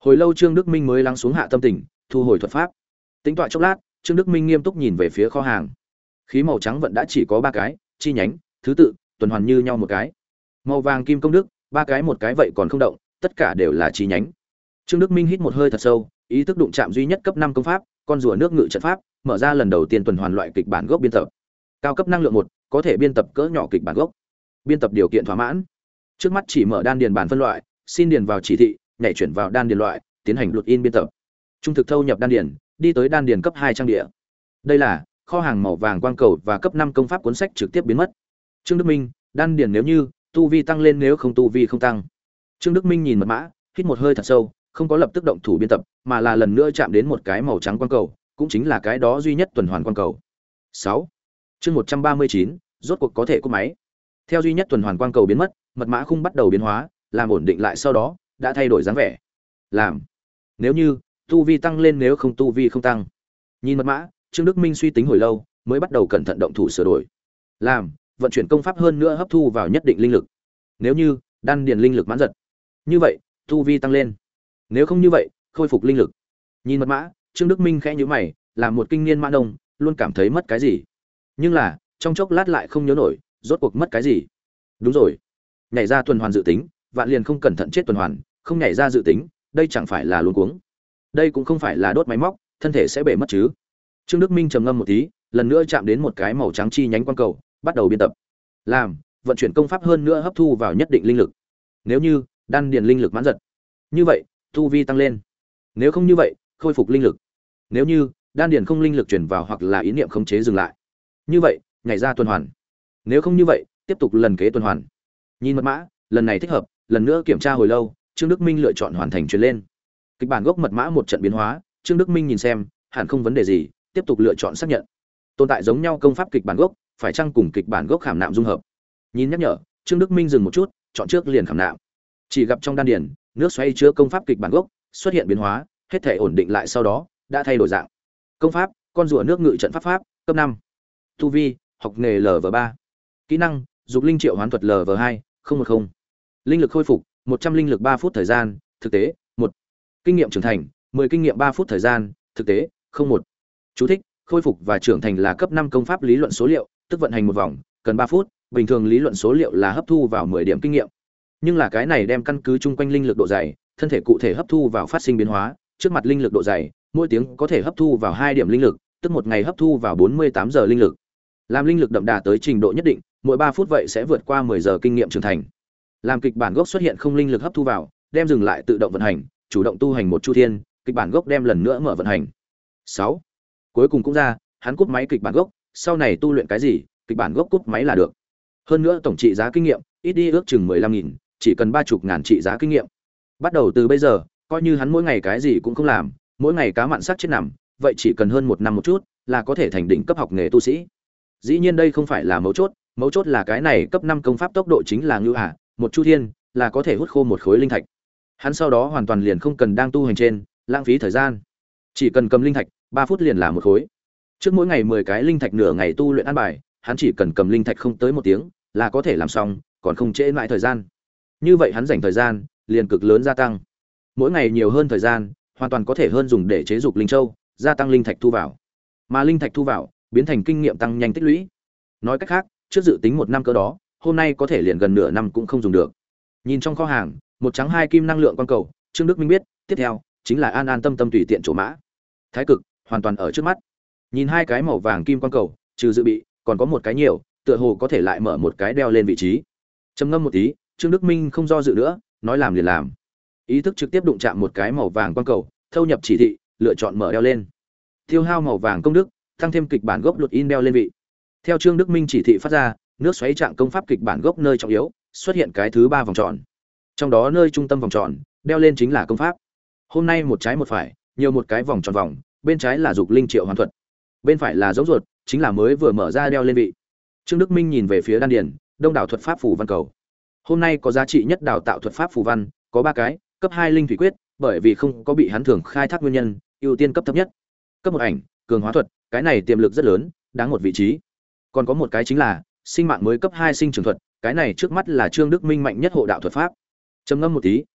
Hồi lâu Trương Đức Minh mới lắng xuống hạ tâm tình, thu hồi thuật pháp. Tính toán chốc lát, Trương Đức Minh nghiêm túc nhìn về phía kho hàng. Khí màu trắng vận đã chỉ có ba cái, chi nhánh, thứ tự, tuần hoàn như nhau một cái. Màu vàng kim công đức, ba cái một cái vậy còn không động, tất cả đều là chi nhánh. Trương Đức Minh hít một hơi thật sâu, ý thức đụng chạm duy nhất cấp năm công pháp, con rùa nước ngự trận pháp, mở ra lần đầu tiên tuần hoàn loại kịch bản gốc biên tập. Cao cấp năng lượng một, có thể biên tập cỡ nhỏ kịch bản gốc. Biên tập điều kiện thỏa mãn. Trước mắt chỉ mở đan điền bản phân loại, xin điền vào chỉ thị, nhảy chuyển vào đan điền loại, tiến hành luật in biên tập. Trung thực thâu nhập đan điền, đi tới đan điền cấp hai trang địa. Đây là kho hàng màu vàng quang cầu và cấp năm công pháp cuốn sách trực tiếp biến mất. Trương Đức Minh, đan điền nếu như tu vi tăng lên, nếu không tu vi không tăng. Trương Đức Minh nhìn mật mã, hít một hơi thật sâu, không có lập tức động thủ biên tập, mà là lần nữa chạm đến một cái màu trắng quang cầu, cũng chính là cái đó duy nhất tuần hoàn quang cầu. sáu. Chương một trăm ba mươi chín, rốt cuộc có thể cúp máy. Theo duy nhất tuần hoàn quang cầu biến mất, mật mã khung bắt đầu biến hóa, làm ổn định lại sau đó, đã thay đổi dáng vẻ. Làm nếu như tu vi tăng lên, nếu không tu vi không tăng. Nhìn mật mã, Trương Đức Minh suy tính hồi lâu, mới bắt đầu cẩn thận động thủ sửa đổi. Làm vận chuyển công pháp hơn nữa hấp thu vào nhất định linh lực. Nếu như đan điền linh lực mãn giật, như vậy tu vi tăng lên. Nếu không như vậy, khôi phục linh lực. Nhìn mật mã, Trương Đức Minh khẽ nhíu mày, làm một kinh niên mã đông, luôn cảm thấy mất cái gì. Nhưng là, trong chốc lát lại không nhớ nổi, rốt cuộc mất cái gì. Đúng rồi, nhảy ra tuần hoàn dự tính, vạn liền không cẩn thận chết tuần hoàn, không nhảy ra dự tính, đây chẳng phải là luống cuống. Đây cũng không phải là đốt máy móc, thân thể sẽ bể mất chứ. Trương Đức Minh trầm ngâm một tí, lần nữa chạm đến một cái màu trắng chi nhánh quang cầu, bắt đầu biên tập. Làm vận chuyển công pháp hơn nữa hấp thu vào nhất định linh lực. Nếu như đan điền linh lực mãn giật, như vậy tu vi tăng lên. Nếu không như vậy, khôi phục linh lực. Nếu như đan điền không linh lực truyền vào hoặc là ý niệm khống chế dừng lại, như vậy nhảy ra tuần hoàn. Nếu không như vậy, tiếp tục lần kế tuần hoàn. Nhìn mật mã, lần này thích hợp, lần nữa kiểm tra hồi lâu, Trương Đức Minh lựa chọn hoàn thành truyền lên. Kịch bản gốc mật mã một trận biến hóa, Trương Đức Minh nhìn xem, hẳn không vấn đề gì, tiếp tục lựa chọn xác nhận. Tồn tại giống nhau công pháp kịch bản gốc, phải chăng cùng kịch bản gốc khảm nạm dung hợp. Nhìn nhắc nhở, Trương Đức Minh dừng một chút, chọn trước liền khảm nạm. Chỉ gặp trong đan điền, nước xoay chứa công pháp kịch bản gốc xuất hiện biến hóa, hết thể ổn định lại sau đó, đã thay đổi dạng. Công pháp, con rùa nước ngự trận pháp pháp, cấp năm. Tu vi, học nghề L V ba. Kỹ năng, dục linh triệu hoán thuật L V hai, không một không. Linh lực khôi phục, một trăm linh lực ba phút thời gian, thực tế, một. Kinh nghiệm trưởng thành, mười kinh nghiệm ba phút thời gian, thực tế, không một. Chú thích: khôi phục và trưởng thành là cấp năm công pháp lý luận số liệu, tức vận hành một vòng, cần ba phút, bình thường lý luận số liệu là hấp thu vào mười điểm kinh nghiệm. Nhưng là cái này đem căn cứ chung quanh linh lực độ dày, thân thể cụ thể hấp thu vào phát sinh biến hóa, trước mặt linh lực độ dày, mỗi tiếng có thể hấp thu vào hai điểm linh lực, tức một ngày hấp thu vào bốn mươi tám giờ linh lực. Làm linh lực đậm đà tới trình độ nhất định, mỗi ba phút vậy sẽ vượt qua mười giờ kinh nghiệm trưởng thành. Làm kịch bản gốc xuất hiện không linh lực hấp thu vào, đem dừng lại tự động vận hành, chủ động tu hành một chu thiên, kịch bản gốc đem lần nữa mở vận hành. sáu. Cuối cùng cũng ra, hắn cúp máy kịch bản gốc, sau này tu luyện cái gì, kịch bản gốc cúp máy là được. Hơn nữa tổng trị giá kinh nghiệm, ít đi ước chừng mười lăm nghìn, chỉ cần ba mươi ngàn trị giá kinh nghiệm. Bắt đầu từ bây giờ, coi như hắn mỗi ngày cái gì cũng không làm, mỗi ngày cá mặn sắc chết nằm, vậy chỉ cần hơn một năm một chút, là có thể thành đỉnh cấp học nghề tu sĩ. Dĩ nhiên đây không phải là mấu chốt, mấu chốt là cái này cấp năm công pháp tốc độ chính là ngưu hạ, một chu thiên là có thể hút khô một khối linh thạch. Hắn sau đó hoàn toàn liền không cần đang tu hành trên, lãng phí thời gian. Chỉ cần cầm linh thạch, ba phút liền là một khối. Trước mỗi ngày mười cái linh thạch nửa ngày tu luyện ăn bài, hắn chỉ cần cầm linh thạch không tới một tiếng, là có thể làm xong, còn không trễ mãi thời gian. Như vậy hắn dành thời gian liền cực lớn gia tăng. Mỗi ngày nhiều hơn thời gian, hoàn toàn có thể hơn dùng để chế dục linh châu, gia tăng linh thạch thu vào. Mà linh thạch thu vào, biến thành kinh nghiệm tăng nhanh tích lũy. Nói cách khác, trước dự tính một năm cỡ đó, hôm nay có thể liền gần nửa năm cũng không dùng được. Nhìn trong kho hàng, một trắng hai kim năng lượng quang cầu, Trương Đức Minh biết, tiếp theo chính là an an tâm tâm tùy tiện chỗ mã. Thái cực hoàn toàn ở trước mắt. Nhìn hai cái màu vàng kim quang cầu, trừ dự bị, còn có một cái nhiều, tựa hồ có thể lại mở một cái đeo lên vị trí. Trầm ngâm một tí, Trương Đức Minh không do dự nữa, nói làm liền làm. Ý thức trực tiếp đụng chạm một cái màu vàng quang cầu, thâu nhập chỉ thị, lựa chọn mở đeo lên. Tiêu hao màu vàng công đức, tăng thêm kịch bản gốc luật in đeo lên vị. Theo Trương Đức Minh chỉ thị phát ra, nước xoáy trạng công pháp kịch bản gốc nơi trọng yếu, xuất hiện cái thứ ba vòng tròn. Trong đó nơi trung tâm vòng tròn, đeo lên chính là công pháp. Hôm nay một trái một phải, nhiều một cái vòng tròn vòng, bên trái là dục linh triệu hoàn thuật, bên phải là giống ruột, chính là mới vừa mở ra đeo lên vị. Trương Đức Minh nhìn về phía đan điền, đông đảo thuật pháp phù văn cầu. Hôm nay có giá trị nhất đào tạo thuật pháp phù văn, có ba cái, cấp hai linh thủy quyết, bởi vì không có bị hắn thường khai thác nguyên nhân, ưu tiên cấp thấp nhất. Cấp một ảnh, cường hóa thuật, cái này tiềm lực rất lớn, đáng một vị trí. Còn có một cái chính là sinh mạng mới cấp hai sinh trưởng thuật, cái này trước mắt là Trương Đức Minh mạnh nhất hộ đạo thuật pháp. Trầm ngâm một tí,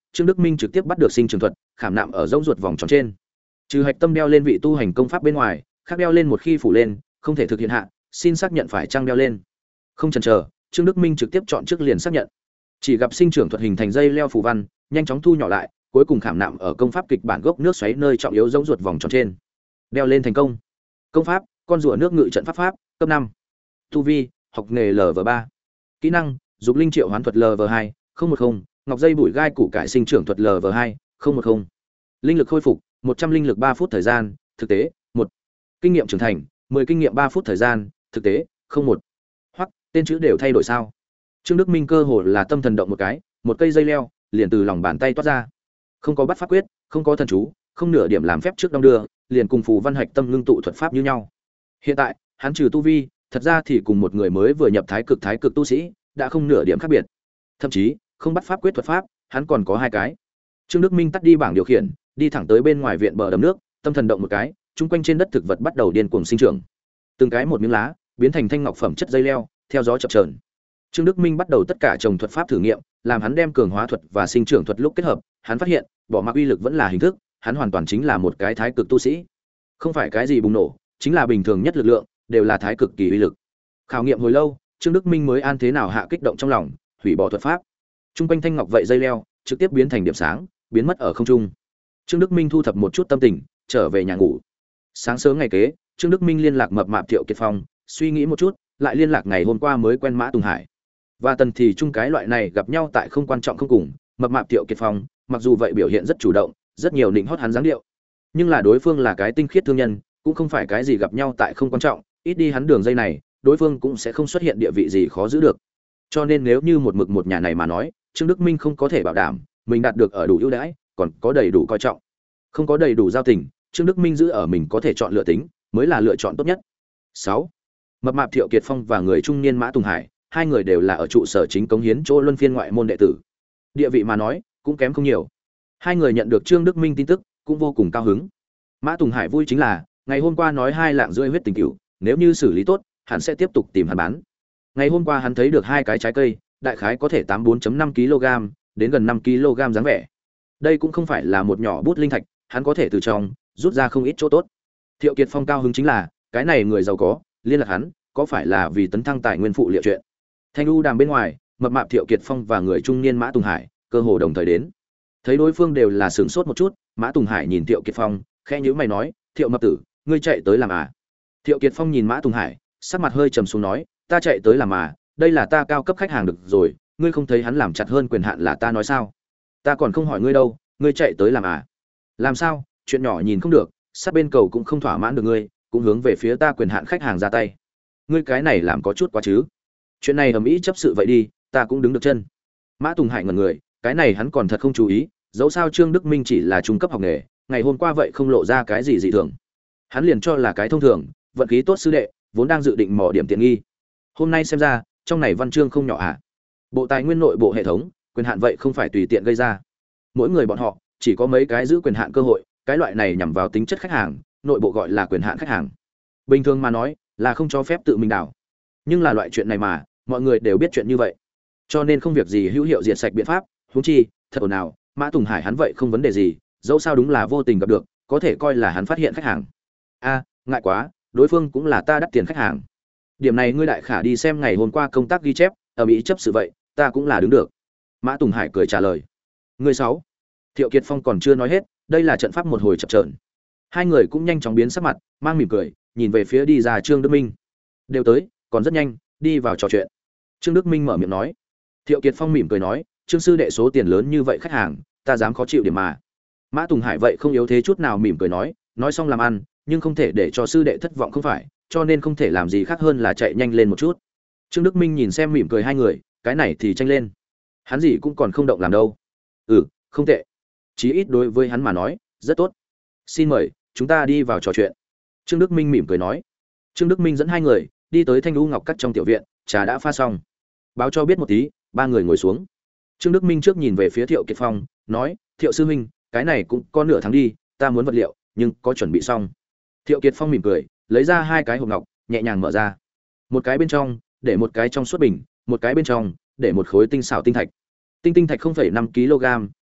Trương Đức Minh trực tiếp bắt được sinh trường thuật, khảm nạm ở rỗng ruột vòng tròn trên. Trừ hạch tâm đeo lên vị tu hành công pháp bên ngoài, khác đeo lên một khi phủ lên, không thể thực hiện hạ, xin xác nhận phải trang đeo lên. Không chần chờ, Trương Đức Minh trực tiếp chọn trước liền xác nhận. Chỉ gặp sinh trưởng thuật hình thành dây leo phù văn, nhanh chóng thu nhỏ lại, cuối cùng khảm nạm ở công pháp kịch bản gốc nước xoáy nơi trọng yếu rỗng ruột vòng tròn trên. Đeo lên thành công. Công pháp, con rùa nước ngự trận pháp pháp, cấp năm. Tu vi, học nghề L V ba. Kỹ năng, dục linh triệu hoán thuật L V hai, không một không, ngọc dây bụi gai củ cải sinh trưởng thuật L V hai, không một không. Linh lực khôi phục, một trăm linh lực ba phút thời gian, thực tế, một. Kinh nghiệm trưởng thành, mười kinh nghiệm ba phút thời gian, thực tế, không một. Hoặc, tên chữ đều thay đổi sao? Trương Đức Minh cơ hồ là tâm thần động một cái, một cây dây leo liền từ lòng bàn tay toát ra. Không có bắt pháp quyết, không có thần chú, không nửa điểm làm phép trước đong đưa, liền cùng phù văn hạch tâm ngưng tụ thuật pháp như nhau. Hiện tại, hắn trừ tu vi, thật ra thì cùng một người mới vừa nhập thái cực thái cực tu sĩ, đã không nửa điểm khác biệt. Thậm chí, không bắt pháp quyết thuật pháp, hắn còn có hai cái. Trương Đức Minh tắt đi bảng điều khiển, đi thẳng tới bên ngoài viện bờ đầm nước, tâm thần động một cái, chung quanh trên đất thực vật bắt đầu điên cuồng sinh trưởng. Từng cái một miếng lá, biến thành thanh ngọc phẩm chất dây leo, theo gió chập chờn. Trương Đức Minh bắt đầu tất cả trồng thuật pháp thử nghiệm, làm hắn đem cường hóa thuật và sinh trưởng thuật lúc kết hợp, hắn phát hiện, bỏ mặc uy lực vẫn là hình thức, hắn hoàn toàn chính là một cái thái cực tu sĩ. Không phải cái gì bùng nổ, chính là bình thường nhất lực lượng, đều là thái cực kỳ uy lực. Khảo nghiệm hồi lâu, Trương Đức Minh mới an thế nào hạ kích động trong lòng, hủy bỏ thuật pháp. Trung quanh thanh ngọc vậy dây leo, trực tiếp biến thành điểm sáng, biến mất ở không trung. Trương Đức Minh thu thập một chút tâm tình, trở về nhà ngủ. Sáng sớm ngày kế, Trương Đức Minh liên lạc mập mạp Thiệu Kiệt Phong, suy nghĩ một chút, lại liên lạc ngày hôm qua mới quen Mã Tùng Hải. Và tần thì chung cái loại này gặp nhau tại không quan trọng không cùng, mập mạp Thiệu Kiệt Phong, mặc dù vậy biểu hiện rất chủ động, rất nhiều nịnh hót hắn dáng điệu. Nhưng là đối phương là cái tinh khiết thương nhân, cũng không phải cái gì gặp nhau tại không quan trọng, ít đi hắn đường dây này, đối phương cũng sẽ không xuất hiện địa vị gì khó giữ được. Cho nên nếu như một mực một nhà này mà nói, Trương Đức Minh không có thể bảo đảm mình đạt được ở đủ ưu đãi, còn có đầy đủ coi trọng. Không có đầy đủ giao tình, Trương Đức Minh giữ ở mình có thể chọn lựa tính, mới là lựa chọn tốt nhất. sáu. Mập mạp Thiệu Kiệt Phong và người trung niên Mã Tùng Hải, hai người đều là ở trụ sở chính cống hiến chỗ luân phiên ngoại môn đệ tử. Địa vị mà nói, cũng kém không nhiều. Hai người nhận được Trương Đức Minh tin tức, cũng vô cùng cao hứng. Mã Tùng Hải vui chính là, ngày hôm qua nói hai lạng rưỡi huyết tình cửu, nếu như xử lý tốt, hắn sẽ tiếp tục tìm hắn bán. Ngày hôm qua hắn thấy được hai cái trái cây, đại khái có thể tám mươi bốn phẩy năm ki lô gam, đến gần năm ki lô gam dáng vẻ. Đây cũng không phải là một nhỏ bút linh thạch, hắn có thể từ trong rút ra không ít chỗ tốt. Thiệu Kiệt Phong cao hứng chính là, cái này người giàu có, liên lạc hắn, có phải là vì tấn thăng tài nguyên phụ liệu chuyện. Thanh u đàm bên ngoài, mập mạp Thiệu Kiệt Phong và người trung niên Mã Tùng Hải, cơ hồ đồng thời đến. Thấy đối phương đều là sửng sốt một chút, Mã Tùng Hải nhìn Thiệu Kiệt Phong, khẽ nhíu mày nói, "Thiệu mập tử, ngươi chạy tới làm à?" Thiệu Kiệt Phong nhìn Mã Tùng Hải, sắc mặt hơi trầm xuống nói, "Ta chạy tới làm à, đây là ta cao cấp khách hàng được rồi, ngươi không thấy hắn làm chặt hơn quyền hạn là ta nói sao? Ta còn không hỏi ngươi đâu, ngươi chạy tới làm à? Làm sao? Chuyện nhỏ nhìn không được, sát bên cầu cũng không thỏa mãn được ngươi, cũng hướng về phía ta quyền hạn khách hàng ra tay. Ngươi cái này làm có chút quá chứ? Chuyện này ầm ĩ chấp sự vậy đi, ta cũng đứng được chân." Mã Tùng Hải ngẩn người, cái này hắn còn thật không chú ý, dẫu sao Trương Đức Minh chỉ là trung cấp học nghề, ngày hôm qua vậy không lộ ra cái gì dị thường. Hắn liền cho là cái thông thường, vận khí tốt sư đệ, vốn đang dự định mò điểm tiện nghi. Hôm nay xem ra, trong này văn chương không nhỏ à? Bộ tài nguyên nội bộ hệ thống, quyền hạn vậy không phải tùy tiện gây ra. Mỗi người bọn họ chỉ có mấy cái giữ quyền hạn cơ hội, cái loại này nhằm vào tính chất khách hàng, nội bộ gọi là quyền hạn khách hàng. Bình thường mà nói, là không cho phép tự mình đảo. Nhưng là loại chuyện này mà, mọi người đều biết chuyện như vậy. Cho nên không việc gì hữu hiệu diệt sạch biện pháp, huống chi, thật ồn ào, Mã Tùng Hải hắn vậy không vấn đề gì, dẫu sao đúng là vô tình gặp được, có thể coi là hắn phát hiện khách hàng. A, ngại quá, đối phương cũng là ta đắt tiền khách hàng. Điểm này ngươi đại khả đi xem ngày hôm qua công tác ghi chép, ở Mỹ chấp sự vậy, ta cũng là đứng được. Mã Tùng Hải cười trả lời. Người sáu. Thiệu Kiệt Phong còn chưa nói hết, đây là trận pháp một hồi chập chờn. Hai người cũng nhanh chóng biến sắc mặt, mang mỉm cười, nhìn về phía đi ra Trương Đức Minh. Đều tới, còn rất nhanh, đi vào trò chuyện. Trương Đức Minh mở miệng nói. Thiệu Kiệt Phong mỉm cười nói, Trương sư đệ số tiền lớn như vậy khách hàng, ta dám khó chịu điểm mà. Mã Tùng Hải vậy không yếu thế chút nào, mỉm cười nói, nói xong làm ăn, nhưng không thể để cho sư đệ thất vọng không phải, cho nên không thể làm gì khác hơn là chạy nhanh lên một chút. Trương Đức Minh nhìn xem mỉm cười hai người, cái này thì tranh lên. Hắn gì cũng còn không động làm đâu. Ừ, không tệ. Chí ít đối với hắn mà nói, rất tốt. Xin mời, chúng ta đi vào trò chuyện. Trương Đức Minh mỉm cười nói. Trương Đức Minh dẫn hai người đi tới Thanh U Ngọc Cắt trong tiểu viện, trà đã pha xong. Báo cho biết một tí, ba người ngồi xuống. Trương Đức Minh trước nhìn về phía Thiệu Kiệt Phong, nói, Thiệu sư huynh, cái này cũng có nửa tháng đi, ta muốn vật liệu, nhưng có chuẩn bị xong. Thiệu Kiệt Phong mỉm cười, lấy ra hai cái hộp ngọc, nhẹ nhàng mở ra. Một cái bên trong, để một cái trong suốt bình, một cái bên trong, để một khối tinh xảo tinh thạch. Tinh tinh thạch không phẩy năm ki lô gam,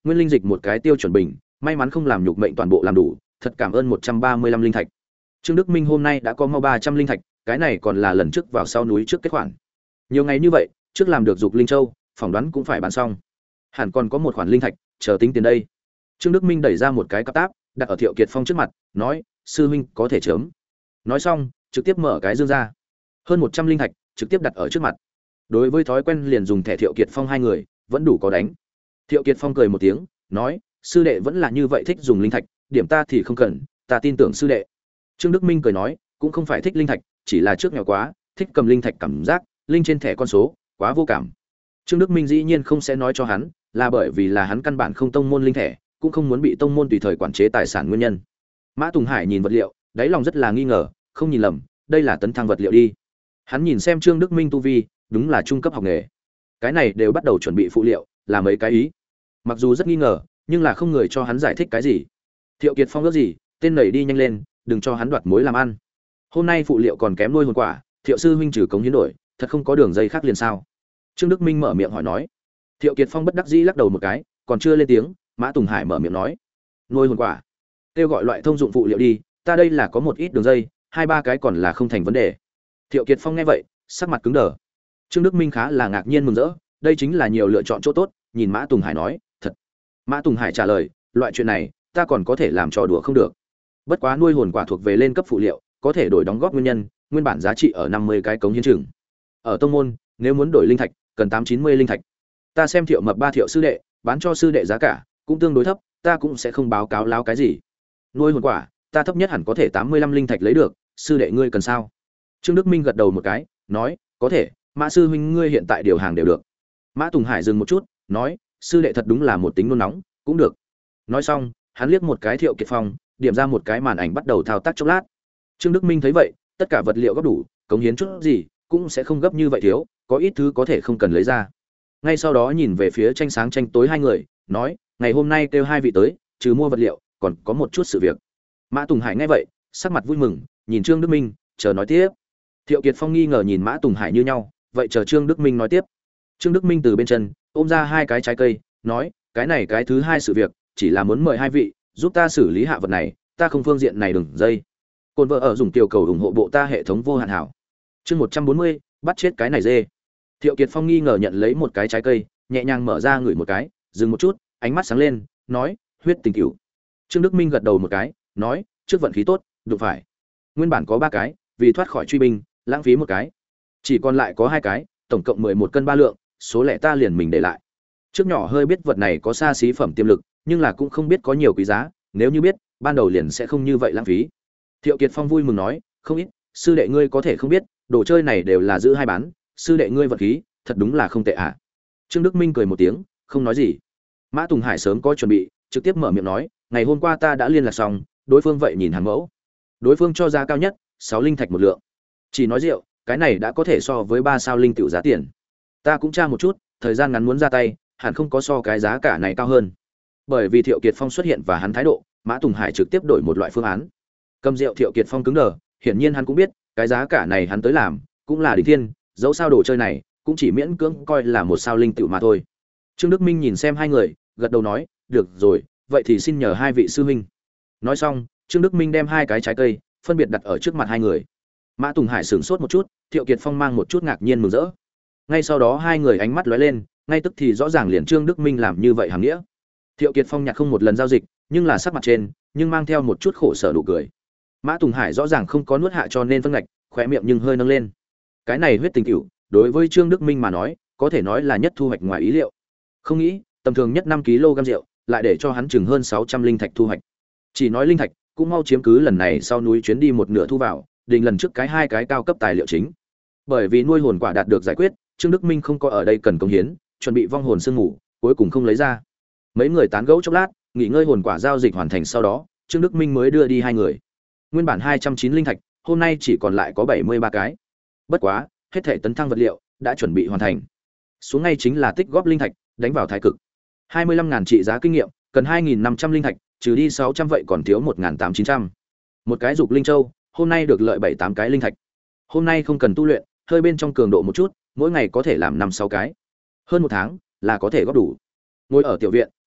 Nguyên linh dịch một cái tiêu chuẩn bình, may mắn không làm nhục mệnh toàn bộ làm đủ, thật cảm ơn một trăm ba mươi lăm linh thạch. Trương Đức Minh hôm nay đã có mau ba trăm linh thạch, cái này còn là lần trước vào sau núi trước kết khoản. Nhiều ngày như vậy, trước làm được dục linh châu, phỏng đoán cũng phải bán xong. Hẳn còn có một khoản linh thạch, chờ tính tiền đây. Trương Đức Minh đẩy ra một cái cặp táp, đặt ở Thiệu Kiệt Phong trước mặt, nói: "Sư huynh có thể chớm." Nói xong, trực tiếp mở cái dương ra. Hơn một trăm linh thạch, trực tiếp đặt ở trước mặt. Đối với thói quen liền dùng thẻ Thiệu Kiệt Phong hai người, vẫn đủ có đánh. Thiệu Kiệt Phong cười một tiếng, nói: "Sư đệ vẫn là như vậy thích dùng linh thạch, điểm ta thì không cần, ta tin tưởng sư đệ." Trương Đức Minh cười nói: "Cũng không phải thích linh thạch, chỉ là trước nghèo quá, thích cầm linh thạch cảm giác, linh trên thẻ con số, quá vô cảm." Trương Đức Minh dĩ nhiên không sẽ nói cho hắn, là bởi vì là hắn căn bản không tông môn linh thẻ, cũng không muốn bị tông môn tùy thời quản chế tài sản nguyên nhân. Mã Tùng Hải nhìn vật liệu, đáy lòng rất là nghi ngờ, không nhìn lầm, đây là tấn thăng vật liệu đi. Hắn nhìn xem Trương Đức Minh tu vi, đúng là trung cấp học nghề. Cái này đều bắt đầu chuẩn bị phụ liệu, là mấy cái ý. Mặc dù rất nghi ngờ, nhưng là không người cho hắn giải thích cái gì. Thiệu Kiệt Phong ước gì, tên nảy đi nhanh lên, đừng cho hắn đoạt mối làm ăn. Hôm nay phụ liệu còn kém nuôi hồn quả, Thiệu sư huynh trừ cống hiến đổi, thật không có đường dây khác liền sao? Trương Đức Minh mở miệng hỏi nói. Thiệu Kiệt Phong bất đắc dĩ lắc đầu một cái, còn chưa lên tiếng, Mã Tùng Hải mở miệng nói: "Nuôi hồn quả, kêu gọi loại thông dụng phụ liệu đi, ta đây là có một ít đường dây, hai ba cái còn là không thành vấn đề." Thiệu Kiệt Phong nghe vậy, sắc mặt cứng đờ. Trương Đức Minh khá là ngạc nhiên mừng rỡ, đây chính là nhiều lựa chọn chỗ tốt, nhìn Mã Tùng Hải nói: "Thật." Mã Tùng Hải trả lời: "Loại chuyện này, ta còn có thể làm trò đùa không được. Bất quá nuôi hồn quả thuộc về lên cấp phụ liệu, có thể đổi đóng góp nguyên nhân, nguyên bản giá trị ở năm mươi cái cống hiến chừng. Ở tông môn, nếu muốn đổi linh thạch, cần tám chín mươi linh thạch. Ta xem Thiệu Mập ba Thiệu sư đệ, bán cho sư đệ giá cả cũng tương đối thấp, ta cũng sẽ không báo cáo láo cái gì. Nuôi hồn quả, ta thấp nhất hẳn có thể tám mươi lăm linh thạch lấy được, sư đệ ngươi cần sao?" Trương Đức Minh gật đầu một cái, nói: "Có thể, Mã sư huynh ngươi hiện tại điều hàng đều được." Mã Tùng Hải dừng một chút, nói: "Sư đệ thật đúng là một tính nôn nóng, cũng được." Nói xong, hắn liếc một cái Thiệu Kiệt Phong, điểm ra một cái màn ảnh bắt đầu thao tác chốc lát. Trương Đức Minh thấy vậy, tất cả vật liệu góp đủ, cống hiến chút gì cũng sẽ không gấp như vậy thiếu, có ít thứ có thể không cần lấy ra. Ngay sau đó nhìn về phía tranh sáng tranh tối hai người, nói: "Ngày hôm nay kêu hai vị tới, trừ mua vật liệu, còn có một chút sự việc." Mã Tùng Hải nghe vậy, sắc mặt vui mừng, nhìn Trương Đức Minh, chờ nói tiếp. Thiệu Kiệt Phong nghi ngờ nhìn Mã Tùng Hải như nhau, vậy chờ Trương Đức Minh nói tiếp. Trương Đức Minh từ bên chân ôm ra hai cái trái cây, nói: "Cái này cái thứ hai sự việc, chỉ là muốn mời hai vị giúp ta xử lý hạ vật này, ta không phương diện này đừng dây. Côn vợ ở dùng tiểu cầu ủng hộ bộ ta hệ thống vô hạn hảo." Chương một trăm bốn mươi, bắt chết cái này dê. Thiệu Kiệt Phong nghi ngờ nhận lấy một cái trái cây, nhẹ nhàng mở ra ngửi một cái, dừng một chút, ánh mắt sáng lên, nói: "Huyết tình cửu." Trương Đức Minh gật đầu một cái, nói: "Trước vận khí tốt, đụng phải. Nguyên bản có ba cái, vì thoát khỏi truy binh, lãng phí một cái, chỉ còn lại có hai cái, tổng cộng mười một cân ba lượng, số lẻ ta liền mình để lại. Trước nhỏ hơi biết vật này có xa xí phẩm tiềm lực, nhưng là cũng không biết có nhiều quý giá, nếu như biết, ban đầu liền sẽ không như vậy lãng phí." Thiệu Kiệt Phong vui mừng nói: "Không ít, sư đệ ngươi có thể không biết, đồ chơi này đều là giữ hai bán, sư đệ ngươi vật khí, thật đúng là không tệ ạ." À. Trương Đức Minh cười một tiếng, không nói gì. Mã Tùng Hải sớm có chuẩn bị, trực tiếp mở miệng nói: "Ngày hôm qua ta đã liên lạc xong, đối phương vậy nhìn hàng mẫu. Đối phương cho giá cao nhất, sáu linh thạch một lượng. Chỉ nói rượu, cái này đã có thể so với ba sao linh tiểu giá tiền. Ta cũng tra một chút, thời gian ngắn muốn ra tay, hẳn không có so cái giá cả này cao hơn." Bởi vì Thiệu Kiệt Phong xuất hiện và hắn thái độ, Mã Tùng Hải trực tiếp đổi một loại phương án. Cầm rượu Thiệu Kiệt Phong cứng đờ, hiển nhiên hắn cũng biết, cái giá cả này hắn tới làm, cũng là đỉnh thiên, dẫu sao đồ chơi này, cũng chỉ miễn cưỡng coi là một sao linh tiểu mà thôi. Trương Đức Minh nhìn xem hai người, gật đầu nói: "Được rồi, vậy thì xin nhờ hai vị sư huynh." Nói xong, Trương Đức Minh đem hai cái trái cây phân biệt đặt ở trước mặt hai người. Mã Tùng Hải sửng sốt một chút, Thiệu Kiệt Phong mang một chút ngạc nhiên mừng rỡ. Ngay sau đó hai người ánh mắt lóe lên, ngay tức thì rõ ràng liền Trương Đức Minh làm như vậy hàm nghĩa. Thiệu Kiệt Phong nhặt không một lần giao dịch, nhưng là sắc mặt trên, nhưng mang theo một chút khổ sở nụ cười. Mã Tùng Hải rõ ràng không có nuốt hạ cho nên phân ngạch, khóe miệng nhưng hơi nâng lên. Cái này huyết tình cửu, đối với Trương Đức Minh mà nói, có thể nói là nhất thu hoạch ngoài ý liệu. Không nghĩ, tầm thường nhất năm ki lô gam rượu, lại để cho hắn chừng hơn sáu trăm linh thạch thu hoạch. Chỉ nói linh thạch, cũng mau chiếm cứ lần này sau núi chuyến đi một nửa thu vào, đình lần trước cái hai cái cao cấp tài liệu chính. Bởi vì nuôi hồn quả đạt được giải quyết, Trương Đức Minh không có ở đây cần công hiến, chuẩn bị vong hồn sương ngủ, cuối cùng không lấy ra. Mấy người tán gẫu chốc lát, nghỉ ngơi hồn quả giao dịch hoàn thành sau đó, Trương Đức Minh mới đưa đi hai người. Nguyên bản hai trăm chín linh thạch, hôm nay chỉ còn lại có bảy mươi ba cái. Bất quá, hết thảy tấn thăng vật liệu đã chuẩn bị hoàn thành. Xuống ngay chính là tích góp linh thạch, đánh vào thái cực. hai mươi lăm ngàn trị giá kinh nghiệm, cần hai nghìn năm trăm linh thạch, trừ đi sáu trăm vậy còn thiếu một nghìn tám chín trăm. Một cái dục linh châu, hôm nay được lợi bảy tám cái linh thạch. Hôm nay không cần tu luyện, hơi bên trong cường độ một chút, mỗi ngày có thể làm năm sáu cái. Hơn một tháng là có thể góp đủ. Ngồi ở tiểu viện,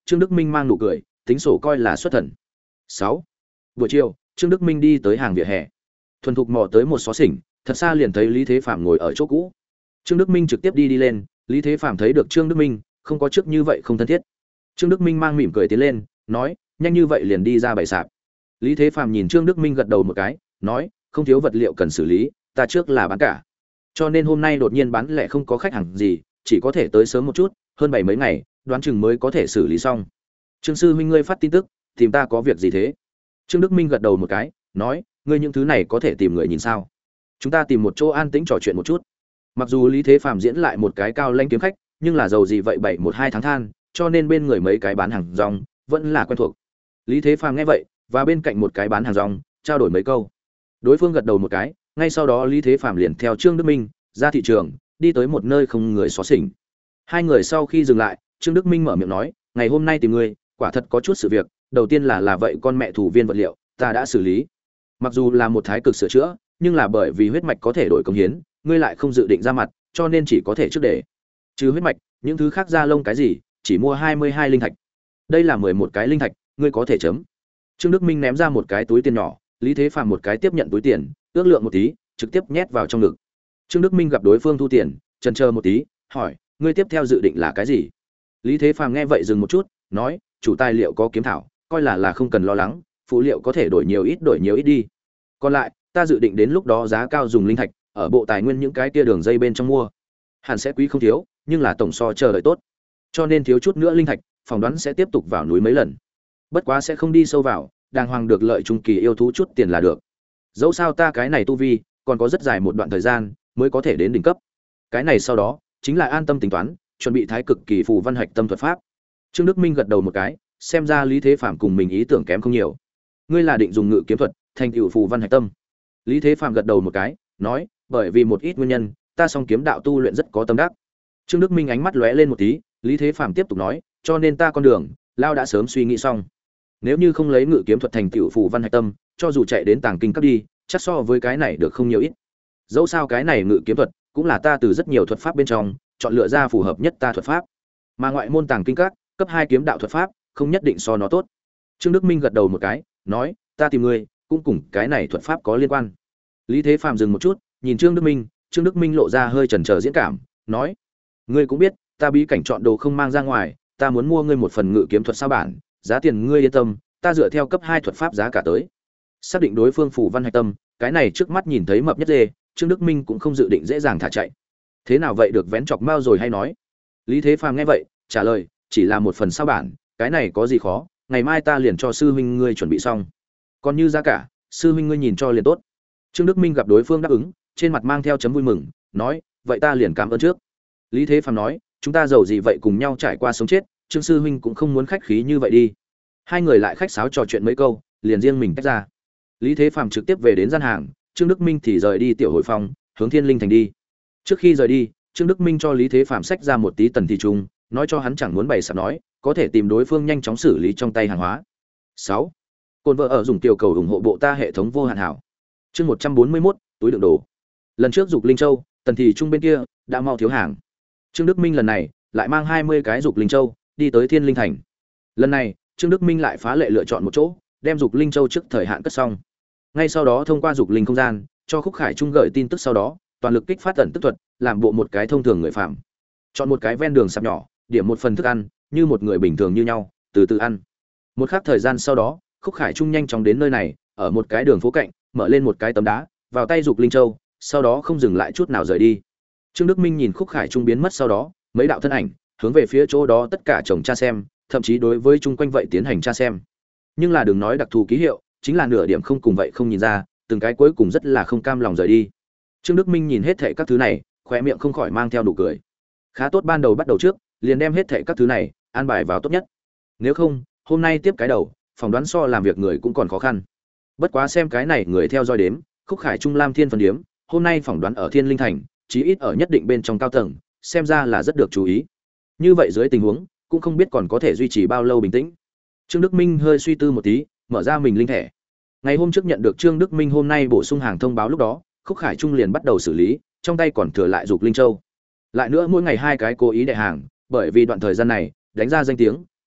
Trương Đức Minh mang nụ cười, tính sổ coi là xuất thần. Sáu. Buổi chiều, Trương Đức Minh đi tới hàng vỉa hè. Thuần thục mò tới một xó xỉnh, thật xa liền thấy Lý Thế Phạm ngồi ở chỗ cũ. Trương Đức Minh trực tiếp đi đi lên, Lý Thế Phạm thấy được Trương Đức Minh, không có trước như vậy không thân thiết. Trương Đức Minh mang mỉm cười tiến lên, nói, nhanh như vậy liền đi ra bày sạp. Lý Thế Phạm nhìn Trương Đức Minh gật đầu một cái, nói, không thiếu vật liệu cần xử lý, ta trước là bán cả. Cho nên hôm nay đột nhiên bán lẻ không có khách hàng gì, chỉ có thể tới sớm một chút, hơn bảy mấy ngày, đoán chừng mới có thể xử lý xong. Trương sư huynh ngươi phát tin tức, tìm ta có việc gì thế? Trương Đức Minh gật đầu một cái, nói, ngươi những thứ này có thể tìm người nhìn sao? Chúng ta tìm một chỗ an tĩnh trò chuyện một chút. Mặc dù Lý Thế Phạm diễn lại một cái cao lãnh kiếm khách, nhưng là giàu gì vậy bảy một hai tháng than, cho nên bên người mấy cái bán hàng rong vẫn là quen thuộc. Lý Thế Phạm nghe vậy, và bên cạnh một cái bán hàng rong, trao đổi mấy câu. Đối phương gật đầu một cái, ngay sau đó Lý Thế Phạm liền theo Trương Đức Minh ra thị trường, đi tới một nơi không người xó xỉnh. Hai người sau khi dừng lại, Trương Đức Minh mở miệng nói, ngày hôm nay tìm ngươi, quả thật có chút sự việc, đầu tiên là là vậy con mẹ thủ viên vật liệu, ta đã xử lý. Mặc dù là một thái cực sửa chữa, nhưng là bởi vì huyết mạch có thể đổi công hiến, ngươi lại không dự định ra mặt, cho nên chỉ có thể trước để. Trừ huyết mạch, những thứ khác da lông cái gì, chỉ mua hai mươi hai linh thạch. Đây là mười một cái linh thạch, ngươi có thể chấm. Trương Đức Minh ném ra một cái túi tiền nhỏ, Lý Thế Phạm một cái tiếp nhận túi tiền, ước lượng một tí, trực tiếp nhét vào trong ngực. Trương Đức Minh gặp đối phương thu tiền, chần chờ một tí, hỏi, ngươi tiếp theo dự định là cái gì? Lý Thế Phạm nghe vậy dừng một chút, nói, chủ tài liệu có kiếm thảo, coi là là không cần lo lắng, phụ liệu có thể đổi nhiều ít đổi nhiều ít đi. Còn lại, ta dự định đến lúc đó giá cao dùng linh thạch, ở bộ tài nguyên những cái kia đường dây bên trong mua. Hẳn sẽ quý không thiếu, nhưng là tổng so chờ đợi tốt. Cho nên thiếu chút nữa linh thạch, phỏng đoán sẽ tiếp tục vào núi mấy lần. Bất quá sẽ không đi sâu vào, đàng hoàng được lợi trung kỳ yêu thú chút tiền là được. Dẫu sao ta cái này tu vi, còn có rất dài một đoạn thời gian mới có thể đến đỉnh cấp. Cái này sau đó, chính là an tâm tính toán, chuẩn bị thái cực kỳ phù văn hạch tâm thuật pháp. Trương Đức Minh gật đầu một cái, xem ra Lý Thế Phạm cùng mình ý tưởng kém không nhiều. Ngươi là định dùng ngự kiếm thuật, thành tựu phù văn hạch tâm. Lý Thế Phạm gật đầu một cái, nói, bởi vì một ít nguyên nhân, ta song kiếm đạo tu luyện rất có tâm đắc. Trương Đức Minh ánh mắt lóe lên một tí, Lý Thế Phạm tiếp tục nói, cho nên ta con đường, lao đã sớm suy nghĩ xong. Nếu như không lấy ngự kiếm thuật thành tựu phù văn hạch tâm, cho dù chạy đến tàng kinh cấp đi, chắc so với cái này được không nhiều ít. Dẫu sao cái này ngự kiếm thuật cũng là ta từ rất nhiều thuật pháp bên trong chọn lựa ra phù hợp nhất ta thuật pháp. Mà ngoại môn tàng kinh các, cấp hai kiếm đạo thuật pháp, không nhất định so nó tốt. Trương Đức Minh gật đầu một cái, nói, ta tìm ngươi, cũng cùng cái này thuật pháp có liên quan. Lý Thế Phạm dừng một chút, nhìn Trương Đức Minh, Trương Đức Minh lộ ra hơi chần chờ diễn cảm, nói, ngươi cũng biết, ta bí cảnh chọn đồ không mang ra ngoài, ta muốn mua ngươi một phần ngự kiếm thuật sao bản, giá tiền ngươi yên tâm, ta dựa theo cấp hai thuật pháp giá cả tới. Xác định đối phương phù văn hạch tâm, cái này trước mắt nhìn thấy mập nhất dê, Trương Đức Minh cũng không dự định dễ dàng thả chạy. Thế nào vậy được vén chọc mao rồi hay nói? Lý Thế Phàm nghe vậy, trả lời, chỉ là một phần sao bản, cái này có gì khó, ngày mai ta liền cho sư huynh ngươi chuẩn bị xong. Còn như giá cả, sư huynh ngươi nhìn cho liền tốt. Trương Đức Minh gặp đối phương đáp ứng, trên mặt mang theo chấm vui mừng, nói, vậy ta liền cảm ơn trước. Lý Thế Phàm nói, chúng ta giàu gì vậy cùng nhau trải qua sống chết, Trương sư huynh cũng không muốn khách khí như vậy đi. Hai người lại khách sáo trò chuyện mấy câu, liền riêng mình tách ra. Lý Thế Phàm trực tiếp về đến gian hàng, Trương Đức Minh thì rời đi tiểu hội phòng, hướng Thiên Linh thành đi. Trước khi rời đi, Trương Đức Minh cho Lý Thế Phàm xách ra một tí tần thị trung, nói cho hắn chẳng muốn bày sạp nói, có thể tìm đối phương nhanh chóng xử lý trong tay hàng hóa. sáu. Côn vợ ở dùng tiểu cầu ủng hộ bộ ta hệ thống vô hạn hảo. Chương một trăm bốn mươi mốt, túi đựng đồ. Lần trước dục linh châu, tần thị trung bên kia đã mau thiếu hàng. Trương Đức Minh lần này lại mang hai mươi cái dục linh châu, đi tới Thiên Linh thành. Lần này, Trương Đức Minh lại phá lệ lựa chọn một chỗ, đem dục linh châu trước thời hạn cất xong. Ngay sau đó thông qua dục linh không gian, cho Khúc Khải Trung gửi tin tức sau đó, toàn lực kích phát tận tức thuật, làm bộ một cái thông thường người phạm. Chọn một cái ven đường sạp nhỏ, điểm một phần thức ăn, như một người bình thường như nhau, từ từ ăn. Một khắc thời gian sau đó, Khúc Khải Trung nhanh chóng đến nơi này, ở một cái đường phố cạnh, mở lên một cái tấm đá, vào tay dục linh châu, sau đó không dừng lại chút nào rời đi. Trương Đức Minh nhìn Khúc Khải Trung biến mất sau đó, mấy đạo thân ảnh hướng về phía chỗ đó tất cả chồng tra xem, thậm chí đối với chung quanh vậy tiến hành tra xem. Nhưng là đừng nói đặc thù ký hiệu, chính là nửa điểm không cùng vậy không nhìn ra, từng cái cuối cùng rất là không cam lòng rời đi. Trương Đức Minh nhìn hết thảy các thứ này, khóe miệng không khỏi mang theo nụ cười. Khá tốt ban đầu bắt đầu trước, liền đem hết thảy các thứ này an bài vào tốt nhất. Nếu không, hôm nay tiếp cái đầu, phỏng đoán so làm việc người cũng còn khó khăn. Bất quá xem cái này người theo dõi đếm, Khúc Khải Trung Lam Thiên phân điếm, hôm nay phỏng đoán ở Thiên Linh thành, chí ít ở nhất định bên trong cao tầng, xem ra là rất được chú ý. Như vậy dưới tình huống, cũng không biết còn có thể duy trì bao lâu bình tĩnh. Trương Đức Minh hơi suy tư một tí, mở ra mình linh thẻ. Ngày hôm trước nhận được Trương Đức Minh hôm nay bổ sung hàng thông báo lúc đó, Khúc Khải Trung liền bắt đầu xử lý, trong tay còn thừa lại dục linh châu. Lại nữa mỗi ngày hai cái cố ý đệ hàng, bởi vì đoạn thời gian này, đánh ra danh tiếng,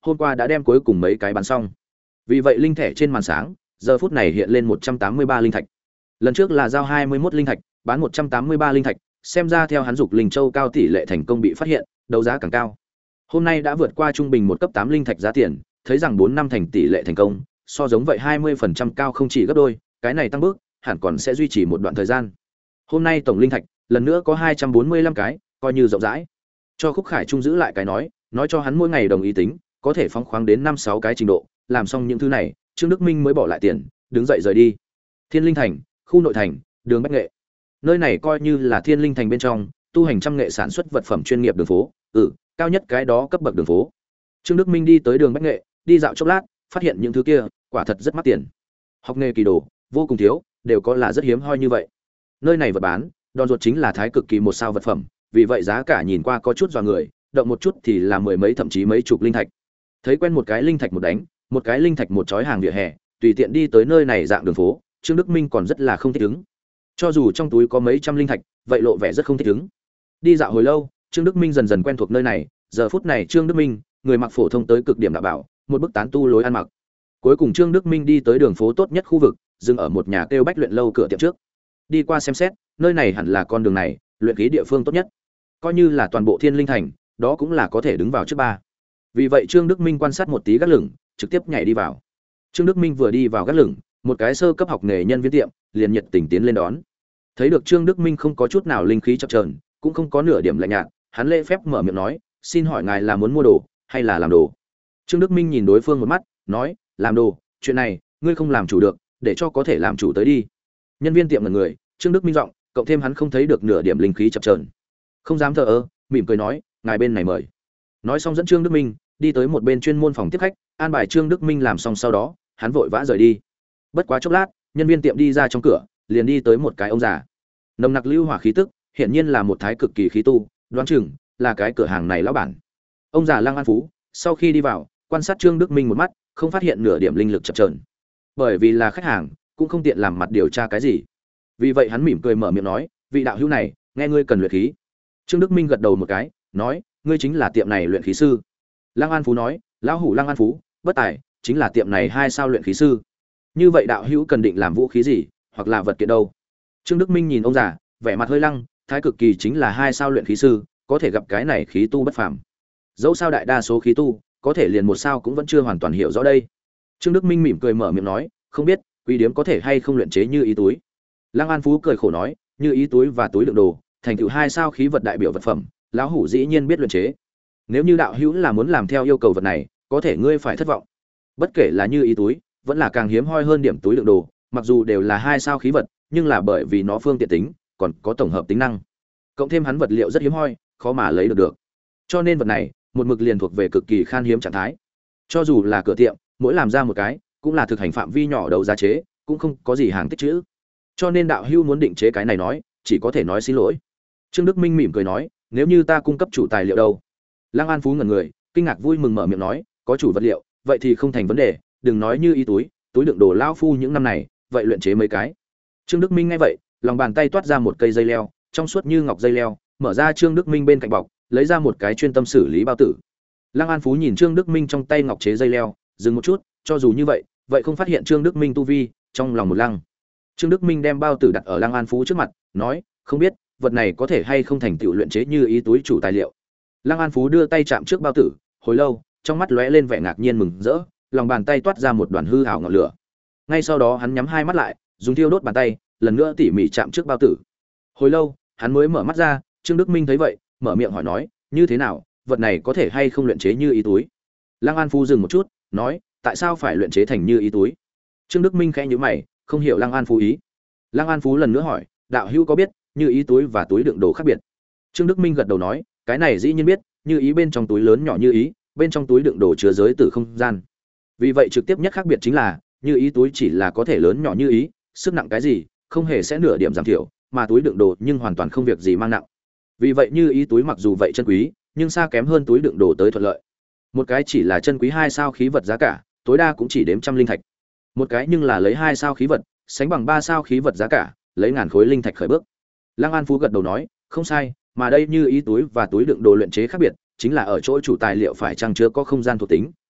hôm qua đã đem cuối cùng mấy cái bán xong. Vì vậy linh thẻ trên màn sáng, giờ phút này hiện lên một trăm tám mươi ba linh thạch. Lần trước là giao hai mươi mốt linh thạch, bán một trăm tám mươi ba linh thạch, xem ra theo hắn dục linh châu cao tỷ lệ thành công bị phát hiện, đấu giá càng cao. Hôm nay đã vượt qua trung bình một cấp tám linh thạch giá tiền, thấy rằng bốn năm thành tỷ lệ thành công, so giống vậy hai mươi phần trăm cao không chỉ gấp đôi, cái này tăng bước, hẳn còn sẽ duy trì một đoạn thời gian. Hôm nay tổng linh thạch lần nữa có hai trăm bốn mươi lăm cái, coi như rộng rãi. Cho Khúc Khải Trung giữ lại cái nói, nói cho hắn mỗi ngày đồng ý tính, có thể phóng khoáng đến năm sáu cái trình độ, làm xong những thứ này, Trương Đức Minh mới bỏ lại tiền, đứng dậy rời đi. Thiên Linh Thành, khu nội thành, đường Bách Nghệ. Nơi này coi như là Thiên Linh Thành bên trong, tu hành trăm nghệ sản xuất vật phẩm chuyên nghiệp đường phố, ừ, cao nhất cái đó cấp bậc đường phố. Trương Đức Minh đi tới đường Bách Nghệ, đi dạo chốc lát, phát hiện những thứ kia, quả thật rất mắc tiền. Học nghề kỳ đồ, vô cùng thiếu, đều có là rất hiếm hoi như vậy. Nơi này vật bán, đòn ruột chính là thái cực kỳ một sao vật phẩm, vì vậy giá cả nhìn qua có chút dọa người, động một chút thì là mười mấy thậm chí mấy chục linh thạch. Thấy quen một cái linh thạch một đánh, một cái linh thạch một chói hàng vỉa hè, tùy tiện đi tới nơi này dạng đường phố, Trương Đức Minh còn rất là không thích ứng. Cho dù trong túi có mấy trăm linh thạch, vậy lộ vẻ rất không thích ứng. Đi dạo hồi lâu, Trương Đức Minh dần dần quen thuộc nơi này, giờ phút này Trương Đức Minh, người mặc phổ thông tới cực điểm đã bảo, một bức tán tu lối ăn mặc. Cuối cùng Trương Đức Minh đi tới đường phố tốt nhất khu vực, dừng ở một nhà kêu Bách Luyện lâu cửa tiệm trước. Đi qua xem xét, nơi này hẳn là con đường này, luyện khí địa phương tốt nhất. Coi như là toàn bộ Thiên Linh Thành, đó cũng là có thể đứng vào trước ba. Vì vậy Trương Đức Minh quan sát một tí gác lửng, trực tiếp nhảy đi vào. Trương Đức Minh vừa đi vào gác lửng, một cái sơ cấp học nghề nhân viên tiệm liền nhiệt tình tiến lên đón. Thấy được Trương Đức Minh không có chút nào linh khí chập chờn, cũng không có nửa điểm lạnh nhạt, hắn lễ phép mở miệng nói, "Xin hỏi ngài là muốn mua đồ hay là làm đồ?" Trương Đức Minh nhìn đối phương một mắt, nói, "Làm đồ, chuyện này ngươi không làm chủ được, để cho có thể làm chủ tới đi." Nhân viên tiệm ngẩn người, Trương Đức Minh giọng, cộng thêm hắn không thấy được nửa điểm linh khí chập chờn, không dám thờ ơ, mỉm cười nói, "Ngài bên này mời." Nói xong dẫn Trương Đức Minh đi tới một bên chuyên môn phòng tiếp khách, an bài Trương Đức Minh làm xong sau đó, hắn vội vã rời đi. Bất quá chốc lát, nhân viên tiệm đi ra trong cửa, liền đi tới một cái ông già. Nồng nặc lưu hỏa khí tức, hiển nhiên là một thái cực kỳ khí tu, đoán chừng là cái cửa hàng này lão bản. Ông già Lăng An Phú, sau khi đi vào, quan sát Trương Đức Minh một mắt, không phát hiện nửa điểm linh lực chập chờn. Bởi vì là khách hàng, cũng không tiện làm mặt điều tra cái gì. Vì vậy hắn mỉm cười mở miệng nói, "Vị đạo hữu này, nghe ngươi cần luyện khí." Trương Đức Minh gật đầu một cái, nói, "Ngươi chính là tiệm này luyện khí sư." Lăng An Phú nói, "Lão hủ Lăng An Phú, bất tài, chính là tiệm này hai sao luyện khí sư." Như vậy đạo hữu cần định làm vũ khí gì, hoặc là vật kiện đâu? Trương Đức Minh nhìn ông già, vẻ mặt hơi lăng, thái cực kỳ chính là hai sao luyện khí sư, có thể gặp cái này khí tu bất phàm. Dẫu sao đại đa số khí tu, có thể liền một sao cũng vẫn chưa hoàn toàn hiểu rõ đây. Trương Đức Minh mỉm cười mở miệng nói, "Không biết, quý điếm có thể hay không luyện chế như ý túi?" Lăng An Phú cười khổ nói, "Như ý túi và túi đựng đồ, thành tựu hai sao khí vật đại biểu vật phẩm, lão hủ dĩ nhiên biết luyện chế. Nếu như đạo hữu là muốn làm theo yêu cầu vật này, có thể ngươi phải thất vọng. Bất kể là như ý túi, vẫn là càng hiếm hoi hơn điểm túi đựng đồ, mặc dù đều là hai sao khí vật, nhưng là bởi vì nó phương tiện tính, còn có tổng hợp tính năng. Cộng thêm hắn vật liệu rất hiếm hoi, khó mà lấy được được. Cho nên vật này, một mực liền thuộc về cực kỳ khan hiếm trạng thái. Cho dù là cửa tiệm, mỗi làm ra một cái, cũng là thực hành phạm vi nhỏ đấu giá chế, cũng không có gì hàng tích trữ. Cho nên đạo hữu muốn định chế cái này nói, chỉ có thể nói xin lỗi." Trương Đức Minh mỉm cười nói, "Nếu như ta cung cấp chủ tài liệu đâu?" Lăng An Phú ngẩn người, kinh ngạc vui mừng mở miệng nói, "Có chủ vật liệu, vậy thì không thành vấn đề, đừng nói như y túi, túi đựng đồ lão phu những năm này, vậy luyện chế mấy cái." Trương Đức Minh nghe vậy, lòng bàn tay toát ra một cây dây leo, trong suốt như ngọc dây leo, mở ra Trương Đức Minh bên cạnh bọc, lấy ra một cái chuyên tâm xử lý bao tử. Lăng An Phú nhìn Trương Đức Minh trong tay ngọc chế dây leo, dừng một chút, cho dù như vậy, vậy không phát hiện Trương Đức Minh tu vi, trong lòng một lăng. Trương Đức Minh đem bao tử đặt ở Lăng An Phú trước mặt, nói, "Không biết, vật này có thể hay không thành tựu luyện chế như ý túi chủ tài liệu." Lăng An Phú đưa tay chạm trước bao tử, hồi lâu, trong mắt lóe lên vẻ ngạc nhiên mừng rỡ, lòng bàn tay toát ra một đoàn hư ảo ngọn lửa. Ngay sau đó hắn nhắm hai mắt lại, dùng thiêu đốt bàn tay, lần nữa tỉ mỉ chạm trước bao tử. Hồi lâu, hắn mới mở mắt ra, Trương Đức Minh thấy vậy, mở miệng hỏi nói, "Như thế nào, vật này có thể hay không luyện chế như ý túi?" Lăng An Phú dừng một chút, nói, "Tại sao phải luyện chế thành như ý túi?" Trương Đức Minh khẽ nhíu mày, không hiểu Lăng An Phú ý. Lăng An Phú lần nữa hỏi, "Đạo hữu có biết, như ý túi và túi đựng đồ khác biệt?" Trương Đức Minh gật đầu nói, "Cái này dĩ nhiên biết, như ý bên trong túi lớn nhỏ như ý, bên trong túi đựng đồ chứa giới tử không gian. Vì vậy trực tiếp nhất khác biệt chính là, như ý túi chỉ là có thể lớn nhỏ như ý, sức nặng cái gì, không hề sẽ nửa điểm giảm thiểu, mà túi đựng đồ nhưng hoàn toàn không việc gì mang nặng. Vì vậy như ý túi mặc dù vậy chân quý, nhưng xa kém hơn túi đựng đồ tới thuận lợi. Một cái chỉ là chân quý hai sao khí vật giá cả, tối đa cũng chỉ đếm trăm linh thạch. Một cái nhưng là lấy hai sao khí vật, sánh bằng ba sao khí vật giá cả, lấy ngàn khối linh thạch khởi bước." Lăng An Phú gật đầu nói, "Không sai, mà đây như ý túi và túi đựng đồ luyện chế khác biệt, chính là ở chỗ chủ tài liệu phải trang chứa có không gian thuộc tính,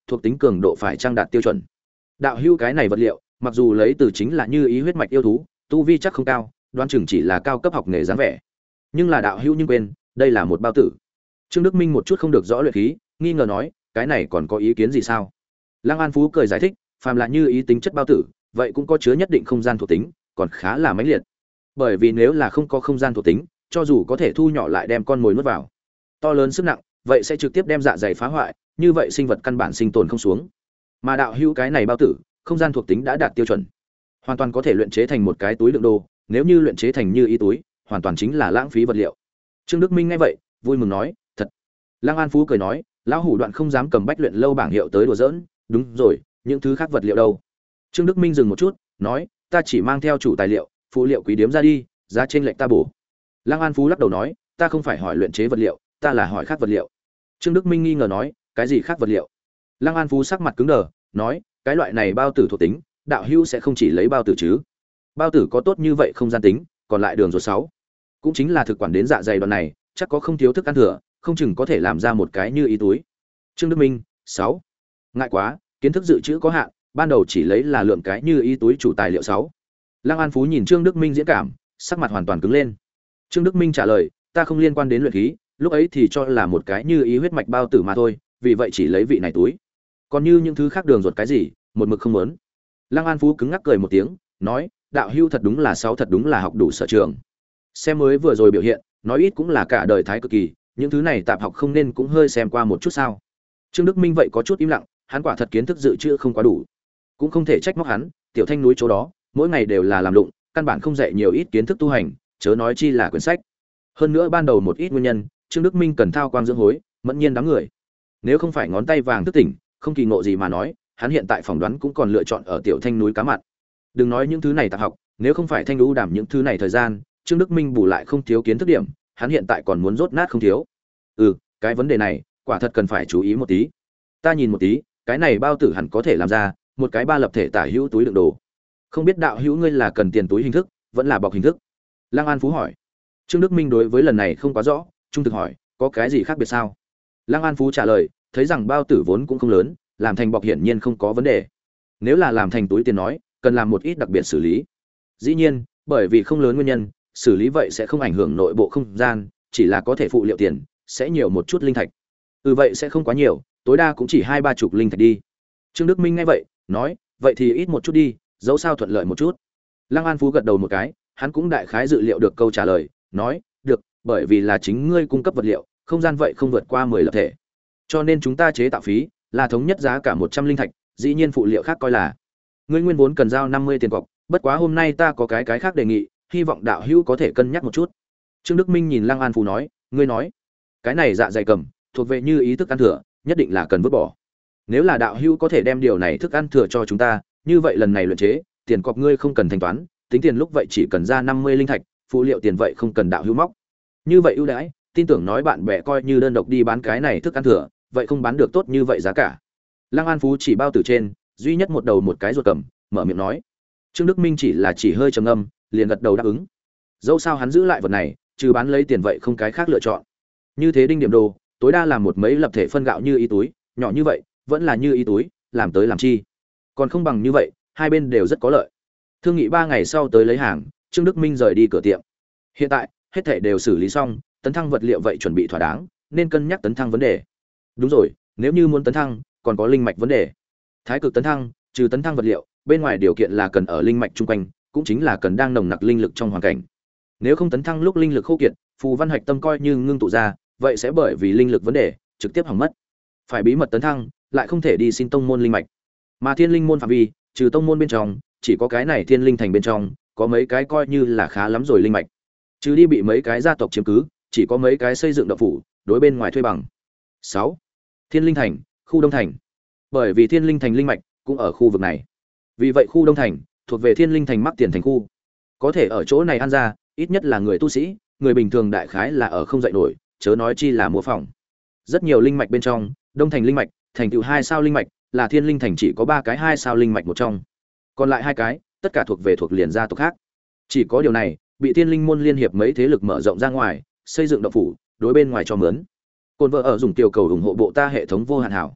thuộc tính cường độ phải trang đạt tiêu chuẩn. Đạo hữu cái này vật liệu, mặc dù lấy từ chính là như ý huyết mạch yêu thú, tu vi chắc không cao, đoán chừng chỉ là cao cấp học nghề dáng vẻ. Nhưng là đạo hữu nhưng quên, đây là một bao tử. Trương Đức Minh một chút không được rõ luyện khí, nghi ngờ nói, cái này còn có ý kiến gì sao? Lăng An Phú cười giải thích, phàm là như ý tính chất bao tử, vậy cũng có chứa nhất định không gian thuộc tính, còn khá là mãnh liệt. Bởi vì nếu là không có không gian thuộc tính, cho dù có thể thu nhỏ lại đem con mồi nuốt vào, to lớn sức nặng, vậy sẽ trực tiếp đem dạ dày phá hoại, như vậy sinh vật căn bản sinh tồn không xuống. Mà đạo hữu cái này bao tử, không gian thuộc tính đã đạt tiêu chuẩn, hoàn toàn có thể luyện chế thành một cái túi đựng đồ, nếu như luyện chế thành như ý túi, hoàn toàn chính là lãng phí vật liệu. Trương Đức Minh nghe vậy, vui mừng nói, thật. Lăng An Phú cười nói, lão hủ đoạn không dám cầm bách luyện lâu bảng hiệu tới đùa giỡn, đúng rồi, những thứ khác vật liệu đâu? Trương Đức Minh dừng một chút, nói, ta chỉ mang theo chủ tài liệu, phụ liệu quý điếm ra đi, giá trên lệnh ta bổ. Lăng An Phú lắc đầu nói, ta không phải hỏi luyện chế vật liệu, ta là hỏi khác vật liệu. Trương Đức Minh nghi ngờ nói, cái gì khác vật liệu? Lăng An Phú sắc mặt cứng đờ, nói, cái loại này bao tử thuộc tính, đạo hữu sẽ không chỉ lấy bao tử chứ? Bao tử có tốt như vậy không gian tính, còn lại đường ruột sáu, cũng chính là thực quản đến dạ dày đoạn này, chắc có không thiếu thức ăn thừa, không chừng có thể làm ra một cái như ý túi. Trương Đức Minh, sáu, ngại quá, kiến thức dự trữ có hạn, ban đầu chỉ lấy là lượng cái như ý túi chủ tài liệu sáu. Lăng An Phú nhìn Trương Đức Minh diễn cảm, sắc mặt hoàn toàn cứng lên. Trương Đức Minh trả lời, ta không liên quan đến luyện khí, lúc ấy thì cho là một cái như ý huyết mạch bao tử mà thôi, vì vậy chỉ lấy vị này túi. Còn như những thứ khác đường ruột cái gì, một mực không muốn. Lăng An Phú cứng ngắc cười một tiếng, nói, đạo hưu thật đúng là sáu, thật đúng là học đủ sở trường. Xem mới vừa rồi biểu hiện, nói ít cũng là cả đời thái cực kỳ, những thứ này tạp học không nên cũng hơi xem qua một chút sao? Trương Đức Minh vậy có chút im lặng, hắn quả thật kiến thức dự trữ không quá đủ, cũng không thể trách móc hắn, tiểu thanh núi chỗ đó, mỗi ngày đều là làm lụng, căn bản không dạy nhiều ít kiến thức tu hành, chớ nói chi là quyển sách. Hơn nữa ban đầu một ít nguyên nhân, Trương Đức Minh cần thao quang dưỡng hối, mẫn nhiên đám người. Nếu không phải ngón tay vàng thức tỉnh, không kỳ ngộ gì mà nói, hắn hiện tại phỏng đoán cũng còn lựa chọn ở tiểu thanh núi cá mặn. Đừng nói những thứ này tạp học, nếu không phải thanh lũ đảm những thứ này thời gian, Trương Đức Minh bù lại không thiếu kiến thức điểm, hắn hiện tại còn muốn rốt nát không thiếu. Ừ, cái vấn đề này, quả thật cần phải chú ý một tí. Ta nhìn một tí, cái này bao tử hẳn có thể làm ra một cái ba lập thể tả hữu túi đựng đồ. Không biết đạo hữu ngươi là cần tiền túi hình thức, vẫn là bọc hình thức? Lăng An Phú hỏi. Trương Đức Minh đối với lần này không quá rõ, trung thực hỏi, có cái gì khác biệt sao? Lăng An Phú trả lời, thấy rằng bao tử vốn cũng không lớn, làm thành bọc hiển nhiên không có vấn đề. Nếu là làm thành túi tiền nói, cần làm một ít đặc biệt xử lý. Dĩ nhiên, bởi vì không lớn nguyên nhân, xử lý vậy sẽ không ảnh hưởng nội bộ không gian, chỉ là có thể phụ liệu tiền, sẽ nhiều một chút linh thạch. Ừ vậy sẽ không quá nhiều, tối đa cũng chỉ hai ba chục linh thạch đi. Trương Đức Minh nghe vậy, nói, vậy thì ít một chút đi, dẫu sao thuận lợi một chút. Lăng An Phú gật đầu một cái, hắn cũng đại khái dự liệu được câu trả lời, nói, được, bởi vì là chính ngươi cung cấp vật liệu, không gian vậy không vượt qua mười lập thể. Cho nên chúng ta chế tạo phí là thống nhất giá cả một trăm linh thạch, dĩ nhiên phụ liệu khác coi là ngươi nguyên vốn cần giao năm mươi tiền cọc, bất quá hôm nay ta có cái cái khác đề nghị, hy vọng đạo hữu có thể cân nhắc một chút. Trương Đức Minh nhìn Lăng An Phú nói, ngươi nói, cái này dạ dày cầm, thuộc về như ý thức ăn thừa, nhất định là cần vứt bỏ. Nếu là đạo hữu có thể đem điều này thức ăn thừa cho chúng ta, như vậy lần này luyện chế, tiền cọc ngươi không cần thanh toán, tính tiền lúc vậy chỉ cần ra năm mươi linh thạch, phụ liệu tiền vậy không cần đạo hữu móc. Như vậy ưu đãi, tin tưởng nói bạn bè coi như đơn độc đi bán cái này thức ăn thừa, vậy không bán được tốt như vậy giá cả. Lăng An Phú chỉ bao từ trên, duy nhất một đầu một cái ruột cầm, mở miệng nói. Trương Đức Minh chỉ là chỉ hơi trầm ngâm, liền gật đầu đáp ứng. Dẫu sao hắn giữ lại vật này, trừ bán lấy tiền vậy không cái khác lựa chọn. Như thế đinh điểm đồ, tối đa làm một mấy lập thể phân gạo như ý túi, nhỏ như vậy, vẫn là như ý túi, làm tới làm chi? Còn không bằng như vậy, hai bên đều rất có lợi. Thương nghị ba ngày sau tới lấy hàng, Trương Đức Minh rời đi cửa tiệm. Hiện tại, hết thảy đều xử lý xong, tấn thăng vật liệu vậy chuẩn bị thỏa đáng, nên cân nhắc tấn thăng vấn đề. Đúng rồi, nếu như muốn tấn thăng, còn có linh mạch vấn đề. Thái cực tấn thăng, trừ tấn thăng vật liệu, bên ngoài điều kiện là cần ở linh mạch chung quanh, cũng chính là cần đang nồng nặc linh lực trong hoàn cảnh. Nếu không tấn thăng lúc linh lực khô kiệt, phù văn hạch tâm coi như ngưng tụ ra, vậy sẽ bởi vì linh lực vấn đề, trực tiếp hỏng mất. Phải bí mật tấn thăng, lại không thể đi xin tông môn linh mạch. Mà Thiên Linh môn phạm vi, trừ tông môn bên trong, chỉ có cái này Thiên Linh thành bên trong, có mấy cái coi như là khá lắm rồi linh mạch. Trừ đi bị mấy cái gia tộc chiếm cứ, chỉ có mấy cái xây dựng động phủ, đối bên ngoài thuê bằng. sáu. Thiên Linh thành, khu Đông thành. Bởi vì Thiên Linh thành linh mạch cũng ở khu vực này. Vì vậy khu Đông thành thuộc về Thiên Linh thành mắc tiền thành khu. Có thể ở chỗ này ăn ra, ít nhất là người tu sĩ, người bình thường đại khái là ở không dậy nổi, chớ nói chi là mua phòng. Rất nhiều linh mạch bên trong, Đông thành linh mạch, thành tựu hai sao linh mạch, là Thiên Linh thành chỉ có ba cái hai sao linh mạch một trong. Còn lại hai cái, tất cả thuộc về thuộc liền gia tộc khác. Chỉ có điều này, bị Thiên Linh môn liên hiệp mấy thế lực mở rộng ra ngoài, xây dựng động phủ, đối bên ngoài cho mướn. Côn vợ ở dùng tiểu cầu ủng hộ bộ ta hệ thống vô hạn hảo.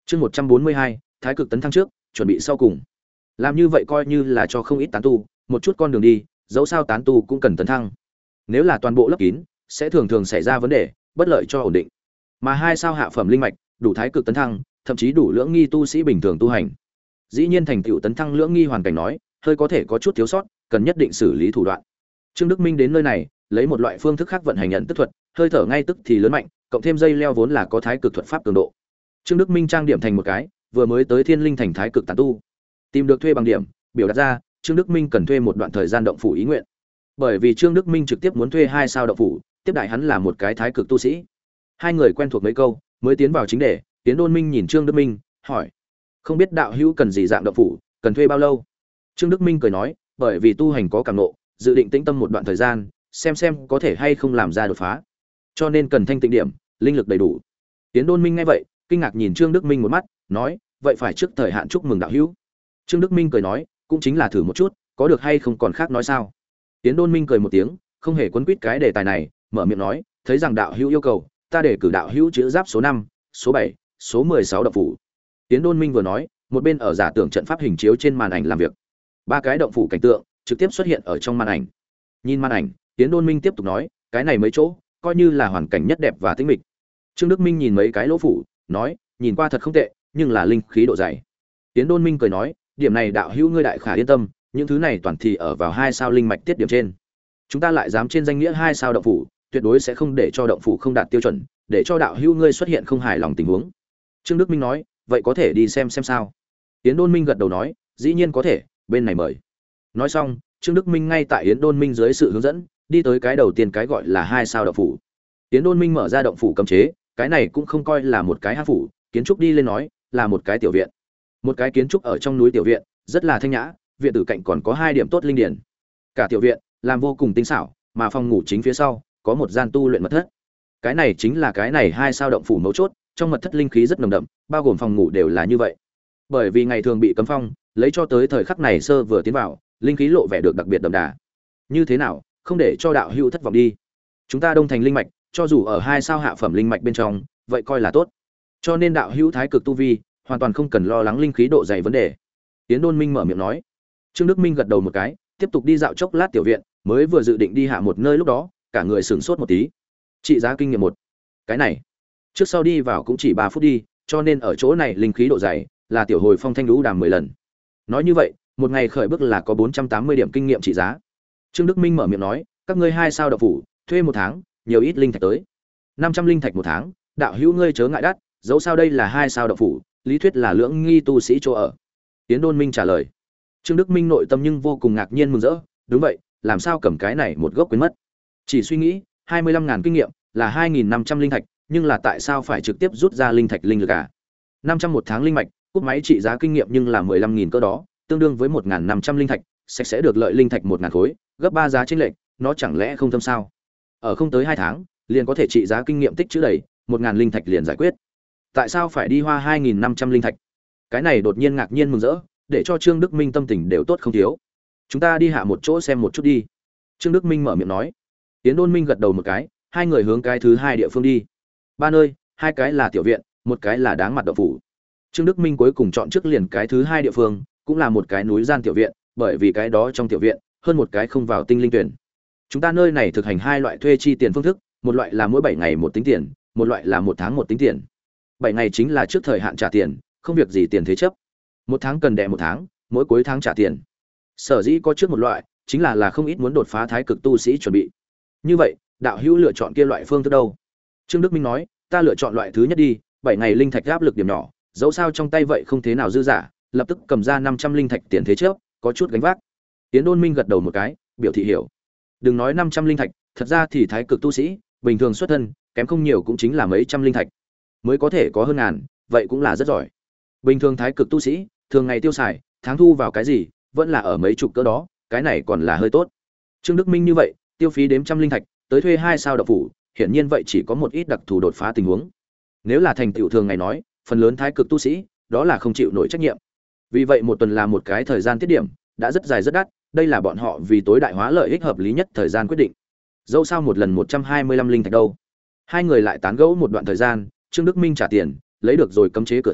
Chương một trăm bốn mươi hai, thái cực tấn thăng trước, chuẩn bị sau cùng. Làm như vậy coi như là cho không ít tán tu một chút con đường đi, dẫu sao tán tu cũng cần tấn thăng. Nếu là toàn bộ lấp kín, sẽ thường thường xảy ra vấn đề, bất lợi cho ổn định. Mà hai sao hạ phẩm linh mạch, đủ thái cực tấn thăng, thậm chí đủ lưỡng nghi tu sĩ bình thường tu hành. Dĩ nhiên thành tựu tấn thăng lưỡng nghi hoàn cảnh nói, hơi có thể có chút thiếu sót, cần nhất định xử lý thủ đoạn. Trương Đức Minh đến nơi này, lấy một loại phương thức khác vận hành nhận tức thuật, hơi thở ngay tức thì lớn mạnh, cộng thêm dây leo vốn là có thái cực thuật pháp cường độ. Trương Đức Minh trang điểm thành một cái, vừa mới tới Thiên Linh thành thái cực tán tu, tìm được thuê bằng điểm, biểu đặt ra, Trương Đức Minh cần thuê một đoạn thời gian động phủ ý nguyện. Bởi vì Trương Đức Minh trực tiếp muốn thuê hai sao động phủ, tiếp đại hắn là một cái thái cực tu sĩ. Hai người quen thuộc mấy câu, mới tiến vào chính đề, Tiến Đôn Minh nhìn Trương Đức Minh, hỏi: "Không biết đạo hữu cần gì dạng động phủ, cần thuê bao lâu?" Trương Đức Minh cười nói: "Bởi vì tu hành có cảm ngộ, dự định tĩnh tâm một đoạn thời gian, xem xem có thể hay không làm ra đột phá, cho nên cần thanh tịnh điểm, linh lực đầy đủ." Tiến Đôn Minh nghe vậy, kinh ngạc nhìn Trương Đức Minh một mắt, nói: "Vậy phải trước thời hạn chúc mừng đạo hữu." Trương Đức Minh cười nói: "Cũng chính là thử một chút, có được hay không còn khác nói sao?" Tiến Đôn Minh cười một tiếng, không hề quấn quýt cái đề tài này, mở miệng nói: "Thấy rằng đạo hữu yêu cầu, ta để cử đạo hữu chữ giáp số năm, số bảy, số mười sáu động phủ." Tiến Đôn Minh vừa nói, một bên ở giả tưởng trận pháp hình chiếu trên màn ảnh làm việc. Ba cái động phủ cảnh tượng trực tiếp xuất hiện ở trong màn ảnh. Nhìn màn ảnh, Tiến Đôn Minh tiếp tục nói: "Cái này mấy chỗ, coi như là hoàn cảnh nhất đẹp và tĩnh mịch." Trương Đức Minh nhìn mấy cái lỗ phủ, nói: "Nhìn qua thật không tệ, nhưng là linh khí độ dày." Tiến Đôn Minh cười nói: "Điểm này đạo hữu ngươi đại khả yên tâm, những thứ này toàn thì ở vào hai sao linh mạch tiết điểm trên. Chúng ta lại dám trên danh nghĩa hai sao động phủ, tuyệt đối sẽ không để cho động phủ không đạt tiêu chuẩn, để cho đạo hữu ngươi xuất hiện không hài lòng tình huống." Trương Đức Minh nói: "Vậy có thể đi xem xem sao?" Tiến Đôn Minh gật đầu nói: "Dĩ nhiên có thể, bên này mời." Nói xong, Trương Đức Minh ngay tại Yến Đôn Minh dưới sự hướng dẫn, đi tới cái đầu tiên cái gọi là hai sao động phủ. Yến Đôn Minh mở ra động phủ cấm chế, cái này cũng không coi là một cái hang phủ, kiến trúc đi lên nói, là một cái tiểu viện. Một cái kiến trúc ở trong núi tiểu viện, rất là thanh nhã, viện tử cạnh còn có hai điểm tốt linh điển. Cả tiểu viện làm vô cùng tinh xảo, mà phòng ngủ chính phía sau có một gian tu luyện mật thất. Cái này chính là cái này hai sao động phủ mấu chốt, trong mật thất linh khí rất nồng đậm, bao gồm phòng ngủ đều là như vậy. Bởi vì ngày thường bị cấm phong, lấy cho tới thời khắc này sơ vừa tiến vào, linh khí lộ vẻ được đặc biệt đậm đà. Như thế nào, không để cho đạo hữu thất vọng đi. Chúng ta Đông Thành linh mạch, cho dù ở hai sao hạ phẩm linh mạch bên trong, vậy coi là tốt. Cho nên đạo hữu thái cực tu vi, hoàn toàn không cần lo lắng linh khí độ dày vấn đề." Tiến Đôn Minh mở miệng nói. Trương Đức Minh gật đầu một cái, tiếp tục đi dạo chốc lát tiểu viện, mới vừa dự định đi hạ một nơi lúc đó, cả người sửng sốt một tí. Trị giá kinh nghiệm một. Cái này, trước sau đi vào cũng chỉ ba phút đi, cho nên ở chỗ này linh khí độ dày là tiểu hồi phong thanh lũ đàm mười lần. Nói như vậy, một ngày khởi bước là có bốn trăm tám mươi điểm kinh nghiệm trị giá. Trương Đức Minh mở miệng nói: "Các ngươi hai sao đạo phủ, thuê một tháng, nhiều ít linh thạch tới. năm trăm linh thạch một tháng, đạo hữu ngươi chớ ngại đắt, dẫu sao đây là hai sao đạo phủ, lý thuyết là lưỡng nghi tu sĩ chỗ ở." Tiến Đôn Minh trả lời. Trương Đức Minh nội tâm nhưng vô cùng ngạc nhiên mừng rỡ, đúng vậy, làm sao cầm cái này một gốc quên mất. Chỉ suy nghĩ, hai mươi lăm ngàn kinh nghiệm là hai nghìn năm trăm linh thạch, nhưng là tại sao phải trực tiếp rút ra linh thạch linh lực à? năm trăm một tháng linh mạch, cúp máy trị giá kinh nghiệm nhưng là mười lăm nghìn cơ đó, tương đương với một nghìn năm trăm linh thạch, sạch sẽ được lợi linh thạch một nghìn khối, gấp ba giá chênh lệch, nó chẳng lẽ không thâm sao? Ở không tới hai tháng, liền có thể trị giá kinh nghiệm tích trữ đầy, một nghìn linh thạch liền giải quyết. Tại sao phải đi hoa hai nghìn năm trăm linh thạch? Cái này đột nhiên ngạc nhiên mừng rỡ, để cho Trương Đức Minh tâm tình đều tốt không thiếu. "Chúng ta đi hạ một chỗ xem một chút đi." Trương Đức Minh mở miệng nói. Tiến Đôn Minh gật đầu một cái, hai người hướng cái thứ hai địa phương đi. Ba nơi, hai cái là tiểu viện, một cái là đáng mặt động phủ. Trương Đức Minh cuối cùng chọn trước liền cái thứ hai địa phương, cũng là một cái núi gian tiểu viện, bởi vì cái đó trong tiểu viện hơn một cái không vào tinh linh tuyển. Chúng ta nơi này thực hành hai loại thuê chi tiền phương thức, một loại là mỗi bảy ngày một tính tiền, một loại là một tháng một tính tiền. Bảy ngày chính là trước thời hạn trả tiền, không việc gì tiền thế chấp. Một tháng cần đẻ một tháng, mỗi cuối tháng trả tiền. Sở dĩ có trước một loại, chính là là không ít muốn đột phá thái cực tu sĩ chuẩn bị. Như vậy, đạo hữu lựa chọn kia loại phương thức đâu? Trương Đức Minh nói, ta lựa chọn loại thứ nhất đi, bảy ngày linh thạch áp lực điểm nhỏ, dẫu sao trong tay vậy không thế nào dư giả, lập tức cầm ra năm trăm linh thạch tiền thế trước, có chút gánh vác. Tiến Đôn Minh gật đầu một cái, biểu thị hiểu. Đừng nói năm trăm linh thạch, thật ra thì thái cực tu sĩ, bình thường xuất thân, kém không nhiều cũng chính là mấy trăm linh thạch, mới có thể có hơn ngàn, vậy cũng là rất giỏi. Bình thường thái cực tu sĩ, thường ngày tiêu xài, tháng thu vào cái gì, vẫn là ở mấy chục cỡ đó, cái này còn là hơi tốt. Trương Đức Minh như vậy, tiêu phí đếm trăm linh thạch, tới thuê hai sao độc phủ, hiển nhiên vậy chỉ có một ít đặc thù đột phá tình huống. Nếu là thành tựu thường ngày nói, phần lớn thái cực tu sĩ, đó là không chịu nổi trách nhiệm. Vì vậy một tuần là một cái thời gian tiết điểm, đã rất dài rất đắt, đây là bọn họ vì tối đại hóa lợi ích hợp lý nhất thời gian quyết định. Dẫu sao một lần một trăm hai mươi lăm linh thạch đâu. Hai người lại tán gẫu một đoạn thời gian, Trương Đức Minh trả tiền, lấy được rồi cấm chế cửa thẻ,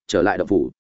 trở lại động phủ.